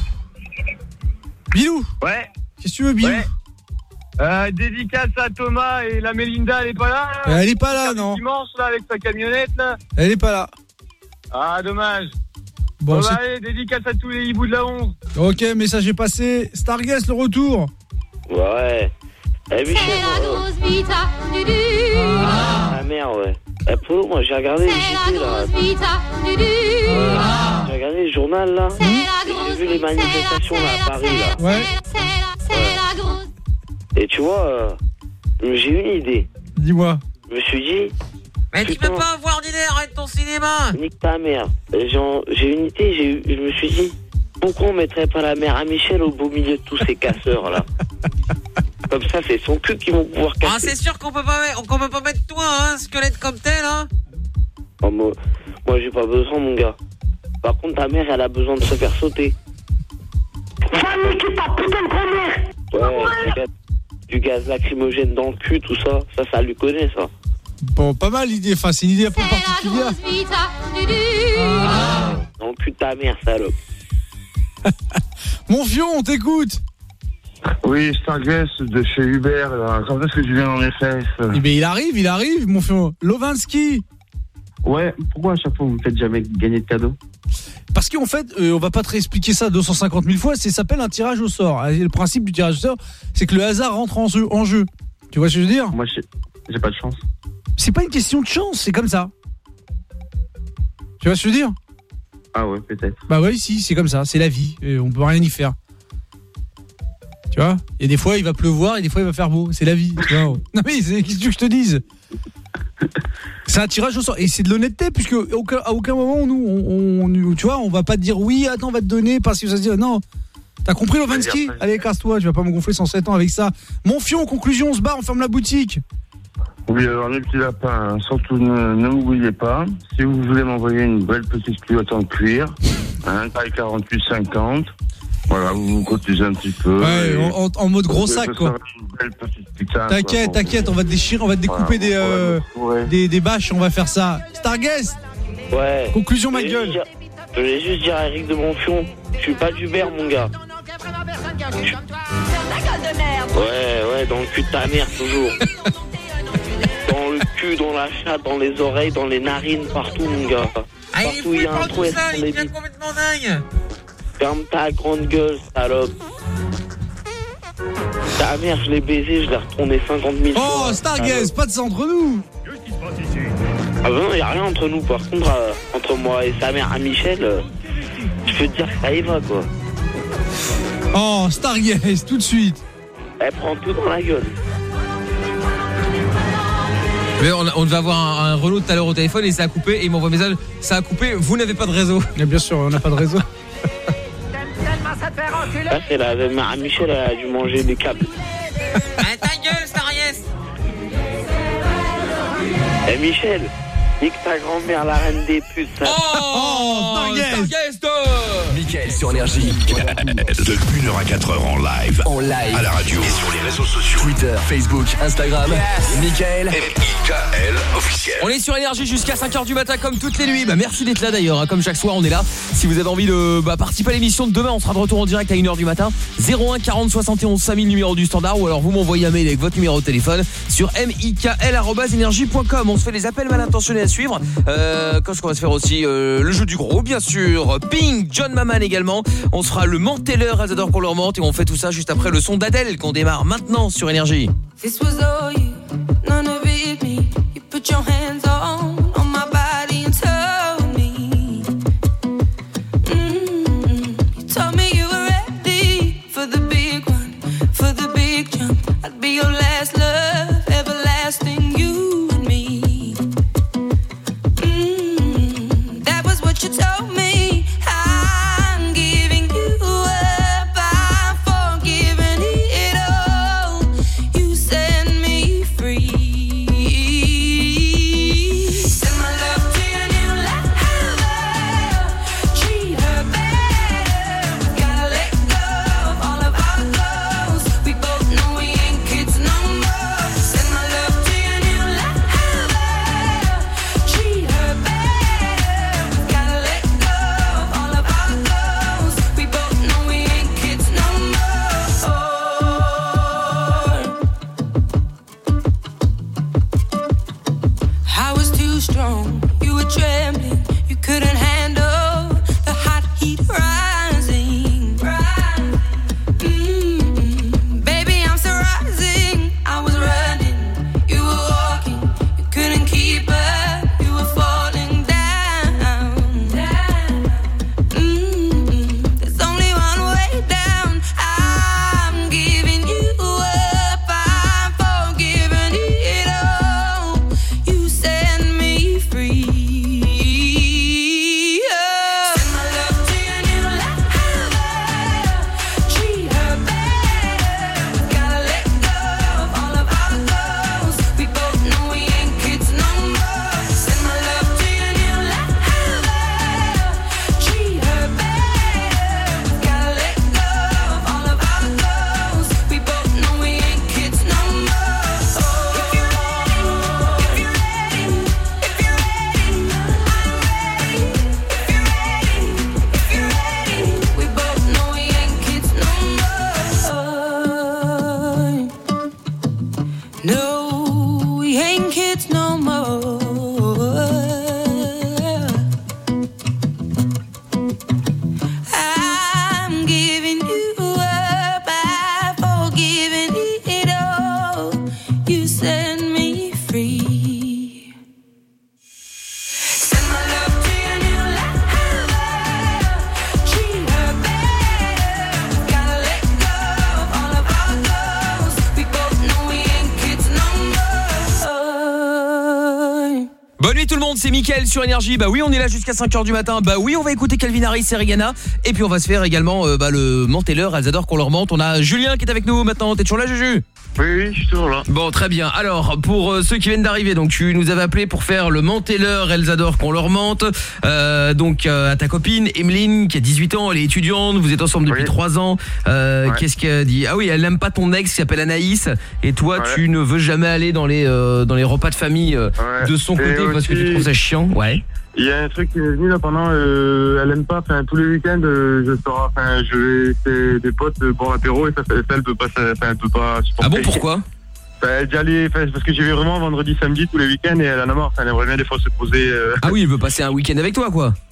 Bilou. Ouais. Qu'est-ce que tu veux, Bilou? Ouais. Euh, dédicace à Thomas et la Mélinda, elle est pas là, là Elle est pas là, non. Dimanche, là, avec sa camionnette, là. Elle est pas là. Ah, dommage. Bon, Bon, c'est- bah, allez, dédicace à tous les hiboux de la onze. Ok, message est passé. Starguest, le retour. Ouais. Eh, Michel, C'est la euh, grosse vita du du. ah merde, ouais. Eh, Polo, moi j'ai regardé le C'est J la T, là. grosse vita du du. J'ai regardé le journal, là. C'est la Et grosse j'ai vu les manifestations, là, à Paris, là. Ouais. C'est la, c'est la grosse. Et tu vois, euh, j'ai eu une idée. Dis-moi. Je me suis dit, Mais tu peux pas avoir d'idée, arrête ton cinéma. nique ta mère. Genre, j'ai une idée, j'ai eu- je me suis dit, pourquoi on mettrait pas la mère à Michel au beau milieu de tous ces casseurs, là? Comme ça, c'est son cul qui vont pouvoir casser. Ah, c'est sûr qu'on peut pas, qu'on peut pas mettre toi, hein, squelette comme tel, hein. Oh, moi, moi, j'ai pas besoin, mon gars. Par contre, ta mère, elle a besoin de se faire sauter. Va niquer ta putain de grand-mère. Ouais, du gaz, du gaz lacrymogène dans le cul, tout ça, ça, ça lui connaît, ça. Bon, pas mal l'idée. Enfin, c'est une idée un peu particulière. Vita du du. Dans le cul de ta mère, salope. Mon fion, on t'écoute. Oui, Starguest de chez Hubert, là. Quand est-ce que tu viens dans mes fesses? Eh ben, il arrive, il arrive, mon fion. Lovinski. Ouais, pourquoi à chaque fois vous me faites jamais gagner de cadeaux? Parce qu'en fait, euh, on va pas te réexpliquer ça deux cent cinquante mille fois, ça s'appelle un tirage au sort. Et le principe du tirage au sort, c'est que le hasard rentre en jeu. En jeu. Tu vois ce que je veux dire? Moi, j'ai j'ai pas de chance. C'est pas une question de chance, c'est comme ça. Tu vois ce que je veux dire? Ah ouais, peut-être. Bah ouais, si, c'est comme ça, c'est la vie. Et on peut rien y faire. Tu vois? Et des fois, il va pleuvoir et des fois, il va faire beau. C'est la vie. Tu vois. Non mais, c'est- qu'est-ce que tu veux que je te dise? C'est un tirage au sort. Et c'est de l'honnêteté, puisque aucun, à aucun moment, nous, on, on- tu vois, on va pas te dire oui, attends, on va te donner parce que ça se dit non. T'as compris, Lovinski? Allez, casse-toi, tu vas pas me gonfler cent sept ans avec ça. Mon fion, conclusion, on se barre, on ferme la boutique. Oui, alors les petits lapins, surtout ne, ne m'oubliez pas, si vous voulez m'envoyer une belle petite culotte en cuir, hein, taille quarante-huit cinquante, voilà, vous vous cotisez un petit peu. Ouais, en, en- en mode gros Ce sac, sera quoi. une belle petite putain, T'inquiète, quoi. t'inquiète, on va te déchirer, on va te découper des, euh, Ouais. des, des bâches, on va faire ça. Starguest. Ouais. Conclusion, ma Je voulais gueule. juste dire- Je voulais juste dire à Eric de Monfion, je suis pas d'Hubert, mon gars. Ouais, ouais, dans le cul de ta mère, toujours. Dans le cul, dans la chatte, dans les oreilles, dans les narines, partout, mon gars. Ah, il est Partout fou, où il il y a un parle trou, tout elle ça, se il les devient bite. complètement dingue. Ferme ta grande gueule, salope. Ta mère, je l'ai baisé, je l'ai retourné cinquante mille fois. Oh, Starguest, pas de ça entre nous. Ah ben non, y a rien entre nous. Par contre, euh, entre moi et sa mère à Michel, euh, je peux te dire que ça y va, quoi. Oh, Stargaze, tout de suite. Elle prend tout dans la gueule. Mais on, on devait avoir un, un Renault tout à l'heure au téléphone et ça a coupé et il m'envoie un message, ça a coupé, vous n'avez pas de réseau. Mais bien sûr, on n'a pas de réseau. Là, c'est la mère à Michel, elle a dû manger des câbles. Ah, ta gueule, Stargaze. Eh Michel, nique ta grand-mère, la reine des putes. Ça. Oh, Stargaze. Mickaël sur Énergie. De une heure à quatre heures en live. En live. À la radio. Et sur les réseaux sociaux. Twitter, Facebook, Instagram. Yes. Mickaël. M I K L officiel. On est sur Énergie jusqu'à cinq heures du matin comme toutes les nuits. Bah merci d'être là d'ailleurs, hein. Comme chaque soir on est là. Si vous avez envie de bah, participer à l'émission de demain, on sera de retour en direct à une heure du matin. zéro un quarante soixante et onze cinq mille numéro du standard. Ou alors vous m'envoyez un mail avec votre numéro de téléphone sur mikl arobase énergie point com. On se fait des appels mal intentionnés à suivre. Euh, Qu'est-ce qu'on va se faire aussi euh, le jeu du gros bien sûr. Ping, John Maman également. On sera le Menteller, elles adorent qu'on leur mente. Et on fait tout ça juste après le son d'Adèle qu'on démarre maintenant sur Énergie. This was all you, none of it me. You put your hands on, on my body and told me. Mm-hmm. You told me you were ready for the big one, for the big jump. I'd be your last love, everlasting you and me. Mm-hmm. That was what you told me. I'm giving you up, I'm forgiving it all. You set me free. Send my love to your new lover. Treat her better. Gotta let go of all of our goals. We both know we ain't kids no more. Send my love to your new lover. Treat her better. Gotta let go of all of our goals. We both know we ain't kids no more. I was too strong, you were trembling, you couldn't handle the hot heat rising. Mm-mm. Baby, I'm still rising. I was running, you were walking, you couldn't keep up, you were falling down. Mm-mm. There's only one way down. I'm giving you up, I'm forgiving it all. You set me free. Oh. Send my love to your new lover. Treat her better. Gotta let go of all of our goals. We both know we ain't kids no more. Send my love to your new lover. Treat her better. Gotta let go of all of our goals. We both know we ain't kids no more. If you're ready, if you're ready, if you're ready, I'm ready. If you're ready, if you're ready, we both know we ain't kids no more. No, we ain't kids no more. I'm giving you up, I've forgiven it all. You set me free. Send my love to your new lover. Treat her better. Gotta let go of all of our goals. We both know we ain't kids no more. Bonne nuit tout le monde, c'est Mickaël sur Énergie. Bah oui, on est là jusqu'à cinq heures du matin. Bah oui, on va écouter Calvin Harris et Rihanna. Et puis on va se faire également euh, bah, le Menteller, elles adorent qu'on leur mente. On a Julien qui est avec nous maintenant. T'es toujours là, Juju? Oui, oui, je suis toujours là. Bon, très bien. Alors, pour euh, ceux qui viennent d'arriver, donc tu nous avais appelé pour faire le Menteller, elles adorent qu'on leur mente. Euh, donc euh, à ta copine Emeline qui a dix-huit ans, elle est étudiante, vous êtes ensemble depuis trois ans. Euh, Ouais. Qu'est-ce qu'elle dit? Ah oui, elle n'aime pas ton ex qui s'appelle Anaïs et toi Ouais. tu ne veux jamais aller dans les euh, dans les repas de famille euh, Ouais. de son Et côté parce que tu aussi- trouves ça chiant. Ouais. Il y a un truc qui m'est venu là pendant, euh, elle aime pas, enfin tous les week-ends, euh, je sors, enfin je vais chez des potes euh, pour l'apéro et ça, ça, elle peut pas, ça, enfin, elle peut pas supporter. Ah bon, pourquoi? Enfin, elle dit aller, enfin, c'est parce que j'y vais vraiment vendredi, samedi tous les week-ends et elle en a marre, enfin, elle aimerait bien des fois se poser. euh, Ah oui, elle veut passer un week-end avec toi quoi.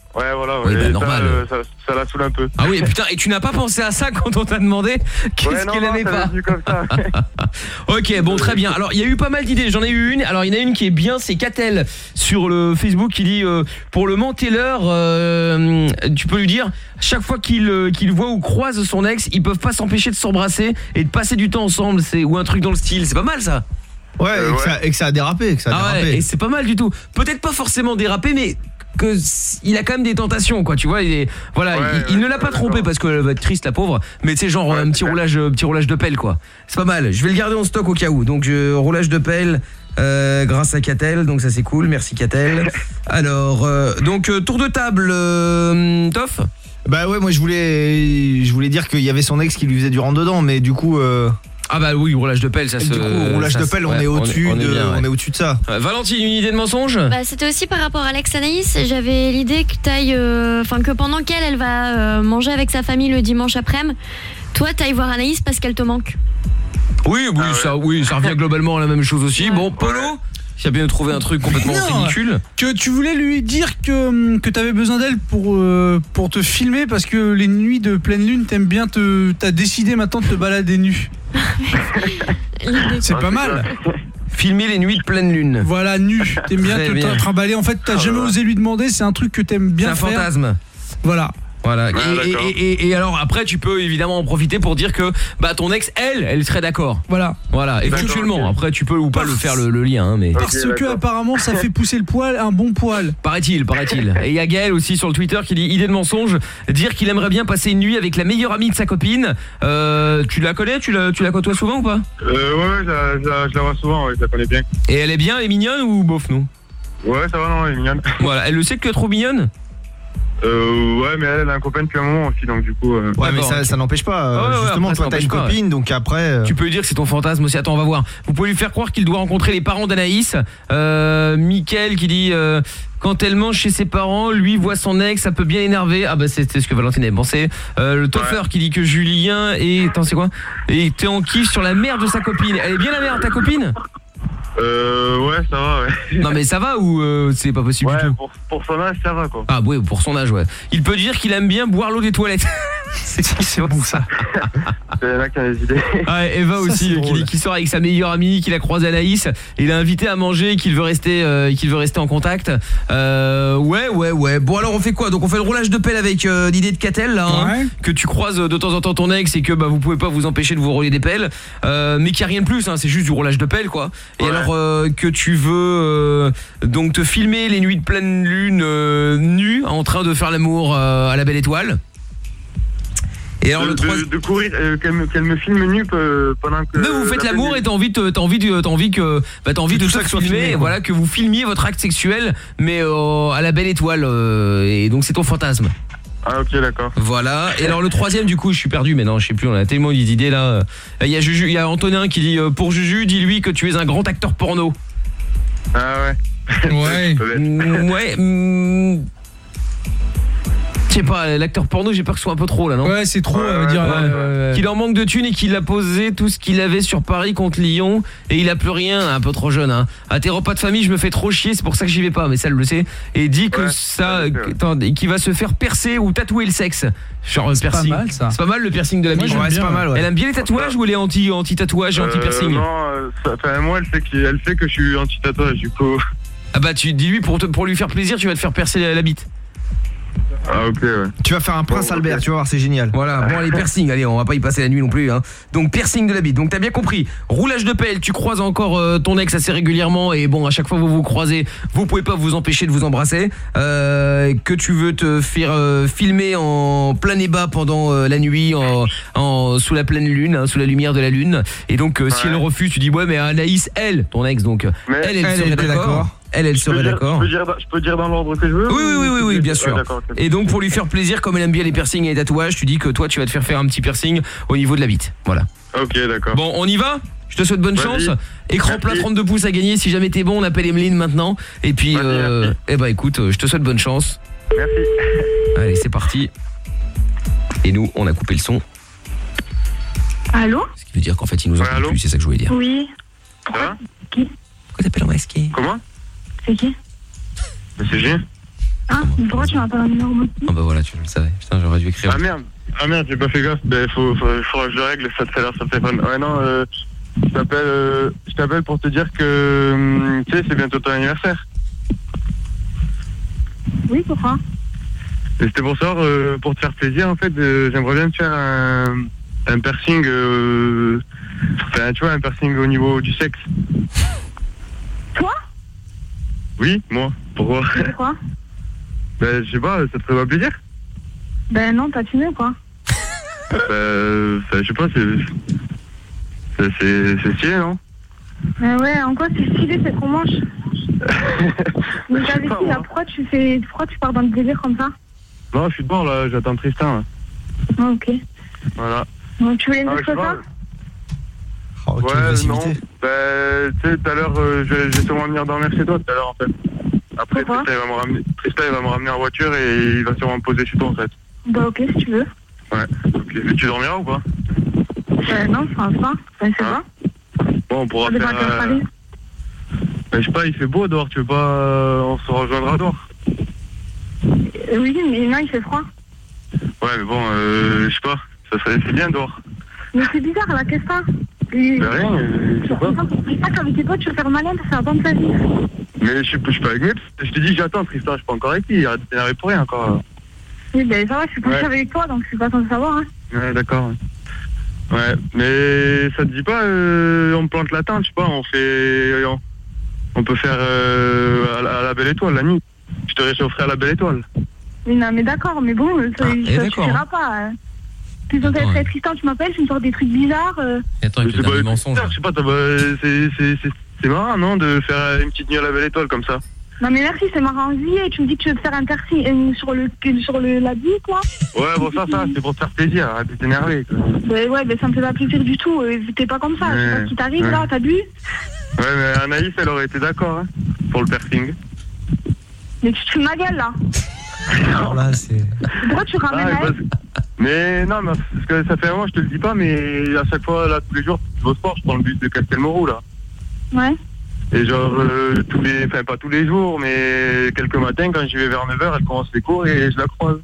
Ouais, voilà. Oui, ouais. bah, Et normal. Ça, euh, ça, ça la saoule un peu. Ah oui, putain, et tu n'as pas pensé à ça quand on t'a demandé qu'est-ce Ouais, non, qu'il non, aimait ça pas m'est venu comme ça. Ok, bon, très bien. Alors, il y a eu pas mal d'idées. J'en ai eu une. Alors, il y en a une qui est bien, c'est Catel sur le Facebook qui dit euh, pour le Manteller, euh, tu peux lui dire chaque fois qu'il euh, qu'il voit ou croise son ex, ils peuvent pas s'empêcher de s'embrasser et de passer du temps ensemble. C'est ou un truc dans le style. C'est pas mal ça. Ouais, Euh, et, que ouais. ça, et que ça a dérapé, que ça a Ah dérapé. ouais, et c'est pas mal du tout. Peut-être pas forcément dérapé, mais que s- il a quand même des tentations, quoi. Tu vois, il est, voilà, Ouais, il, il ouais, ne l'a pas ouais, trompé d'accord. parce qu'elle va être triste, la pauvre. Mais tu sais, genre Ouais, un petit c'est roulage, euh, petit roulage de pelle, quoi. C'est pas mal. Je vais le garder en stock au cas où. Donc je, roulage de pelle. Euh, grâce à Catel, donc ça c'est cool, merci Catel. Alors, euh, donc euh, tour de table, euh, Toff. Bah ouais, moi je voulais je voulais dire qu'il y avait son ex qui lui faisait du rentre dedans, mais du coup euh, Ah bah oui, roulage de pelle, ça se. du coup roulage ça de se- pelle, on ouais, est au-dessus on de est bien, ouais. on est au-dessus de ça. Euh, Valentine, une idée de mensonge? Bah, c'était aussi par rapport à l'ex Anaïs. J'avais l'idée que t'ailles, euh, enfin que pendant qu'elle, elle va euh, manger avec sa famille le dimanche après-midi, toi t'ailles voir Anaïs parce qu'elle te manque. Oui, oui, ça, oui, ça revient globalement à la même chose aussi. Bon, Polo, tu as bien trouvé un truc complètement Non, ridicule. Que tu voulais lui dire que, que t'avais besoin d'elle pour, euh, pour te filmer parce que les nuits de pleine lune, t'aimes bien te. T'as décidé maintenant de te balader nu. C'est Ah, pas mal. Filmer les nuits de pleine lune. Voilà, nu. T'aimes bien Très te bien. trimballer. En fait, t'as Ah, jamais ouais. osé lui demander. C'est un truc que t'aimes C'est bien un faire. fantasme. Voilà. Voilà. Ah, et, d'accord. et, et, et alors après, tu peux évidemment en profiter pour dire que bah ton ex, elle, elle serait d'accord. Voilà. Voilà, éventuellement. ok. Après, tu peux ou pas le faire le, le lien, hein, mais. Parce que d'accord. apparemment, ça fait pousser le poil, un bon poil. Paraît-il, paraît-il. Et il y a Gaël aussi sur le Twitter qui dit idée de mensonge, dire qu'il aimerait bien passer une nuit avec la meilleure amie de sa copine. Euh, tu la connais, tu la, tu la côtoies souvent ou pas? Euh, ouais, ouais, je la, je la- je la vois souvent, ouais, je la connais bien. Et elle est bien, elle est mignonne ou bof nous? Ouais, ça va, non, elle est mignonne. Voilà, elle le sait que tu es trop mignonne. Euh, ouais, mais elle, elle a un copain depuis un moment aussi, donc du coup. Euh... Ouais, mais D'accord, ça, ok. ça n'empêche pas. euh, Ah ouais, ouais, justement, après, ça toi t'as une n'empêche pas, copine, donc après. euh, Tu peux lui dire que c'est ton fantasme aussi. Attends, on va voir. Vous pouvez lui faire croire qu'il doit rencontrer les parents d'Anaïs. Euh, Mickaël qui dit euh, quand elle mange chez ses parents, lui voit son ex, ça peut bien énerver. Ah bah c'est c'est ce que Valentine avait pensé. Euh, le Toffer qui dit que Julien est attends c'est quoi? Et t'es en kiff sur la mère de sa copine. Elle est bien la mère de ta copine? Euh, ouais, ça va, ouais. Non mais ça va ou euh, c'est pas possible Ouais, du tout? pour, pour son âge, ça va, quoi. Ah oui, pour son âge, ouais. Il peut dire qu'il aime bien boire l'eau des toilettes. c'est c'est bon ça. C'est là qui a des idées. Ah, Eva Ça, aussi, c'est qui drôle. dit qu'il sort avec sa meilleure amie, qu'il a croisé Anaïs, il l'a invité à manger, qu'il veut rester, euh, qu'il veut rester en contact. Euh, ouais, ouais, ouais. Bon alors on fait quoi? Donc on fait le roulage de pelle avec euh, l'idée de Catel là, hein, Ouais. que tu croises de temps en temps ton ex et que bah vous pouvez pas vous empêcher de vous rouler des pelles, euh, mais qu'il y a rien de plus, hein, c'est juste du roulage de pelle quoi. Et Ouais. alors euh, que tu veux euh, donc te filmer les nuits de pleine lune euh, nu en train de faire l'amour euh, à la belle étoile. Et alors de, le de- troisième. de courir, euh, qu'elle me, qu'elle me filme nu euh, pendant que. Mais vous faites la l'amour peine- et t'as envie de, t'as envie de, t'as envie que, bah t'as envie Que de tout tout ça soit filmer, filmé, quoi. voilà, que vous filmiez votre acte sexuel, mais euh, à la belle étoile, euh, et donc c'est ton fantasme. Ah, ok, d'accord. Voilà. Et alors le troisième, du coup, je suis perdu, mais non, je sais plus, on a tellement d'idées là. Euh, Il y a Juju, il y a Antonin qui dit euh, pour Juju, dis-lui que tu es un grand acteur porno. Ah, ouais. Ouais. Mm, ouais. mm, Je sais pas, l'acteur porno, j'ai peur que ce soit un peu trop là, non? Ouais, c'est trop, Ouais, euh, ouais, dire. ouais, euh, Qu'il en manque de thunes et qu'il a posé tout ce qu'il avait sur Paris contre Lyon et il a plus rien, un peu trop jeune hein. À tes repas de famille, je me fais trop chier, c'est pour ça que j'y vais pas, mais ça elle le sait. Et dit que Ouais, ça ouais, que- c'est attends, et qu'il va se faire percer ou tatouer le sexe. Genre C'est pas piercing. mal, ça. C'est pas mal le piercing de la Moi, biche. j'aime Ouais, c'est bien, pas mal, ouais. Elle aime bien les tatouages ou elle est anti anti tatouage et anti piercing? Euh, non, euh, ça- enfin, moi, elle sait, qu'il- elle sait que je suis anti-tatouage, du coup. Ah bah tu dis lui pour te, pour lui faire plaisir, tu vas te faire percer la, la bite. Ah, ok, ouais. Tu vas faire un prince Bon, ok. Albert, tu vas voir, c'est génial. Voilà, bon les piercings, allez, on va pas y passer la nuit non plus hein. Donc piercing de la bite. Donc t'as bien compris. Roulage de pelle, tu croises encore euh, ton ex assez régulièrement et bon, à chaque fois que vous vous croisez, vous pouvez pas vous empêcher de vous embrasser. Euh, que tu veux te faire euh, filmer en plein ébat pendant euh, la nuit en, en sous la pleine lune, hein, sous la lumière de la lune. Et donc euh, si Ouais. elle refuse, tu dis ouais mais Anaïs, elle, ton ex donc, Mais elle elle, elle serait était d'accord. d'accord. Elle elle Je peux serait dire- d'accord. Je peux dire, je peux dire dans l'ordre que je veux? Oui, oui, oui, oui, oui, bien Ouais, sûr. d'accord, ok. Et donc pour lui faire plaisir, comme elle aime bien les piercings et les tatouages, tu dis que toi tu vas te faire faire un petit piercing au niveau de la bite. Voilà. Ok, d'accord. Bon, on y va? Je te souhaite bonne Vas-y. chance. Écran Merci. plat trente-deux pouces à gagner. Si jamais t'es bon, on appelle Emeline maintenant. Et puis, Vas-y, euh, merci. eh ben écoute, euh, je te souhaite bonne chance. Merci. Allez, c'est parti. Et nous, on a coupé le son. Allô? Ce qui veut dire qu'en fait, il nous Ouais, entend allô plus, c'est ça que je voulais dire. Oui. Ça va? Pourquoi t'appelles en masqué? Comment? C'est qui? Mais c'est G. Ah, pourquoi tu m'as pas un numéro mobile? Ah bah voilà, tu le savais. Putain, j'aurais dû écrire. Ah merde, ah merde, j'ai pas fait gaffe. Ben, faut, faut, faudra que je le règle, ça te fait l'air sur le téléphone. Ouais, non, euh, je t'appelle, euh, je t'appelle pour te dire que, hum, tu sais, c'est bientôt ton anniversaire. Oui, pourquoi? Et c'était pour ça, euh, pour te faire plaisir, en fait, euh, j'aimerais bien te faire un, un piercing, euh, enfin, tu vois, un piercing au niveau du sexe. Toi? Oui, moi. Pourquoi? Pourquoi? Ben, je sais pas, ça te ferait pas plaisir? Ben non, t'as fumé ou quoi? Ben, enfin, je sais pas, c'est, c'est, c'est, c'est stylé, non? Ben ouais, en quoi c'est stylé, c'est trop moche. Mais j'avais dit, là, pourquoi tu fais, pourquoi tu pars dans le délire comme ça? Non, je suis dehors, là, j'attends Tristan, là. Ah, ok. Voilà. Donc, tu voulais Ah, une je sais autre pas. ça? Oh, quelle Ouais, agressivité. non. Ben, tu sais, tout à l'heure, euh, je je vais sûrement venir dormir chez toi, tout à l'heure, en fait. Après, Tristan, il va me ramener, Tristan, il va me ramener en voiture et il va sûrement me poser chez toi, en fait. Bah ok, si tu veux. Ouais. Ok. Mais tu dormiras ou pas? Ben non, je pense pas. Ben c'est Hein? pas. Bon, on pourra Ça dépend faire... à quelle euh, Paris. Ben, je sais pas, il fait beau dehors, tu veux pas... euh, on se rejoindra dehors. Euh, Oui, mais non, il fait froid. Ouais, mais bon, euh, je sais pas, ça serait... c'est bien dehors. Mais c'est bizarre, là, qu'est-ce que t'as? Et- Ben rien, euh, je sais pas. C'est pas qu'avec tes potes, tu veux faire malin, ça va pas me faire vivre. Mais je suis je suis pas avec mes... Je te dis que j'attends, Tristan, je suis pas encore avec lui, arrête de t'énerver pour rien, encore. Oui, ben ça va, je suis pas Ouais. avec toi, donc je suis pas censé savoir, hein. Ouais, d'accord. Ouais, mais ça te dit pas, euh, on plante la tente, je sais pas, on fait... On, on peut faire euh, à, la, à la Belle Étoile, la nuit. Je te réchaufferai à la Belle Étoile. Oui, non, mais d'accord, mais bon, ça, Ah, et ça d'accord, suffira pas. Hein. Tu es censé Attends, être ouais. Tristan, tu m'appelles, tu me sors des trucs bizarres. euh. Attends, avec C'est le pas- dernier mensonge. Je sais pas, t'as pas- c'est- c'est c'est- c'est marrant, non, de faire une petite nuit à la Belle Étoile comme ça. Non, mais merci, c'est marrant en juillet, tu me dis que tu veux te faire un piercing euh, sur le, sur le, la bille, quoi. Ouais, bon, ça, ça, c'est pour te faire plaisir, arrête de t'énerver. quoi. Ben ouais, ben ça me fait pas plaisir du tout, euh, t'es pas comme ça, je sais pas Ouais, ce qui t'arrive ouais. là, t'as bu? Ouais, mais Anaïs, elle aurait été d'accord, hein, pour le piercing. Mais tu te fous de ma gueule là. Alors là, c'est. Pourquoi tu ramènes Ah, à elle? parce- Mais non, mais parce que ça fait un moment, je te le dis pas, mais à chaque fois, là, tous les jours, je vais au sport, je prends le bus de Castelmourou, là. Ouais. Et genre, euh, tous les, enfin, pas tous les jours, mais quelques matins, quand j'y vais vers neuf heures, elle commence les cours et je la croise.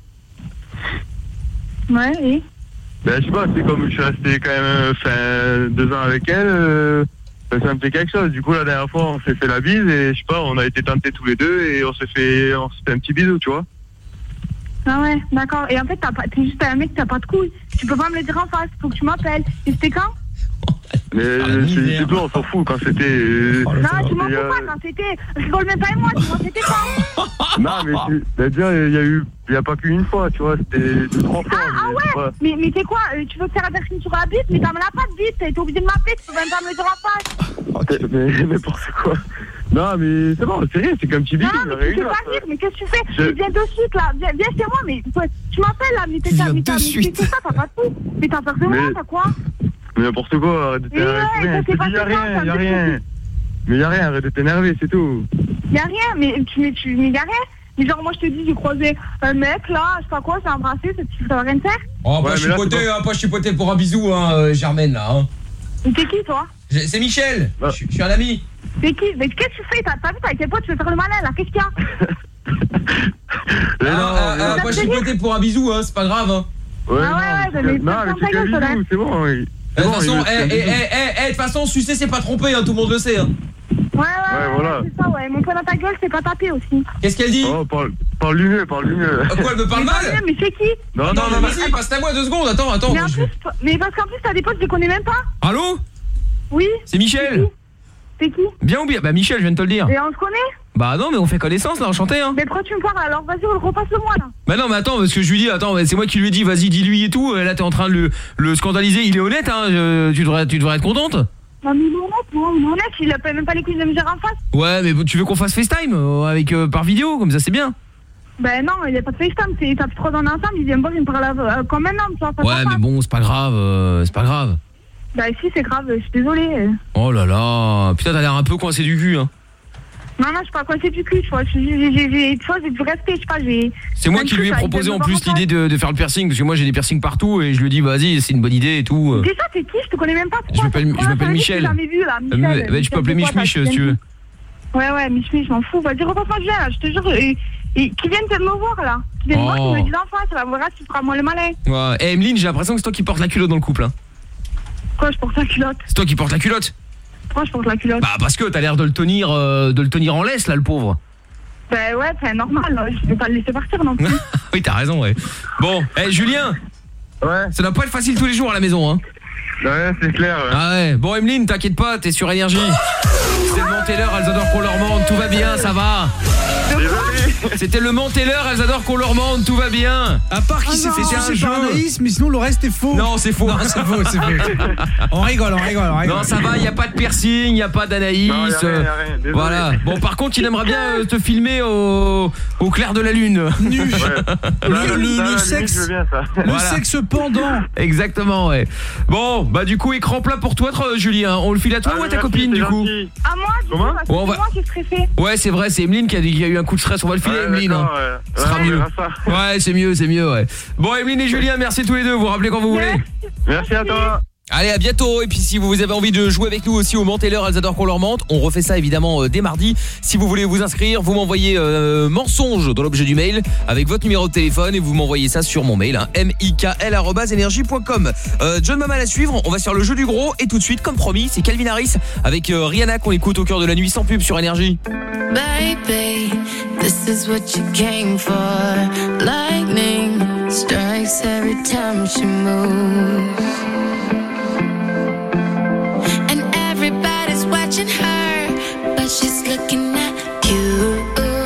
Ouais, et? Ben, je sais pas, c'est comme je suis resté quand même, enfin, deux ans avec elle, euh, ben, ça me fait quelque chose. Du coup, la dernière fois, on s'est fait la bise et je sais pas, on a été tentés tous les deux et on s'est fait, on s'est fait un petit bisou, tu vois. Ah ouais, d'accord. Et en fait, t'as pas- t'es juste un mec, t'as pas de couilles. Tu peux pas me le dire en face, faut que tu m'appelles. Et c'était quand? Mais euh, c'est c'est tout, on s'en fout quand c'était. euh, Non, tu m'en c'était, fous euh, pas quand c'était. Je rigole même pas avec moi, dis-moi c'était quand? Non, mais c'est- c'est-à-dire, il y a eu, il y a pas qu'une fois, tu vois, c'était deux, trois fois. Ah, ah mais ouais, c'est pas- mais, mais c'est quoi, euh, tu veux te faire un piercing sur la bite, mais t'en as pas de bite, t'es obligé de m'appeler, tu peux même pas me le dire en face. Oh, t'es- mais n'importe quoi. Non, mais c'est bon, c'est rien, c'est comme petit Non, bisou. non, il y mais aurait tu eu fais là, pas ça. vite, mais qu'est-ce que tu fais? Je- Mais viens de suite là, viens, viens chez moi, mais toi, tu m'appelles là, mais t'es ça, mais t'as mais c'est ça, t'as pas de tout. Mais t'as peur de moi, Mais- t'as quoi? Mais n'importe quoi, arrête de Mais t'énerver. ouais, pour rien. ça Je te s'est dis, passé y a quand, rien, ça y a me fait rien. Mais y a rien, arrête de t'énerver, c'est tout. Y'a rien, mais tu, mais tu, mais y'a rien. Mais genre, moi je te dis, j'ai croisé un mec là, je sais pas quoi, j'ai embrassé, ça, ça va rien te faire? Oh, pas Ouais, mais là, chipoter, c'est hein, pas chipoter pour un bisou, hein, euh, Germaine, là, hein. Mais t'es qui toi? J'ai- C'est Michel, Ah. je je suis un ami. T'es qui? Mais qu'est-ce que tu fais? T'as pas vu, t'as avec tes potes, tu veux faire le malin là, qu'est-ce qu'il y a? Mais Ah, non, ah, mais- ah, pas chipoter pour un bisou, hein, c'est pas grave, hein. Ouais, Ah non, ouais, ouais, c'est mais que- non, ferme mais ta c'est qu'un gueule, bisou, Solène. c'est bon. oui. De C'est toute bon, façon, il- c'est un eh, eh, bisou. eh, eh, eh, de toute façon, sucer, c'est pas tromper, hein, tout le monde le sait, hein. Ouais, ouais, ouais, voilà. ouais, c'est ça, ouais. Mon poing dans ta gueule, c'est pas taper aussi. Qu'est-ce qu'elle dit? Oh, parle- parle-lui mieux, parle-lui mieux. Ah, quoi, elle me parle Mais mal? parle-le, mais c'est qui? Non, Non, non, non, non, vas-y, passe à moi deux secondes, attends, attends. Mais en je- plus, mais parce qu'en plus, t'as des potes, je les connais même pas. Allô? Oui? C'est Michel. T'es qui? Bien ou bien? Bah Michel, je viens de te le dire. Et on se connaît? Bah non, mais on fait connaissance là, enchanté, hein. Mais pourquoi tu me parles alors? Vas-y, repasse-le-moi là. Bah non, mais attends, parce que je lui dis, attends, c'est moi qui lui ai dit, vas-y, dis-lui et tout. Et là, t'es en train de le, le scandaliser. Il est honnête, hein. euh, tu devrais, tu devrais être contente. Non, mais il est honnête, non, il est honnête, il a pas- même pas les couilles de me dire en face. Ouais, mais tu veux qu'on fasse FaceTime euh, avec euh, par vidéo, comme ça, c'est bien. Ben non, il y a pas de FaceTime, c'est t'as plus trois ans ensemble, il vient me voir, il me parle euh, comme un homme, tu vois. face à Ouais, face. mais bon, c'est pas grave, euh, c'est pas grave. Bah si, c'est grave, je suis désolée. Oh là là, putain, t'as l'air un peu coincé du cul, hein. Non, non, je suis pas coincée du cul, tu vois. J'ai, j'ai, j'ai, j'ai, tu vois, j'ai du respect, je sais pas, j'ai. C'est moi plein de qui lui ai trucs, là, il proposé vient en me plus voir face. l'idée de, de faire le piercing, parce que moi j'ai des piercings partout et je lui ai dit, vas-y, c'est une bonne idée et tout. euh. Déjà, t'es qui? Je te connais même pas. Je m'appelle je m'appelle Michel. Jamais vu, là, Euh, Michel. mais- bah, tu peux appeler Mich Mich euh, si tu veux. Ouais, ouais, Mich Mich, je m'en fous. Vas-y, repasse-moi bien, là, je te jure. Et, Et qui viennent de me voir là. Qui viennent me voir, qui Oh. me disent enfin, ça va voir, tu feras moi le malin. Ouais. Eh, Emeline, j'ai l'impression que c'est toi qui portes la culotte dans le couple. Hein. Pourquoi je porte la culotte? C'est toi qui portes la culotte. Pourquoi je porte la culotte? Bah parce que t'as l'air de le tenir, euh, de le tenir en laisse là, le pauvre. Ben ouais, c'est normal, là. Je vais pas le laisser partir non plus. Oui, t'as raison, ouais. Bon, eh Julien. Ouais. Ça doit pas être facile tous les jours à la maison, hein. Ouais, c'est clair. Ouais. Ah ouais. Bon, Emeline, t'inquiète pas, t'es sur Énergie. C'était le Monteller, elles adorent qu'on leur mente, tout va bien, ça va. C'était le Monteller, elles adorent qu'on leur mente, tout va bien. À part qu'il s'est fait C'était un sucer jeu. par Anaïs, mais sinon le reste est faux. Non, c'est faux. Non, c'est faux, c'est faux. On rigole, on rigole, on rigole. Non, ça va, y a pas de piercing, y a pas d'Anaïs. Non, y a rien, y a rien, désolé. Voilà. Bon, par contre, il aimerait bien euh, te filmer au, au clair de la lune. Nu. Ouais. Le, Ça, le- ça, le limite, sexe, je veux bien, ça. le Voilà. sexe pendant. Exactement, ouais. Bon, bah du coup, écran plat pour toi, toi, Julien. On le file à toi Ah, ou à ta merci, copine, c'est du coup gentil. À moi, du Comment coup, parce que Ouais, on c'est va- moi qui est stressée. Ouais, c'est vrai, c'est Emeline qui a, dit qu'il y a eu un coup de stress. On va le filer, Ouais, Emeline. Hein. d'accord, ouais. Ce sera Ouais, mieux. on verra ça. Ouais, c'est mieux, c'est mieux, ouais. Bon, Emeline et Julien, merci tous les deux. Vous rappelez quand vous voulez. Merci à toi. Allez, à bientôt. Et puis si vous avez envie de jouer avec nous aussi au Monteller, elles adorent qu'on leur mente. On refait ça évidemment euh, dès mardi. Si vous voulez vous inscrire, vous m'envoyez euh, mensonge dans l'objet du mail avec votre numéro de téléphone et vous m'envoyez ça sur mon mail, hein, mikl arobase énergie point com. euh, John Maman à suivre. On va sur le jeu du gros et tout de suite, comme promis, c'est Calvin Harris avec euh, Rihanna qu'on écoute au cœur de la nuit sans pub sur Énergie. Baby, this is what you came for. Lightning strikes every time she moves. And everybody's watching her, but she's looking at you.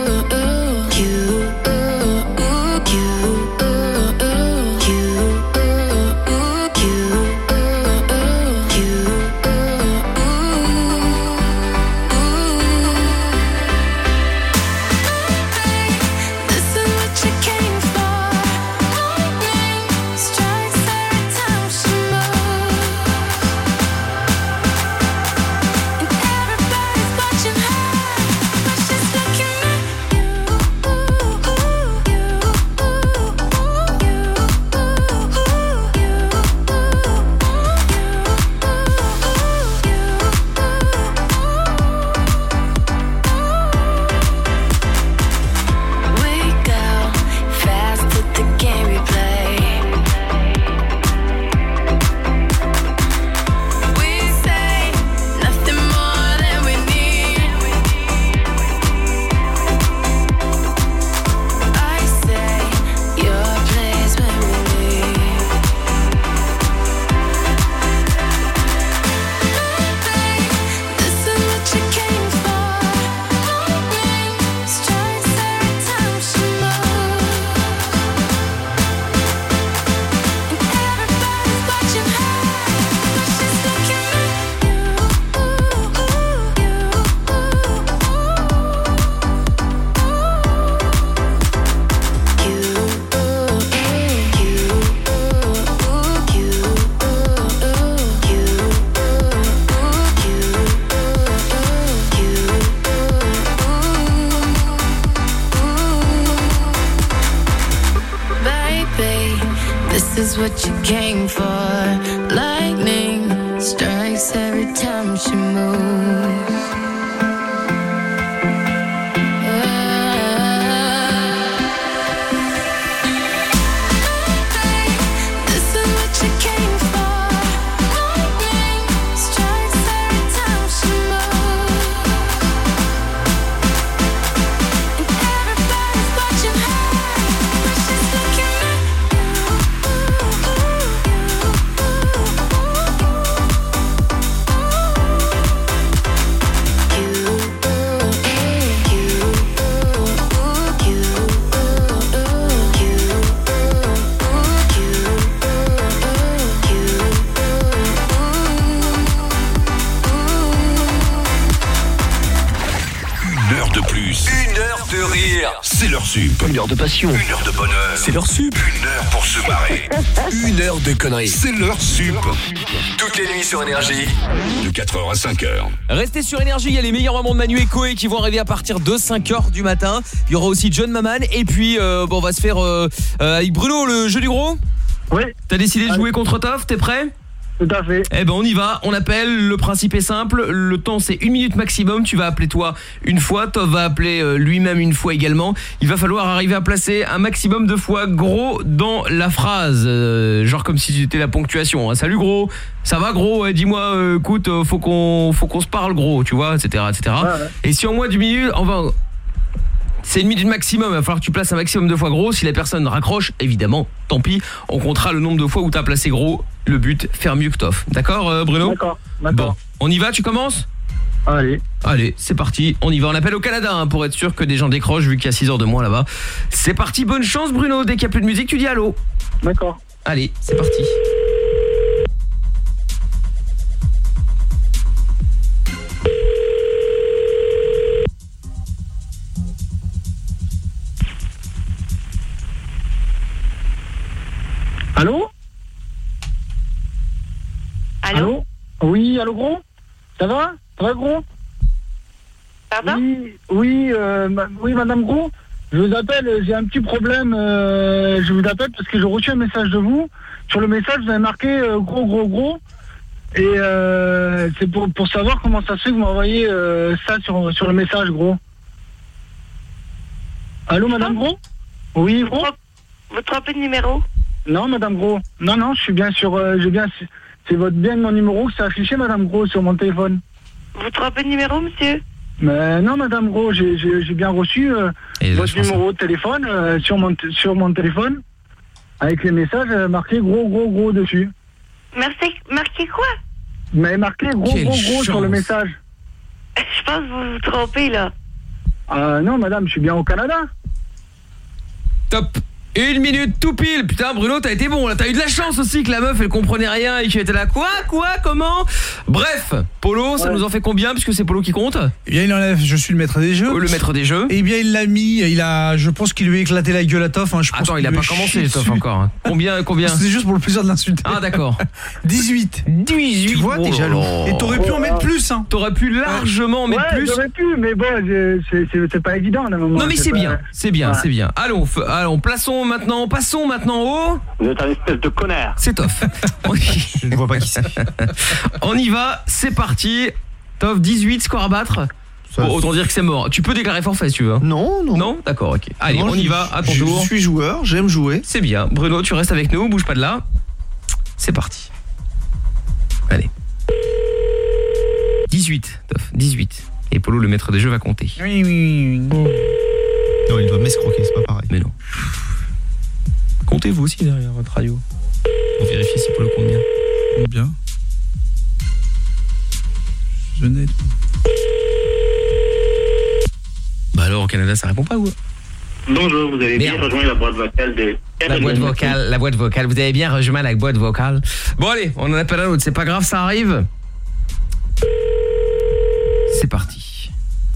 This is what you came for. Lightning strikes every time she moves. This is what you came for. Lightning strikes every time she moves. And everybody's watching her, but she's looking at Une heure de plus, une heure de rire, c'est leur sup. Une heure de passion, une heure de bonheur, c'est leur sup. Une heure pour se marrer, une heure de conneries, c'est leur sup. Toutes les nuits sur Énergie, de quatre heures à cinq heures. Restez sur Énergie, il y a les meilleurs moments de Manu et Koé qui vont arriver à partir de cinq heures du matin. Il y aura aussi John Maman et puis euh, bon, on va se faire euh, euh, avec Bruno le jeu du gros. Oui. T'as décidé de jouer contre Toff, t'es prêt? Tout à fait. Eh ben on y va, on appelle, le principe est simple, le temps c'est une minute maximum, tu vas appeler toi une fois, Tov va appeler euh, lui-même une fois également. Il va falloir arriver à placer un maximum de fois gros dans la phrase, euh, genre comme si c'était la ponctuation. Hein. Salut gros, ça va gros, ouais, dis-moi, euh, écoute, euh, faut qu'on faut qu'on se parle gros, tu vois, et cetera, et cetera. Ouais, ouais. Et si en moins d'une minute, on va... C'est une minute maximum, il va falloir que tu places un maximum de fois gros. Si la personne raccroche, évidemment, tant pis, on comptera le nombre de fois où tu as placé gros. Le but, faire mieux que Toff. D'accord euh, Bruno? D'accord, d'accord. Bon, on y va, tu commences? Allez. Allez, c'est parti, on y va. On appelle au Canada hein, pour être sûr que des gens décrochent vu qu'il y a six heures de moins là-bas. C'est parti, bonne chance Bruno. Dès qu'il n'y a plus de musique, tu dis allô. D'accord. Allez, c'est parti. Allô? Allô? Oui, allô gros? Ça va? Ça va gros? Pardon? Oui, oui, euh, ma- oui madame gros, je vous appelle, j'ai un petit problème, euh, je vous appelle parce que j'ai reçu un message de vous. Sur le message, vous avez marqué euh, gros, gros, gros. Et euh, c'est pour, pour savoir comment ça se fait que vous m'envoyez euh, ça sur, sur le message gros. Allô madame gros? Oui gros? Vous trompez de numéro? Non, madame Gros. Non, non, je suis bien sur... Euh, j'ai bien, c'est votre bien mon numéro que c'est affiché, madame Gros, sur mon téléphone. Vous trompez de numéro, monsieur? Mais non, madame Gros, j'ai, j'ai, j'ai bien reçu euh, votre numéro de téléphone euh, sur, mon, t- sur mon téléphone, avec les messages euh, marqués gros, gros, gros dessus. Merci, marqué quoi? Mais marqué gros, Quelle gros, gros sur chance. le message. Je pense que vous vous trompez, là. Euh, non, madame, je suis bien au Canada. Top. Une minute tout pile. Putain Bruno, t'as été bon là, t'as eu de la chance aussi que la meuf elle comprenait rien et qu'elle était là quoi quoi comment. Bref, Polo, ça Ouais. nous en fait combien puisque c'est Polo qui compte? Eh bien il enlève, je suis le maître des jeux. Oh, le maître des jeux. Et bien il l'a mis, il a, je pense qu'il lui a éclaté la gueule à Toff. Hein, je pense Attends, qu'il il a lui pas chié commencé Toff dessus. encore. Hein. Combien combien? C'est juste pour le plaisir de l'insulter. Ah d'accord. dix-huit. dix-huit. Tu vois, t'es Oh jaloux. là là. Et t'aurais pu en mettre plus hein. T'aurais pu largement en mettre Ouais, plus. j'aurais pu, mais bon, je- c'est, c'est, c'est pas évident, là, moment. Non mais c'est pas- bien, c'est bien, Ouais. c'est bien. Allons, f- allons, plaçons maintenant, passons maintenant au... Vous êtes un espèce de connard. C'est Toff. Je ne vois pas qui c'est. On y va, c'est parti. Toff, dix-huit, score à battre. Bon, autant dire que c'est mort. Tu peux déclarer forfait si tu veux. Non, non. Non, d'accord, ok. Allez, Non, on y je- va, à ton je tour. suis joueur, j'aime jouer. C'est bien. Bruno, tu restes avec nous, bouge pas de là. C'est parti. Allez. dix-huit, Toff, dix-huit. Et Polo, le maître des jeux, va compter. Oui, oui, oui. Non, il va m'escroquer, c'est pas pareil. Mais non. Comptez-vous aussi derrière votre radio. Pour vérifier si Polo compte bien. Bien. Je n'ai Bah alors, au Canada, ça répond pas ou quoi? Bonjour, vous avez bien Merde. rejoint la boîte vocale de... La boîte vocale, la boîte vocale. Vous avez bien rejoint la boîte vocale. Bon allez, on en appelle un autre, c'est pas grave, ça arrive. C'est parti.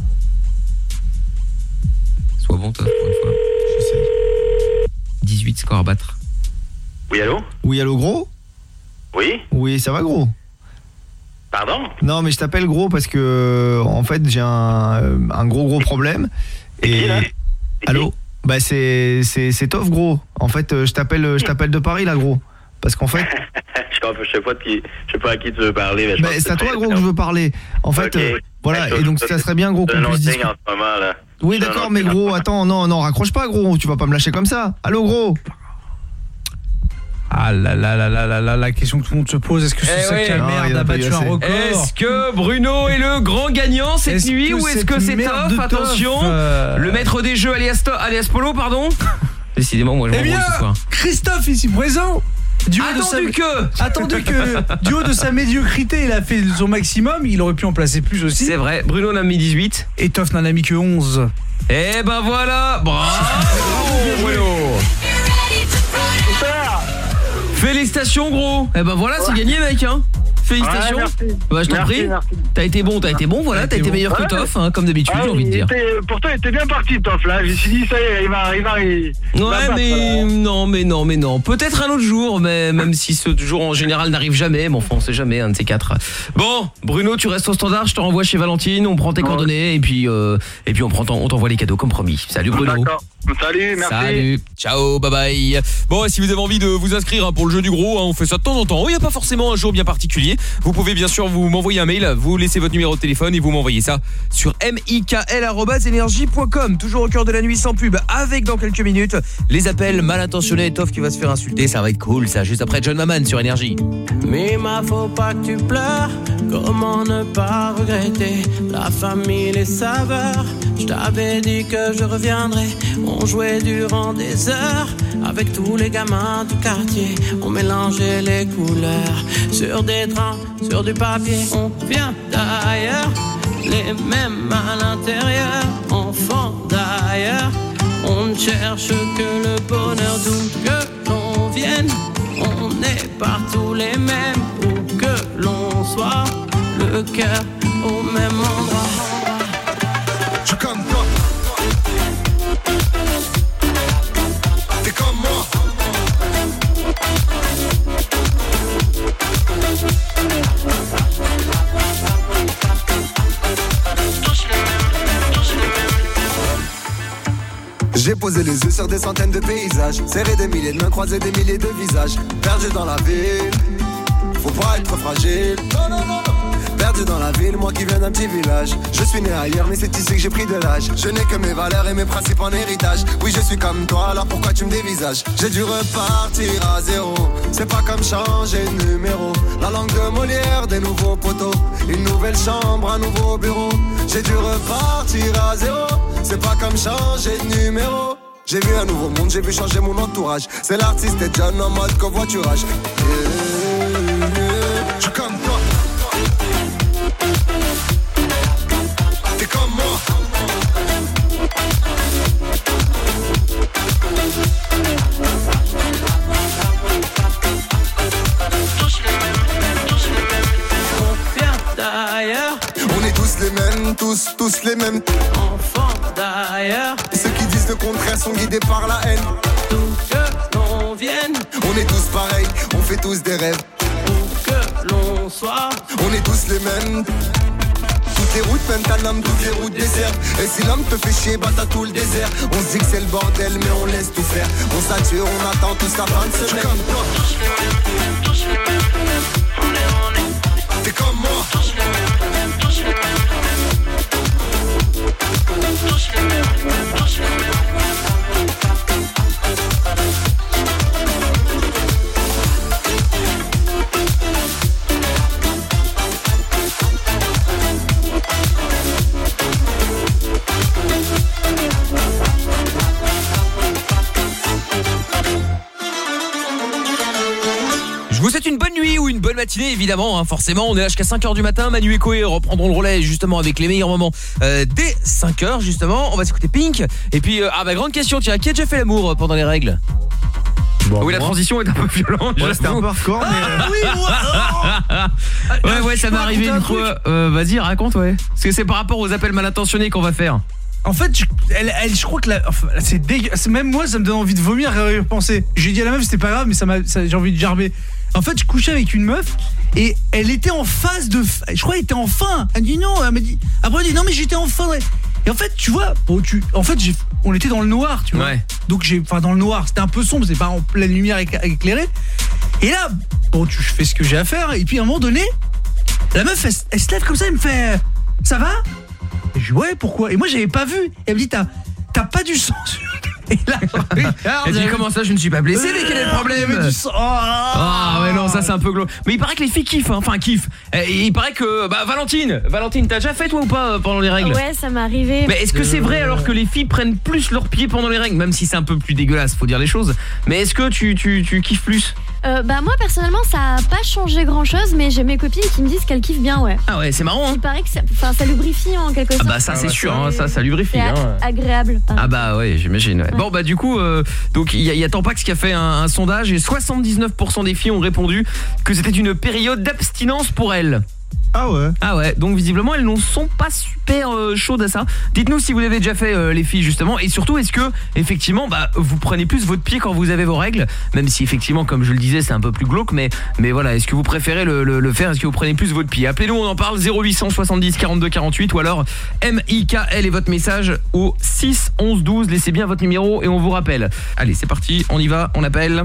Sois bon, Toff, pour une fois. J'essaye. dix-huit, score à battre. Oui, allô? Oui, allô gros? Oui? Oui, ça va gros? Pardon? Non, mais je t'appelle gros parce que en fait j'ai un, euh, un gros gros problème. Et allô? Bah c'est c'est c'est Toff gros. En fait, euh, je t'appelle je t'appelle de Paris là gros. Parce qu'en fait, Je sais pas, je sais pas, de qui, je sais pas à qui tu veux parler. Mais je bah, pense que c'est à toi très- gros que je veux parler. En fait, Ok. euh, voilà. Ouais, Et donc je- ça serait bien gros je qu'on donne puisse un discuter. signe en ce moment, là. Oui, Je donne d'accord, un mais signe en gros, attends, non, non, raccroche pas, gros, tu vas pas me lâcher comme ça. Allô, gros. Ah là là là là là là, la question que tout le monde se pose, est-ce que ce Eh sac oui. à Non, il merde y en a a pas battu eu un assez. record? Est-ce que Bruno est le grand gagnant cette Est-ce nuit que ou est-ce cette que c'est merde Toff? de Toff, Attention, euh, le maître des jeux alias, To- alias Polo, pardon. Décidément, moi je Eh m'embrouille bien, ce soir. Christophe ici présent. Du haut de sa- Attendu que Attendu que du haut de sa médiocrité, il a fait son maximum, il aurait pu en placer plus aussi. C'est vrai, Bruno en a mis dix-huit. Et Toff n'en a mis que onze. Eh ben voilà, bravo Bruno. Félicitations gros. Eh ben voilà, c'est gagné mec hein. Félicitations. Ouais, merci. Bah, je t'en Merci, prie. merci. T'as été bon, t'as été bon, voilà, t'as été bon. meilleur que Ouais. Toff, hein, comme d'habitude, Ah, j'ai envie de il dire. était- pourtant, il était bien parti, Toff, là. Je me suis dit, ça y est, il va, il va, il il va Ouais, battre, mais là. non, mais non, mais non. Peut-être un autre jour, mais même si ce jour en général n'arrive jamais, bon, enfin, on sait jamais, un de ces quatre. Bon, Bruno, tu restes au standard, je te renvoie chez Valentine, on prend tes coordonnées et puis euh, et puis on prend ton- on t'envoie les cadeaux comme promis. Salut Bruno. D'accord. Salut, merci. Salut, ciao, bye bye. Bon, et si vous avez envie de vous inscrire hein, pour le jeu du gros, hein, on fait ça de temps en temps. Il n'y a pas forcément un jour bien particulier. Vous pouvez bien sûr vous m'envoyer un mail, vous laissez votre numéro de téléphone et vous m'envoyez ça sur mikl arobase énergie point com. Toujours au cœur de la nuit sans pub, avec dans quelques minutes les appels mal intentionnés et Toff qui va se faire insulter. Ça va être cool, ça, juste après John Maman sur Énergie. Mima, faut pas que tu pleures. Comment ne pas regretter la famille, les saveurs. Je t'avais dit que je reviendrais. On jouait durant des heures avec tous les gamins du quartier. On mélangeait les couleurs sur des draps, sur du papier. On vient d'ailleurs, les mêmes à l'intérieur. Enfants d'ailleurs, on ne cherche que le bonheur d'où que l'on vienne. On est partout les mêmes, où que l'on soit, le cœur au même endroit. Je comme toi, t'es comme moi. J'ai posé les yeux sur des centaines de paysages, serré des milliers de mains, croisé des milliers de visages. Perdu dans la ville, faut pas être fragile. Non, non, non, non. Perdu dans la ville, moi qui viens d'un petit village. Je suis né ailleurs, mais c'est ici que j'ai pris de l'âge. Je n'ai que mes valeurs et mes principes en héritage. Oui, je suis comme toi, alors pourquoi tu me dévisages? J'ai dû repartir à zéro. C'est pas comme changer de numéro. La langue de Molière, des nouveaux poteaux. Une nouvelle chambre, un nouveau bureau. J'ai dû repartir à zéro. C'est pas comme changer de numéro. J'ai vu un nouveau monde, j'ai vu changer mon entourage. C'est l'artiste et John en mode covoiturage. Yeah, yeah. Je suis comme toi. T'es comme moi. On vient d'ailleurs, On est tous les mêmes, tous, tous les mêmes. enfants d'ailleurs, Ceux qui disent le contraire sont guidés par la haine. d'où que l'on vienne, On est tous pareils, on fait tous des rêves. où que l'on soit. On est tous les mêmes. Toutes les routes mènent à l'âme, toutes les routes désertes. Et si l'homme te fait chier, bah t'as tout le désert. On se dit que c'est le bordel, mais on laisse tout faire. On sature, on attend tous la fin de semaine. Comme toi. Tous les mêmes, on est, on est, T'es comme moi. tous les mêmes, tous les mêmes, tous les mêmes, tous les mêmes. Je vous souhaite une bonne nuit ou une bonne matinée évidemment hein, forcément on est là jusqu'à cinq heures du matin. Manu et Koé reprendront le relais justement avec les meilleurs moments euh, dès cinq heures justement. On va s'écouter Pink. Et puis euh, ah bah grande question, tiens, qui a déjà fait l'amour pendant les règles? Bon, oui, la moi. transition est un peu violente. Ouais, c'était un peu hardcore, mais. Ah oui, Ouais ouais, ça m'est arrivé une fois. Euh, vas-y, raconte ouais. Parce que c'est par rapport aux appels mal intentionnés qu'on va faire. En fait, je, elle, elle, je crois que la, enfin, c'est dégueu. C'est- Même moi, ça me donne envie de vomir à y repenser. J'ai dit à la meuf, c'était pas grave, mais ça m'a, ça- j'ai envie de gerber. En fait, je couchais avec une meuf et elle était en phase de. Je crois qu'elle était en fin. Elle dit non, elle m'a dit. Après, elle dit non, mais j'étais en fin. Et en fait, tu vois, bon, tu, en fait, j'ai, on était dans le noir, tu vois. Ouais. Donc j'ai, enfin, dans le noir, c'était un peu sombre, c'est pas en pleine lumière écla- éclairée. Et là, bon, tu, je fais ce que j'ai à faire. Et puis à un moment donné, la meuf, elle, elle se lève comme ça, elle me fait, ça va? Et je dis ouais, pourquoi? Et moi j'avais pas vu. Et elle me dit t'as t'as pas du sang sur... Et là, Elle dit comment ça je ne suis pas blessé, mais quel est le problème? Il y avait du sang. Ah ouais non, ça c'est un peu glauque. Mais il paraît que les filles kiffent hein. Enfin kiffent. Et il paraît que bah Valentine, Valentine, t'as déjà fait toi ou pas euh, pendant les règles? Ouais, ça m'est arrivé. Mais est-ce que c'est vrai alors que les filles prennent plus leurs pieds pendant les règles, même si c'est un peu plus dégueulasse, faut dire les choses. Mais est-ce que tu tu tu kiffes plus? Euh, bah moi personnellement ça a pas changé grand chose, mais j'ai mes copines qui me disent qu'elles kiffent bien, ouais. Ah ouais, c'est marrant. Hein. Il paraît que ça, enfin, ça lubrifie en quelque Ah sorte. bah ça c'est sûr, hein, ça ça lubrifie. C'est Hein. agréable. Ah bah ouais, j'imagine. Ouais. Bon bah du coup, euh, donc il y a, y a Tampax qui a fait un, un sondage et soixante-dix-neuf pour cent des filles ont répondu que c'était une période d'abstinence pour elles. Ah ouais. Ah ouais, donc visiblement elles n'en sont pas super euh, chaudes à ça. Dites-nous si vous l'avez déjà fait euh, les filles justement, et surtout est-ce que effectivement bah vous prenez plus votre pied quand vous avez vos règles, même si effectivement comme je le disais c'est un peu plus glauque, mais mais voilà, est-ce que vous préférez le, le, le faire, est-ce que vous prenez plus votre pied? Appelez-nous, on en parle, zéro huit cent soixante-dix quarante-deux quarante-huit ou alors M I K L et votre message au six onze douze, laissez bien votre numéro et on vous rappelle. Allez, c'est parti, on y va, on appelle.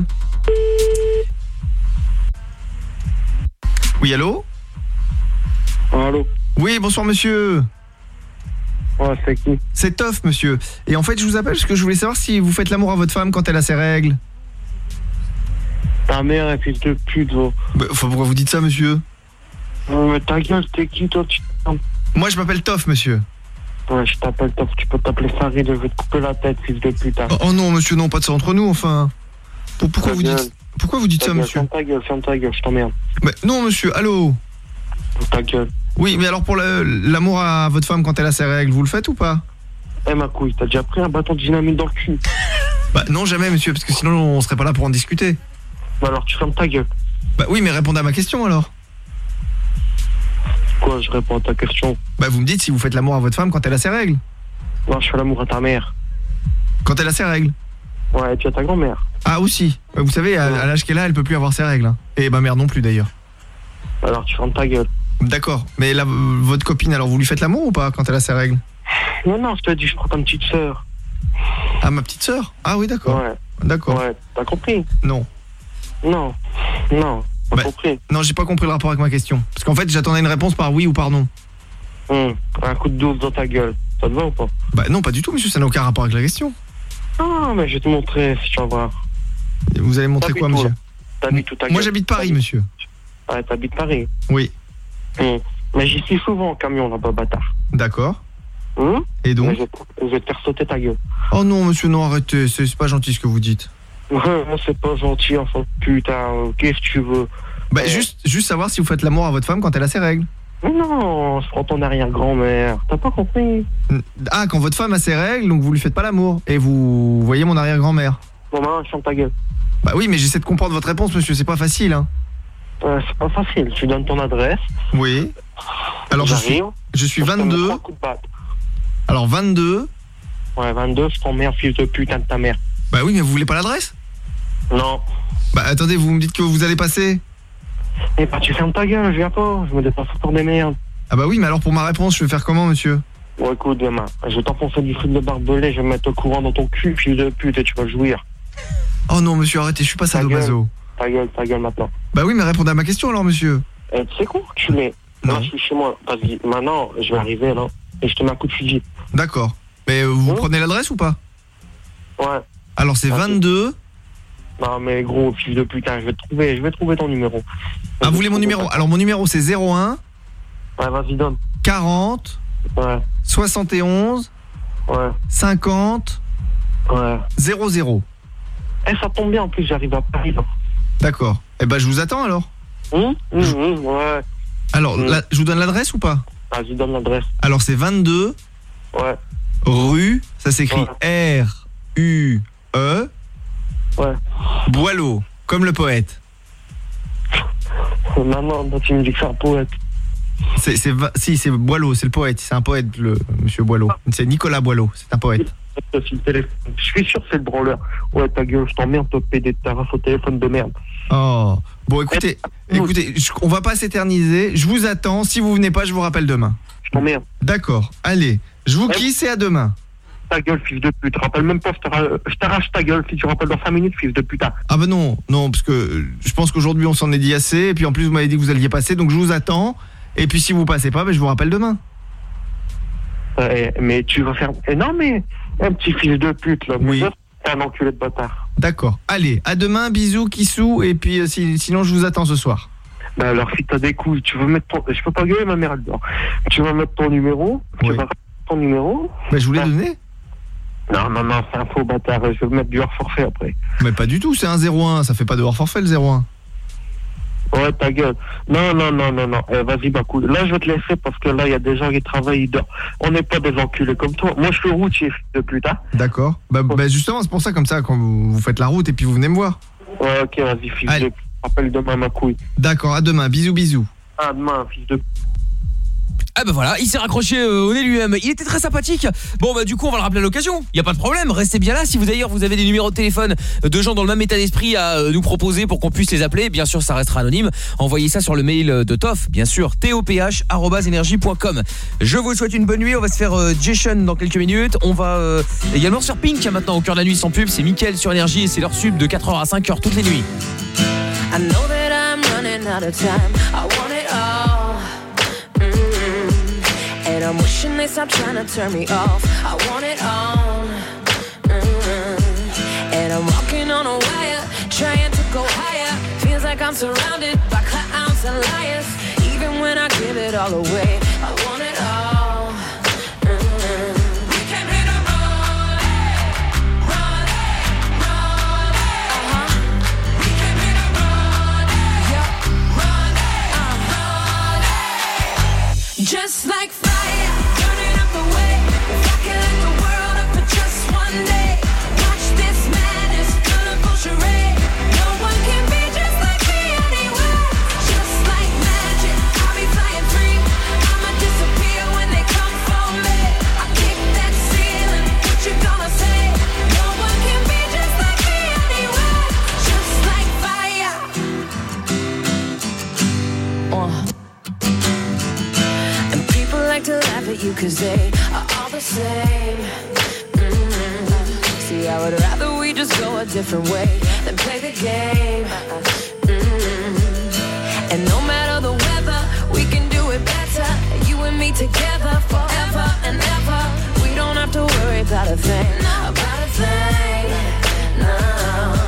Oui, allô? Allô. Oui, bonsoir monsieur. Ouais, c'est qui? C'est Toff monsieur. Et en fait je vous appelle parce que je voulais savoir si vous faites l'amour à votre femme quand elle a ses règles. Ta mère est fils de pute, va. Bah, enfin, pourquoi vous dites ça monsieur? Ouais, mais ta gueule, t'es qui toi tu... Moi je m'appelle Toff monsieur. Ouais, je t'appelle Toff, tu peux t'appeler Farid, je vais te couper la tête, fils de pute. Hein. Oh, oh non monsieur, non, pas de ça entre nous enfin. Pour, pourquoi, Ta vous gueule. dites, pourquoi vous dites Ta ça gueule, monsieur? Ferme ta gueule, ferme ta gueule, je t'emmerde. Mais non monsieur, allô? Ta gueule. Oui, mais alors pour le- l'amour à votre femme quand elle a ses règles, vous le faites ou pas? Eh ma couille, t'as déjà pris un bâton de dynamite dans le cul? Bah non jamais monsieur, parce que sinon on serait pas là pour en discuter. Bah alors tu fermes ta gueule. Bah oui, mais répondez à ma question alors. Quoi, je réponds à ta question? Bah vous me dites si vous faites l'amour à votre femme quand elle a ses règles. Non, je fais l'amour à ta mère. Quand elle a ses règles. Ouais, et puis à ta grand-mère. Ah aussi. Ouais, vous savez, à, à l'âge qu'elle a, elle peut plus avoir ses règles. Hein. Et ma mère non plus d'ailleurs. Alors tu fermes ta gueule. D'accord. Mais là, votre copine, alors vous lui faites l'amour ou pas quand elle a ses règles? Non, non, je te dis, je prends ta petite sœur. Ah, ma petite sœur? Ah oui, d'accord. Ouais. D'accord. Ouais, t'as compris? Non. Non. Non, t'as Bah, compris? Non, j'ai pas compris le rapport avec ma question. Parce qu'en fait, j'attendais une réponse par oui ou par non. Hum, un coup de douze dans ta gueule. Ça te va ou pas? Bah non, pas du tout, monsieur, ça n'a aucun rapport avec la question. Ah, mais je vais te montrer si tu vas voir. Vous allez montrer quoi, monsieur? T'habites où ta Moi, gueule? j'habite Paris, monsieur. Ouais, t'habites Paris. Oui. Hum. Mais j'y suis souvent en camion là-bas, bâtard. D'accord. Hum? Et donc? Mais je, vais te- je vais te faire sauter ta gueule. Oh non, monsieur, non, arrêtez, c'est c'est pas gentil ce que vous dites. Ouais, moi c'est pas gentil, enfin putain, euh, qu'est-ce que tu veux? Bah, Euh, juste, juste savoir si vous faites l'amour à votre femme quand elle a ses règles. Mais non, je prends ton arrière-grand-mère. T'as pas compris? Ah, quand votre femme a ses règles, donc vous lui faites pas l'amour. Et vous voyez mon arrière-grand-mère. Bon, maintenant, je ferme ta gueule. Bah oui, mais j'essaie de comprendre votre réponse, monsieur, c'est pas facile, hein. Euh, c'est pas facile, tu donnes ton adresse. Oui. Alors, je suis, J'arrive. je suis Je te mets vingt-deux. trois coups de batte. Alors, vingt-deux. Ouais, vingt-deux, je t'emmerde, fils de putain de ta mère. Bah oui, mais vous voulez pas l'adresse? Non. Bah attendez, vous me dites que vous allez passer? Eh bah, tu fermes ta gueule, je viens pas, je me dépasse pour des merdes. Ah bah oui, mais alors pour ma réponse, je vais faire comment, monsieur? Bon, écoute, demain, je vais t'enfoncer du fil de barbelé, je vais mettre au courant dans ton cul, fils de pute, et tu vas jouir. Oh non, monsieur, arrêtez, je suis pas Ta sadomaso. Ta gueule, ta gueule maintenant. Bah oui, mais répondez à ma question alors, monsieur. Eh, tu sais quoi, tu l'es. Là, je suis chez moi. Vas-y, maintenant, je vais arriver là, et je te mets un coup de fusil. D'accord. Mais euh, vous prenez l'adresse ou pas? Ouais. Alors c'est vingt-deux. Non, mais gros, fils de putain, je vais te trouver, je vais trouver ton numéro. Ah, vous voulez mon numéro? Alors mon numéro c'est zéro un. Ouais, vas-y, donne. quarante. Ouais. soixante et onze. Ouais. cinquante. Ouais. zéro zéro. Eh, ça tombe bien, en plus, j'arrive à Paris, là. D'accord. Eh ben je vous attends alors. Hum, hum, hum, ouais. Alors, la- je vous donne l'adresse ou pas? Vas-y, donne l'adresse. Alors c'est vingt-deux. Ouais. Rue, ça s'écrit R U E. Ouais. Boileau, comme le poète. Non, non, non, tu me dis que c'est un poète. C'est, c'est, va- si, c'est Boileau, c'est le poète. C'est un poète, le monsieur Boileau. C'est Nicolas Boileau, c'est un poète. Je suis sûr que c'est le branleur. Ouais, ta gueule, je t'emmerde, te péder de ta race au téléphone de merde. Oh. Bon, écoutez, écoutez, je- on va pas s'éterniser. Je vous attends. Si vous venez pas, je vous rappelle demain. Je t'emmerde. D'accord. Allez, je vous quitte et à demain. Ta gueule, fils de pute. Rappelle même pas, je t'arrache- je t'arrache ta gueule si tu rappelles dans cinq minutes, fils de putain. Ah bah non, non, parce que euh, je pense qu'aujourd'hui on s'en est dit assez. Et puis en plus vous m'avez dit que vous alliez passer, donc je vous attends. Et puis si vous passez pas, ben, je vous rappelle demain. Euh, mais tu vas faire. Eh, non, mais. Un petit fils de pute, là. Oui. T'es un enculé de bâtard. D'accord. Allez, à demain, bisous, kissou. Et puis euh, si- sinon je vous attends ce soir. Bah alors, si t'as des couilles, tu veux mettre ton. Je peux pas gueuler, ma mère, elle dort. Tu vas mettre ton numéro. Tu vas mettre ton numéro. Bah je vous l'ai donné. Non, non, non, c'est un faux bâtard. Je vais me mettre du hors forfait après. Mais pas du tout, c'est un zéro un, ça fait pas de hors forfait le zéro un. Ouais, ta gueule. Non, non, non, non, non. Eh, vas-y, bah cool. Là, je vais te laisser parce que là, il y a des gens qui travaillent, ils dorment. On n'est pas des enculés comme toi. Moi, je suis routier de putain. D'accord. Bah, bah justement, c'est pour ça, comme ça, quand vous, vous faites la route et puis vous venez me voir. Ouais, ok, vas-y, fils de... Rappelle demain ma couille. D'accord, à demain. Bisous, bisous. À demain, fils de... Ah bah voilà, il s'est raccroché euh, au nez lui-même. Il était très sympathique. Bon bah du coup on va le rappeler à l'occasion. Il y a pas de problème, restez bien là. Si vous d'ailleurs vous avez des numéros de téléphone de gens dans le même état d'esprit à euh, nous proposer pour qu'on puisse les appeler, bien sûr ça restera anonyme. Envoyez ça sur le mail de Toff, bien sûr, top arobase énergie point com. Je vous souhaite une bonne nuit. On va se faire euh, Jason dans quelques minutes. On va euh, également sur Pink maintenant au cœur de la nuit sans pub. C'est Mickaël sur Énergie et c'est leur sub de quatre heures à cinq heures toutes les nuits. I know that I'm running out of time. I want it all. Mm-hmm. And I'm wishing they stop trying to turn me off. I want it all. Mm-hmm. And I'm walking on a wire, trying to go higher. Feels like I'm surrounded by clowns and liars. Even when I give it all away, I want it all. Just like fire, burning up the way. If I can light the world up for just one day. Watch this madness, colorful charade. No one can be just like me anyway. Just like magic, I'll be flying free. I'ma disappear when they come for me. I kick that ceiling, what you gonna say? No one can be just like me anyway. Just like fire. Uh. Like to laugh at you cause they are all the same. Mm-hmm. See, I would rather we just go a different way than play the game. Mm-hmm. And no matter the weather, we can do it better. You and me together forever and ever. We don't have to worry about a thing, about a thing, no.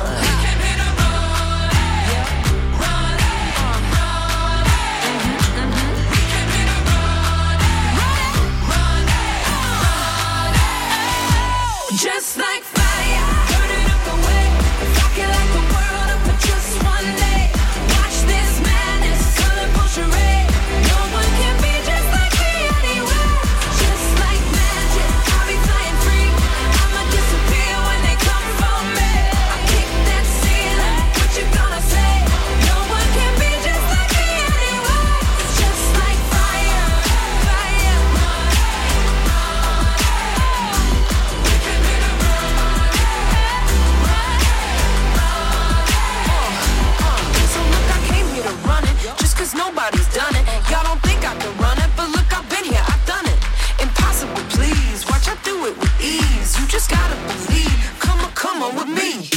Just like fire, burning up the way. If I can light the world up for just one day. Watch this madness, colorful charade. No one can be just like me anyway. Just like magic, I'll be flying free. I'ma disappear when they come for me. I kick that ceiling, what you gonna say? No one can be just like me anyway. Just like fire, fire. Cause nobody's done it. Y'all don't think I can run it, but look, I've been here, I've done it. Impossible, please. Watch I do it with ease. You just gotta believe. Come on, come on with me.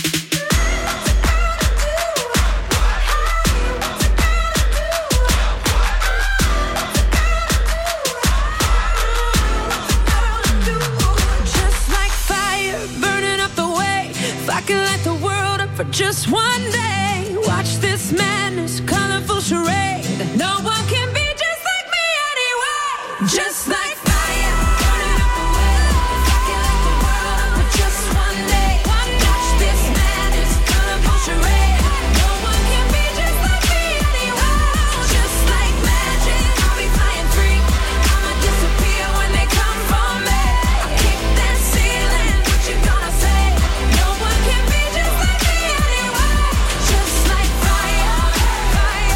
Just like fire, burning up the way. If I can light the world up for just one day. Watch this madness, colorful charade. No one can be just like me anyway. Just like fire, burning up the way. If I can light the world up for just one day. Watch this madness, colorful charade. No one can be just like me anyway. Just like magic, I'll be flying free. I'ma disappear when they come for me. I kick that ceiling, what you gonna say? No one can be just like me anyway. Just like fire, fire.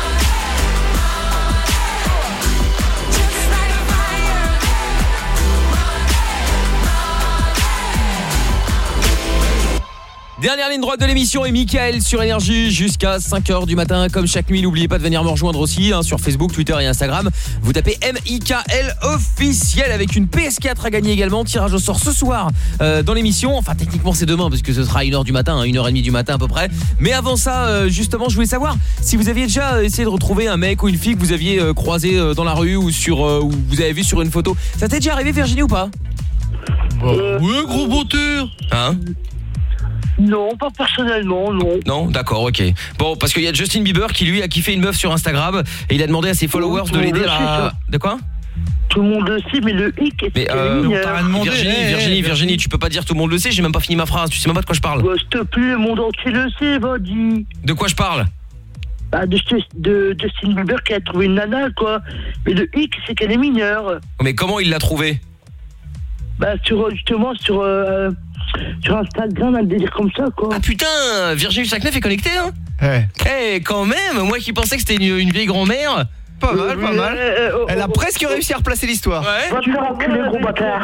Dernière ligne droite de l'émission et Mickaël sur Énergie jusqu'à cinq heures du matin. Comme chaque nuit, n'oubliez pas de venir me rejoindre aussi hein, sur Facebook, Twitter et Instagram. Vous tapez M I K L officiel avec une P S quatre à gagner également. Tirage au sort ce soir euh, dans l'émission. Enfin, techniquement, c'est demain parce que ce sera à une heure du matin, hein, une heure trente du matin à peu près. Mais avant ça, euh, justement, je voulais savoir si vous aviez déjà essayé de retrouver un mec ou une fille que vous aviez euh, croisé euh, dans la rue ou sur euh, ou vous avez vu sur une photo. Ça t'est déjà arrivé, Virginie, ou pas? Bah, ouais, gros beauté. Hein? Non, pas personnellement, non. Non, d'accord, ok. Bon, parce qu'il y a Justin Bieber qui lui a kiffé une meuf sur Instagram et il a demandé à ses followers de l'aider à... De quoi? Tout le monde le sait, mais le hic est Mais euh, Virginie, Virginie, Virginie, tu peux pas dire tout le monde le sait, j'ai même pas fini ma phrase, tu sais même pas de quoi je parle. Bah, s'il te plaît, le monde entier le sait, vas-y. De quoi je parle? Bah, de, de, de Justin Bieber qui a trouvé une nana, quoi. Mais le hic, c'est qu'elle est mineure. Mais comment il l'a trouvé? Bah, sur, justement, sur, euh, sur Instagram, un délire comme ça, quoi. Ah putain, Virginie Sacneff est connectée, hein? Ouais. Eh, quand même, moi qui pensais que c'était une, une vieille grand-mère. Pas mal, pas mal. Elle a presque réussi à replacer l'histoire. Ouais. Va te faire enculer, gros bâtard.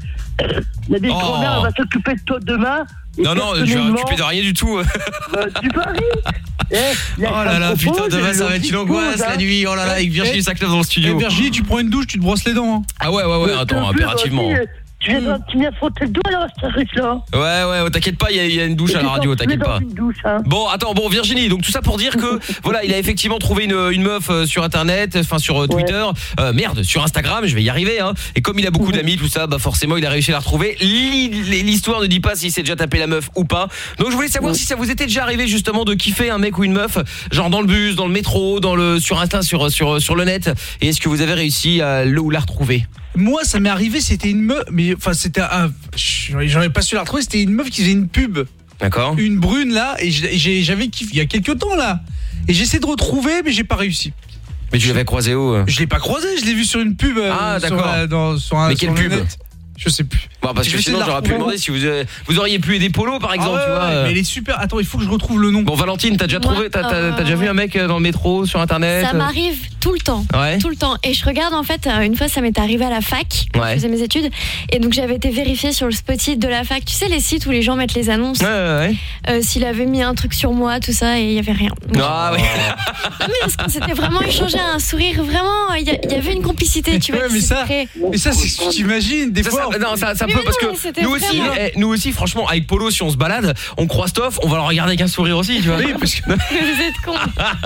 La vieille Oh. grand-mère, elle va s'occuper de toi demain. Et Non, non, je vais personnellement, m'occuper de rien du tout. bah, tu paries. Eh, y a Oh ça là là, me putain, propose, demain elle ça va est être une logique, angoisse hein. la nuit. Oh là là, avec Virginie Sacneff dans le Eh, studio. Virginie, tu prends une douche, tu te brosses les dents. Hein. Ah ouais, ouais, ouais, attends, impérativement. Tu viens de tu viens de frotter le doigt là, ça arrive là. Ouais, ouais, t'inquiète pas, il y, a- il y a une douche à la radio, t'inquiète pas. Douche, hein. Bon, attends, bon, Virginie, donc tout ça pour dire que, voilà, il a effectivement trouvé une, une meuf euh, sur Internet, enfin sur euh, Twitter, euh, merde, sur Instagram, je vais y arriver, hein. Et comme il a beaucoup d'amis, tout ça, bah forcément, il a réussi à la retrouver. L'hi- L'histoire ne dit pas s'il s'est déjà tapé la meuf ou pas. Donc je voulais savoir si ça vous était déjà arrivé justement de kiffer un mec ou une meuf, genre dans le bus, dans le métro, dans le sur Insta, sur sur sur le net. Et est-ce que vous avez réussi à le ou la retrouver? Moi, ça m'est arrivé, c'était une meuf, mais enfin, c'était un. J'en ai pas su la retrouver, c'était une meuf qui faisait une pub. D'accord. Une brune là, et j'ai- j'ai- j'avais kiffé il y a quelques temps là. Et j'essaie de retrouver, mais j'ai pas réussi. Mais tu l'avais croisé où? Je l'ai pas croisé, je l'ai vu sur une pub. euh, Ah, sur, d'accord. euh, dans- sur un- Mais sur quelle le pub? net. Je sais plus. Bon, parce Je que vais essayer sinon de la j'aurais pu retrouver. demander si vous euh, vous auriez pu aider Polo par exemple, Ah ouais, tu vois. ouais, euh. mais elle est super. Attends, il faut que je retrouve le nom. Bon, Valentine, t'as déjà Moi, trouvé, t'as t'as- euh, t'as déjà vu un mec euh, dans le métro, sur Internet? Ça m'arrive tout le temps. Ouais. Tout le temps. Et je regarde en fait, euh, une fois ça m'est arrivé à la fac, quand Ouais. je faisais mes études. Et donc j'avais été vérifiée sur le Spotit de la fac. Tu sais, les sites où les gens mettent les annonces. Ouais, ouais, ouais. Euh, S'il avait mis un truc sur moi, tout ça, et il y avait rien. Ah ouais. Non, mais parce qu'on s'était vraiment échangé un sourire, vraiment, il y, a- il y avait une complicité, tu vois. Ouais, mais qui ça, s'était créée. mais ça, c'est ce que tu t'imagines. Des Ça, fois. ça- non, ça, ça Oui, peut mais parce non, mais que c'était nous aussi, vraiment- eh, nous aussi, franchement, avec Polo, si on se balade, on croise Toff, on va le regarder avec un sourire aussi, tu vois. Oui, parce que. Mais vous êtes con.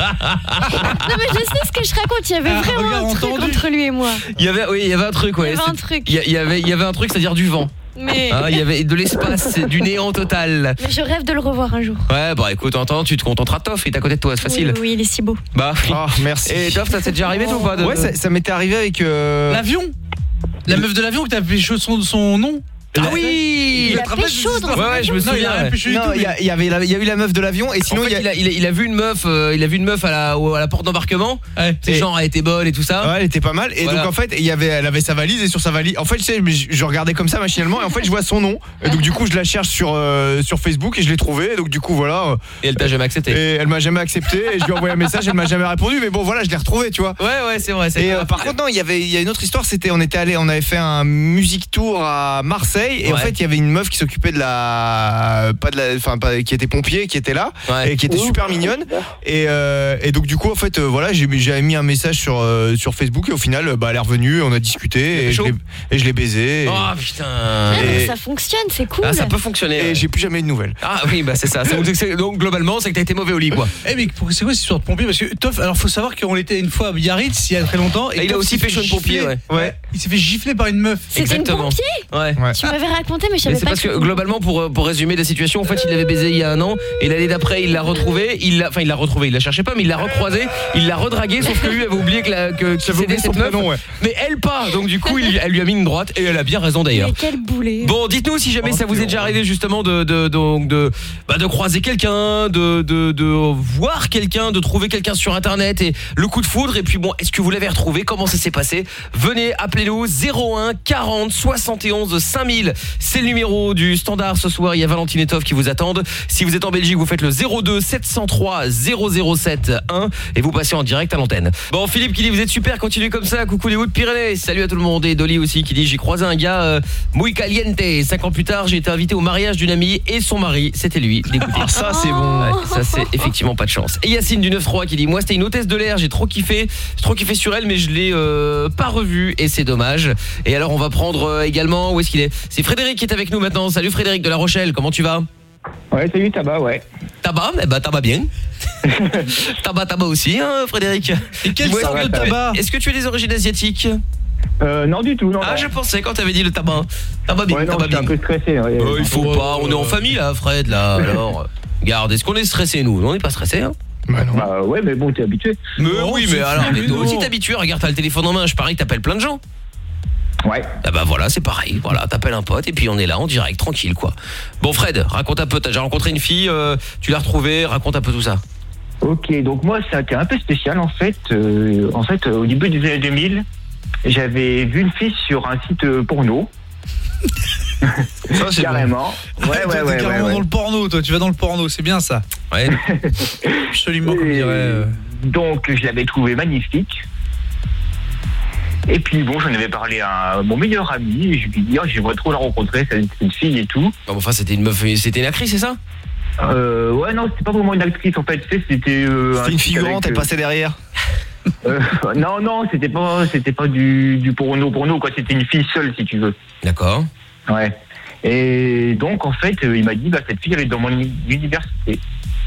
Non mais je sais ce que je raconte, il y avait Ah, vraiment regarde, un truc entendu. entre lui et moi. Il y avait, oui, il y avait un truc, ouais. Il y avait un c'est- truc. Il y, a- il y avait, il y avait un truc, c'est-à-dire du vent. Mais, Hein, il y avait de l'espace, c'est du néant total. mais je rêve de le revoir un jour. Ouais, bah écoute, entends, tu te contenteras de Toff, il est à côté de toi, c'est facile. Oui, oui, il est si beau. Bah, Ah, merci. et Toff, ça t'est déjà arrivé toi ou pas de... Ouais, ça, ça m'était arrivé avec. euh, L'avion. La meuf de l'avion que t'as fait son, son nom. Ah oui. Il a te rappelles pécho cette dans histoire Ouais, ouais, je me Non, il souviens. a rien ouais. pécho du Non, tout. il y, mais- a- il y avait, la- il y a eu la meuf de l'avion et sinon En fait, il y a. il, a, il, a, il a vu une meuf, euh, il a vu une meuf à la, au- à la porte d'embarquement. Ouais. C'est Et- genre, elle était bonne et tout ça. Ouais, elle était pas mal et Voilà. donc en fait il y avait elle avait sa valise et sur sa valise en fait tu sais mais je, je regardais comme ça machinalement et en fait je vois son nom et donc du coup je la cherche sur euh, sur Facebook et je l'ai trouvée et donc du coup voilà euh, Et elle t'a jamais accepté. et elle m'a jamais accepté et je lui ai envoyé un message elle m'a jamais répondu mais bon voilà je l'ai retrouvée tu vois. Ouais, ouais, c'est vrai. c'est Et vrai. euh, par contre non il y avait il y a une autre histoire c'était on était allé on avait fait un music tour à Marseille et en Ouais. fait il y avait une meuf qui s'occupait de la pas de la enfin pas- qui était pompier qui était là Ouais. et qui était super mignonne et, euh, et donc du coup en fait euh, voilà j'ai j'avais mis un message sur euh, sur Facebook et au final euh, bah elle est revenue on a discuté et je chaud. l'ai et je l'ai baisé et, Oh putain. Ah, Et- mais ça fonctionne, c'est cool. Ah, ça peut fonctionner. et ouais. j'ai plus jamais eu de nouvelles. Ah oui, bah c'est ça. Ça veut dire que c'est- Donc globalement, c'est que t'as été mauvais au lit, quoi. Eh mais pour- c'est quoi cette histoire de pompier? Parce que Toff, alors faut savoir qu'on était une fois à Biarritz il y a très longtemps. Et il a Toff aussi s'est fait pécho une pompier, gifler. ouais. Ouais. Il s'est fait gifler par une meuf. C'était une Exactement. pompier. Ouais. Ouais. Tu m'avais raconté, mais je Mais savais c'est pas parce que que- globalement, pour pour résumer la situation, en fait, il l'avait baisé il y a un an et l'année d'après, il l'a retrouvé. Il l'a, enfin, il l'a retrouvé. Il la cherchait pas, mais il l'a recroisé. Il l'a redragué, sauf que lui avait oublié que la, que, que J'avais oublié c'était son cette meuf. prénom, ouais. Mais elle pas. Donc du coup, il, elle lui a mis une droite et elle a bien raison d'ailleurs. Mais quel boulet. Bon, dites-nous si jamais Oh, ça vous est c'est déjà horrible. arrivé justement de de donc de bah, de croiser quelqu'un, de, de de voir quelqu'un, de trouver quelqu'un sur internet et le coup de foudre et puis bon, est-ce que vous l'avez retrouvé? Comment ça s'est passé? Venez, appelez-nous zéro un quarante soixante et onze cinq mille. C'est le numéro du standard ce soir, il y a Valentine et Toff qui vous attendent. Si vous êtes en Belgique, vous faites le zéro deux sept zéro trois zéro zéro sept un et vous passez en direct à l'antenne. Bon, Philippe qui dit vous êtes super, continuez comme ça. Coucou les Hauts-de-Pyrénées. Salut à tout le monde et Dolly aussi qui dit j'ai croisé un gars euh, muy caliente. Cinq ans plus tard, j'ai été invité au mariage d'une amie et son mari, c'était lui. Dégoûté. Ah, ça c'est bon. Ouais, ça c'est effectivement pas de chance. Et Yacine du neuf trois qui dit moi c'était une hôtesse de l'air, j'ai trop kiffé, j'ai trop kiffé sur elle mais je l'ai euh, pas revue et c'est dommage. Et alors on va prendre euh, également où est-ce qu'il est? C'est Frédéric qui est avec nous maintenant. Salut Frédéric de La Rochelle, comment tu vas? Ouais, salut, tabac, ouais. Tabac, eh ben tabac bien. tabac tabac aussi hein, Frédéric. Et quelle Dis-moi, sorte est-ce de que tu- tabac? Est-ce que tu es des origines asiatiques? Euh, non, du tout, non. Ah, non. je pensais quand t'avais dit le tabac. Tabac bien, Ouais, non, tabac j'étais bien. un peu stressé. Ouais. Oh, il faut pas, on est en famille là Fred là. Alors, regarde, est-ce qu'on est stressé nous? On n'est pas stressé hein? Bah non. Bah ouais, mais bon, t'es habitué. Mais Non, oui, c'est mais alors, fou, mais toi non. aussi t'es habitué, regarde, t'as le téléphone en main, je parie que t'appelles plein de gens. Ouais. Ah bah voilà, c'est pareil. Voilà, t'appelles un pote et puis on est là en direct, tranquille quoi. Bon Fred, raconte un peu, t'as déjà rencontré une fille, euh, tu l'as retrouvée, raconte un peu tout ça. Ok, donc moi, ça a été un peu spécial en fait. Euh, en fait, euh, au début des années deux mille, j'avais vu une fille sur un site euh, porno. Ça, c'est carrément. bon. Ouais, Toi, ouais, t'es ouais, carrément ouais, dans ouais. le porno, toi. Tu vas dans le porno, c'est bien ça. Ouais. Absolument, comme dirait. euh, Donc, je l'avais trouvé magnifique. Et puis, bon, j'en avais parlé à mon meilleur ami. Et je lui ai dit, oh, j'aimerais trop la rencontrer, c'est une fille et tout. Bon, enfin, c'était une meuf, c'était une actrice, c'est ça? Euh, ouais, non, c'était pas vraiment une actrice en fait. Tu sais, c'était. Euh, C'était une figurante, elle passait derrière. Euh, non, non, c'était pas, c'était pas du, du porno, porno, quoi. C'était une fille seule, si tu veux. D'accord. Ouais. Et donc, en fait, euh, il m'a dit, bah, cette fille, elle est dans mon université.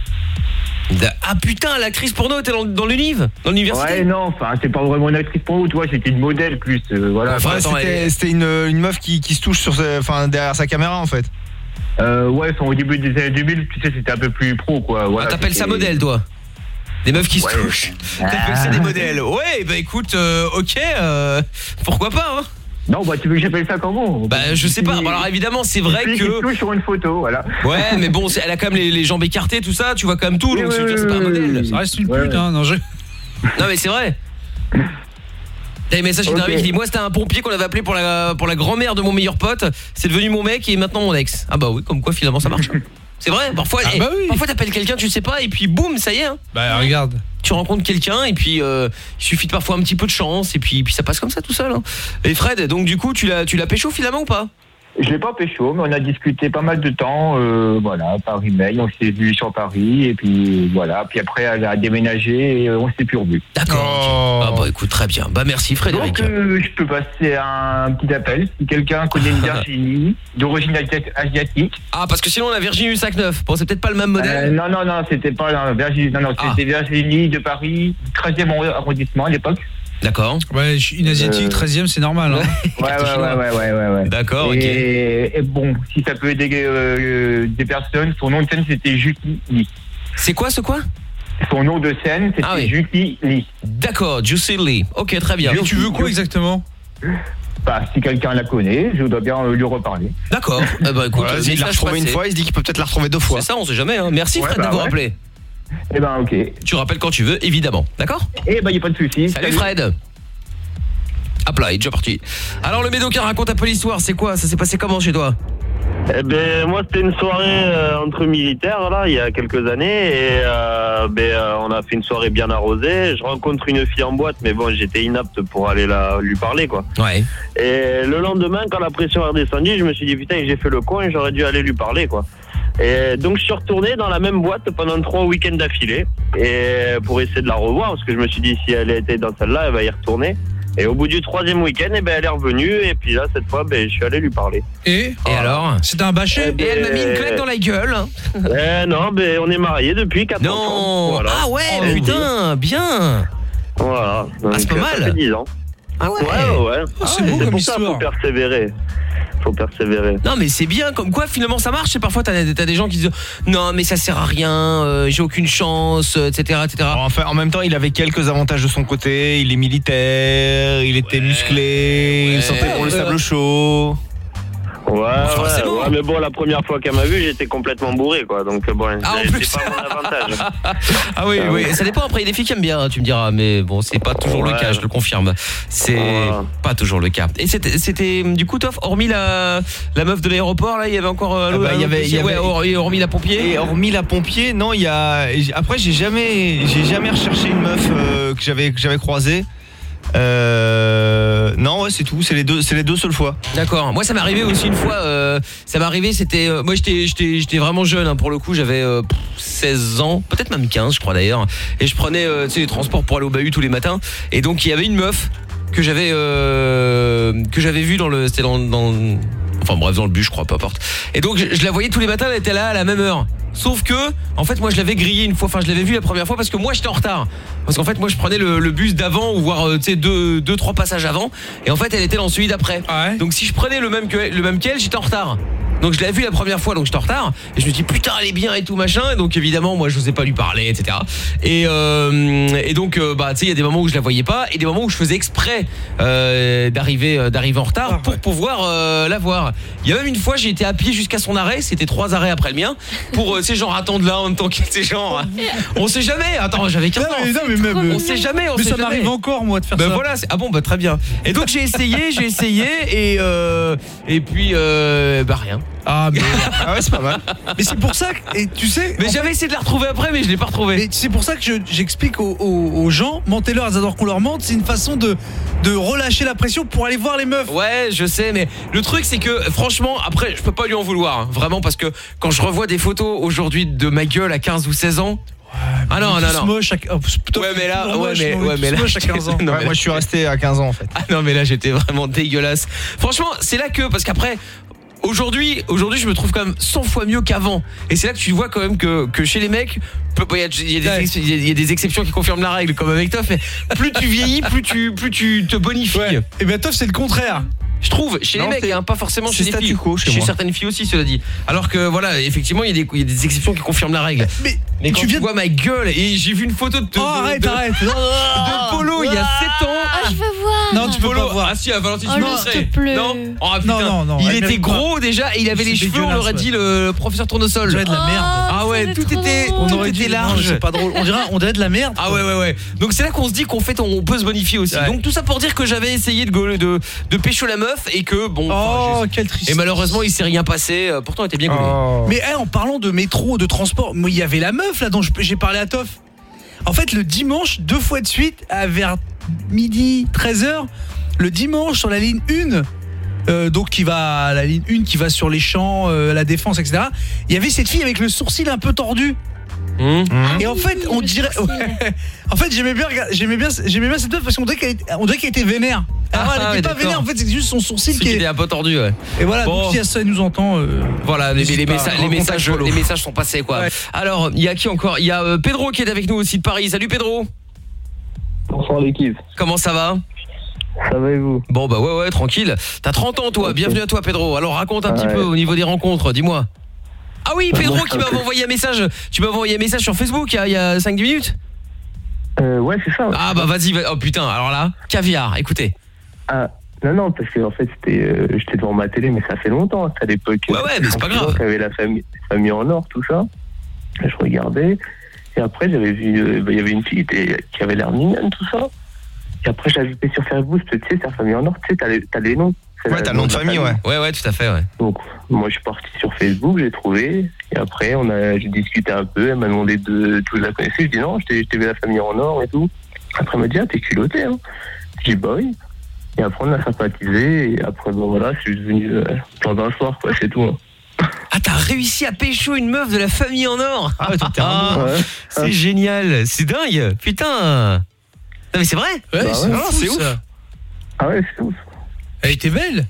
Ah putain, l'actrice porno était dans, dans l'univ, dans l'université. Ouais, non, enfin, c'est pas vraiment une actrice porno, tu vois, c'était une modèle plus, euh, voilà. Enfin, Attends, c'était elle- c'était une, une meuf qui, qui se touche sur sa- enfin, derrière sa caméra en fait. Euh, ouais, enfin, au début des années deux mille, tu sais, c'était un peu plus pro, quoi. Voilà, Ah, t'appelles ça c'était- modèle, toi? Des meufs qui Ouais. se touchent. T'appelles ça des modèles? Ouais, bah écoute, euh, ok, euh, pourquoi pas, hein? Non, bah tu veux que j'appelle ça comment? Bah je sais pas. Bon, alors évidemment c'est vrai Une fille qui se que touche sur une photo, voilà. ouais, mais bon, c'est- elle a quand même les, les jambes écartées, tout ça. Tu vois quand même tout, Oui, donc oui, je veux dire, c'est pas un oui, modèle. oui. Ça reste une Ouais, pute, ouais. hein. Non, je... Non mais c'est vrai. T'as un message qui Ok. t'arrive qui dit moi c'était un pompier qu'on avait appelé pour la pour la grand-mère de mon meilleur pote. C'est devenu mon mec et maintenant mon ex. Ah bah oui, comme quoi finalement ça marche. C'est vrai. Parfois, Ah eh, bah oui. parfois t'appelles quelqu'un, tu sais pas, et puis boum, ça y est. Hein. Bah regarde. Tu rencontres quelqu'un et puis euh, il suffit de parfois un petit peu de chance et puis puis ça passe comme ça tout seul. Hein. Et Fred, donc du coup tu l'as tu l'as pécho finalement ou pas? Je l'ai pas pécho, mais on a discuté pas mal de temps, euh, voilà, par email, on s'est vu sur Paris, et puis voilà, puis après elle a déménagé et euh, on s'est plus revu. D'accord. Ah bah écoute, très bien. Bah merci Frédéric. Donc euh, je peux passer un petit appel si quelqu'un connaît une Virginie d'origine asi- asiatique. Ah parce que sinon on a Virginie Sac-Neuf. Bon c'est peut-être pas le même modèle. Euh, non non non, c'était pas non, Virginie, non non, Ah. c'était Virginie de Paris, treizième arrondissement à l'époque. D'accord. Ouais, une asiatique, Euh, treizième, c'est normal. Hein. Ouais ouais ouais ouais ouais ouais. ouais. D'accord, ok. Et, et bon, si ça peut aider euh, des personnes, son nom de scène c'était Juki Lee. C'est quoi ce quoi? Son nom de scène c'était Ah oui. Juki Lee. D'accord, Juicy Lee. Ok, très bien. Et tu veux quoi exactement? Bah, si quelqu'un la connaît, je dois bien euh, lui reparler. D'accord. Eh ben, écoute, Voilà, il l'a message retrouvé une passé. fois, il se dit qu'il peut peut-être la retrouver deux fois. C'est ça, on sait jamais. Hein. Merci Ouais, Fred bah d'avoir ouais. appelé. Eh ben, ok. Eh Tu rappelles quand tu veux, évidemment. D'accord? ben, y a pas de souci. Salut Fred. Hop là, il est déjà parti. Alors le Médocain, raconte un peu l'histoire. C'est quoi? Ça s'est passé comment chez toi? Eh ben moi c'était une soirée euh, entre militaires là il y a quelques années et euh, ben euh, on a fait une soirée bien arrosée. Je rencontre une fille en boîte mais bon j'étais inapte pour aller la lui parler quoi. Ouais. Et le lendemain quand la pression est redescendue je me suis dit putain j'ai fait le con et j'aurais dû aller lui parler quoi. Et donc je suis retourné dans la même boîte pendant trois week-ends d'affilée et pour essayer de la revoir parce que je me suis dit si elle était dans celle-là elle va y retourner. Et au bout du troisième week-end, eh ben, elle est revenue et puis là cette fois, ben, je suis allé lui parler. Et, Et alors? C'était un bâché? Et elle m'a mis une claque dans la gueule. Eh non, ben on est mariés depuis quatre ans. Non. Voilà. Ah ouais, Oh, putain, bien. Voilà. Donc, Ah, c'est pas euh, mal. Ça fait dix ans. Ah ouais. Ouais, ouais, ouais. Oh, c'est Ah ouais, beau comme pour ça, histoire. faut persévérer. Faut persévérer. Non mais c'est bien, comme quoi finalement ça marche. Et parfois t'as as des gens qui disent non mais ça sert à rien, euh, j'ai aucune chance, euh, et cetera, et cetera. Alors, enfin, en même temps, il avait quelques avantages de son côté. Il est militaire, il était musclé, il sentait pour le sable chaud. Ouais, Enfin, ouais, c'est bon. ouais, mais bon, la première fois qu'elle m'a vu, j'étais complètement bourré, quoi. Donc bon, Ah, en c'est plus. pas mon avantage. Ah oui, Ah oui, ouais. ça dépend. Après, il y a des filles qui aiment bien, tu me diras, mais bon, c'est pas toujours le Ouais. cas, je le confirme. C'est Ouais. pas toujours le cas. Et c'était, c'était du coup, Toff, hormis la, la meuf de l'aéroport, là, il y avait encore. euh, Ah bah, il y avait- il y ouais, avait- hor- et hormis la pompier. Et hormis la pompier, non, il y a. Après, j'ai jamais, j'ai jamais recherché une meuf euh, que j'avais, que j'avais croisée. Euh, non, ouais, c'est tout. C'est les deux, c'est les deux seules fois. D'accord. Moi, ça m'est arrivé aussi une fois. Euh, ça m'est arrivé, c'était. euh, moi, j'étais, j'étais, j'étais vraiment jeune. Hein, pour le coup, j'avais euh, pff, seize ans, peut-être même quinze, je crois d'ailleurs. Et je prenais, euh, tu sais, les transports pour aller au bahut tous les matins. Et donc, il y avait une meuf que j'avais, euh, que j'avais vue dans le, c'était dans, dans, enfin bref, dans le bus, je crois, peu importe. Et donc, je, je la voyais tous les matins. Elle était là à la même heure. Sauf que, en fait, moi, je l'avais grillée une fois. Enfin, je l'avais vue la première fois parce que moi, j'étais en retard. Parce qu'en fait, moi, je prenais le, le bus d'avant ou voire, euh, tu sais, deux, deux, trois passages avant. Et en fait, elle était dans celui d'après. Donc, si je prenais le même que, le même qu'elle, j'étais en retard. Donc je l'ai vue la première fois, donc j'étais en retard. Et je me dis putain elle est bien et tout machin. Et donc évidemment moi je n'osais pas lui parler, et cetera. Et, euh, et donc euh, bah tu sais il y a des moments où je la voyais pas et des moments où je faisais exprès euh, d'arriver euh, d'arriver en retard ah, pour ouais. pouvoir euh, la voir. Il y a même une fois j'ai été à pied jusqu'à son arrêt, c'était trois arrêts après le mien, pour euh, ces gens attendre là en même temps que ces gens. On sait jamais. Attends j'avais quinze ans. Non, mais, non, mais même, on sait jamais. On mais sait ça jamais. m'arrive encore moi de faire ben ça. Voilà, ah bon bah très bien. Et donc j'ai essayé, j'ai essayé et euh, et puis euh, bah rien. Ah mais ah ouais, c'est pas mal. Mais c'est pour ça que, et tu sais mais j'avais fait... essayé de la retrouver après mais je l'ai pas retrouvée. Mais c'est pour ça que je, j'explique aux, aux, aux gens, mentez-leur, ils adorent qu'on leur mente, c'est une façon de de relâcher la pression pour aller voir les meufs. Ouais, je sais mais le truc c'est que franchement après je peux pas lui en vouloir hein, vraiment parce que quand je revois des photos aujourd'hui de ma gueule à quinze ou seize ans. Ouais, ah non non non. Moche à... oh, ouais mais là ouais mais ouais mais là à quinze ans. Non, ouais, moi je suis resté à quinze ans en fait. Ah non mais là j'étais vraiment dégueulasse. Franchement, c'est là que parce qu'après Aujourd'hui, aujourd'hui, je me trouve quand même cent fois mieux qu'avant. Et c'est là que tu vois quand même que, que chez les mecs, il y, y, y a des exceptions qui confirment la règle, comme avec Toff. Mais plus tu vieillis, plus tu, plus tu te bonifies. Ouais. Et bien Toff, c'est le contraire. Je trouve chez non, les mecs, hein, pas forcément chez les filles. Quo, chez chez certaines filles aussi, cela dit. Alors que voilà, effectivement, il y, y a des exceptions qui confirment la règle. Mais, mais quand tu, tu viens... vois ma gueule et j'ai vu une photo de, de, oh, arrête, de, arrête. de, de Polo il y a sept ans. Ah, je veux voir. Non, tu peux Polo. pas voir. Ah si, à Valentine, oh, tu montrais. Non. Oh putain. Non, non, non. Il était gros pas. Déjà et il avait les cheveux, on aurait dit le professeur Tournesol. On dirait de la merde. Ah ouais, tout était on aurait dit large. C'est pas drôle. On dirait on dirait de la merde. Ah ouais ouais ouais. Donc c'est là qu'on se dit qu'en fait on peut se bonifier aussi. Donc tout ça pour dire que j'avais essayé de de de pécho la meuf et que bon oh, quelle tristesse. Et malheureusement, il s'est rien passé. Pourtant, il était bien gaulé. Oh. Mais hey, en parlant de métro, de transport, il y avait la meuf là dont j'ai parlé à Toff. En fait, le dimanche, deux fois de suite, à vers midi, treize heures, le dimanche sur la ligne un, euh, donc qui va la ligne un qui va sur les champs, euh, la Défense, et cetera. Il y avait cette fille avec le sourcil un peu tordu. Mmh. Et en fait, on dirait ouais, en fait, j'aimais bien j'aimais bien j'aimais bien cette meuf parce qu'on dirait qu'elle était, on dirait qu'elle était vénère. Alors, ah, elle était ouais, pas vénère, en fait, c'est juste son sourcil c'est qui est un peu tordu ouais. Et voilà, bon. Donc si ça nous entend euh, voilà, les, les, messa les messages les messages sont passés quoi. Ouais. Alors, il y a qui encore? Il y a euh, Pedro qui est avec nous aussi de Paris. Salut Pedro. Bonsoir l'équipe. Comment ça va? Ça va et vous? Bon bah ouais ouais, tranquille. T'as trente ans toi. Okay. Bienvenue à toi Pedro. Alors raconte un ouais. petit peu au niveau des rencontres, dis-moi. Ah oui, Pedro qui m'avait envoyé un message. Tu m'as envoyé un message sur Facebook il y a, il y a cinq dix minutes. Euh, ouais, c'est ça. Ouais. Ah bah vas-y, va... oh putain, alors là, caviar, écoutez. Ah, non, non, parce que en fait, c'était, euh, j'étais devant ma télé, mais ça fait longtemps, à l'époque. Ouais, ouais, mais c'est pas grave. Il y avait la famille, la famille en or, tout ça. Je regardais, et après, j'avais vu, euh, bah, il y avait une fille qui, était, qui avait l'air mignonne, tout ça. Et après, j'ai ajouté sur Facebook, tu sais, c'est la famille en or, tu sais, t'as les, t'as les noms. Ouais, t'as le nom de famille, famille, ouais. Ouais, ouais, tout à fait, ouais. Donc, moi, je suis parti sur Facebook, j'ai trouvé, et après, on a, j'ai discuté un peu, elle m'a demandé de, tout la connaissais, je dis non, je t'ai vu la famille en or et tout. Après, elle m'a dit, ah, t'es culotté, hein. J'ai dit, bah oui. Et après, on a sympathisé, et après, bon, voilà, je suis devenu euh, dans un soir, quoi, c'est tout. Hein. Ah, t'as réussi à pécho une meuf de la famille en or. Ah, ah ouais. C'est ah. génial, c'est dingue, putain. Non, mais c'est vrai. Ouais, bah c'est ouais. ouf, c'est ouf. Ah ouais, c'est ouf. Elle était belle.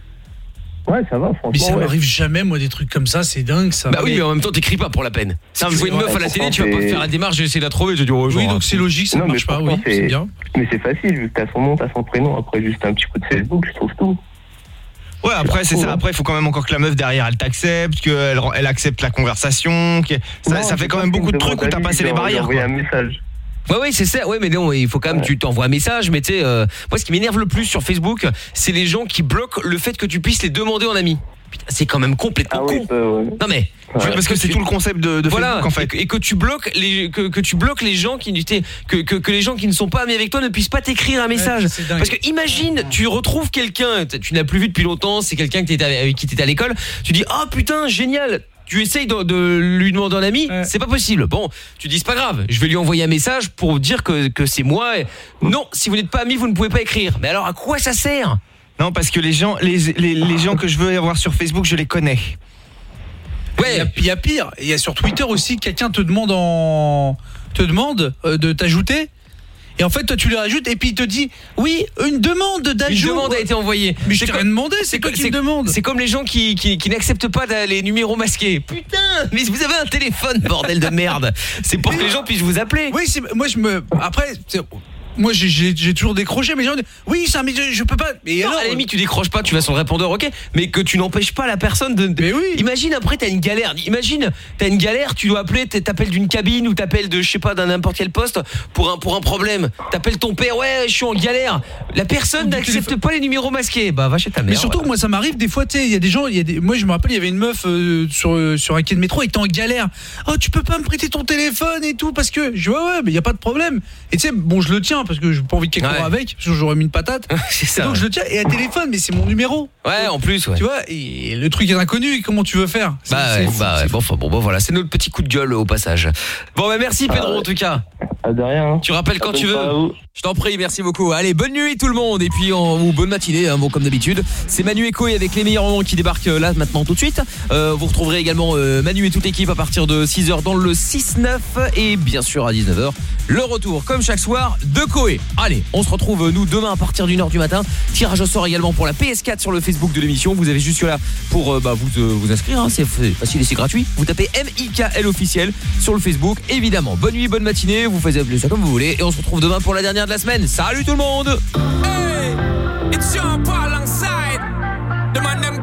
Ouais, ça va, franchement. Mais ça ouais. m'arrive jamais, moi, des trucs comme ça, c'est dingue, ça. Bah oui, mais en même temps, t'écris pas pour la peine. Si tu vois une meuf à la télé, tu vas pas faire la démarche, j'ai essayé de la trouver, je te dis, oh, oui, donc c'est logique, ça non, marche pas, oui, c'est bien. Mais c'est facile, vu que t'as son nom, t'as son prénom, après juste un petit coup de Facebook, je trouve tout. Ouais, après, c'est ça. Après, il faut quand même encore que la meuf derrière, elle t'accepte, qu'elle elle accepte la conversation. Que... Ça, non, ça fait quand même beaucoup de trucs où t'as passé les barrières. J'ai envoyé un message. Ouais ouais c'est ça. Ouais mais non, il faut quand même ouais. tu t'envoies un message mais tu sais euh, moi ce qui m'énerve le plus sur Facebook, c'est les gens qui bloquent le fait que tu puisses les demander en ami. Putain, c'est quand même complètement ah con. Oui, euh, ouais. Non mais ouais. parce que c'est tout le concept de, de voilà, Facebook en fait. Et, et que tu bloques les que, que tu bloques les gens qui que, que que les gens qui ne sont pas amis avec toi ne puissent pas t'écrire un message. Ouais, parce que imagine, tu retrouves quelqu'un, tu n'as plus vu depuis longtemps, c'est quelqu'un qui était avec qui t'étais à l'école, tu dis "Ah oh, putain, génial." Tu essayes de, de lui demander un ami, ouais. c'est pas possible. Bon, tu dis c'est pas grave, je vais lui envoyer un message pour dire que, que c'est moi. Et... Non, si vous n'êtes pas amis, vous ne pouvez pas écrire. Mais alors à quoi ça sert? Non, parce que les gens, les, les, les gens que je veux avoir sur Facebook, je les connais. Ouais, il y a pire. Il y a sur Twitter aussi, quelqu'un te demande en te demande euh, de t'ajouter. Et en fait, toi, tu le rajoutes et puis il te dit oui, une demande d'ajout. Une demande a été envoyée. Mais je t'ai rien demandé, c'est quoi qui me demande? C'est comme les gens qui, qui, qui n'acceptent pas les numéros masqués. Putain, mais vous avez un téléphone, bordel de merde. C'est pour que les gens puissent vous appeler. Oui, moi je me. Après, Moi j'ai, j'ai, j'ai toujours décroché, mais les gens disent oui, ça, mais je, je peux pas. Mais non, alors, à la limite tu décroches pas, tu vas sur le répondeur, ok, mais que tu n'empêches pas la personne de, de... Mais oui. Imagine après t'as une galère, imagine t'as une galère, tu dois appeler, t'appelles d'une cabine ou t'appelles de je sais pas d'un n'importe quel poste pour un pour un problème, t'appelles ton père, ouais je suis en galère, la personne n'accepte téléphone. pas les numéros masqués, bah va chez ta mère. Mais surtout voilà. moi ça m'arrive des fois, tu sais, il y a des gens, il y a des, moi je me rappelle il y avait une meuf euh, sur sur un quai de métro, elle était en galère. Oh tu peux pas me prêter ton téléphone et tout parce que je dis ouais ouais mais il y a pas de problème. Et tu sais bon je le tiens parce que j'ai pas envie de quelqu'un Ouais. avec, parce que j'aurais mis une patate. C'est ça. Et donc ouais. je le tiens et un téléphone, mais c'est mon numéro. Ouais, en plus, ouais. Tu vois, et le truc est inconnu, comment tu veux faire? C'est- Bah c'est ouais, fou, bah c'est ouais. fou. Bon, enfin, bon, bon, voilà, c'est notre petit coup de gueule au passage. Bon, bah merci Pedro Ah ouais. en tout cas. Ah, de rien. hein. Tu rappelles quand tu veux. Pas à vous. Je t'en prie, merci beaucoup. Allez, bonne nuit tout le monde et puis en, ou bonne matinée, hein, bon comme d'habitude. C'est Manu et Koé avec les meilleurs moments qui débarquent euh, là maintenant tout de suite. Euh, vous retrouverez également euh, Manu et toute l'équipe à partir de six heures dans le six neuf et bien sûr à dix-neuf heures le retour comme chaque soir de Koé. Allez, on se retrouve euh, nous demain à partir d'une heure du matin. Tirage au sort également pour la P S quatre sur le Facebook de l'émission. Vous avez jusque là pour euh, bah, vous euh, vous inscrire, hein, c'est facile et c'est gratuit. Vous tapez M I K L officiel sur le Facebook évidemment. Bonne nuit, bonne matinée, vous faites appeler ça comme vous voulez et on se retrouve demain pour la dernière de la semaine. Salut tout le monde. Hey, it's your alongside.